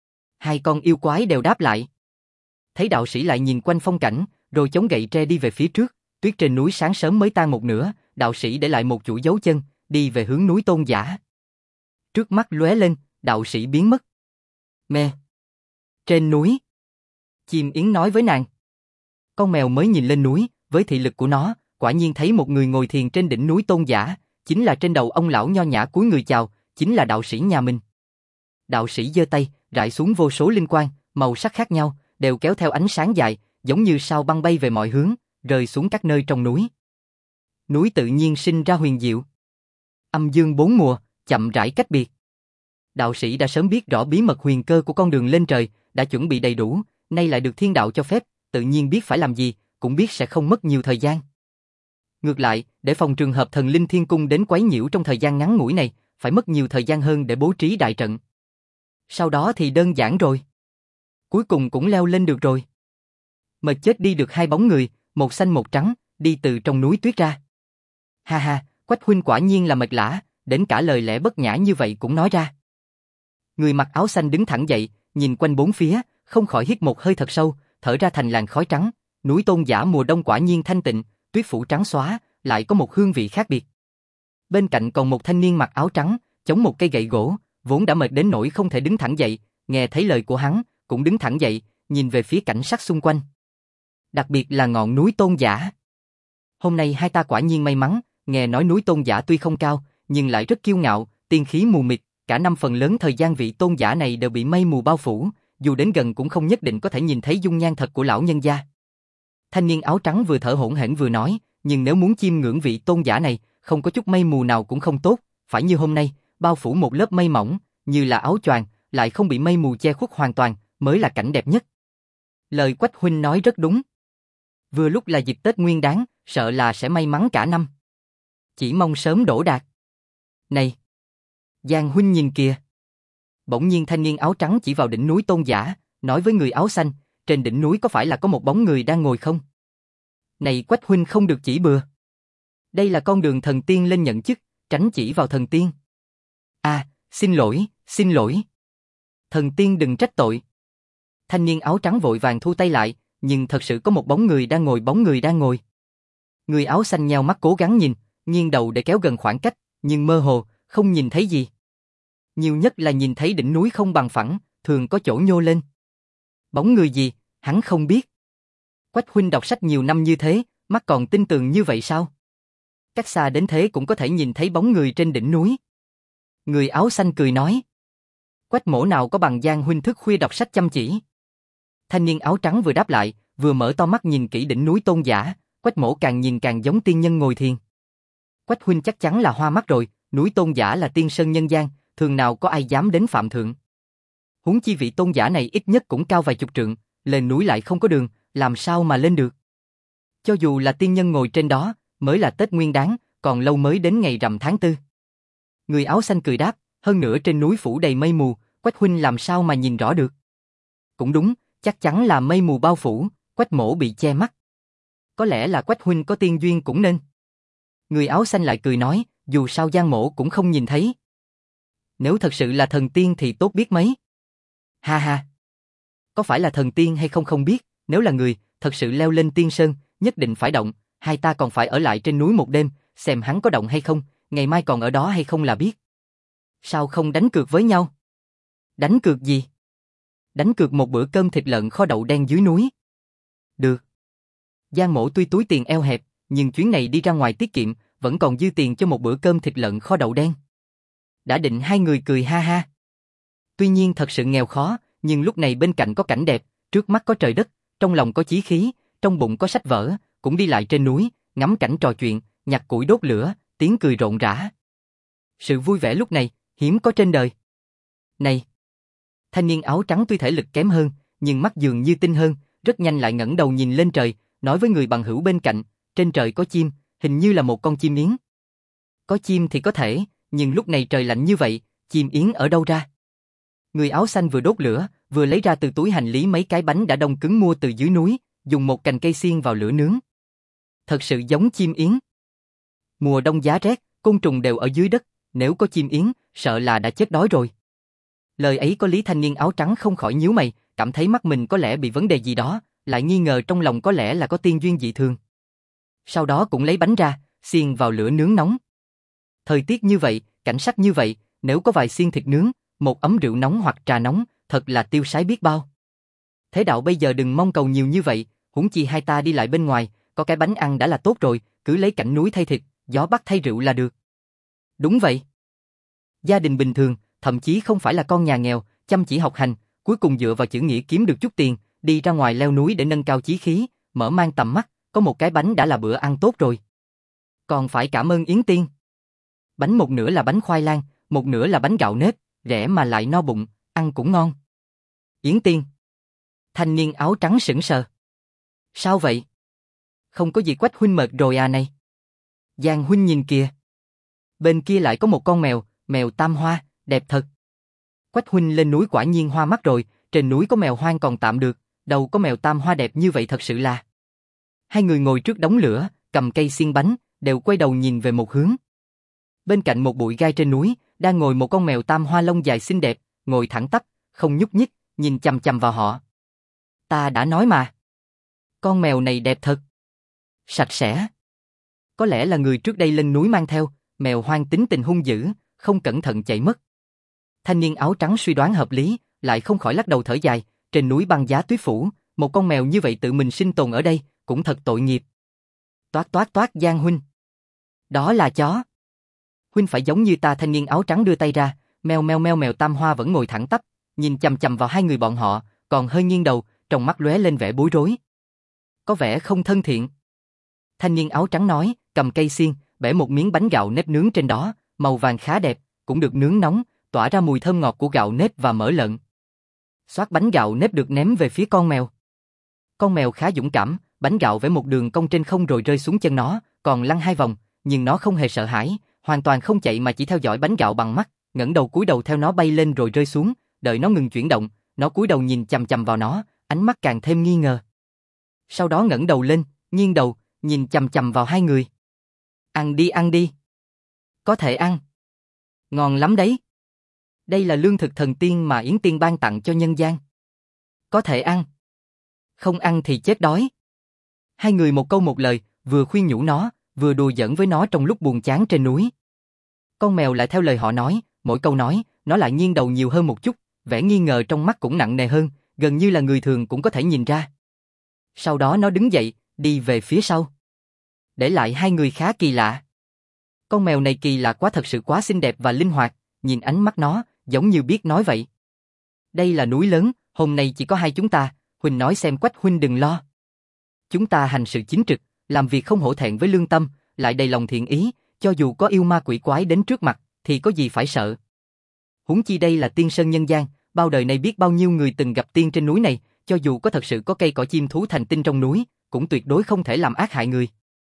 Hai con yêu quái đều đáp lại. Thấy đạo sĩ lại nhìn quanh phong cảnh, rồi chống gậy tre đi về phía trước, tuyết trên núi sáng sớm mới tan một nửa, đạo sĩ để lại một chuỗi dấu chân, đi về hướng núi Tôn Giả. Trước mắt lóe lên, đạo sĩ biến mất. Mẹ! Trên núi! Chim Yến nói với nàng. Con mèo mới nhìn lên núi, với thị lực của nó, quả nhiên thấy một người ngồi thiền trên đỉnh núi Tôn Giả, chính là trên đầu ông lão nho nhã cúi người chào, chính là đạo sĩ nhà mình. Đạo sĩ giơ tay, rải xuống vô số linh quang, màu sắc khác nhau, đều kéo theo ánh sáng dài, giống như sao băng bay về mọi hướng, rơi xuống các nơi trong núi. Núi tự nhiên sinh ra huyền diệu. Âm dương bốn mùa, chậm rãi cách biệt. Đạo sĩ đã sớm biết rõ bí mật huyền cơ của con đường lên trời, đã chuẩn bị đầy đủ, nay lại được thiên đạo cho phép, tự nhiên biết phải làm gì, cũng biết sẽ không mất nhiều thời gian. Ngược lại, để phòng trường hợp thần linh thiên cung đến quấy nhiễu trong thời gian ngắn ngủi này, phải mất nhiều thời gian hơn để bố trí đại trận. Sau đó thì đơn giản rồi. Cuối cùng cũng leo lên được rồi. Mà chết đi được hai bóng người, một xanh một trắng, đi từ trong núi tuyết ra. Ha ha, Quách huynh quả nhiên là mệt lả, đến cả lời lẽ bất nhã như vậy cũng nói ra. Người mặc áo xanh đứng thẳng dậy, nhìn quanh bốn phía, không khỏi hít một hơi thật sâu, thở ra thành làn khói trắng. Núi Tôn Giả mùa đông quả nhiên thanh tịnh, tuyết phủ trắng xóa, lại có một hương vị khác biệt. Bên cạnh còn một thanh niên mặc áo trắng, chống một cây gậy gỗ, vốn đã mệt đến nỗi không thể đứng thẳng dậy, nghe thấy lời của hắn, cũng đứng thẳng dậy, nhìn về phía cảnh sắc xung quanh. Đặc biệt là ngọn núi Tôn Giả. Hôm nay hai ta quả nhiên may mắn, nghe nói núi Tôn Giả tuy không cao, nhưng lại rất kiêu ngạo, tiên khí mù mịt, cả năm phần lớn thời gian vị Tôn Giả này đều bị mây mù bao phủ, dù đến gần cũng không nhất định có thể nhìn thấy dung nhan thật của lão nhân gia. Thanh niên áo trắng vừa thở hổn hển vừa nói, nhưng nếu muốn chiêm ngưỡng vị Tôn Giả này, không có chút mây mù nào cũng không tốt, phải như hôm nay, bao phủ một lớp mây mỏng, như là áo choàng, lại không bị mây mù che khuất hoàn toàn, mới là cảnh đẹp nhất. Lời Quách huynh nói rất đúng. Vừa lúc là dịp Tết Nguyên Đán, sợ là sẽ may mắn cả năm. Chỉ mong sớm đổ đạt. Này! Giang huynh nhìn kìa. Bỗng nhiên thanh niên áo trắng chỉ vào đỉnh núi Tôn Giả, nói với người áo xanh, trên đỉnh núi có phải là có một bóng người đang ngồi không? Này Quách huynh không được chỉ bừa. Đây là con đường thần tiên lên nhận chức, tránh chỉ vào thần tiên. À, xin lỗi, xin lỗi. Thần tiên đừng trách tội. Thanh niên áo trắng vội vàng thu tay lại, nhưng thật sự có một bóng người đang ngồi bóng người đang ngồi. Người áo xanh nheo mắt cố gắng nhìn, nghiêng đầu để kéo gần khoảng cách, nhưng mơ hồ, không nhìn thấy gì. Nhiều nhất là nhìn thấy đỉnh núi không bằng phẳng, thường có chỗ nhô lên. Bóng người gì, hắn không biết. Quách huynh đọc sách nhiều năm như thế, mắt còn tin tưởng như vậy sao? Cách xa đến thế cũng có thể nhìn thấy bóng người trên đỉnh núi. Người áo xanh cười nói. Quách mỗ nào có bằng Giang huynh thức khuya đọc sách chăm chỉ. Thanh niên áo trắng vừa đáp lại, vừa mở to mắt nhìn kỹ đỉnh núi Tôn Giả, Quách mỗ càng nhìn càng giống tiên nhân ngồi thiền. Quách huynh chắc chắn là hoa mắt rồi, núi Tôn Giả là tiên sơn nhân gian, thường nào có ai dám đến phạm thượng. Huống chi vị Tôn Giả này ít nhất cũng cao vài chục trượng, lên núi lại không có đường, làm sao mà lên được. Cho dù là tiên nhân ngồi trên đó, mới là Tết Nguyên Đán, còn lâu mới đến ngày rằm tháng tư. Người áo xanh cười đáp, hơn nữa trên núi phủ đầy mây mù, Quách huynh làm sao mà nhìn rõ được. Cũng đúng, chắc chắn là mây mù bao phủ, Quách mỗ bị che mắt. Có lẽ là Quách huynh có tiên duyên cũng nên. Người áo xanh lại cười nói, dù sao Giang mỗ cũng không nhìn thấy. Nếu thật sự là thần tiên thì tốt biết mấy. Ha ha. Có phải là thần tiên hay không không biết, nếu là người, thật sự leo lên tiên sơn, nhất định phải động, hai ta còn phải ở lại trên núi một đêm, xem hắn có động hay không, ngày mai còn ở đó hay không là biết. Sao không đánh cược với nhau? Đánh cược gì? Đánh cược một bữa cơm thịt lợn kho đậu đen dưới núi. Được. Giang mỗ tuy túi tiền eo hẹp, nhưng chuyến này đi ra ngoài tiết kiệm, vẫn còn dư tiền cho một bữa cơm thịt lợn kho đậu đen. Đã định hai người cười ha ha. Tuy nhiên thật sự nghèo khó, nhưng lúc này bên cạnh có cảnh đẹp, trước mắt có trời đất, trong lòng có chí khí, trong bụng có sách vở, cũng đi lại trên núi, ngắm cảnh trò chuyện, nhặt củi đốt lửa, tiếng cười rộn rã. Sự vui vẻ lúc này, hiếm có trên đời. Này! Thanh niên áo trắng tuy thể lực kém hơn, nhưng mắt dường như tinh hơn, rất nhanh lại ngẩng đầu nhìn lên trời, nói với người bằng hữu bên cạnh, trên trời có chim, hình như là một con chim yến. Có chim thì có thể, nhưng lúc này trời lạnh như vậy, chim yến ở đâu ra? Người áo xanh vừa đốt lửa, vừa lấy ra từ túi hành lý mấy cái bánh đã đông cứng mua từ dưới núi, dùng một cành cây xiên vào lửa nướng. Thật sự giống chim yến. Mùa đông giá rét, côn trùng đều ở dưới đất, nếu có chim yến, sợ là đã chết đói rồi. Lời ấy có lý. Thanh niên áo trắng không khỏi nhíu mày, cảm thấy mắt mình có lẽ bị vấn đề gì đó, lại nghi ngờ trong lòng có lẽ là có tiên duyên dị thường. Sau đó cũng lấy bánh ra, xiên vào lửa nướng nóng. Thời tiết như vậy, cảnh sắc như vậy, nếu có vài xiên thịt nướng, một ấm rượu nóng hoặc trà nóng, thật là tiêu sái biết bao. Thế đạo bây giờ đừng mong cầu nhiều như vậy, huống chi hai ta đi lại bên ngoài, có cái bánh ăn đã là tốt rồi, cứ lấy cảnh núi thay thịt, gió bắc thay rượu là được. Đúng vậy. Gia đình bình thường, thậm chí không phải là con nhà nghèo, chăm chỉ học hành, cuối cùng dựa vào chữ nghĩa kiếm được chút tiền, đi ra ngoài leo núi để nâng cao chí khí, mở mang tầm mắt, có một cái bánh đã là bữa ăn tốt rồi. Còn phải cảm ơn Yến Tiên. Bánh một nửa là bánh khoai lang, một nửa là bánh gạo nếp, rẻ mà lại no bụng, ăn cũng ngon. Yến Tiên. Thanh niên áo trắng sững sờ. Sao vậy? Không có gì, Quách huynh mệt rồi à này? Giang huynh nhìn kìa. Bên kia lại có một con mèo, mèo tam hoa, đẹp thật. Quách huynh lên núi quả nhiên hoa mắt rồi, trên núi có mèo hoang còn tạm được, đâu có mèo tam hoa đẹp như vậy thật sự là. Hai người ngồi trước đống lửa, cầm cây xiên bánh, đều quay đầu nhìn về một hướng. Bên cạnh một bụi gai trên núi, đang ngồi một con mèo tam hoa lông dài xinh đẹp, ngồi thẳng tắp, không nhúc nhích, nhìn chằm chằm vào họ. Ta đã nói mà. Con mèo này đẹp thật. Sạch sẽ. Có lẽ là người trước đây lên núi mang theo, mèo hoang tính tình hung dữ, không cẩn thận chạy mất. Thanh niên áo trắng suy đoán hợp lý, lại không khỏi lắc đầu thở dài, trên núi băng giá tuyết phủ, một con mèo như vậy tự mình sinh tồn ở đây, cũng thật tội nghiệp. Toát toát toát Giang huynh. Đó là chó. Huynh phải giống như ta. Thanh niên áo trắng đưa tay ra, mèo mèo mèo mèo tam hoa vẫn ngồi thẳng tắp, nhìn chằm chằm vào hai người bọn họ, còn hơi nghiêng đầu, trong mắt lóe lên vẻ bối rối. Có vẻ không thân thiện. Thanh niên áo trắng nói, cầm cây xiên, bẻ một miếng bánh gạo nếp nướng trên đó, màu vàng khá đẹp, cũng được nướng nóng, tỏa ra mùi thơm ngọt của gạo nếp và mỡ lợn. Xoát bánh gạo nếp được ném về phía con mèo. Con mèo khá dũng cảm, bánh gạo vẽ một đường cong trên không rồi rơi xuống chân nó, còn lăn hai vòng, nhưng nó không hề sợ hãi, hoàn toàn không chạy mà chỉ theo dõi bánh gạo bằng mắt, ngẩng đầu cúi đầu theo nó bay lên rồi rơi xuống, đợi nó ngừng chuyển động, nó cúi đầu nhìn chằm chằm vào nó, ánh mắt càng thêm nghi ngờ. Sau đó ngẩng đầu lên, nghiêng đầu, nhìn chằm chằm vào hai người. Ăn đi ăn đi. Có thể ăn. Ngon lắm đấy. Đây là lương thực thần tiên mà Yến Tiên ban tặng cho nhân gian. Có thể ăn. Không ăn thì chết đói. Hai người một câu một lời, vừa khuyên nhủ nó, vừa đùa giỡn với nó trong lúc buồn chán trên núi. Con mèo lại theo lời họ nói, mỗi câu nói, nó lại nghiêng đầu nhiều hơn một chút, vẻ nghi ngờ trong mắt cũng nặng nề hơn, gần như là người thường cũng có thể nhìn ra. Sau đó nó đứng dậy, đi về phía sau. Để lại hai người khá kỳ lạ. Con mèo này kỳ lạ quá, thật sự quá xinh đẹp và linh hoạt, nhìn ánh mắt nó, giống như biết nói vậy. Đây là núi lớn, hôm nay chỉ có hai chúng ta, huynh nói xem. Quách huynh đừng lo. Chúng ta hành sự chính trực, làm việc không hổ thẹn với lương tâm, lại đầy lòng thiện ý, cho dù có yêu ma quỷ quái đến trước mặt, thì có gì phải sợ. Huống chi đây là tiên sơn nhân gian, bao đời này biết bao nhiêu người từng gặp tiên trên núi này, cho dù có thật sự có cây cỏ chim thú thành tinh trong núi, cũng tuyệt đối không thể làm ác hại người.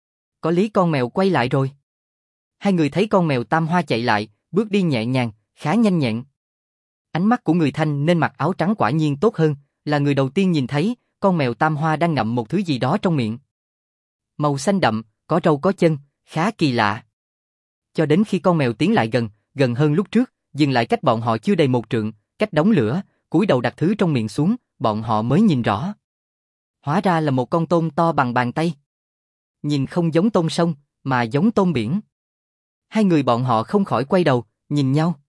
Có lý. Con mèo quay lại rồi. Hai người thấy con mèo tam hoa chạy lại, bước đi nhẹ nhàng, khá nhanh nhẹn. Ánh mắt của người Thanh nên mặc áo trắng quả nhiên tốt hơn, là người đầu tiên nhìn thấy, con mèo tam hoa đang ngậm một thứ gì đó trong miệng. Màu xanh đậm, có râu có chân, khá kỳ lạ. Cho đến khi con mèo tiến lại gần, gần hơn lúc trước, dừng lại cách bọn họ chưa đầy một trượng, cách đống lửa, cúi đầu đặt thứ trong miệng xuống, bọn họ mới nhìn rõ. Hóa ra là một con tôm to bằng bàn tay. Nhìn không giống tôm sông, mà giống tôm biển. Hai người bọn họ không khỏi quay đầu, nhìn nhau.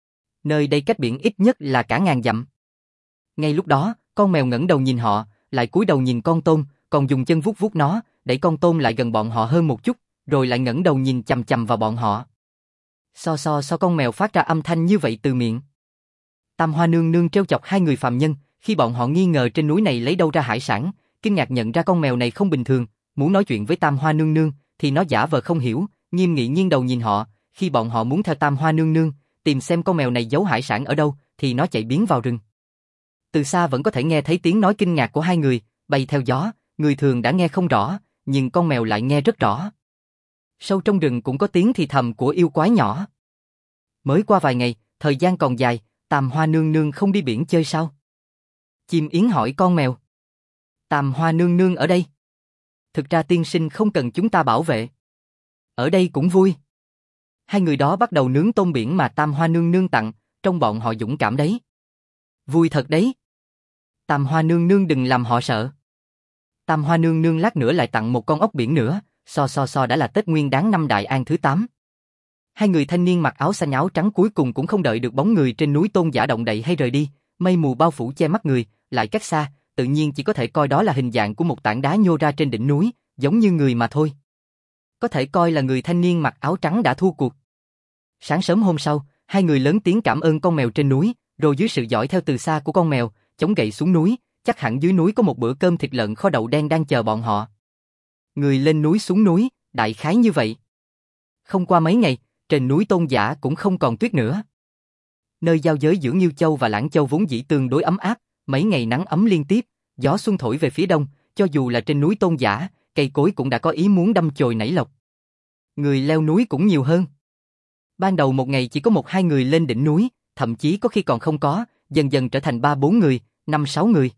Nơi đây cách biển ít nhất là cả ngàn dặm. Ngay lúc đó, con mèo ngẩng đầu nhìn họ, lại cúi đầu nhìn con tôm, còn dùng chân vuốt vuốt nó, đẩy con tôm lại gần bọn họ hơn một chút, rồi lại ngẩng đầu nhìn chằm chằm vào bọn họ. So so so con mèo phát ra âm thanh như vậy từ miệng. Tam Hoa nương nương trêu chọc hai người phàm nhân, khi bọn họ nghi ngờ trên núi này lấy đâu ra hải sản, kinh ngạc nhận ra con mèo này không bình thường, muốn nói chuyện với Tam Hoa nương nương, thì nó giả vờ không hiểu, nghiêm nghị nghiêng đầu nhìn họ, khi bọn họ muốn theo Tam Hoa nương nương, tìm xem con mèo này giấu hải sản ở đâu, thì nó chạy biến vào rừng. Từ xa vẫn có thể nghe thấy tiếng nói kinh ngạc của hai người, bay theo gió, người thường đã nghe không rõ, nhưng con mèo lại nghe rất rõ. Sâu trong rừng cũng có tiếng thì thầm của yêu quái nhỏ. Mới qua vài ngày, thời gian còn dài, Tam Hoa nương nương không đi biển chơi sao? Chim yến hỏi con mèo. Tam Hoa nương nương ở đây. Thực ra tiên sinh không cần chúng ta bảo vệ. Ở đây cũng vui. Hai người đó bắt đầu nướng tôm biển mà Tam Hoa nương nương tặng, trong bọn họ dũng cảm đấy. Vui thật đấy. Tam Hoa nương nương đừng làm họ sợ. Tam Hoa nương nương lát nữa lại tặng một con ốc biển nữa, so so so đã là Tết Nguyên Đán năm Đại An thứ tám. Hai người thanh niên mặc áo xanh áo trắng cuối cùng cũng không đợi được bóng người trên núi Tôn Giả động đậy hay rời đi, mây mù bao phủ che mắt người, lại cách xa, tự nhiên chỉ có thể coi đó là hình dạng của một tảng đá nhô ra trên đỉnh núi, giống như người mà thôi. Có thể coi là người thanh niên mặc áo trắng đã thua cuộc. Sáng sớm hôm sau, hai người lớn tiếng cảm ơn con mèo trên núi, rồi dưới sự dõi theo từ xa của con mèo, chống gậy xuống núi, chắc hẳn dưới núi có một bữa cơm thịt lợn kho đậu đen đang chờ bọn họ. Người lên núi xuống núi, đại khái như vậy. Không qua mấy ngày, trên núi Tôn Giả cũng không còn tuyết nữa. Nơi giao giới giữa Nghiêu Châu và Lãng Châu vốn dĩ tương đối ấm áp, mấy ngày nắng ấm liên tiếp, gió xuân thổi về phía đông, cho dù là trên núi Tôn Giả, cây cối cũng đã có ý muốn đâm chồi nảy lộc. Người leo núi cũng nhiều hơn. Ban đầu một ngày chỉ có một hai người lên đỉnh núi, thậm chí có khi còn không có, dần dần trở thành ba bốn người, năm sáu người.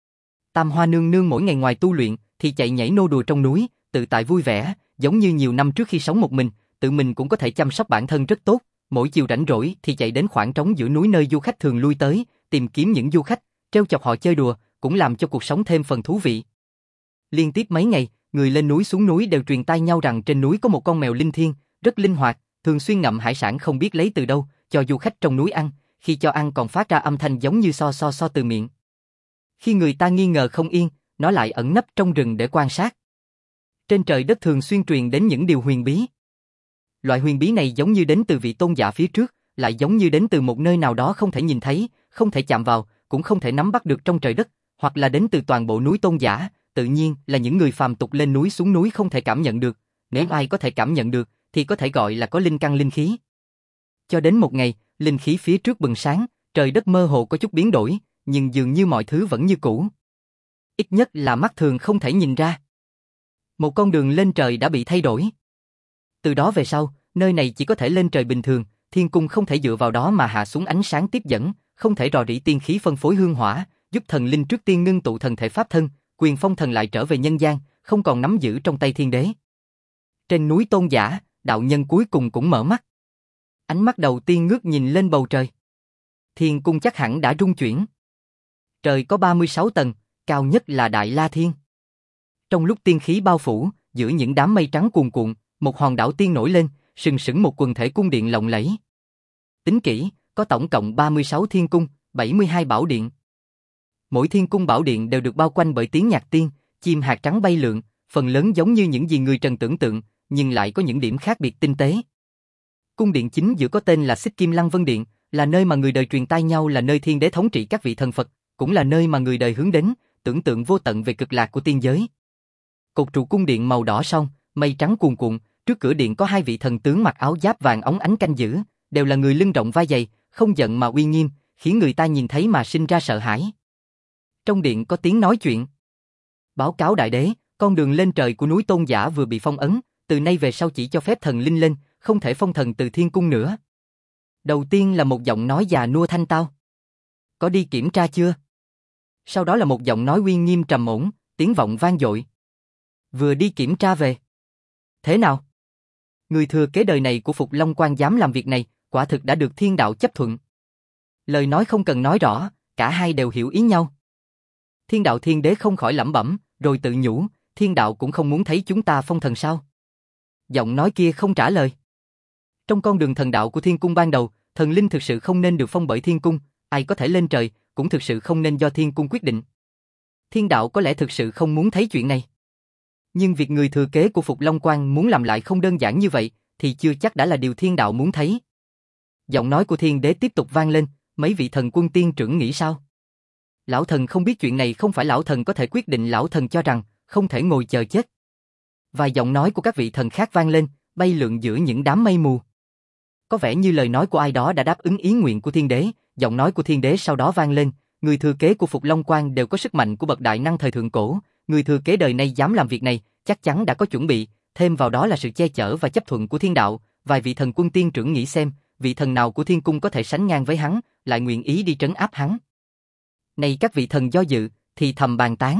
Tam Hoa nương nương mỗi ngày ngoài tu luyện thì chạy nhảy nô đùa trong núi, tự tại vui vẻ, giống như nhiều năm trước khi sống một mình, tự mình cũng có thể chăm sóc bản thân rất tốt. Mỗi chiều rảnh rỗi thì chạy đến khoảng trống giữa núi nơi du khách thường lui tới, tìm kiếm những du khách, trêu chọc họ chơi đùa, cũng làm cho cuộc sống thêm phần thú vị. Liên tiếp mấy ngày, người lên núi xuống núi đều truyền tai nhau rằng trên núi có một con mèo linh thiêng, rất linh hoạt, thường xuyên ngậm hải sản không biết lấy từ đâu, cho du khách trong núi ăn, khi cho ăn còn phát ra âm thanh giống như so so so từ miệng. Khi người ta nghi ngờ không yên, nó lại ẩn nấp trong rừng để quan sát. Trên trời đất thường xuyên truyền đến những điều huyền bí. Loại huyền bí này giống như đến từ vị tôn giả phía trước, lại giống như đến từ một nơi nào đó không thể nhìn thấy, không thể chạm vào, cũng không thể nắm bắt được trong trời đất, hoặc là đến từ toàn bộ núi tôn giả, tự nhiên là những người phàm tục lên núi xuống núi không thể cảm nhận được, nếu ai có thể cảm nhận được, thì có thể gọi là có linh căn linh khí. Cho đến một ngày, linh khí phía trước bừng sáng, trời đất mơ hồ có chút biến đổi, nhưng dường như mọi thứ vẫn như cũ. Ít nhất là mắt thường không thể nhìn ra. Một con đường lên trời đã bị thay đổi. Từ đó về sau, nơi này chỉ có thể lên trời bình thường, thiên cung không thể dựa vào đó mà hạ xuống ánh sáng tiếp dẫn, không thể rò rỉ tiên khí phân phối hương hỏa, giúp thần linh trước tiên ngưng tụ thần thể pháp thân, quyền phong thần lại trở về nhân gian, không còn nắm giữ trong tay thiên đế. Trên núi Tôn Giả, đạo nhân cuối cùng cũng mở mắt. Ánh mắt đầu tiên ngước nhìn lên bầu trời. Thiên cung chắc hẳn đã rung chuyển. Trời có ba mươi sáu tầng, cao nhất là Đại La Thiên. Trong lúc tiên khí bao phủ, giữa những đám mây trắng cuồn cuộn, một hòn đảo tiên nổi lên, sừng sững một quần thể cung điện lộng lẫy. Tính kỹ, có tổng cộng ba mươi sáu thiên cung, bảy mươi hai bảo điện. Mỗi thiên cung bảo điện đều được bao quanh bởi tiếng nhạc tiên, chim hạt trắng bay lượn, phần lớn giống như những gì người trần tưởng tượng, nhưng lại có những điểm khác biệt tinh tế. Cung điện chính giữa có tên là Xích Kim Lăng Vân Điện, là nơi mà người đời truyền tai nhau là nơi thiên đế thống trị các vị thần Phật, cũng là nơi mà người đời hướng đến, tưởng tượng vô tận về cực lạc của tiên giới. Cột trụ cung điện màu đỏ song, mây trắng cuồn cuộn, trước cửa điện có hai vị thần tướng mặc áo giáp vàng óng ánh canh giữ, đều là người lưng rộng vai dày, không giận mà uy nghiêm, khiến người ta nhìn thấy mà sinh ra sợ hãi. Trong điện có tiếng nói chuyện. Báo cáo đại đế, con đường lên trời của núi Tôn Giả vừa bị phong ấn, từ nay về sau chỉ cho phép thần linh lên, không thể phong thần từ thiên cung nữa. Đầu tiên là một giọng nói già nua thanh tao. Có đi kiểm tra chưa? Sau đó là một giọng nói uy nghiêm trầm ổn, tiếng vọng vang dội. Vừa đi kiểm tra về. Thế nào? Người thừa kế đời này của Phục Long Quan dám làm việc này, quả thực đã được thiên đạo chấp thuận. Lời nói không cần nói rõ, cả hai đều hiểu ý nhau. Thiên đạo thiên đế không khỏi lẩm bẩm, rồi tự nhủ, thiên đạo cũng không muốn thấy chúng ta phong thần sao? Giọng nói kia không trả lời. Trong con đường thần đạo của thiên cung ban đầu, thần linh thực sự không nên được phong bởi thiên cung, ai có thể lên trời, cũng thực sự không nên do thiên cung quyết định. Thiên đạo có lẽ thực sự không muốn thấy chuyện này. Nhưng việc người thừa kế của Phục Long Quan muốn làm lại không đơn giản như vậy, thì chưa chắc đã là điều thiên đạo muốn thấy. Giọng nói của thiên đế tiếp tục vang lên, mấy vị thần quân tiên trưởng nghĩ sao? Lão thần không biết chuyện này, không phải lão thần có thể quyết định, lão thần cho rằng không thể ngồi chờ chết. Vài giọng nói của các vị thần khác vang lên, bay lượn giữa những đám mây mù. Có vẻ như lời nói của ai đó đã đáp ứng ý nguyện của thiên đế, giọng nói của thiên đế sau đó vang lên, người thừa kế của Phục Long Quan đều có sức mạnh của bậc đại năng thời thượng cổ, người thừa kế đời này dám làm việc này, chắc chắn đã có chuẩn bị, thêm vào đó là sự che chở và chấp thuận của thiên đạo, vài vị thần quân tiên trưởng nghĩ xem, vị thần nào của thiên cung có thể sánh ngang với hắn, lại nguyện ý đi trấn áp hắn. Này các vị thần do dự, thì thầm bàn tán.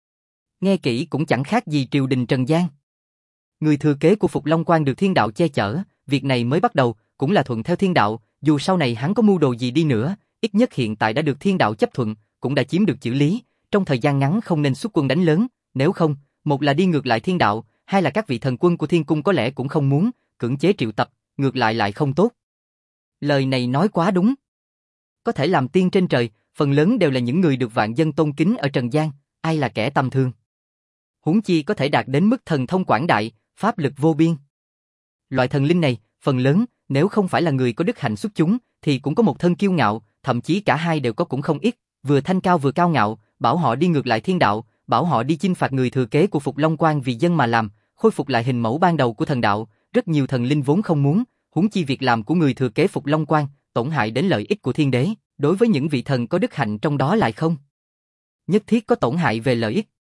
Nghe kỹ cũng chẳng khác gì triều đình trần gian. Người thừa kế của Phục Long Quan được thiên đạo che chở, việc này mới bắt đầu, cũng là thuận theo thiên đạo, dù sau này hắn có mưu đồ gì đi nữa, ít nhất hiện tại đã được thiên đạo chấp thuận, cũng đã chiếm được chữ lý, trong thời gian ngắn không nên xuất quân đánh lớn, nếu không, một là đi ngược lại thiên đạo, hai là các vị thần quân của thiên cung có lẽ cũng không muốn, cưỡng chế triệu tập, ngược lại lại không tốt. Lời này nói quá đúng. Có thể làm tiên trên trời, phần lớn đều là những người được vạn dân tôn kính ở trần gian, ai là kẻ tầm thường. Huống chi có thể đạt đến mức thần thông quảng đại, pháp lực vô biên. Loại thần linh này, phần lớn, nếu không phải là người có đức hạnh xuất chúng, thì cũng có một thân kiêu ngạo, thậm chí cả hai đều có cũng không ít, vừa thanh cao vừa cao ngạo, bảo họ đi ngược lại thiên đạo, bảo họ đi chinh phạt người thừa kế của Phục Long Quan vì dân mà làm, khôi phục lại hình mẫu ban đầu của thần đạo, rất nhiều thần linh vốn không muốn, huống chi việc làm của người thừa kế Phục Long Quan, tổn hại đến lợi ích của thiên đế, đối với những vị thần có đức hạnh trong đó lại không. Nhất thiết có tổn hại về lợi ích.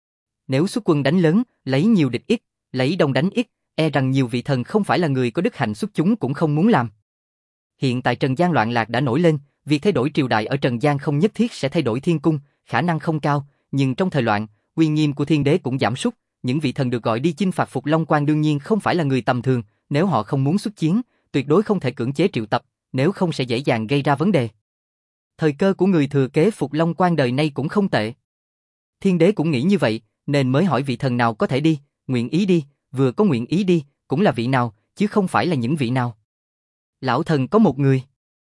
Nếu xuất quân đánh lớn, lấy nhiều địch ít, lấy đông đánh ít, e rằng nhiều vị thần không phải là người có đức hạnh xuất chúng cũng không muốn làm. Hiện tại Trần gian loạn lạc đã nổi lên, việc thay đổi triều đại ở Trần gian không nhất thiết sẽ thay đổi thiên cung, khả năng không cao, nhưng trong thời loạn, uy nghiêm của thiên đế cũng giảm sút, những vị thần được gọi đi chinh phạt Phục Long Quan đương nhiên không phải là người tầm thường, nếu họ không muốn xuất chiến, tuyệt đối không thể cưỡng chế triệu tập, nếu không sẽ dễ dàng gây ra vấn đề. Thời cơ của người thừa kế Phục Long Quan đời nay cũng không tệ. Thiên đế cũng nghĩ như vậy, nên mới hỏi vị thần nào có thể đi, nguyện ý đi, vừa có nguyện ý đi, cũng là vị nào, chứ không phải là những vị nào. Lão thần có một người.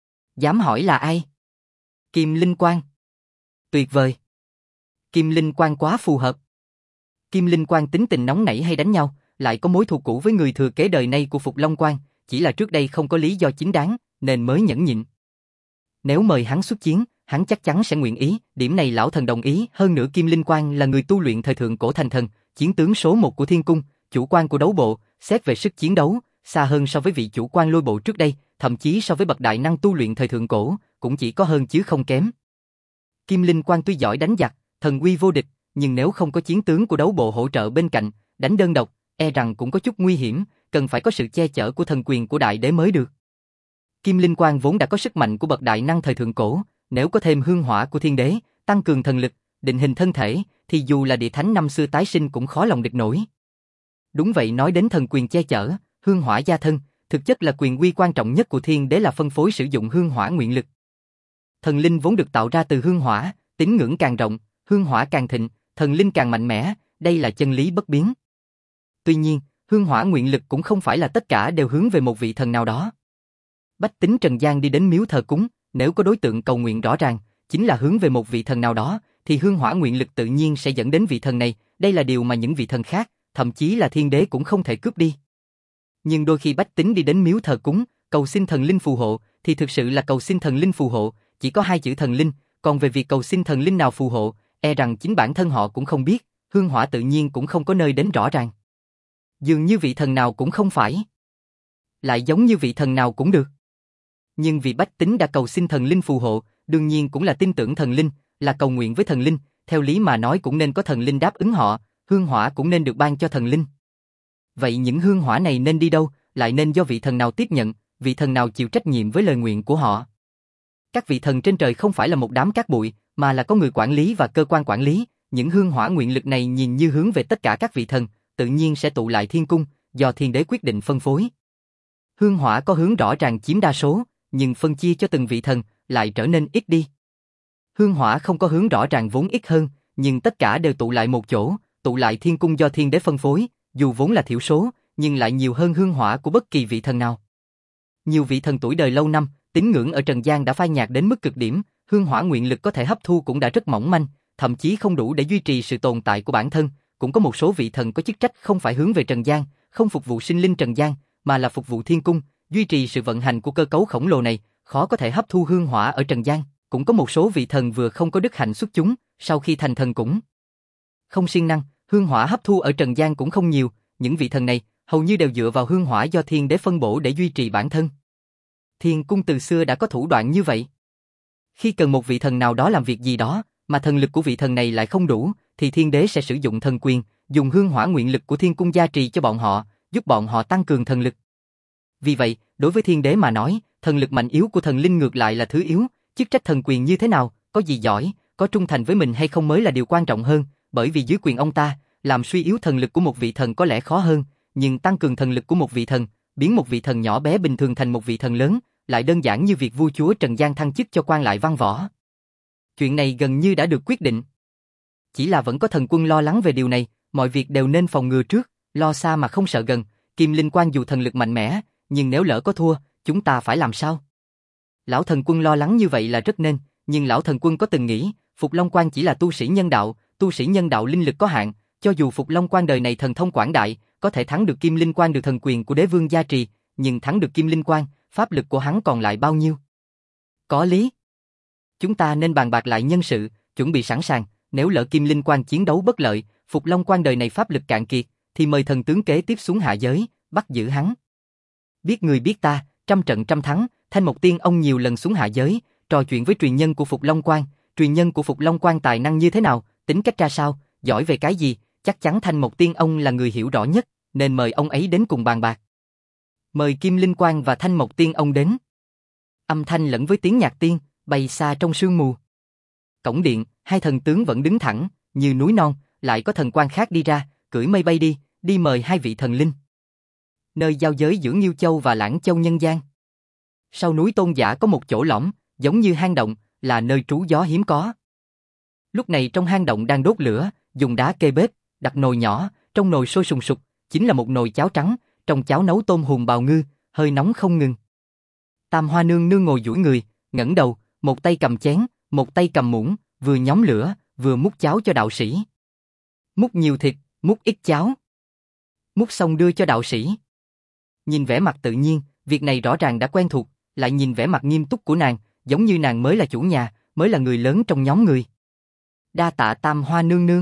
Dám hỏi là ai? Kim Linh Quan. Tuyệt vời. Kim Linh Quan quá phù hợp. Kim Linh Quan tính tình nóng nảy hay đánh nhau, lại có mối thù cũ với người thừa kế đời nay của Phục Long Quan, chỉ là trước đây không có lý do chính đáng, nên mới nhẫn nhịn. Nếu mời hắn xuất chiến, hắn chắc chắn sẽ nguyện ý, điểm này lão thần đồng ý, hơn nữa Kim Linh Quan là người tu luyện thời thượng cổ thành thần, chiến tướng số một của thiên cung, chủ quan của đấu bộ, xét về sức chiến đấu, xa hơn so với vị chủ quan lôi bộ trước đây, thậm chí so với bậc đại năng tu luyện thời thượng cổ, cũng chỉ có hơn chứ không kém. Kim Linh Quan tuy giỏi đánh giặc, thần uy vô địch, nhưng nếu không có chiến tướng của đấu bộ hỗ trợ bên cạnh, đánh đơn độc, e rằng cũng có chút nguy hiểm, cần phải có sự che chở của thần quyền của đại đế mới được. Kim Linh Quan vốn đã có sức mạnh của bậc đại năng thời thượng cổ, nếu có thêm hương hỏa của thiên đế, tăng cường thần lực, định hình thân thể, thì dù là địa thánh năm xưa tái sinh cũng khó lòng địch nổi. Đúng vậy, nói đến thần quyền che chở, hương hỏa gia thân, thực chất là quyền uy quan trọng nhất của thiên đế là phân phối sử dụng hương hỏa nguyện lực. Thần linh vốn được tạo ra từ hương hỏa, tín ngưỡng càng rộng, hương hỏa càng thịnh, thần linh càng mạnh mẽ, đây là chân lý bất biến. Tuy nhiên, hương hỏa nguyện lực cũng không phải là tất cả đều hướng về một vị thần nào đó. Bách tính trần gian đi đến miếu thờ cúng, nếu có đối tượng cầu nguyện rõ ràng, chính là hướng về một vị thần nào đó, thì hương hỏa nguyện lực tự nhiên sẽ dẫn đến vị thần này, đây là điều mà những vị thần khác, thậm chí là thiên đế cũng không thể cướp đi. Nhưng đôi khi bách tính đi đến miếu thờ cúng, cầu xin thần linh phù hộ, thì thực sự là cầu xin thần linh phù hộ, chỉ có hai chữ thần linh, còn về việc cầu xin thần linh nào phù hộ, e rằng chính bản thân họ cũng không biết, hương hỏa tự nhiên cũng không có nơi đến rõ ràng. Dường như vị thần nào cũng không phải, lại giống như vị thần nào cũng được. Nhưng vì bách tính đã cầu xin thần linh phù hộ, đương nhiên cũng là tin tưởng thần linh, là cầu nguyện với thần linh, theo lý mà nói cũng nên có thần linh đáp ứng họ, hương hỏa cũng nên được ban cho thần linh. Vậy những hương hỏa này nên đi đâu, lại nên do vị thần nào tiếp nhận, vị thần nào chịu trách nhiệm với lời nguyện của họ. Các vị thần trên trời không phải là một đám cát bụi, mà là có người quản lý và cơ quan quản lý, những hương hỏa nguyện lực này nhìn như hướng về tất cả các vị thần, tự nhiên sẽ tụ lại thiên cung, do thiên đế quyết định phân phối. Hương hỏa có hướng rõ ràng chiếm đa số, nhưng phân chia cho từng vị thần lại trở nên ít đi. Hương hỏa không có hướng rõ ràng vốn ít hơn, nhưng tất cả đều tụ lại một chỗ, tụ lại thiên cung do thiên đế phân phối, dù vốn là thiểu số, nhưng lại nhiều hơn hương hỏa của bất kỳ vị thần nào. Nhiều vị thần tuổi đời lâu năm, tín ngưỡng ở trần gian đã phai nhạt đến mức cực điểm, hương hỏa nguyện lực có thể hấp thu cũng đã rất mỏng manh, thậm chí không đủ để duy trì sự tồn tại của bản thân. Cũng có một số vị thần có chức trách không phải hướng về trần gian, không phục vụ sinh linh trần gian, mà là phục vụ thiên cung, duy trì sự vận hành của cơ cấu khổng lồ này, khó có thể hấp thu hương hỏa ở trần gian. Cũng có một số vị thần vừa không có đức hạnh xuất chúng, sau khi thành thần cũng không siêng năng, hương hỏa hấp thu ở trần gian cũng không nhiều, những vị thần này hầu như đều dựa vào hương hỏa do thiên đế phân bổ để duy trì bản thân. Thiên cung từ xưa đã có thủ đoạn như vậy. Khi cần một vị thần nào đó làm việc gì đó, mà thần lực của vị thần này lại không đủ, thì thiên đế sẽ sử dụng thần quyền, dùng hương hỏa nguyện lực của thiên cung gia trì cho bọn họ, giúp bọn họ tăng cường thần lực. Vì vậy, đối với thiên đế mà nói, thần lực mạnh yếu của thần linh ngược lại là thứ yếu, chức trách thần quyền như thế nào, có gì giỏi, có trung thành với mình hay không mới là điều quan trọng hơn, bởi vì dưới quyền ông ta, làm suy yếu thần lực của một vị thần có lẽ khó hơn, nhưng tăng cường thần lực của một vị thần, biến một vị thần nhỏ bé bình thường thành một vị thần lớn, lại đơn giản như việc vua chúa Trần gian thăng chức cho quan lại văn võ. Chuyện này gần như đã được quyết định. Chỉ là vẫn có thần quân lo lắng về điều này, mọi việc đều nên phòng ngừa trước, lo xa mà không sợ gần, Kim Linh Quan dù thần lực mạnh mẽ, nhưng nếu lỡ có thua, chúng ta phải làm sao? Lão thần quân lo lắng như vậy là rất nên, nhưng lão thần quân có từng nghĩ, Phục Long Quan chỉ là tu sĩ nhân đạo, tu sĩ nhân đạo linh lực có hạn, cho dù Phục Long Quan đời này thần thông quảng đại, có thể thắng được Kim Linh Quan được thần quyền của đế vương gia trì, nhưng thắng được Kim Linh Quan, pháp lực của hắn còn lại bao nhiêu? Có lý. Chúng ta nên bàn bạc lại nhân sự, chuẩn bị sẵn sàng, nếu lỡ Kim Linh Quan chiến đấu bất lợi, Phục Long Quan đời này pháp lực cạn kiệt, thì mời thần tướng kế tiếp xuống hạ giới, bắt giữ hắn. Biết người biết ta, trăm trận trăm thắng, Thanh Mộc Tiên ông nhiều lần xuống hạ giới, trò chuyện với truyền nhân của Phục Long Quan, truyền nhân của Phục Long Quan tài năng như thế nào, tính cách ra sao, giỏi về cái gì, chắc chắn Thanh Mộc Tiên ông là người hiểu rõ nhất, nên mời ông ấy đến cùng bàn bạc. Mời Kim Linh Quan và Thanh Mộc Tiên ông đến. Âm thanh lẫn với tiếng nhạc tiên, bay xa trong sương mù. Cổng điện, hai thần tướng vẫn đứng thẳng, như núi non, lại có thần quan khác đi ra, cưỡi mây bay đi, đi mời hai vị thần linh. Nơi giao giới giữa Nghiêu Châu và Lãng Châu nhân gian. Sau núi Tôn Giả có một chỗ lõm, giống như hang động, là nơi trú gió hiếm có. Lúc này trong hang động đang đốt lửa, dùng đá kê bếp, đặt nồi nhỏ, trong nồi sôi sùng sục, chính là một nồi cháo trắng, trong cháo nấu tôm hùm bào ngư, hơi nóng không ngừng. Tam Hoa Nương Nương ngồi duỗi người, ngẩng đầu, một tay cầm chén, một tay cầm muỗng, vừa nhóm lửa, vừa múc cháo cho đạo sĩ. Múc nhiều thịt, múc ít cháo. Múc xong đưa cho đạo sĩ. Nhìn vẻ mặt tự nhiên, việc này rõ ràng đã quen thuộc, lại nhìn vẻ mặt nghiêm túc của nàng, giống như nàng mới là chủ nhà, mới là người lớn trong nhóm người. Đa tạ Tam Hoa Nương Nương.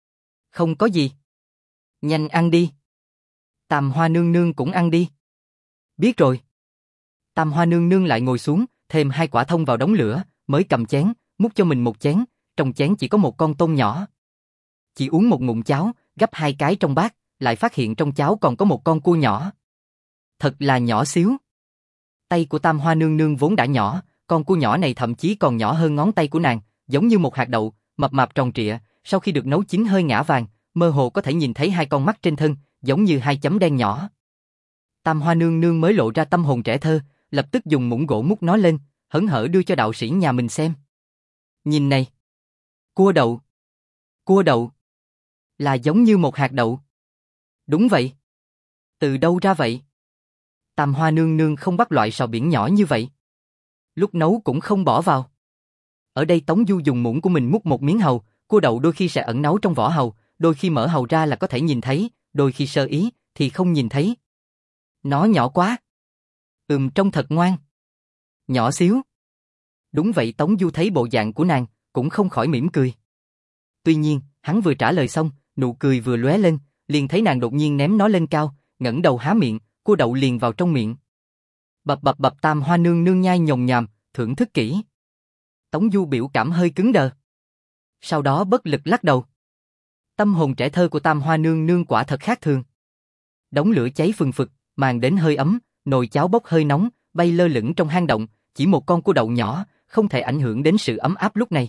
Không có gì. Nhanh ăn đi. Tam Hoa Nương Nương cũng ăn đi. Biết rồi. Tam Hoa Nương Nương lại ngồi xuống, thêm hai quả thông vào đống lửa, mới cầm chén, múc cho mình một chén, trong chén chỉ có một con tôm nhỏ. Chỉ uống một ngụm cháo, gấp hai cái trong bát, lại phát hiện trong cháo còn có một con cua nhỏ. Thật là nhỏ xíu. Tay của Tam Hoa Nương Nương vốn đã nhỏ, con cua nhỏ này thậm chí còn nhỏ hơn ngón tay của nàng, giống như một hạt đậu, mập mạp tròn trịa, sau khi được nấu chín hơi ngả vàng, mơ hồ có thể nhìn thấy hai con mắt trên thân, giống như hai chấm đen nhỏ. Tam Hoa Nương Nương mới lộ ra tâm hồn trẻ thơ, lập tức dùng muỗng gỗ múc nó lên, hớn hở đưa cho đạo sĩ nhà mình xem. Nhìn này. Cua đậu. Cua đậu. Là giống như một hạt đậu. Đúng vậy. Từ đâu ra vậy? Tam Hoa Nương Nương không bắt loại sò biển nhỏ như vậy. Lúc nấu cũng không bỏ vào. Ở đây Tống Du dùng muỗng của mình múc một miếng hàu, cua đậu đôi khi sẽ ẩn náu trong vỏ hàu, đôi khi mở hàu ra là có thể nhìn thấy, đôi khi sơ ý thì không nhìn thấy. Nó nhỏ quá. Ừm, trông thật ngoan. Nhỏ xíu. Đúng vậy, Tống Du thấy bộ dạng của nàng, cũng không khỏi mỉm cười. Tuy nhiên, hắn vừa trả lời xong, nụ cười vừa lóe lên, liền thấy nàng đột nhiên ném nó lên cao, ngẩng đầu há miệng, cua đậu liền vào trong miệng. Bập bập bập, Tam Hoa Nương Nương nhai nhồm nhòm, thưởng thức kỹ. Tống Du biểu cảm hơi cứng đờ. Sau đó bất lực lắc đầu. Tâm hồn trẻ thơ của Tam Hoa Nương Nương quả thật khác thường. Đống lửa cháy phừng phực, màn đến hơi ấm, nồi cháo bốc hơi nóng, bay lơ lửng trong hang động, chỉ một con cua đậu nhỏ, không thể ảnh hưởng đến sự ấm áp lúc này.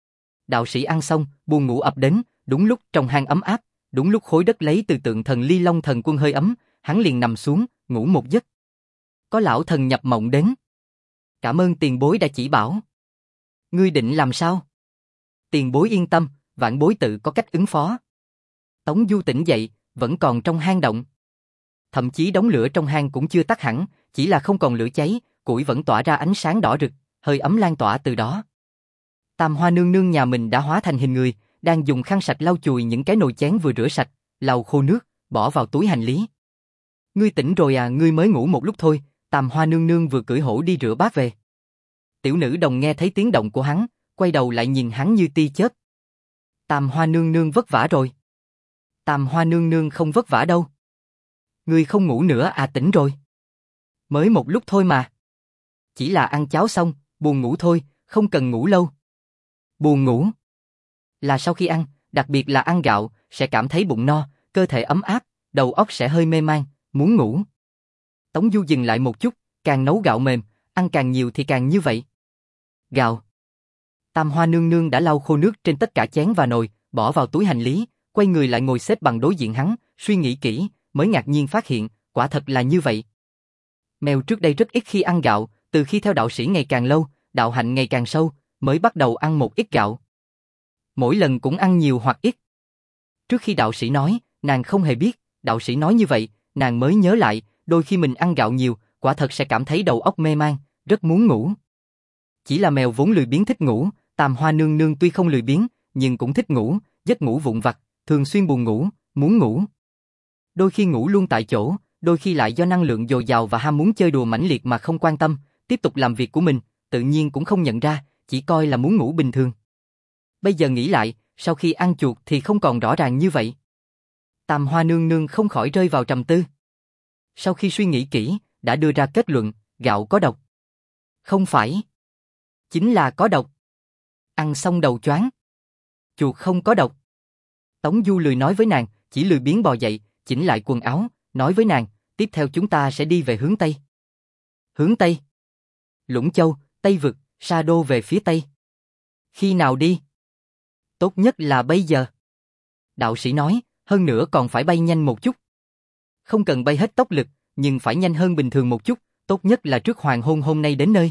Đạo sĩ ăn xong, buồn ngủ ập đến, đúng lúc trong hang ấm áp, đúng lúc khối đất lấy từ tượng thần Ly Long Thần Quân hơi ấm, hắn liền nằm xuống, ngủ một giấc. Có lão thần nhập mộng đến. Cảm ơn tiền bối đã chỉ bảo. Ngươi định làm sao? Tiền bối yên tâm, vạn bối tự có cách ứng phó. Tống Du tỉnh dậy, vẫn còn trong hang động. Thậm chí đống lửa trong hang cũng chưa tắt hẳn, chỉ là không còn lửa cháy, củi vẫn tỏa ra ánh sáng đỏ rực, hơi ấm lan tỏa từ đó. Tam Hoa Nương Nương nhà mình đã hóa thành hình người, đang dùng khăn sạch lau chùi những cái nồi chén vừa rửa sạch, lau khô nước, bỏ vào túi hành lý. Ngươi tỉnh rồi à, ngươi mới ngủ một lúc thôi. Tam Hoa Nương Nương vừa cưỡi hổ đi rửa bát về. Tiểu nữ đồng nghe thấy tiếng động của hắn, quay đầu lại nhìn hắn như tia chớp. Tam Hoa Nương Nương vất vả rồi. Tam Hoa Nương Nương không vất vả đâu. Ngươi không ngủ nữa à? Tỉnh rồi. Mới một lúc thôi mà. Chỉ là ăn cháo xong, buồn ngủ thôi, không cần ngủ lâu. Buồn ngủ? Là sau khi ăn, đặc biệt là ăn gạo, sẽ cảm thấy bụng no, cơ thể ấm áp, đầu óc sẽ hơi mê man, muốn ngủ. Tống Du dừng lại một chút, càng nấu gạo mềm, ăn càng nhiều thì càng như vậy. Gạo. Tam Hoa nương nương đã lau khô nước trên tất cả chén và nồi, bỏ vào túi hành lý, quay người lại ngồi xếp bằng đối diện hắn, suy nghĩ kỹ, mới ngạc nhiên phát hiện, quả thật là như vậy. Mèo trước đây rất ít khi ăn gạo, từ khi theo đạo sĩ ngày càng lâu, đạo hạnh ngày càng sâu, mới bắt đầu ăn một ít gạo. Mỗi lần cũng ăn nhiều hoặc ít. Trước khi đạo sĩ nói, nàng không hề biết, đạo sĩ nói như vậy, nàng mới nhớ lại, đôi khi mình ăn gạo nhiều, quả thật sẽ cảm thấy đầu óc mê man, rất muốn ngủ. Chỉ là mèo vốn lười biếng thích ngủ, Tam Hoa nương nương tuy không lười biếng, nhưng cũng thích ngủ, giấc ngủ vụn vặt, thường xuyên buồn ngủ, muốn ngủ. Đôi khi ngủ luôn tại chỗ, đôi khi lại do năng lượng dồi dào và ham muốn chơi đùa mãnh liệt mà không quan tâm, tiếp tục làm việc của mình, tự nhiên cũng không nhận ra, chỉ coi là muốn ngủ bình thường. Bây giờ nghĩ lại, sau khi ăn chuột thì không còn rõ ràng như vậy. Tam Hoa nương nương không khỏi rơi vào trầm tư. Sau khi suy nghĩ kỹ, đã đưa ra kết luận, gạo có độc. Không phải. Chính là có độc. Ăn xong đầu choáng. Chuột không có độc. Tống Du lười nói với nàng, chỉ lười biếng bò dậy, chỉnh lại quần áo, nói với nàng, tiếp theo chúng ta sẽ đi về hướng Tây. Hướng Tây? Lũng Châu, Tây Vực, Sa Đô về phía Tây. Khi nào đi? Tốt nhất là bây giờ. Đạo sĩ nói, hơn nữa còn phải bay nhanh một chút. Không cần bay hết tốc lực, nhưng phải nhanh hơn bình thường một chút, tốt nhất là trước hoàng hôn hôm nay đến nơi.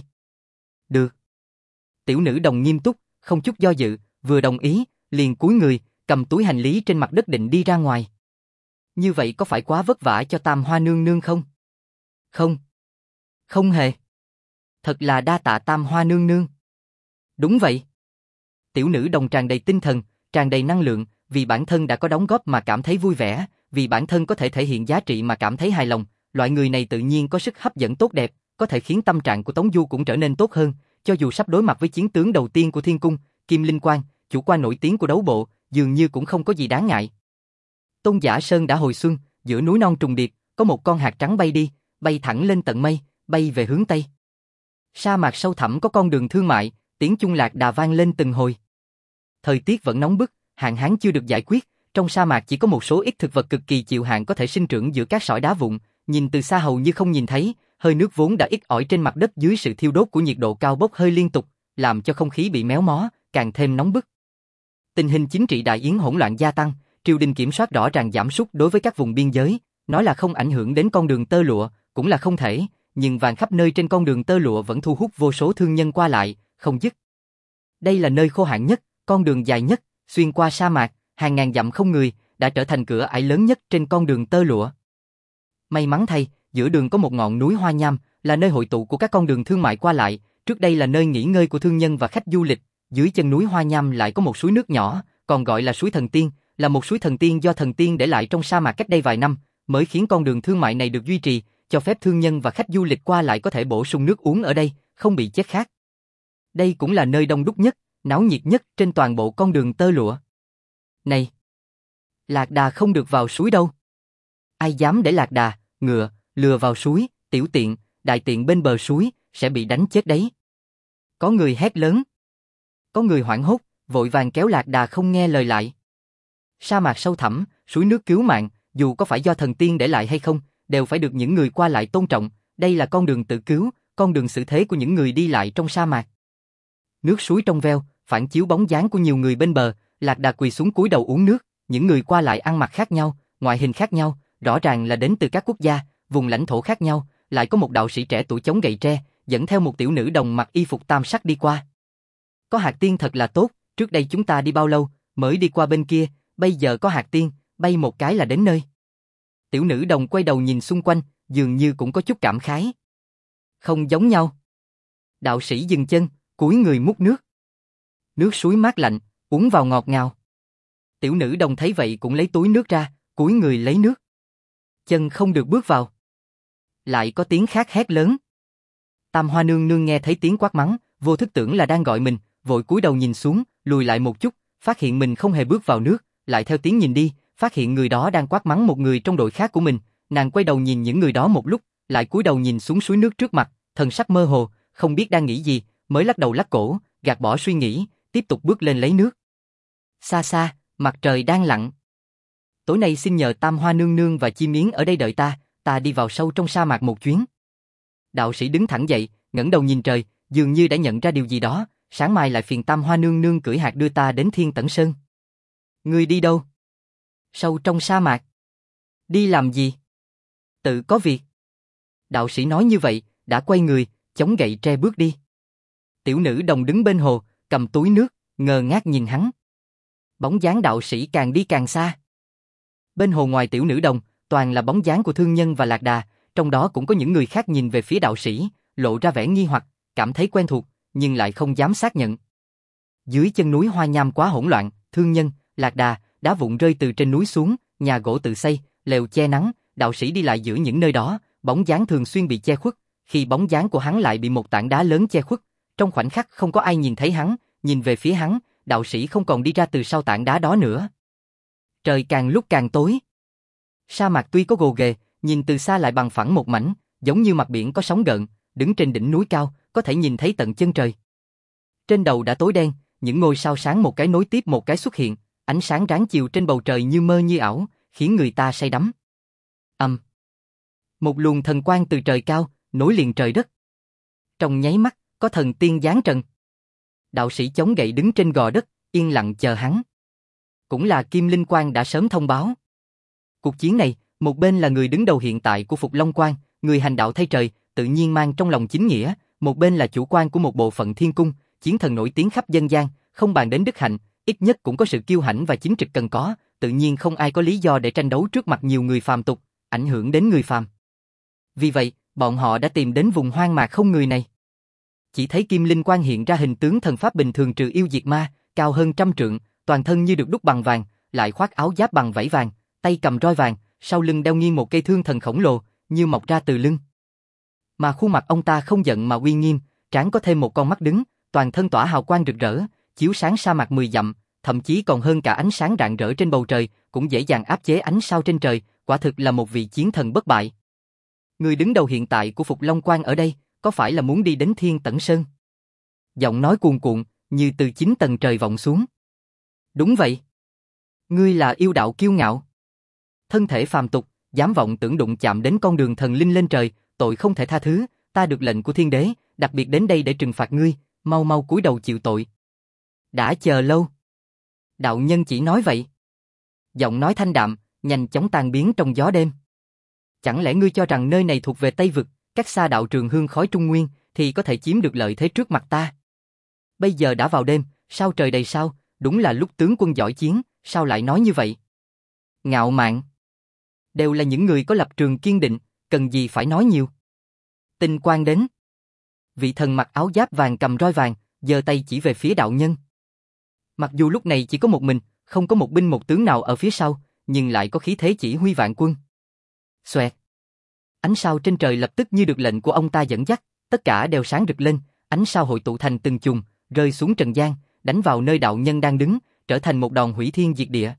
Được. Tiểu nữ đồng nghiêm túc, không chút do dự, vừa đồng ý, liền cúi người, cầm túi hành lý trên mặt đất định đi ra ngoài. Như vậy có phải quá vất vả cho Tam Hoa nương nương không? Không. Không hề. Thật là đa tạ Tam Hoa nương nương. Đúng vậy. Tiểu nữ đồng tràn đầy tinh thần, tràn đầy năng lượng, vì bản thân đã có đóng góp mà cảm thấy vui vẻ, vì bản thân có thể thể hiện giá trị mà cảm thấy hài lòng, loại người này tự nhiên có sức hấp dẫn tốt đẹp, có thể khiến tâm trạng của Tống Du cũng trở nên tốt hơn, cho dù sắp đối mặt với chiến tướng đầu tiên của Thiên Cung, Kim Linh Quang, chủ quan nổi tiếng của đấu bộ, dường như cũng không có gì đáng ngại. Tôn Giả Sơn đã hồi xuân, giữa núi non trùng điệp, có một con hạt trắng bay đi, bay thẳng lên tận mây, bay về hướng Tây. Sa mạc sâu thẳm có con đường thương mại, tiếng chuông lạc đà vang lên từng hồi. Thời tiết vẫn nóng bức, hạn hán chưa được giải quyết, trong sa mạc chỉ có một số ít thực vật cực kỳ chịu hạn có thể sinh trưởng giữa các sỏi đá vụn, nhìn từ xa hầu như không nhìn thấy, hơi nước vốn đã ít ỏi trên mặt đất dưới sự thiêu đốt của nhiệt độ cao bốc hơi liên tục, làm cho không khí bị méo mó, càng thêm nóng bức. Tình hình chính trị đại yến hỗn loạn gia tăng, triều đình kiểm soát rõ ràng giảm sút đối với các vùng biên giới, nói là không ảnh hưởng đến con đường tơ lụa, cũng là không thể, nhưng vàng khắp nơi trên con đường tơ lụa vẫn thu hút vô số thương nhân qua lại, không dứt. Đây là nơi khô hạn nhất, con đường dài nhất, xuyên qua sa mạc, hàng ngàn dặm không người, đã trở thành cửa ải lớn nhất trên con đường tơ lụa. May mắn thay, giữa đường có một ngọn núi hoa nham, là nơi hội tụ của các con đường thương mại qua lại, trước đây là nơi nghỉ ngơi của thương nhân và khách du lịch, dưới chân núi hoa nham lại có một suối nước nhỏ, còn gọi là suối thần tiên, là một suối thần tiên do thần tiên để lại trong sa mạc cách đây vài năm, mới khiến con đường thương mại này được duy trì, cho phép thương nhân và khách du lịch qua lại có thể bổ sung nước uống ở đây, không bị chết khát. Đây cũng là nơi đông đúc nhất, náo nhiệt nhất trên toàn bộ con đường tơ lụa. Này! Lạc đà không được vào suối đâu. Ai dám để lạc đà, ngựa, lừa vào suối, tiểu tiện, đại tiện bên bờ suối, sẽ bị đánh chết đấy. Có người hét lớn. Có người hoảng hốt, vội vàng kéo lạc đà không nghe lời lại. Sa mạc sâu thẳm, suối nước cứu mạng, dù có phải do thần tiên để lại hay không, đều phải được những người qua lại tôn trọng, đây là con đường tự cứu, con đường xử thế của những người đi lại trong sa mạc. Nước suối trong veo, phản chiếu bóng dáng của nhiều người bên bờ, lạc đà quỳ xuống cúi đầu uống nước, những người qua lại ăn mặc khác nhau, ngoại hình khác nhau, rõ ràng là đến từ các quốc gia, vùng lãnh thổ khác nhau, lại có một đạo sĩ trẻ tuổi chống gậy tre, dẫn theo một tiểu nữ đồng mặc y phục tam sắc đi qua. Có hạt tiên thật là tốt, trước đây chúng ta đi bao lâu, mới đi qua bên kia, bây giờ có hạt tiên, bay một cái là đến nơi. Tiểu nữ đồng quay đầu nhìn xung quanh, dường như cũng có chút cảm khái. Không giống nhau. Đạo sĩ dừng chân, cúi người múc nước. Nước suối mát lạnh, uống vào ngọt ngào. Tiểu nữ đồng thấy vậy cũng lấy túi nước ra, cúi người lấy nước. Chân không được bước vào. Lại có tiếng khác hét lớn. Tam Hoa nương nương nghe thấy tiếng quát mắng, vô thức tưởng là đang gọi mình, vội cúi đầu nhìn xuống, lùi lại một chút, phát hiện mình không hề bước vào nước, lại theo tiếng nhìn đi, phát hiện người đó đang quát mắng một người trong đội khác của mình, nàng quay đầu nhìn những người đó một lúc, lại cúi đầu nhìn xuống suối nước trước mặt, thần sắc mơ hồ, không biết đang nghĩ gì, mới lắc đầu lắc cổ, gạt bỏ suy nghĩ, tiếp tục bước lên lấy nước. Xa xa, mặt trời đang lặn. Tối nay xin nhờ Tam Hoa nương nương và Chim Yến ở đây đợi ta, ta đi vào sâu trong sa mạc một chuyến. Đạo sĩ đứng thẳng dậy, ngẩng đầu nhìn trời, dường như đã nhận ra điều gì đó, sáng mai lại phiền Tam Hoa nương nương cưỡi hạt đưa ta đến Thiên Tẩn Sơn. Ngươi đi đâu? Sâu trong sa mạc. Đi làm gì? Tự có việc. Đạo sĩ nói như vậy, đã quay người, chống gậy tre bước đi. Tiểu nữ đồng đứng bên hồ, cầm túi nước, ngơ ngác nhìn hắn. Bóng dáng đạo sĩ càng đi càng xa. Bên hồ ngoài tiểu nữ đồng, toàn là bóng dáng của thương nhân và lạc đà, trong đó cũng có những người khác nhìn về phía đạo sĩ, lộ ra vẻ nghi hoặc, cảm thấy quen thuộc, nhưng lại không dám xác nhận. Dưới chân núi hoa nham quá hỗn loạn, thương nhân, lạc đà, đá vụn rơi từ trên núi xuống, nhà gỗ tự xây, lều che nắng, đạo sĩ đi lại giữa những nơi đó, bóng dáng thường xuyên bị che khuất, khi bóng dáng của hắn lại bị một tảng đá lớn che khuất, trong khoảnh khắc không có ai nhìn thấy hắn, nhìn về phía hắn, đạo sĩ không còn đi ra từ sau tảng đá đó nữa. Trời càng lúc càng tối. Sa mạc tuy có gồ ghề, nhìn từ xa lại bằng phẳng một mảnh, giống như mặt biển có sóng gợn, đứng trên đỉnh núi cao, có thể nhìn thấy tận chân trời. Trên đầu đã tối đen, những ngôi sao sáng một cái nối tiếp một cái xuất hiện, ánh sáng ráng chiều trên bầu trời như mơ như ảo, khiến người ta say đắm. Ầm. Um. Một luồng thần quang từ trời cao, nối liền trời đất. Trong nháy mắt, có thần tiên giáng trần. Đạo sĩ chống gậy đứng trên gò đất, yên lặng chờ hắn. Cũng là Kim Linh Quang đã sớm thông báo. Cuộc chiến này, một bên là người đứng đầu hiện tại của Phục Long Quang, người hành đạo thay trời, tự nhiên mang trong lòng chính nghĩa, một bên là chủ quan của một bộ phận thiên cung, chiến thần nổi tiếng khắp dân gian, không bàn đến đức hạnh, ít nhất cũng có sự kiêu hãnh và chính trực cần có, tự nhiên không ai có lý do để tranh đấu trước mặt nhiều người phàm tục, ảnh hưởng đến người phàm. Vì vậy, bọn họ đã tìm đến vùng hoang mạc không người này. Chỉ thấy Kim Linh Quang hiện ra hình tướng thần pháp bình thường trừ yêu diệt ma, cao hơn trăm trượng, toàn thân như được đúc bằng vàng, lại khoác áo giáp bằng vảy vàng, tay cầm roi vàng, sau lưng đeo nghiêng một cây thương thần khổng lồ, như mọc ra từ lưng. Mà khuôn mặt ông ta không giận mà uy nghiêm, trán có thêm một con mắt đứng, toàn thân tỏa hào quang rực rỡ, chiếu sáng sa mạc mười dặm, thậm chí còn hơn cả ánh sáng rạng rỡ trên bầu trời, cũng dễ dàng áp chế ánh sao trên trời, quả thực là một vị chiến thần bất bại. Người đứng đầu hiện tại của Phục Long Quang ở đây, có phải là muốn đi đến Thiên Tẩn Sơn? Giọng nói cuồn cuộn, như từ chín tầng trời vọng xuống. Đúng vậy. Ngươi là yêu đạo kiêu ngạo. Thân thể phàm tục, dám vọng tưởng đụng chạm đến con đường thần linh lên trời, tội không thể tha thứ, ta được lệnh của thiên đế, đặc biệt đến đây để trừng phạt ngươi, mau mau cúi đầu chịu tội. Đã chờ lâu. Đạo nhân chỉ nói vậy. Giọng nói thanh đạm, nhanh chóng tan biến trong gió đêm. Chẳng lẽ ngươi cho rằng nơi này thuộc về Tây Vực, cách xa đạo trường hương khói Trung Nguyên, thì có thể chiếm được lợi thế trước mặt ta? Bây giờ đã vào đêm, sao trời đầy sao, đúng là lúc tướng quân giỏi chiến, sao lại nói như vậy? Ngạo mạn. Đều là những người có lập trường kiên định, cần gì phải nói nhiều. Tinh quang đến. Vị thần mặc áo giáp vàng cầm roi vàng, giơ tay chỉ về phía đạo nhân. Mặc dù lúc này chỉ có một mình, không có một binh một tướng nào ở phía sau, nhưng lại có khí thế chỉ huy vạn quân. Xoẹt. Ánh sao trên trời lập tức như được lệnh của ông ta dẫn dắt, tất cả đều sáng rực lên, ánh sao hội tụ thành từng chùm, rơi xuống trần gian, đánh vào nơi đạo nhân đang đứng, trở thành một đòn hủy thiên diệt địa.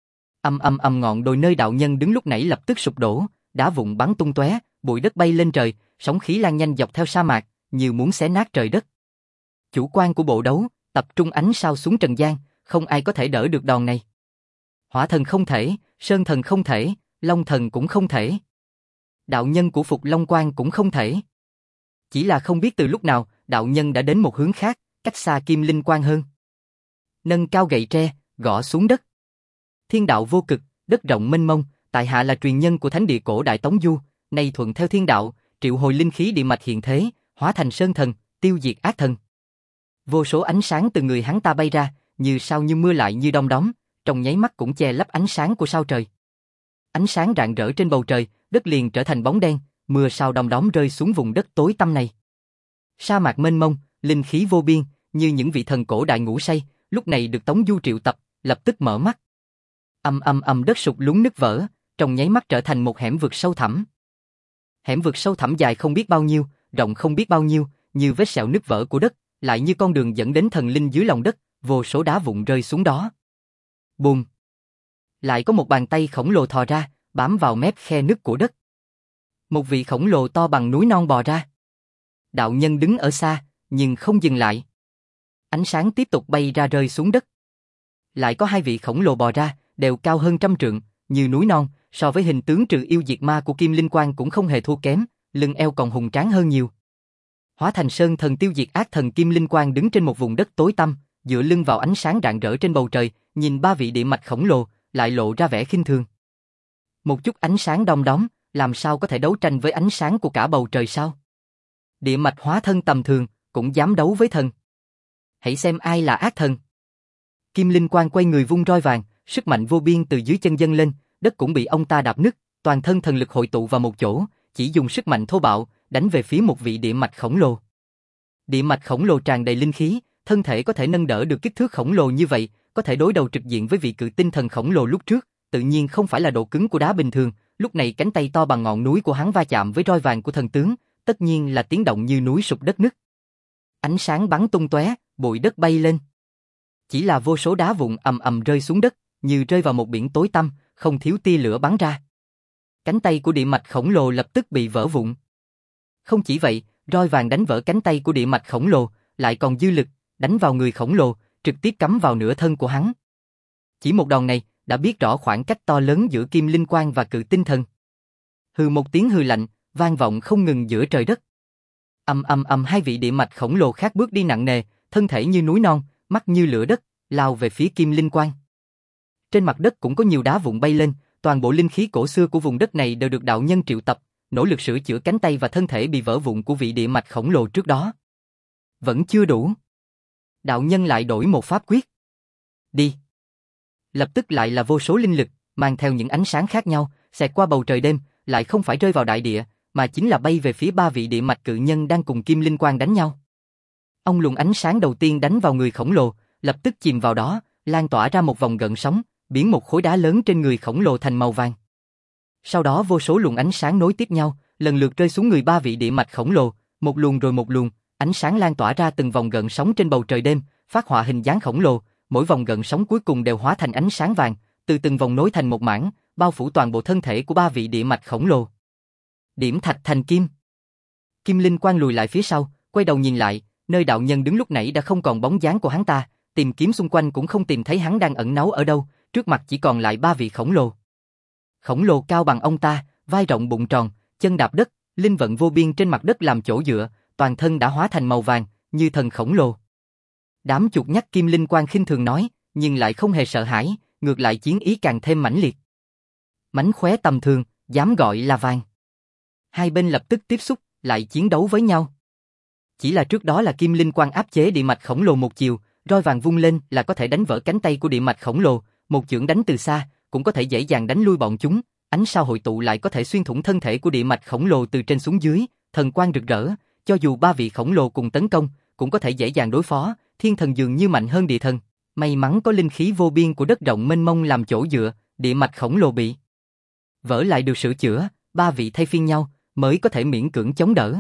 Âm âm âm ngọn đồi nơi đạo nhân đứng lúc nãy lập tức sụp đổ, đá vụn bắn tung tóe, bụi đất bay lên trời, sóng khí lan nhanh dọc theo sa mạc, như muốn xé nát trời đất. Chủ quan của bộ đấu, tập trung ánh sao xuống trần gian, không ai có thể đỡ được đòn này. Hỏa thần không thể, sơn thần không thể, long thần cũng không thể. Đạo nhân của Phục Long Quang cũng không thể. Chỉ là không biết từ lúc nào, đạo nhân đã đến một hướng khác, cách xa Kim Linh Quang hơn. Nâng cao gậy tre, gõ xuống đất. Thiên đạo vô cực, đất rộng mênh mông, tại hạ là truyền nhân của thánh địa cổ Đại Tống Du, nay thuận theo thiên đạo, triệu hồi linh khí địa mạch hiện thế, hóa thành sơn thần, tiêu diệt ác thần. Vô số ánh sáng từ người hắn ta bay ra, như sao như mưa lại như đom đóm, trong nháy mắt cũng che lấp ánh sáng của sao trời. Ánh sáng rạng rỡ trên bầu trời, đất liền trở thành bóng đen, mưa sao đom đóm rơi xuống vùng đất tối tăm này. Sa mạc mênh mông, linh khí vô biên, như những vị thần cổ đại ngủ say, lúc này được Tống Du triệu tập, lập tức mở mắt. Âm âm âm đất sụt lún nứt vỡ, trong nháy mắt trở thành một hẻm vực sâu thẳm. Hẻm vực sâu thẳm dài không biết bao nhiêu, rộng không biết bao nhiêu, như vết sẹo nứt vỡ của đất, lại như con đường dẫn đến thần linh dưới lòng đất, vô số đá vụn rơi xuống đó. Bùm! Lại có một bàn tay khổng lồ thò ra, bám vào mép khe nứt của đất. Một vị khổng lồ to bằng núi non bò ra. Đạo nhân đứng ở xa, nhưng không dừng lại. Ánh sáng tiếp tục bay ra rơi xuống đất. Lại có hai vị khổng lồ bò ra, đều cao hơn trăm trượng, như núi non, so với hình tướng trừ yêu diệt ma của Kim Linh Quang cũng không hề thua kém, lưng eo còn hùng tráng hơn nhiều. Hóa thành sơn thần tiêu diệt ác thần Kim Linh Quang đứng trên một vùng đất tối tăm, dựa lưng vào ánh sáng rạng rỡ trên bầu trời, nhìn ba vị địa mạch khổng lồ, lại lộ ra vẻ khinh thường. Một chút ánh sáng đom đóm, làm sao có thể đấu tranh với ánh sáng của cả bầu trời sao? Địa mạch hóa thân tầm thường, cũng dám đấu với thần. Hãy xem ai là ác thần. Kim Linh Quang quay người vung roi vàng, sức mạnh vô biên từ dưới chân dâng lên, đất cũng bị ông ta đạp nứt, toàn thân thần lực hội tụ vào một chỗ, chỉ dùng sức mạnh thô bạo, đánh về phía một vị địa mạch khổng lồ. Địa mạch khổng lồ tràn đầy linh khí, thân thể có thể nâng đỡ được kích thước khổng lồ như vậy, có thể đối đầu trực diện với vị cự tinh thần khổng lồ lúc trước, tự nhiên không phải là độ cứng của đá bình thường, lúc này cánh tay to bằng ngọn núi của hắn va chạm với roi vàng của thần tướng, tất nhiên là tiếng động như núi sụp đất nứt. Ánh sáng bắn tung tóe, bụi đất bay lên. Chỉ là vô số đá vụn ầm ầm rơi xuống đất, như rơi vào một biển tối tăm, không thiếu tia lửa bắn ra. Cánh tay của địa mạch khổng lồ lập tức bị vỡ vụn. Không chỉ vậy, roi vàng đánh vỡ cánh tay của địa mạch khổng lồ, lại còn dư lực, đánh vào người khổng lồ, trực tiếp cắm vào nửa thân của hắn. Chỉ một đòn này, đã biết rõ khoảng cách to lớn giữa Kim Linh Quang và cự tinh thần. Hừ một tiếng hừ lạnh, vang vọng không ngừng giữa trời đất. Ầm ầm ầm hai vị địa mạch khổng lồ khác bước đi nặng nề, thân thể như núi non, mắt như lửa đất, lao về phía Kim Linh Quang. Trên mặt đất cũng có nhiều đá vụn bay lên, toàn bộ linh khí cổ xưa của vùng đất này đều được đạo nhân triệu tập, nỗ lực sửa chữa cánh tay và thân thể bị vỡ vụn của vị địa mạch khổng lồ trước đó. Vẫn chưa đủ. Đạo nhân lại đổi một pháp quyết. Đi. Lập tức lại là vô số linh lực, mang theo những ánh sáng khác nhau, xẹt qua bầu trời đêm, lại không phải rơi vào đại địa, mà chính là bay về phía ba vị địa mạch cự nhân đang cùng Kim Linh Quang đánh nhau. Ông luồng ánh sáng đầu tiên đánh vào người khổng lồ, lập tức chìm vào đó, lan tỏa ra một vòng gợn sóng, biến một khối đá lớn trên người khổng lồ thành màu vàng. Sau đó vô số luồng ánh sáng nối tiếp nhau, lần lượt rơi xuống người ba vị địa mạch khổng lồ, một luồng rồi một luồng, ánh sáng lan tỏa ra từng vòng gợn sóng trên bầu trời đêm, phát họa hình dáng khổng lồ, mỗi vòng gợn sóng cuối cùng đều hóa thành ánh sáng vàng, từ từng vòng nối thành một mảng, bao phủ toàn bộ thân thể của ba vị địa mạch khổng lồ. Điểm thạch thành kim. Kim Linh Quang lùi lại phía sau, quay đầu nhìn lại, nơi đạo nhân đứng lúc nãy đã không còn bóng dáng của hắn ta, tìm kiếm xung quanh cũng không tìm thấy hắn đang ẩn náu ở đâu, trước mặt chỉ còn lại ba vị khổng lồ. Khổng lồ cao bằng ông ta, vai rộng bụng tròn, chân đạp đất, linh vận vô biên trên mặt đất làm chỗ dựa, toàn thân đã hóa thành màu vàng, như thần khổng lồ. Đám chuột nhắt Kim Linh Quang khinh thường nói, nhưng lại không hề sợ hãi, ngược lại chiến ý càng thêm mãnh liệt. Mánh khóe tầm thường, dám gọi là vàng. Hai bên lập tức tiếp xúc, lại chiến đấu với nhau. Chỉ là trước đó là Kim Linh Quang áp chế địa mạch khổng lồ một chiều, roi vàng vung lên là có thể đánh vỡ cánh tay của địa mạch khổng lồ, một chưởng đánh từ xa, cũng có thể dễ dàng đánh lui bọn chúng, ánh sao hội tụ lại có thể xuyên thủng thân thể của địa mạch khổng lồ từ trên xuống dưới, thần quang rực rỡ, cho dù ba vị khổng lồ cùng tấn công, cũng có thể dễ dàng đối phó, thiên thần dường như mạnh hơn địa thần. May mắn có linh khí vô biên của đất rộng mênh mông làm chỗ dựa, địa mạch khổng lồ bị vỡ lại được sửa chữa, ba vị thay phiên nhau, mới có thể miễn cưỡng chống đỡ.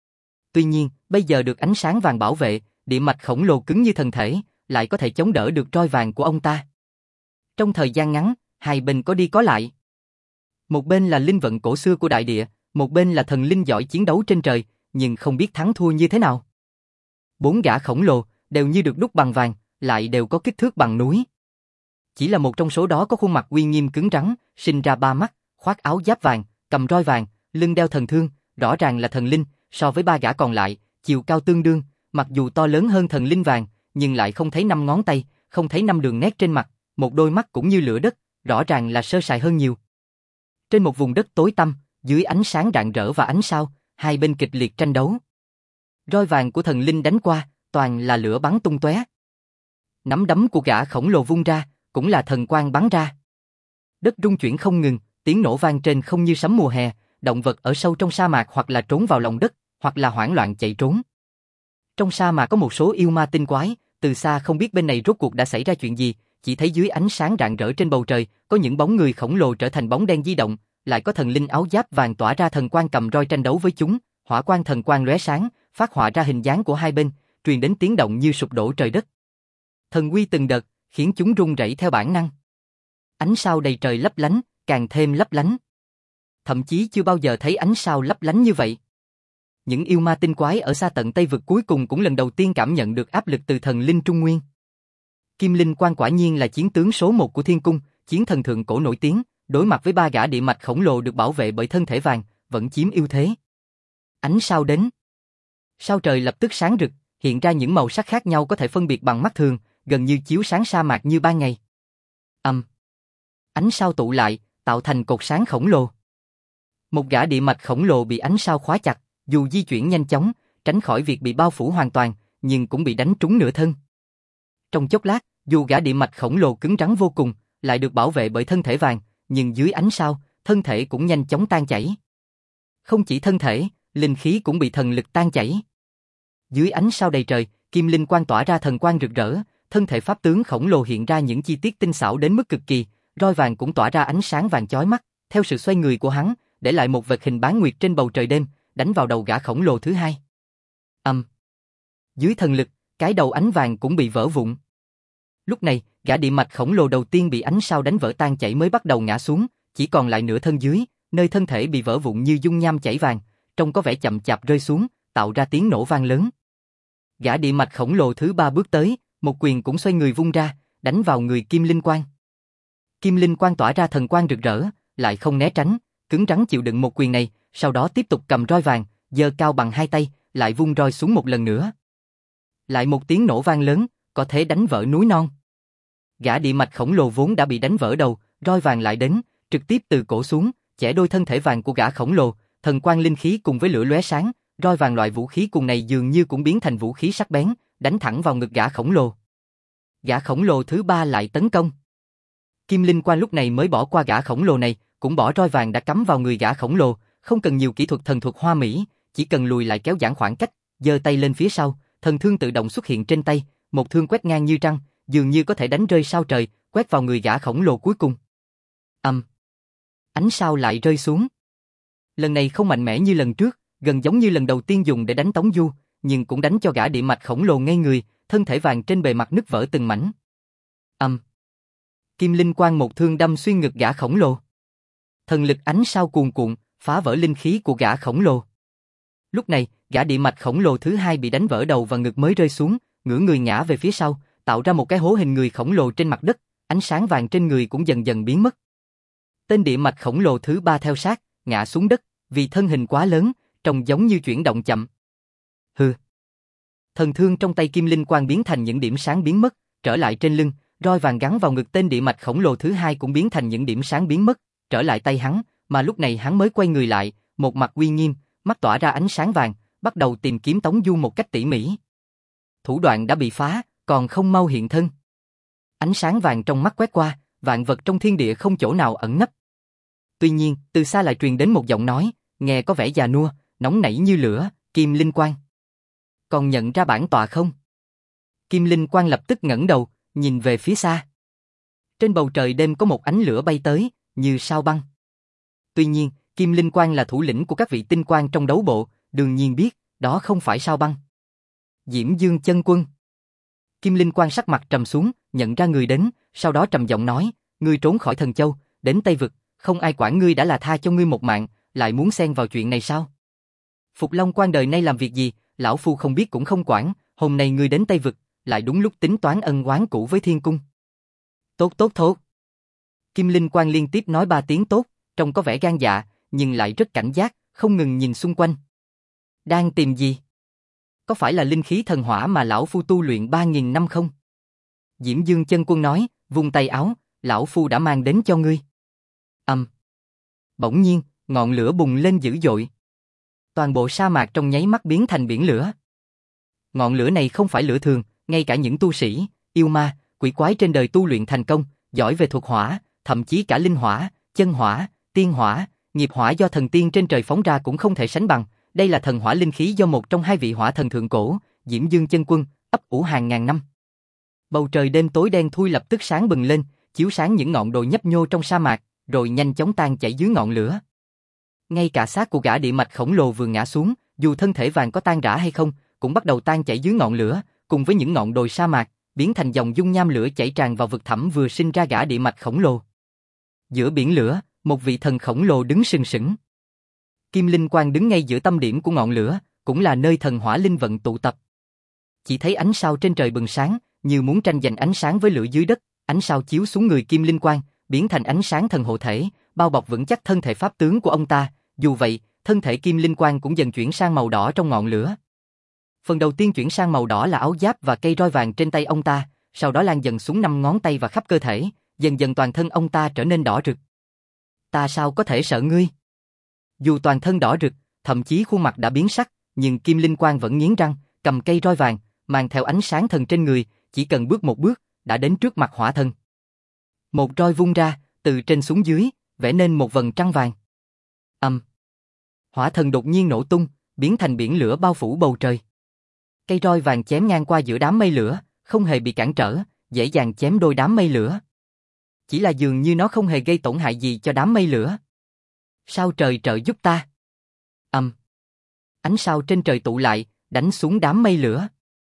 Tuy nhiên, bây giờ được ánh sáng vàng bảo vệ, địa mạch khổng lồ cứng như thần thể, lại có thể chống đỡ được roi vàng của ông ta. Trong thời gian ngắn, hai bên có đi có lại. Một bên là linh vận cổ xưa của đại địa, một bên là thần linh giỏi chiến đấu trên trời, nhưng không biết thắng thua như thế nào. Bốn gã khổng lồ, đều như được đúc bằng vàng, lại đều có kích thước bằng núi. Chỉ là một trong số đó có khuôn mặt uy nghiêm cứng rắn, sinh ra ba mắt, khoác áo giáp vàng, cầm roi vàng, lưng đeo thần thương, rõ ràng là thần linh, so với ba gã còn lại, chiều cao tương đương, mặc dù to lớn hơn thần linh vàng, nhưng lại không thấy năm ngón tay, không thấy năm đường nét trên mặt, một đôi mắt cũng như lửa đất, rõ ràng là sơ sài hơn nhiều. Trên một vùng đất tối tăm, dưới ánh sáng rạng rỡ và ánh sao, hai bên kịch liệt tranh đấu. Roi vàng của thần linh đánh qua, toàn là lửa bắn tung tóe. Nắm đấm của gã khổng lồ vung ra, cũng là thần quang bắn ra. Đất rung chuyển không ngừng, tiếng nổ vang trên không như sấm mùa hè, động vật ở sâu trong sa mạc hoặc là trốn vào lòng đất, hoặc là hoảng loạn chạy trốn. Trong sa mạc có một số yêu ma tinh quái, từ xa không biết bên này rốt cuộc đã xảy ra chuyện gì, chỉ thấy dưới ánh sáng rạng rỡ trên bầu trời, có những bóng người khổng lồ trở thành bóng đen di động, lại có thần linh áo giáp vàng tỏa ra thần quang cầm roi tranh đấu với chúng, hỏa quang thần quang lóe sáng, phát họa ra hình dáng của hai bên, truyền đến tiếng động như sụp đổ trời đất. Thần uy từng đợt, khiến chúng rung rẩy theo bản năng. Ánh sao đầy trời lấp lánh, càng thêm lấp lánh. Thậm chí chưa bao giờ thấy ánh sao lấp lánh như vậy. Những yêu ma tinh quái ở xa tận Tây Vực cuối cùng cũng lần đầu tiên cảm nhận được áp lực từ thần linh Trung Nguyên. Kim Linh Quan quả nhiên là chiến tướng số một của Thiên Cung, chiến thần thượng cổ nổi tiếng, đối mặt với ba gã địa mạch khổng lồ được bảo vệ bởi thân thể vàng, vẫn chiếm ưu thế. Ánh sao đến. Sao trời lập tức sáng rực, hiện ra những màu sắc khác nhau có thể phân biệt bằng mắt thường, gần như chiếu sáng sa mạc như ban ngày. Âm. Um. Ánh sao tụ lại, tạo thành cột sáng khổng lồ. Một gã địa mạch khổng lồ bị ánh sao khóa chặt, dù di chuyển nhanh chóng, tránh khỏi việc bị bao phủ hoàn toàn, nhưng cũng bị đánh trúng nửa thân. Trong chốc lát, dù gã địa mạch khổng lồ cứng rắn vô cùng, lại được bảo vệ bởi thân thể vàng, nhưng dưới ánh sao, thân thể cũng nhanh chóng tan chảy. Không chỉ thân thể, linh khí cũng bị thần lực tan chảy. Dưới ánh sao đầy trời, Kim Linh Quang tỏa ra thần quang rực rỡ, thân thể pháp tướng khổng lồ hiện ra những chi tiết tinh xảo đến mức cực kỳ, roi vàng cũng tỏa ra ánh sáng vàng chói mắt, theo sự xoay người của hắn, để lại một vệt hình bán nguyệt trên bầu trời đêm, đánh vào đầu gã khổng lồ thứ hai. Âm. Um. Dưới thần lực, cái đầu ánh vàng cũng bị vỡ vụn. Lúc này, gã địa mạch khổng lồ đầu tiên bị ánh sao đánh vỡ tan chảy mới bắt đầu ngã xuống, chỉ còn lại nửa thân dưới, nơi thân thể bị vỡ vụn như dung nham chảy vàng, trông có vẻ chậm chạp rơi xuống, tạo ra tiếng nổ vang lớn. Gã địa mạch khổng lồ thứ ba bước tới, một quyền cũng xoay người vung ra, đánh vào người Kim Linh Quang. Kim Linh Quang tỏa ra thần quang rực rỡ, lại không né tránh, cứng rắn chịu đựng một quyền này, sau đó tiếp tục cầm roi vàng, giơ cao bằng hai tay, lại vung roi xuống một lần nữa. Lại một tiếng nổ vang lớn, có thể đánh vỡ núi non. Gã địa mạch khổng lồ vốn đã bị đánh vỡ đầu, roi vàng lại đến, trực tiếp từ cổ xuống, chẻ đôi thân thể vàng của gã khổng lồ, thần quang linh khí cùng với lửa lóe sáng, roi vàng loại vũ khí cùng này dường như cũng biến thành vũ khí sắc bén, đánh thẳng vào ngực gã khổng lồ. Gã khổng lồ thứ ba lại tấn công. Kim Linh Quang lúc này mới bỏ qua gã khổng lồ này, cũng bỏ roi vàng đã cắm vào người gã khổng lồ, không cần nhiều kỹ thuật thần thuật hoa mỹ, chỉ cần lùi lại kéo giãn khoảng cách, giơ tay lên phía sau, thần thương tự động xuất hiện trên tay, một thương quét ngang như trăng, dường như có thể đánh rơi sao trời, quét vào người gã khổng lồ cuối cùng. Âm. Um. Ánh sao lại rơi xuống. Lần này không mạnh mẽ như lần trước, gần giống như lần đầu tiên dùng để đánh Tống Du, nhưng cũng đánh cho gã địa mạch khổng lồ ngây người, thân thể vàng trên bề mặt nứt vỡ từng mảnh. Âm. Um. Kim Linh Quang một thương đâm xuyên ngực gã khổng lồ. Thần lực ánh sao cuồn cuộn, phá vỡ linh khí của gã khổng lồ. Lúc này, gã địa mạch khổng lồ thứ hai bị đánh vỡ đầu và ngực mới rơi xuống, ngửa người ngã về phía sau, tạo ra một cái hố hình người khổng lồ trên mặt đất, ánh sáng vàng trên người cũng dần dần biến mất. Tên địa mạch khổng lồ thứ ba theo sát, ngã xuống đất, vì thân hình quá lớn, trông giống như chuyển động chậm. Hừ. Thần thương trong tay Kim Linh Quang biến thành những điểm sáng biến mất, trở lại trên lưng, roi vàng gắn vào ngực tên địa mạch khổng lồ thứ hai cũng biến thành những điểm sáng biến mất, trở lại tay hắn, mà lúc này hắn mới quay người lại, một mặt uy nghiêm, mắt tỏa ra ánh sáng vàng, bắt đầu tìm kiếm Tống Du một cách tỉ mỉ. Thủ đoạn đã bị phá, còn không mau hiện thân. Ánh sáng vàng trong mắt quét qua, vạn vật trong thiên địa không chỗ nào ẩn nấp. Tuy nhiên, từ xa lại truyền đến một giọng nói, nghe có vẻ già nua, nóng nảy như lửa, Kim Linh Quang. Còn nhận ra bản tọa không? Kim Linh Quang lập tức ngẩng đầu, nhìn về phía xa. Trên bầu trời đêm có một ánh lửa bay tới, như sao băng. Tuy nhiên, Kim Linh Quang là thủ lĩnh của các vị tinh quang trong đấu bộ, đương nhiên biết, đó không phải sao băng. Diễm Dương Chân Quân. Kim Linh Quang sắc mặt trầm xuống, nhận ra người đến, sau đó trầm giọng nói, ngươi trốn khỏi Thần Châu, đến Tây Vực, không ai quản ngươi đã là tha cho ngươi một mạng, lại muốn xen vào chuyện này sao? Phục Long Quan đời nay làm việc gì, lão phu không biết cũng không quản, hôm nay ngươi đến Tây Vực, lại đúng lúc tính toán ân oán cũ với Thiên Cung. Tốt tốt tốt. Kim Linh Quang liên tiếp nói ba tiếng tốt, trông có vẻ gan dạ, nhưng lại rất cảnh giác, không ngừng nhìn xung quanh. Đang tìm gì? Có phải là linh khí thần hỏa mà lão phu tu luyện ba nghìn năm không? Diễm Dương Chân Quân nói, vung tay áo, lão phu đã mang đến cho ngươi. Âm. Um. Bỗng nhiên, ngọn lửa bùng lên dữ dội. Toàn bộ sa mạc trong nháy mắt biến thành biển lửa. Ngọn lửa này không phải lửa thường, ngay cả những tu sĩ, yêu ma, quỷ quái trên đời tu luyện thành công, giỏi về thuật hỏa, thậm chí cả linh hỏa, chân hỏa, tiên hỏa, nghiệp hỏa do thần tiên trên trời phóng ra cũng không thể sánh bằng. Đây là thần hỏa linh khí do một trong hai vị hỏa thần thượng cổ, Diễm Dương Chân Quân, ấp ủ hàng ngàn năm. Bầu trời đêm tối đen thui lập tức sáng bừng lên, chiếu sáng những ngọn đồi nhấp nhô trong sa mạc, rồi nhanh chóng tan chảy dưới ngọn lửa. Ngay cả xác của gã địa mạch khổng lồ vừa ngã xuống, dù thân thể vàng có tan rã hay không, cũng bắt đầu tan chảy dưới ngọn lửa, cùng với những ngọn đồi sa mạc, biến thành dòng dung nham lửa chảy tràn vào vực thẳm vừa sinh ra gã địa mạch khổng lồ. Giữa biển lửa, Một vị thần khổng lồ đứng sừng sững. Kim Linh Quang đứng ngay giữa tâm điểm của ngọn lửa, cũng là nơi thần hỏa linh vận tụ tập. Chỉ thấy ánh sao trên trời bừng sáng, như muốn tranh giành ánh sáng với lửa dưới đất, ánh sao chiếu xuống người Kim Linh Quang, biến thành ánh sáng thần hộ thể, bao bọc vững chắc thân thể pháp tướng của ông ta. Dù vậy, thân thể Kim Linh Quang cũng dần chuyển sang màu đỏ trong ngọn lửa. Phần đầu tiên chuyển sang màu đỏ là áo giáp và cây roi vàng trên tay ông ta, sau đó lan dần xuống năm ngón tay và khắp cơ thể, dần dần toàn thân ông ta trở nên đỏ rực. Ta sao có thể sợ ngươi? Dù toàn thân đỏ rực, thậm chí khuôn mặt đã biến sắc, nhưng Kim Linh Quang vẫn nghiến răng, cầm cây roi vàng, mang theo ánh sáng thần trên người, chỉ cần bước một bước, đã đến trước mặt hỏa thần. Một roi vung ra, từ trên xuống dưới, vẽ nên một vầng trăng vàng. Ầm. Hỏa thần đột nhiên nổ tung, biến thành biển lửa bao phủ bầu trời. Cây roi vàng chém ngang qua giữa đám mây lửa, không hề bị cản trở, dễ dàng chém đôi đám mây lửa. Chỉ là dường như nó không hề gây tổn hại gì cho đám mây lửa. Sao trời trợ giúp ta? Ầm. Ánh sao trên trời tụ lại, đánh xuống đám mây lửa.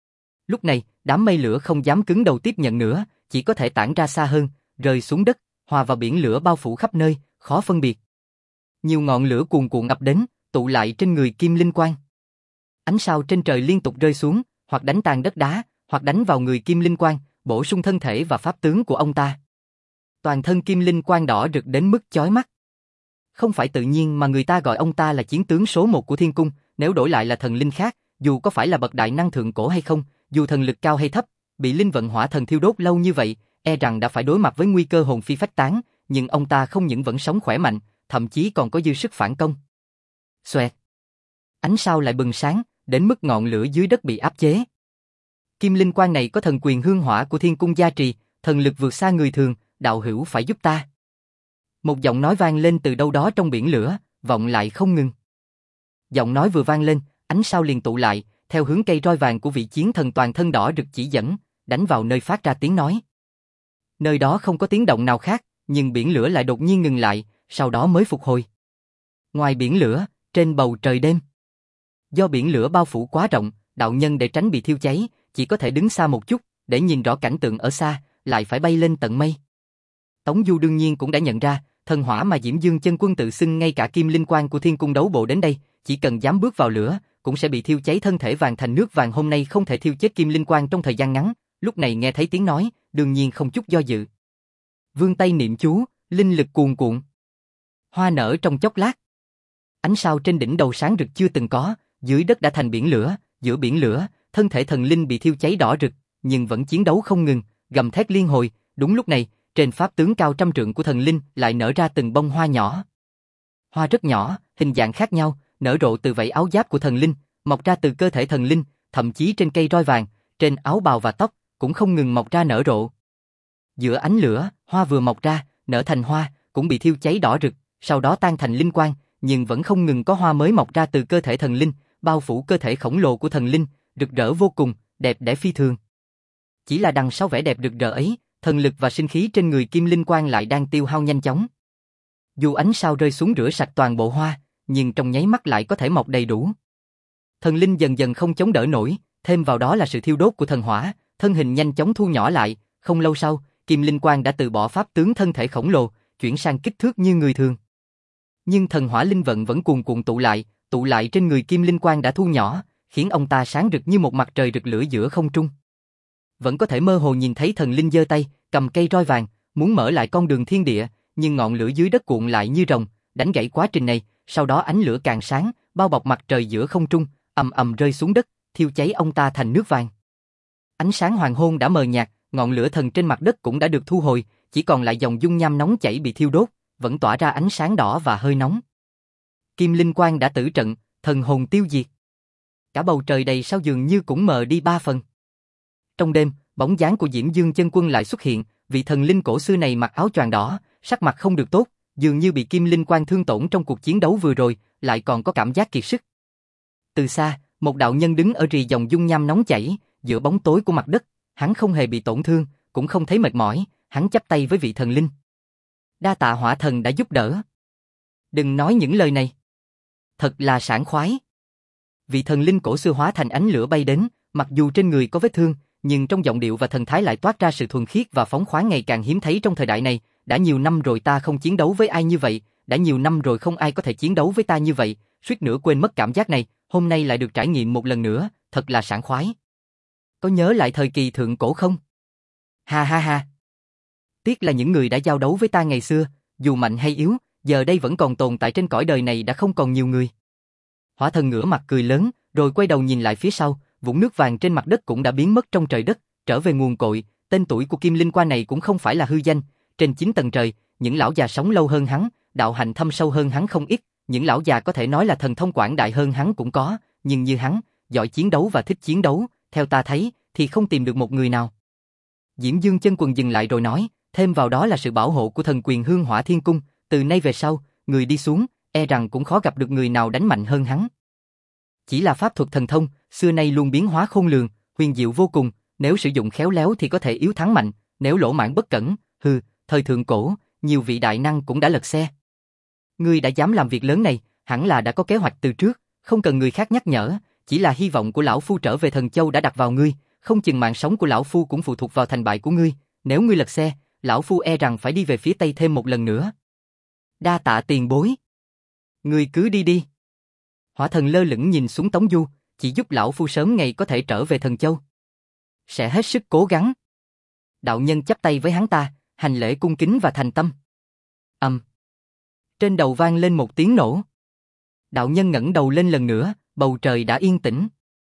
Lúc này, đám mây lửa không dám cứng đầu tiếp nhận nữa, chỉ có thể tản ra xa hơn, rơi xuống đất, hòa vào biển lửa bao phủ khắp nơi, khó phân biệt. Nhiều ngọn lửa cuồn cuộn ập đến, tụ lại trên người Kim Linh Quang. Ánh sao trên trời liên tục rơi xuống, hoặc đánh tan đất đá, hoặc đánh vào người Kim Linh Quang, bổ sung thân thể và pháp tướng của ông ta. Toàn thân Kim Linh Quang đỏ rực đến mức chói mắt. Không phải tự nhiên mà người ta gọi ông ta là chiến tướng số một của thiên cung, nếu đổi lại là thần linh khác, dù có phải là bậc đại năng thượng cổ hay không, dù thần lực cao hay thấp, bị linh vận hỏa thần thiêu đốt lâu như vậy, e rằng đã phải đối mặt với nguy cơ hồn phi phách tán, nhưng ông ta không những vẫn sống khỏe mạnh, thậm chí còn có dư sức phản công. Xoẹt. Ánh sao lại bừng sáng, đến mức ngọn lửa dưới đất bị áp chế. Kim Linh Quang này có thần quyền hương hỏa của thiên cung gia trì, thần lực vượt xa người thường, đạo hữu phải giúp ta. Một giọng nói vang lên từ đâu đó trong biển lửa, vọng lại không ngừng. Giọng nói vừa vang lên, ánh sao liền tụ lại, theo hướng cây roi vàng của vị chiến thần toàn thân đỏ rực chỉ dẫn, đánh vào nơi phát ra tiếng nói. Nơi đó không có tiếng động nào khác, nhưng biển lửa lại đột nhiên ngừng lại, sau đó mới phục hồi. Ngoài biển lửa, trên bầu trời đêm. Do biển lửa bao phủ quá rộng, đạo nhân để tránh bị thiêu cháy, chỉ có thể đứng xa một chút, để nhìn rõ cảnh tượng ở xa, lại phải bay lên tận mây. Tống Du đương nhiên cũng đã nhận ra, thần hỏa mà Diễm Dương Chân Quân tự xưng ngay cả Kim Linh Quang của thiên cung đấu bộ đến đây, chỉ cần dám bước vào lửa, cũng sẽ bị thiêu cháy thân thể vàng thành nước vàng. Hôm nay không thể thiêu chết Kim Linh Quang trong thời gian ngắn, lúc này nghe thấy tiếng nói, đương nhiên không chút do dự. Vươn tay niệm chú, linh lực cuồn cuộn. Hoa nở trong chốc lát. Ánh sao trên đỉnh đầu sáng rực chưa từng có, dưới đất đã thành biển lửa, giữa biển lửa, thân thể thần linh bị thiêu cháy đỏ rực, nhưng vẫn chiến đấu không ngừng, gầm thét liên hồi. Đúng lúc này, trên pháp tướng cao trăm trượng của thần linh lại nở ra từng bông hoa nhỏ. Hoa rất nhỏ, hình dạng khác nhau, nở rộ từ vảy áo giáp của thần linh, mọc ra từ cơ thể thần linh, thậm chí trên cây roi vàng, trên áo bào và tóc, cũng không ngừng mọc ra nở rộ. Giữa ánh lửa, hoa vừa mọc ra, nở thành hoa, cũng bị thiêu cháy đỏ rực, sau đó tan thành linh quang, nhưng vẫn không ngừng có hoa mới mọc ra từ cơ thể thần linh, bao phủ cơ thể khổng lồ của thần linh, rực rỡ vô cùng, đẹp đẽ phi thường. Chỉ là đằng sau vẻ đẹp rực rỡ ấy, thần lực và sinh khí trên người Kim Linh Quang lại đang tiêu hao nhanh chóng. Dù ánh sao rơi xuống rửa sạch toàn bộ hoa, nhưng trong nháy mắt lại có thể mọc đầy đủ. Thần linh dần dần không chống đỡ nổi, thêm vào đó là sự thiêu đốt của thần hỏa, thân hình nhanh chóng thu nhỏ lại, không lâu sau, Kim Linh Quang đã từ bỏ pháp tướng thân thể khổng lồ, chuyển sang kích thước như người thường. Nhưng thần hỏa linh vận vẫn cuồn cuộn tụ lại, tụ lại trên người Kim Linh Quang đã thu nhỏ, khiến ông ta sáng rực như một mặt trời rực lửa giữa không trung. Vẫn có thể mơ hồ nhìn thấy thần linh giơ tay, cầm cây roi vàng, muốn mở lại con đường thiên địa, nhưng ngọn lửa dưới đất cuộn lại như rồng, đánh gãy quá trình này, sau đó ánh lửa càng sáng, bao bọc mặt trời giữa không trung, ầm ầm rơi xuống đất, thiêu cháy ông ta thành nước vàng. Ánh sáng hoàng hôn đã mờ nhạt, ngọn lửa thần trên mặt đất cũng đã được thu hồi, chỉ còn lại dòng dung nham nóng chảy bị thiêu đốt, vẫn tỏa ra ánh sáng đỏ và hơi nóng. Kim Linh Quang đã tử trận, thần hồn tiêu diệt. Cả bầu trời đầy sao dường như cũng mờ đi ba phần. Trong đêm, bóng dáng của Diễm Dương Chân Quân lại xuất hiện, vị thần linh cổ xưa này mặc áo choàng đỏ, sắc mặt không được tốt, dường như bị Kim Linh Quang thương tổn trong cuộc chiến đấu vừa rồi, lại còn có cảm giác kiệt sức. Từ xa, một đạo nhân đứng ở rì dòng dung nham nóng chảy, giữa bóng tối của mặt đất, hắn không hề bị tổn thương, cũng không thấy mệt mỏi, hắn chắp tay với vị thần linh. Đa tạ hỏa thần đã giúp đỡ. Đừng nói những lời này. Thật là sảng khoái. Vị thần linh cổ xưa hóa thành ánh lửa bay đến, mặc dù trên người có vết thương, nhưng trong giọng điệu và thần thái lại toát ra sự thuần khiết và phóng khoáng ngày càng hiếm thấy trong thời đại này, đã nhiều năm rồi ta không chiến đấu với ai như vậy, đã nhiều năm rồi không ai có thể chiến đấu với ta như vậy, suýt nữa quên mất cảm giác này, hôm nay lại được trải nghiệm một lần nữa, thật là sảng khoái. Có nhớ lại thời kỳ thượng cổ không? Ha ha ha. Tiếc là những người đã giao đấu với ta ngày xưa, dù mạnh hay yếu, giờ đây vẫn còn tồn tại trên cõi đời này đã không còn nhiều người. Hỏa thần ngửa mặt cười lớn, rồi quay đầu nhìn lại phía sau, vũng nước vàng trên mặt đất cũng đã biến mất trong trời đất, trở về nguồn cội, tên tuổi của Kim Linh Qua này cũng không phải là hư danh, trên chín tầng trời, những lão già sống lâu hơn hắn, đạo hành thâm sâu hơn hắn không ít, những lão già có thể nói là thần thông quảng đại hơn hắn cũng có, nhưng như hắn, giỏi chiến đấu và thích chiến đấu, theo ta thấy, thì không tìm được một người nào. Diễm Dương Chân Quân dừng lại rồi nói, thêm vào đó là sự bảo hộ của thần quyền Hương Hỏa Thiên Cung, từ nay về sau, người đi xuống, e rằng cũng khó gặp được người nào đánh mạnh hơn hắn. Chỉ là pháp thuật thần thông, xưa nay luôn biến hóa khôn lường, huyền diệu vô cùng, nếu sử dụng khéo léo thì có thể yếu thắng mạnh, nếu lỗ mãng bất cẩn, hừ, thời thượng cổ, nhiều vị đại năng cũng đã lật xe. Ngươi đã dám làm việc lớn này, hẳn là đã có kế hoạch từ trước, không cần người khác nhắc nhở, chỉ là hy vọng của lão phu trở về Thần Châu đã đặt vào ngươi, không chừng mạng sống của lão phu cũng phụ thuộc vào thành bại của ngươi, nếu ngươi lật xe, lão phu e rằng phải đi về phía Tây thêm một lần nữa. Đa tạ tiền bối. Ngươi cứ đi đi. Hỏa thần lơ lửng nhìn xuống Tống Du, chỉ giúp lão phu sớm ngày có thể trở về Thần Châu. Sẽ hết sức cố gắng. Đạo nhân chắp tay với hắn ta, hành lễ cung kính và thành tâm. Ầm. Um. Trên đầu vang lên một tiếng nổ. Đạo nhân ngẩng đầu lên lần nữa, bầu trời đã yên tĩnh.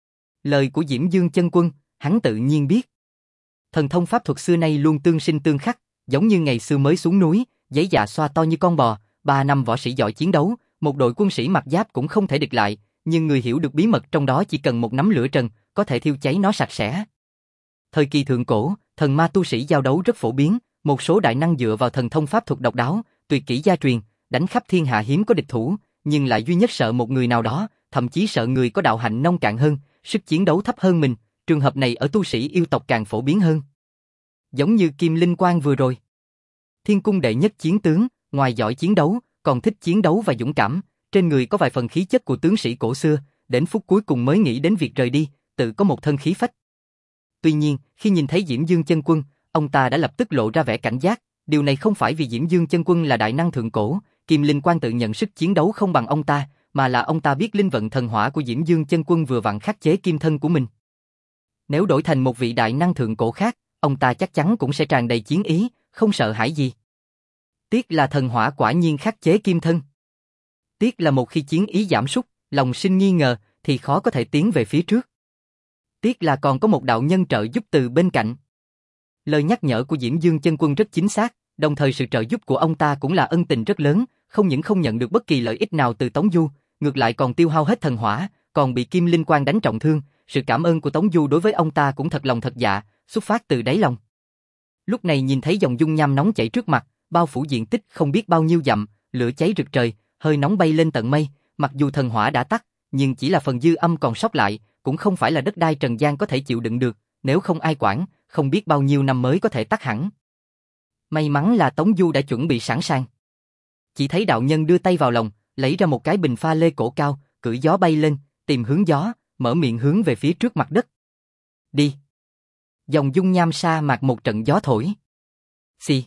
Lời của Diễm Dương Chân Quân, hắn tự nhiên biết. Thần thông pháp thuật xưa nay luôn tương sinh tương khắc, giống như ngày xưa mới xuống núi, giấy dạ xoa to như con bò, ba năm võ sĩ giỏi chiến đấu, một đội quân sĩ mặc giáp cũng không thể địch lại, nhưng người hiểu được bí mật trong đó chỉ cần một nắm lửa trần, có thể thiêu cháy nó sạch sẽ. Thời kỳ thượng cổ, thần ma tu sĩ giao đấu rất phổ biến, một số đại năng dựa vào thần thông pháp thuật độc đáo, tuyệt kỹ gia truyền, đánh khắp thiên hạ hiếm có địch thủ, nhưng lại duy nhất sợ một người nào đó, thậm chí sợ người có đạo hạnh nông cạn hơn, sức chiến đấu thấp hơn mình, trường hợp này ở tu sĩ yêu tộc càng phổ biến hơn. Giống như Kim Linh Quang vừa rồi. Thiên cung đệ nhất chiến tướng, ngoài giỏi chiến đấu, còn thích chiến đấu và dũng cảm, trên người có vài phần khí chất của tướng sĩ cổ xưa, đến phút cuối cùng mới nghĩ đến việc rời đi, tự có một thân khí phách. Tuy nhiên, khi nhìn thấy Diễm Dương Chân Quân, ông ta đã lập tức lộ ra vẻ cảnh giác, điều này không phải vì Diễm Dương Chân Quân là đại năng thượng cổ, Kim Linh Quang tự nhận sức chiến đấu không bằng ông ta, mà là ông ta biết linh vận thần hỏa của Diễm Dương Chân Quân vừa vặn khắc chế kim thân của mình. Nếu đổi thành một vị đại năng thượng cổ khác, ông ta chắc chắn cũng sẽ tràn đầy chiến ý, không sợ hãi gì. Tiếc là thần hỏa quả nhiên khắc chế kim thân. Tiếc là một khi chiến ý giảm sút, lòng sinh nghi ngờ, thì khó có thể tiến về phía trước. Tiếc là còn có một đạo nhân trợ giúp từ bên cạnh. Lời nhắc nhở của Diễm Dương Chân Quân rất chính xác, đồng thời sự trợ giúp của ông ta cũng là ân tình rất lớn, không những không nhận được bất kỳ lợi ích nào từ Tống Du, ngược lại còn tiêu hao hết thần hỏa, còn bị Kim Linh Quang đánh trọng thương, sự cảm ơn của Tống Du đối với ông ta cũng thật lòng thật dạ, xuất phát từ đáy lòng. Lúc này nhìn thấy dòng dung nham nóng chảy trước mặt, bao phủ diện tích không biết bao nhiêu dặm, lửa cháy rực trời, hơi nóng bay lên tận mây, mặc dù thần hỏa đã tắt, nhưng chỉ là phần dư âm còn sót lại, cũng không phải là đất đai trần gian có thể chịu đựng được, nếu không ai quản, không biết bao nhiêu năm mới có thể tắt hẳn. May mắn là Tống Du đã chuẩn bị sẵn sàng. Chỉ thấy đạo nhân đưa tay vào lòng, lấy ra một cái bình pha lê cổ cao, cưỡi gió bay lên, tìm hướng gió, mở miệng hướng về phía trước mặt đất. Đi. Dòng dung nham sa mạc một trận gió thổi. Xì.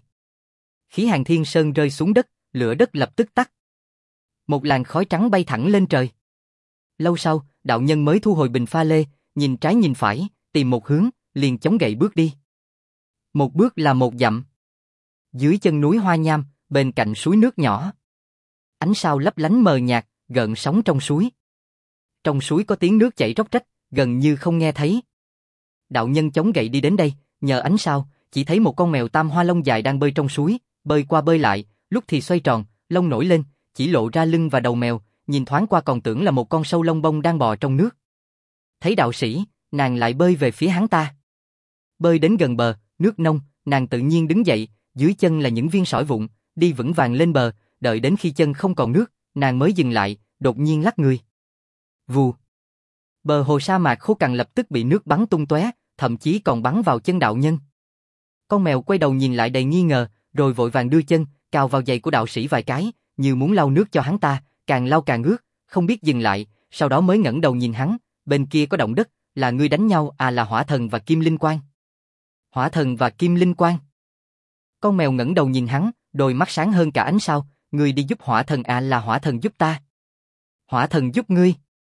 Khí hàng thiên sơn rơi xuống đất, lửa đất lập tức tắt. Một làn khói trắng bay thẳng lên trời. Lâu sau, đạo nhân mới thu hồi bình pha lê, nhìn trái nhìn phải, tìm một hướng, liền chống gậy bước đi. Một bước là một dặm. Dưới chân núi Hoa Nham, bên cạnh suối nước nhỏ. Ánh sao lấp lánh mờ nhạt, gợn sóng trong suối. Trong suối có tiếng nước chảy róc rách, gần như không nghe thấy. Đạo nhân chống gậy đi đến đây, nhờ ánh sao, chỉ thấy một con mèo tam hoa lông dài đang bơi trong suối, bơi qua bơi lại, lúc thì xoay tròn, lông nổi lên, chỉ lộ ra lưng và đầu mèo, nhìn thoáng qua còn tưởng là một con sâu lông bông đang bò trong nước. Thấy đạo sĩ, nàng lại bơi về phía hắn ta. Bơi đến gần bờ, nước nông, nàng tự nhiên đứng dậy, dưới chân là những viên sỏi vụn, đi vững vàng lên bờ, đợi đến khi chân không còn nước, nàng mới dừng lại, đột nhiên lắc người. Vù. Bờ hồ sa mạc khô cằn lập tức bị nước bắn tung tóe, thậm chí còn bắn vào chân đạo nhân. Con mèo quay đầu nhìn lại đầy nghi ngờ, rồi vội vàng đưa chân, cào vào giày của đạo sĩ vài cái, như muốn lau nước cho hắn ta, càng lau càng ướt, không biết dừng lại, sau đó mới ngẩng đầu nhìn hắn, bên kia có động đất, là ngươi đánh nhau à? Là Hỏa Thần và Kim Linh Quang. Hỏa Thần và Kim Linh Quang. Con mèo ngẩng đầu nhìn hắn, đôi mắt sáng hơn cả ánh sao, ngươi đi giúp hỏa thần à, là hỏa thần giúp ta. Hỏa thần giúp ngươi.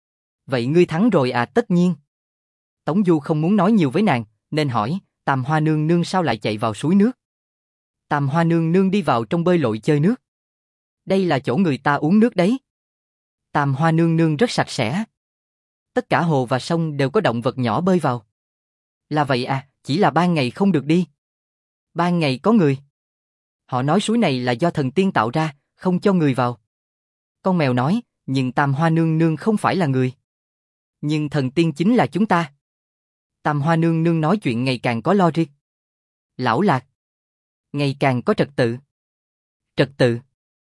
Vậy ngươi thắng rồi à? Tất nhiên. Tống Du không muốn nói nhiều với nàng, nên hỏi, Tam Hoa nương nương sao lại chạy vào suối nước? Tam Hoa nương nương đi vào trong bơi lội chơi nước. Đây là chỗ người ta uống nước đấy. Tam Hoa nương nương rất sạch sẽ. Tất cả hồ và sông đều có động vật nhỏ bơi vào. Là vậy à, chỉ là ban ngày không được đi. Ban ngày có người. Họ nói suối này là do thần tiên tạo ra, không cho người vào. Con mèo nói, nhưng Tam Hoa nương nương không phải là người. Nhưng thần tiên chính là chúng ta. Tam Hoa nương nương nói chuyện ngày càng có logic. Lão Lạc. Ngày càng có trật tự. Trật tự.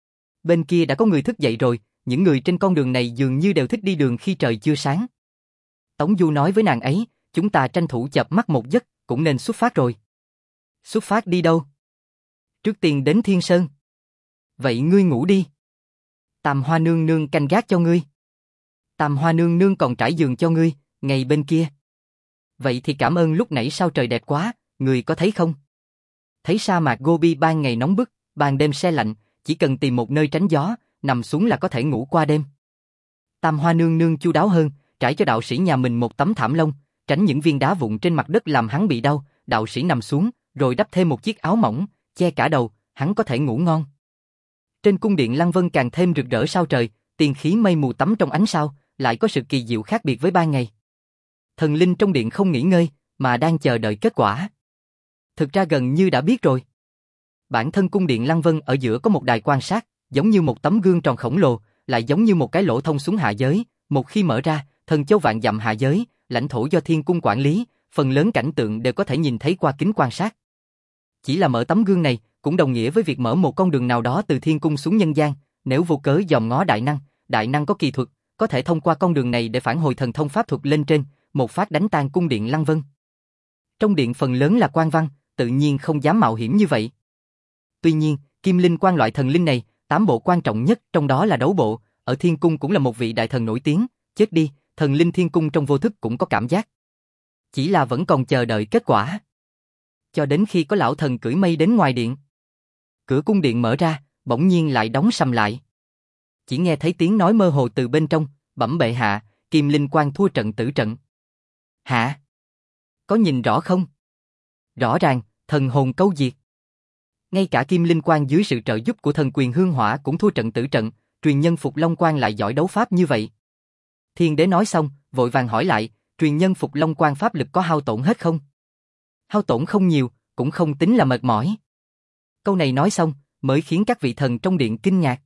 Bên kia đã có người thức dậy rồi, những người trên con đường này dường như đều thích đi đường khi trời chưa sáng. Tống Du nói với nàng ấy, chúng ta tranh thủ chợp mắt một giấc, cũng nên xuất phát rồi. Xuất phát đi đâu? Trước tiên đến Thiên Sơn. Vậy ngươi ngủ đi. Tam Hoa nương nương canh gác cho ngươi. Tam Hoa nương nương còn trải giường cho ngươi, ngay bên kia. Vậy thì cảm ơn, lúc nãy sao trời đẹp quá, người có thấy không? Thấy sa mạc Gobi ban ngày nóng bức, ban đêm se lạnh, chỉ cần tìm một nơi tránh gió, nằm xuống là có thể ngủ qua đêm. Tam Hoa nương nương chu đáo hơn, trải cho đạo sĩ nhà mình một tấm thảm lông, tránh những viên đá vụn trên mặt đất làm hắn bị đau, đạo sĩ nằm xuống, rồi đắp thêm một chiếc áo mỏng, che cả đầu, hắn có thể ngủ ngon. Trên cung điện Lăng Vân càng thêm rực rỡ sao trời, tiên khí mây mù tắm trong ánh sao, lại có sự kỳ diệu khác biệt với ban ngày. Thần linh trong điện không nghỉ ngơi, mà đang chờ đợi kết quả. Thực ra gần như đã biết rồi. Bản thân cung điện Lăng Vân ở giữa có một đài quan sát, giống như một tấm gương tròn khổng lồ, lại giống như một cái lỗ thông xuống hạ giới, một khi mở ra, thần châu vạn dặm hạ giới, lãnh thổ do thiên cung quản lý, phần lớn cảnh tượng đều có thể nhìn thấy qua kính quan sát. Chỉ là mở tấm gương này, cũng đồng nghĩa với việc mở một con đường nào đó từ thiên cung xuống nhân gian, nếu vô cớ dòm ngó đại năng, đại năng có kỳ thuật, có thể thông qua con đường này để phản hồi thần thông pháp thuật lên trên, một phát đánh tan cung điện Lăng Vân. Trong điện phần lớn là quan văn, tự nhiên không dám mạo hiểm như vậy. Tuy nhiên, Kim Linh Quan loại thần linh này, tám bộ quan trọng nhất trong đó là đấu bộ, ở thiên cung cũng là một vị đại thần nổi tiếng, chết đi, thần linh thiên cung trong vô thức cũng có cảm giác. Chỉ là vẫn còn chờ đợi kết quả. Cho đến khi có lão thần cưỡi mây đến ngoài điện. Cửa cung điện mở ra, bỗng nhiên lại đóng sầm lại. Chỉ nghe thấy tiếng nói mơ hồ từ bên trong, bẩm bệ hạ, Kim Linh Quan thua trận tử trận. Hả? Có nhìn rõ không? Rõ ràng, thần hồn câu diệt. Ngay cả Kim Linh Quan dưới sự trợ giúp của thần quyền hương hỏa cũng thua trận tử trận, truyền nhân Phục Long Quan lại giỏi đấu pháp như vậy. Thiên đế nói xong, vội vàng hỏi lại, truyền nhân Phục Long Quan pháp lực có hao tổn hết không? Hao tổn không nhiều, cũng không tính là mệt mỏi. Câu này nói xong, mới khiến các vị thần trong điện kinh ngạc.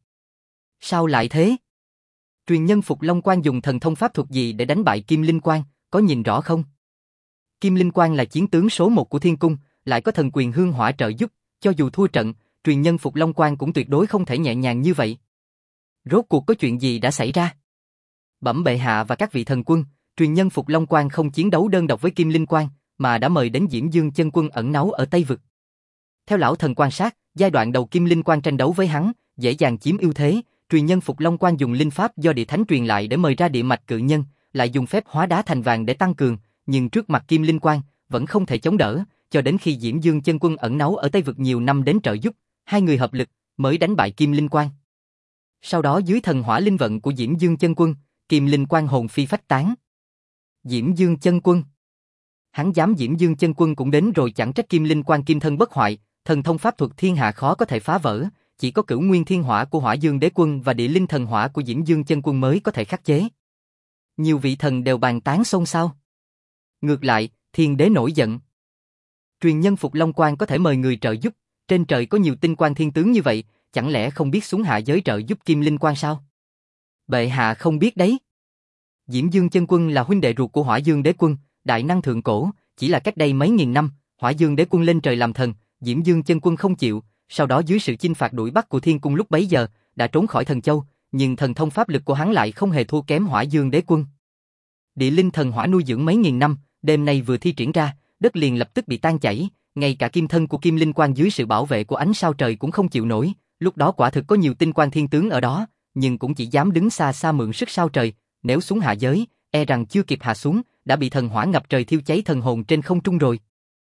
Sao lại thế? Truyền nhân Phục Long Quan dùng thần thông pháp thuật gì để đánh bại Kim Linh Quan, có nhìn rõ không? Kim Linh Quan là chiến tướng số một của thiên cung, lại có thần quyền hương hỏa trợ giúp, cho dù thua trận, truyền nhân Phục Long Quan cũng tuyệt đối không thể nhẹ nhàng như vậy. Rốt cuộc có chuyện gì đã xảy ra? Bẩm bệ hạ và các vị thần quân, truyền nhân Phục Long Quan không chiến đấu đơn độc với Kim Linh Quan, mà đã mời đến Diễm Dương chân quân ẩn náu ở Tây Vực. Theo lão thần quan sát, giai đoạn đầu Kim Linh Quan tranh đấu với hắn, dễ dàng chiếm ưu thế, truyền nhân Phục Long Quan dùng linh pháp do địa thánh truyền lại để mời ra địa mạch cự nhân, lại dùng phép hóa đá thành vàng để tăng cường, nhưng trước mặt Kim Linh Quan, vẫn không thể chống đỡ, cho đến khi Diễm Dương chân quân ẩn náu ở Tây Vực nhiều năm đến trợ giúp, hai người hợp lực, mới đánh bại Kim Linh Quan. Sau đó dưới thần hỏa linh vận của Diễm Dương chân quân, Kim Linh Quan hồn phi phách tán. Diễm Dương chân quân. Hắn dám Diễm Dương chân quân cũng đến rồi, chẳng trách Kim Linh Quan kim thân bất hoại, thần thông pháp thuật thiên hạ khó có thể phá vỡ, chỉ có cửu nguyên thiên hỏa của Hỏa Dương đế quân và địa linh thần hỏa của Diễm Dương chân quân mới có thể khắc chế. Nhiều vị thần đều bàn tán xôn xao. Ngược lại, thiên đế nổi giận. Truyền nhân Phục Long Quan có thể mời người trợ giúp, trên trời có nhiều tinh quan thiên tướng như vậy, chẳng lẽ không biết xuống hạ giới trợ giúp Kim Linh Quan sao? Bệ hạ không biết đấy. Diễm Dương chân quân là huynh đệ ruột của Hỏa Dương đế quân, đại năng thượng cổ, chỉ là cách đây mấy nghìn năm, Hỏa Dương đế quân lên trời làm thần, Diễm Dương chân quân không chịu, sau đó dưới sự chinh phạt đuổi bắt của thiên cung lúc bấy giờ, đã trốn khỏi thần châu, nhưng thần thông pháp lực của hắn lại không hề thua kém Hỏa Dương đế quân. Địa linh thần hỏa nuôi dưỡng mấy nghìn năm, đêm nay vừa thi triển ra, đất liền lập tức bị tan chảy, ngay cả kim thân của Kim Linh Quan dưới sự bảo vệ của ánh sao trời cũng không chịu nổi, lúc đó quả thực có nhiều tinh quan thiên tướng ở đó, nhưng cũng chỉ dám đứng xa xa mượn sức sao trời, nếu xuống hạ giới, e rằng chưa kịp hạ xuống, đã bị thần hỏa ngập trời thiêu cháy thần hồn trên không trung rồi.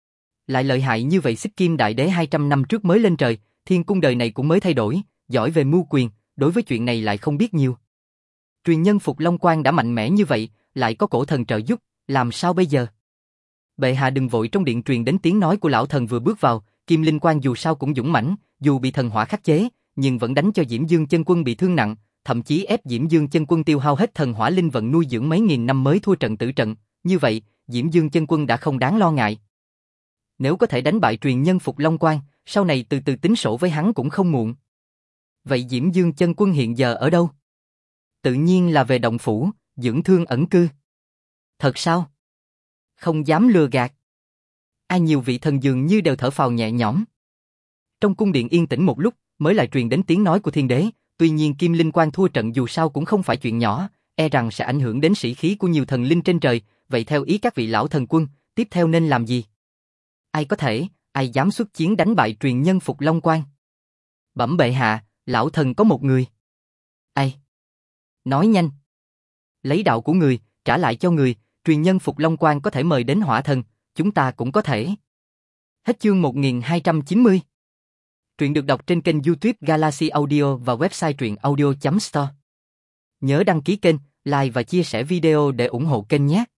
Lại lợi hại như vậy, Xích Kim Đại Đế hai trăm năm trước mới lên trời, thiên cung đời này cũng mới thay đổi, giỏi về mưu quyền, đối với chuyện này lại không biết nhiều. Truyền nhân Phục Long Quan đã mạnh mẽ như vậy, lại có cổ thần trợ giúp, làm sao bây giờ? Bệ hạ đừng vội. Trong điện truyền đến tiếng nói của lão thần vừa bước vào, Kim Linh Quan dù sao cũng dũng mãnh, dù bị thần hỏa khắc chế, nhưng vẫn đánh cho Diễm Dương Chân Quân bị thương nặng, thậm chí ép Diễm Dương Chân Quân tiêu hao hết thần hỏa linh vận nuôi dưỡng mấy nghìn năm mới thua trận tử trận, như vậy, Diễm Dương Chân Quân đã không đáng lo ngại. Nếu có thể đánh bại truyền nhân Phục Long Quan, sau này từ từ tính sổ với hắn cũng không muộn. Vậy Diễm Dương Chân Quân hiện giờ ở đâu? Tự nhiên là về động phủ, dưỡng thương ẩn cư. Thật sao? Không dám lừa gạt. Ai nhiều vị thần dường như đều thở phào nhẹ nhõm. Trong cung điện yên tĩnh một lúc, mới lại truyền đến tiếng nói của Thiên Đế, tuy nhiên Kim Linh Quan thua trận dù sao cũng không phải chuyện nhỏ, e rằng sẽ ảnh hưởng đến sĩ khí của nhiều thần linh trên trời, vậy theo ý các vị lão thần quân, tiếp theo nên làm gì? Ai có thể, ai dám xuất chiến đánh bại truyền nhân Phục Long Quan? Bẩm bệ hạ, lão thần có một người. Ai? Nói nhanh. Lấy đạo của người, trả lại cho người, truyền nhân Phục Long Quan có thể mời đến hỏa thần, chúng ta cũng có thể. Hết chương một nghìn hai trăm chín mươi. Truyện được đọc trên kênh YouTube Galaxy Audio và website truyện audio chấm store. Nhớ đăng ký kênh, like và chia sẻ video để ủng hộ kênh nhé.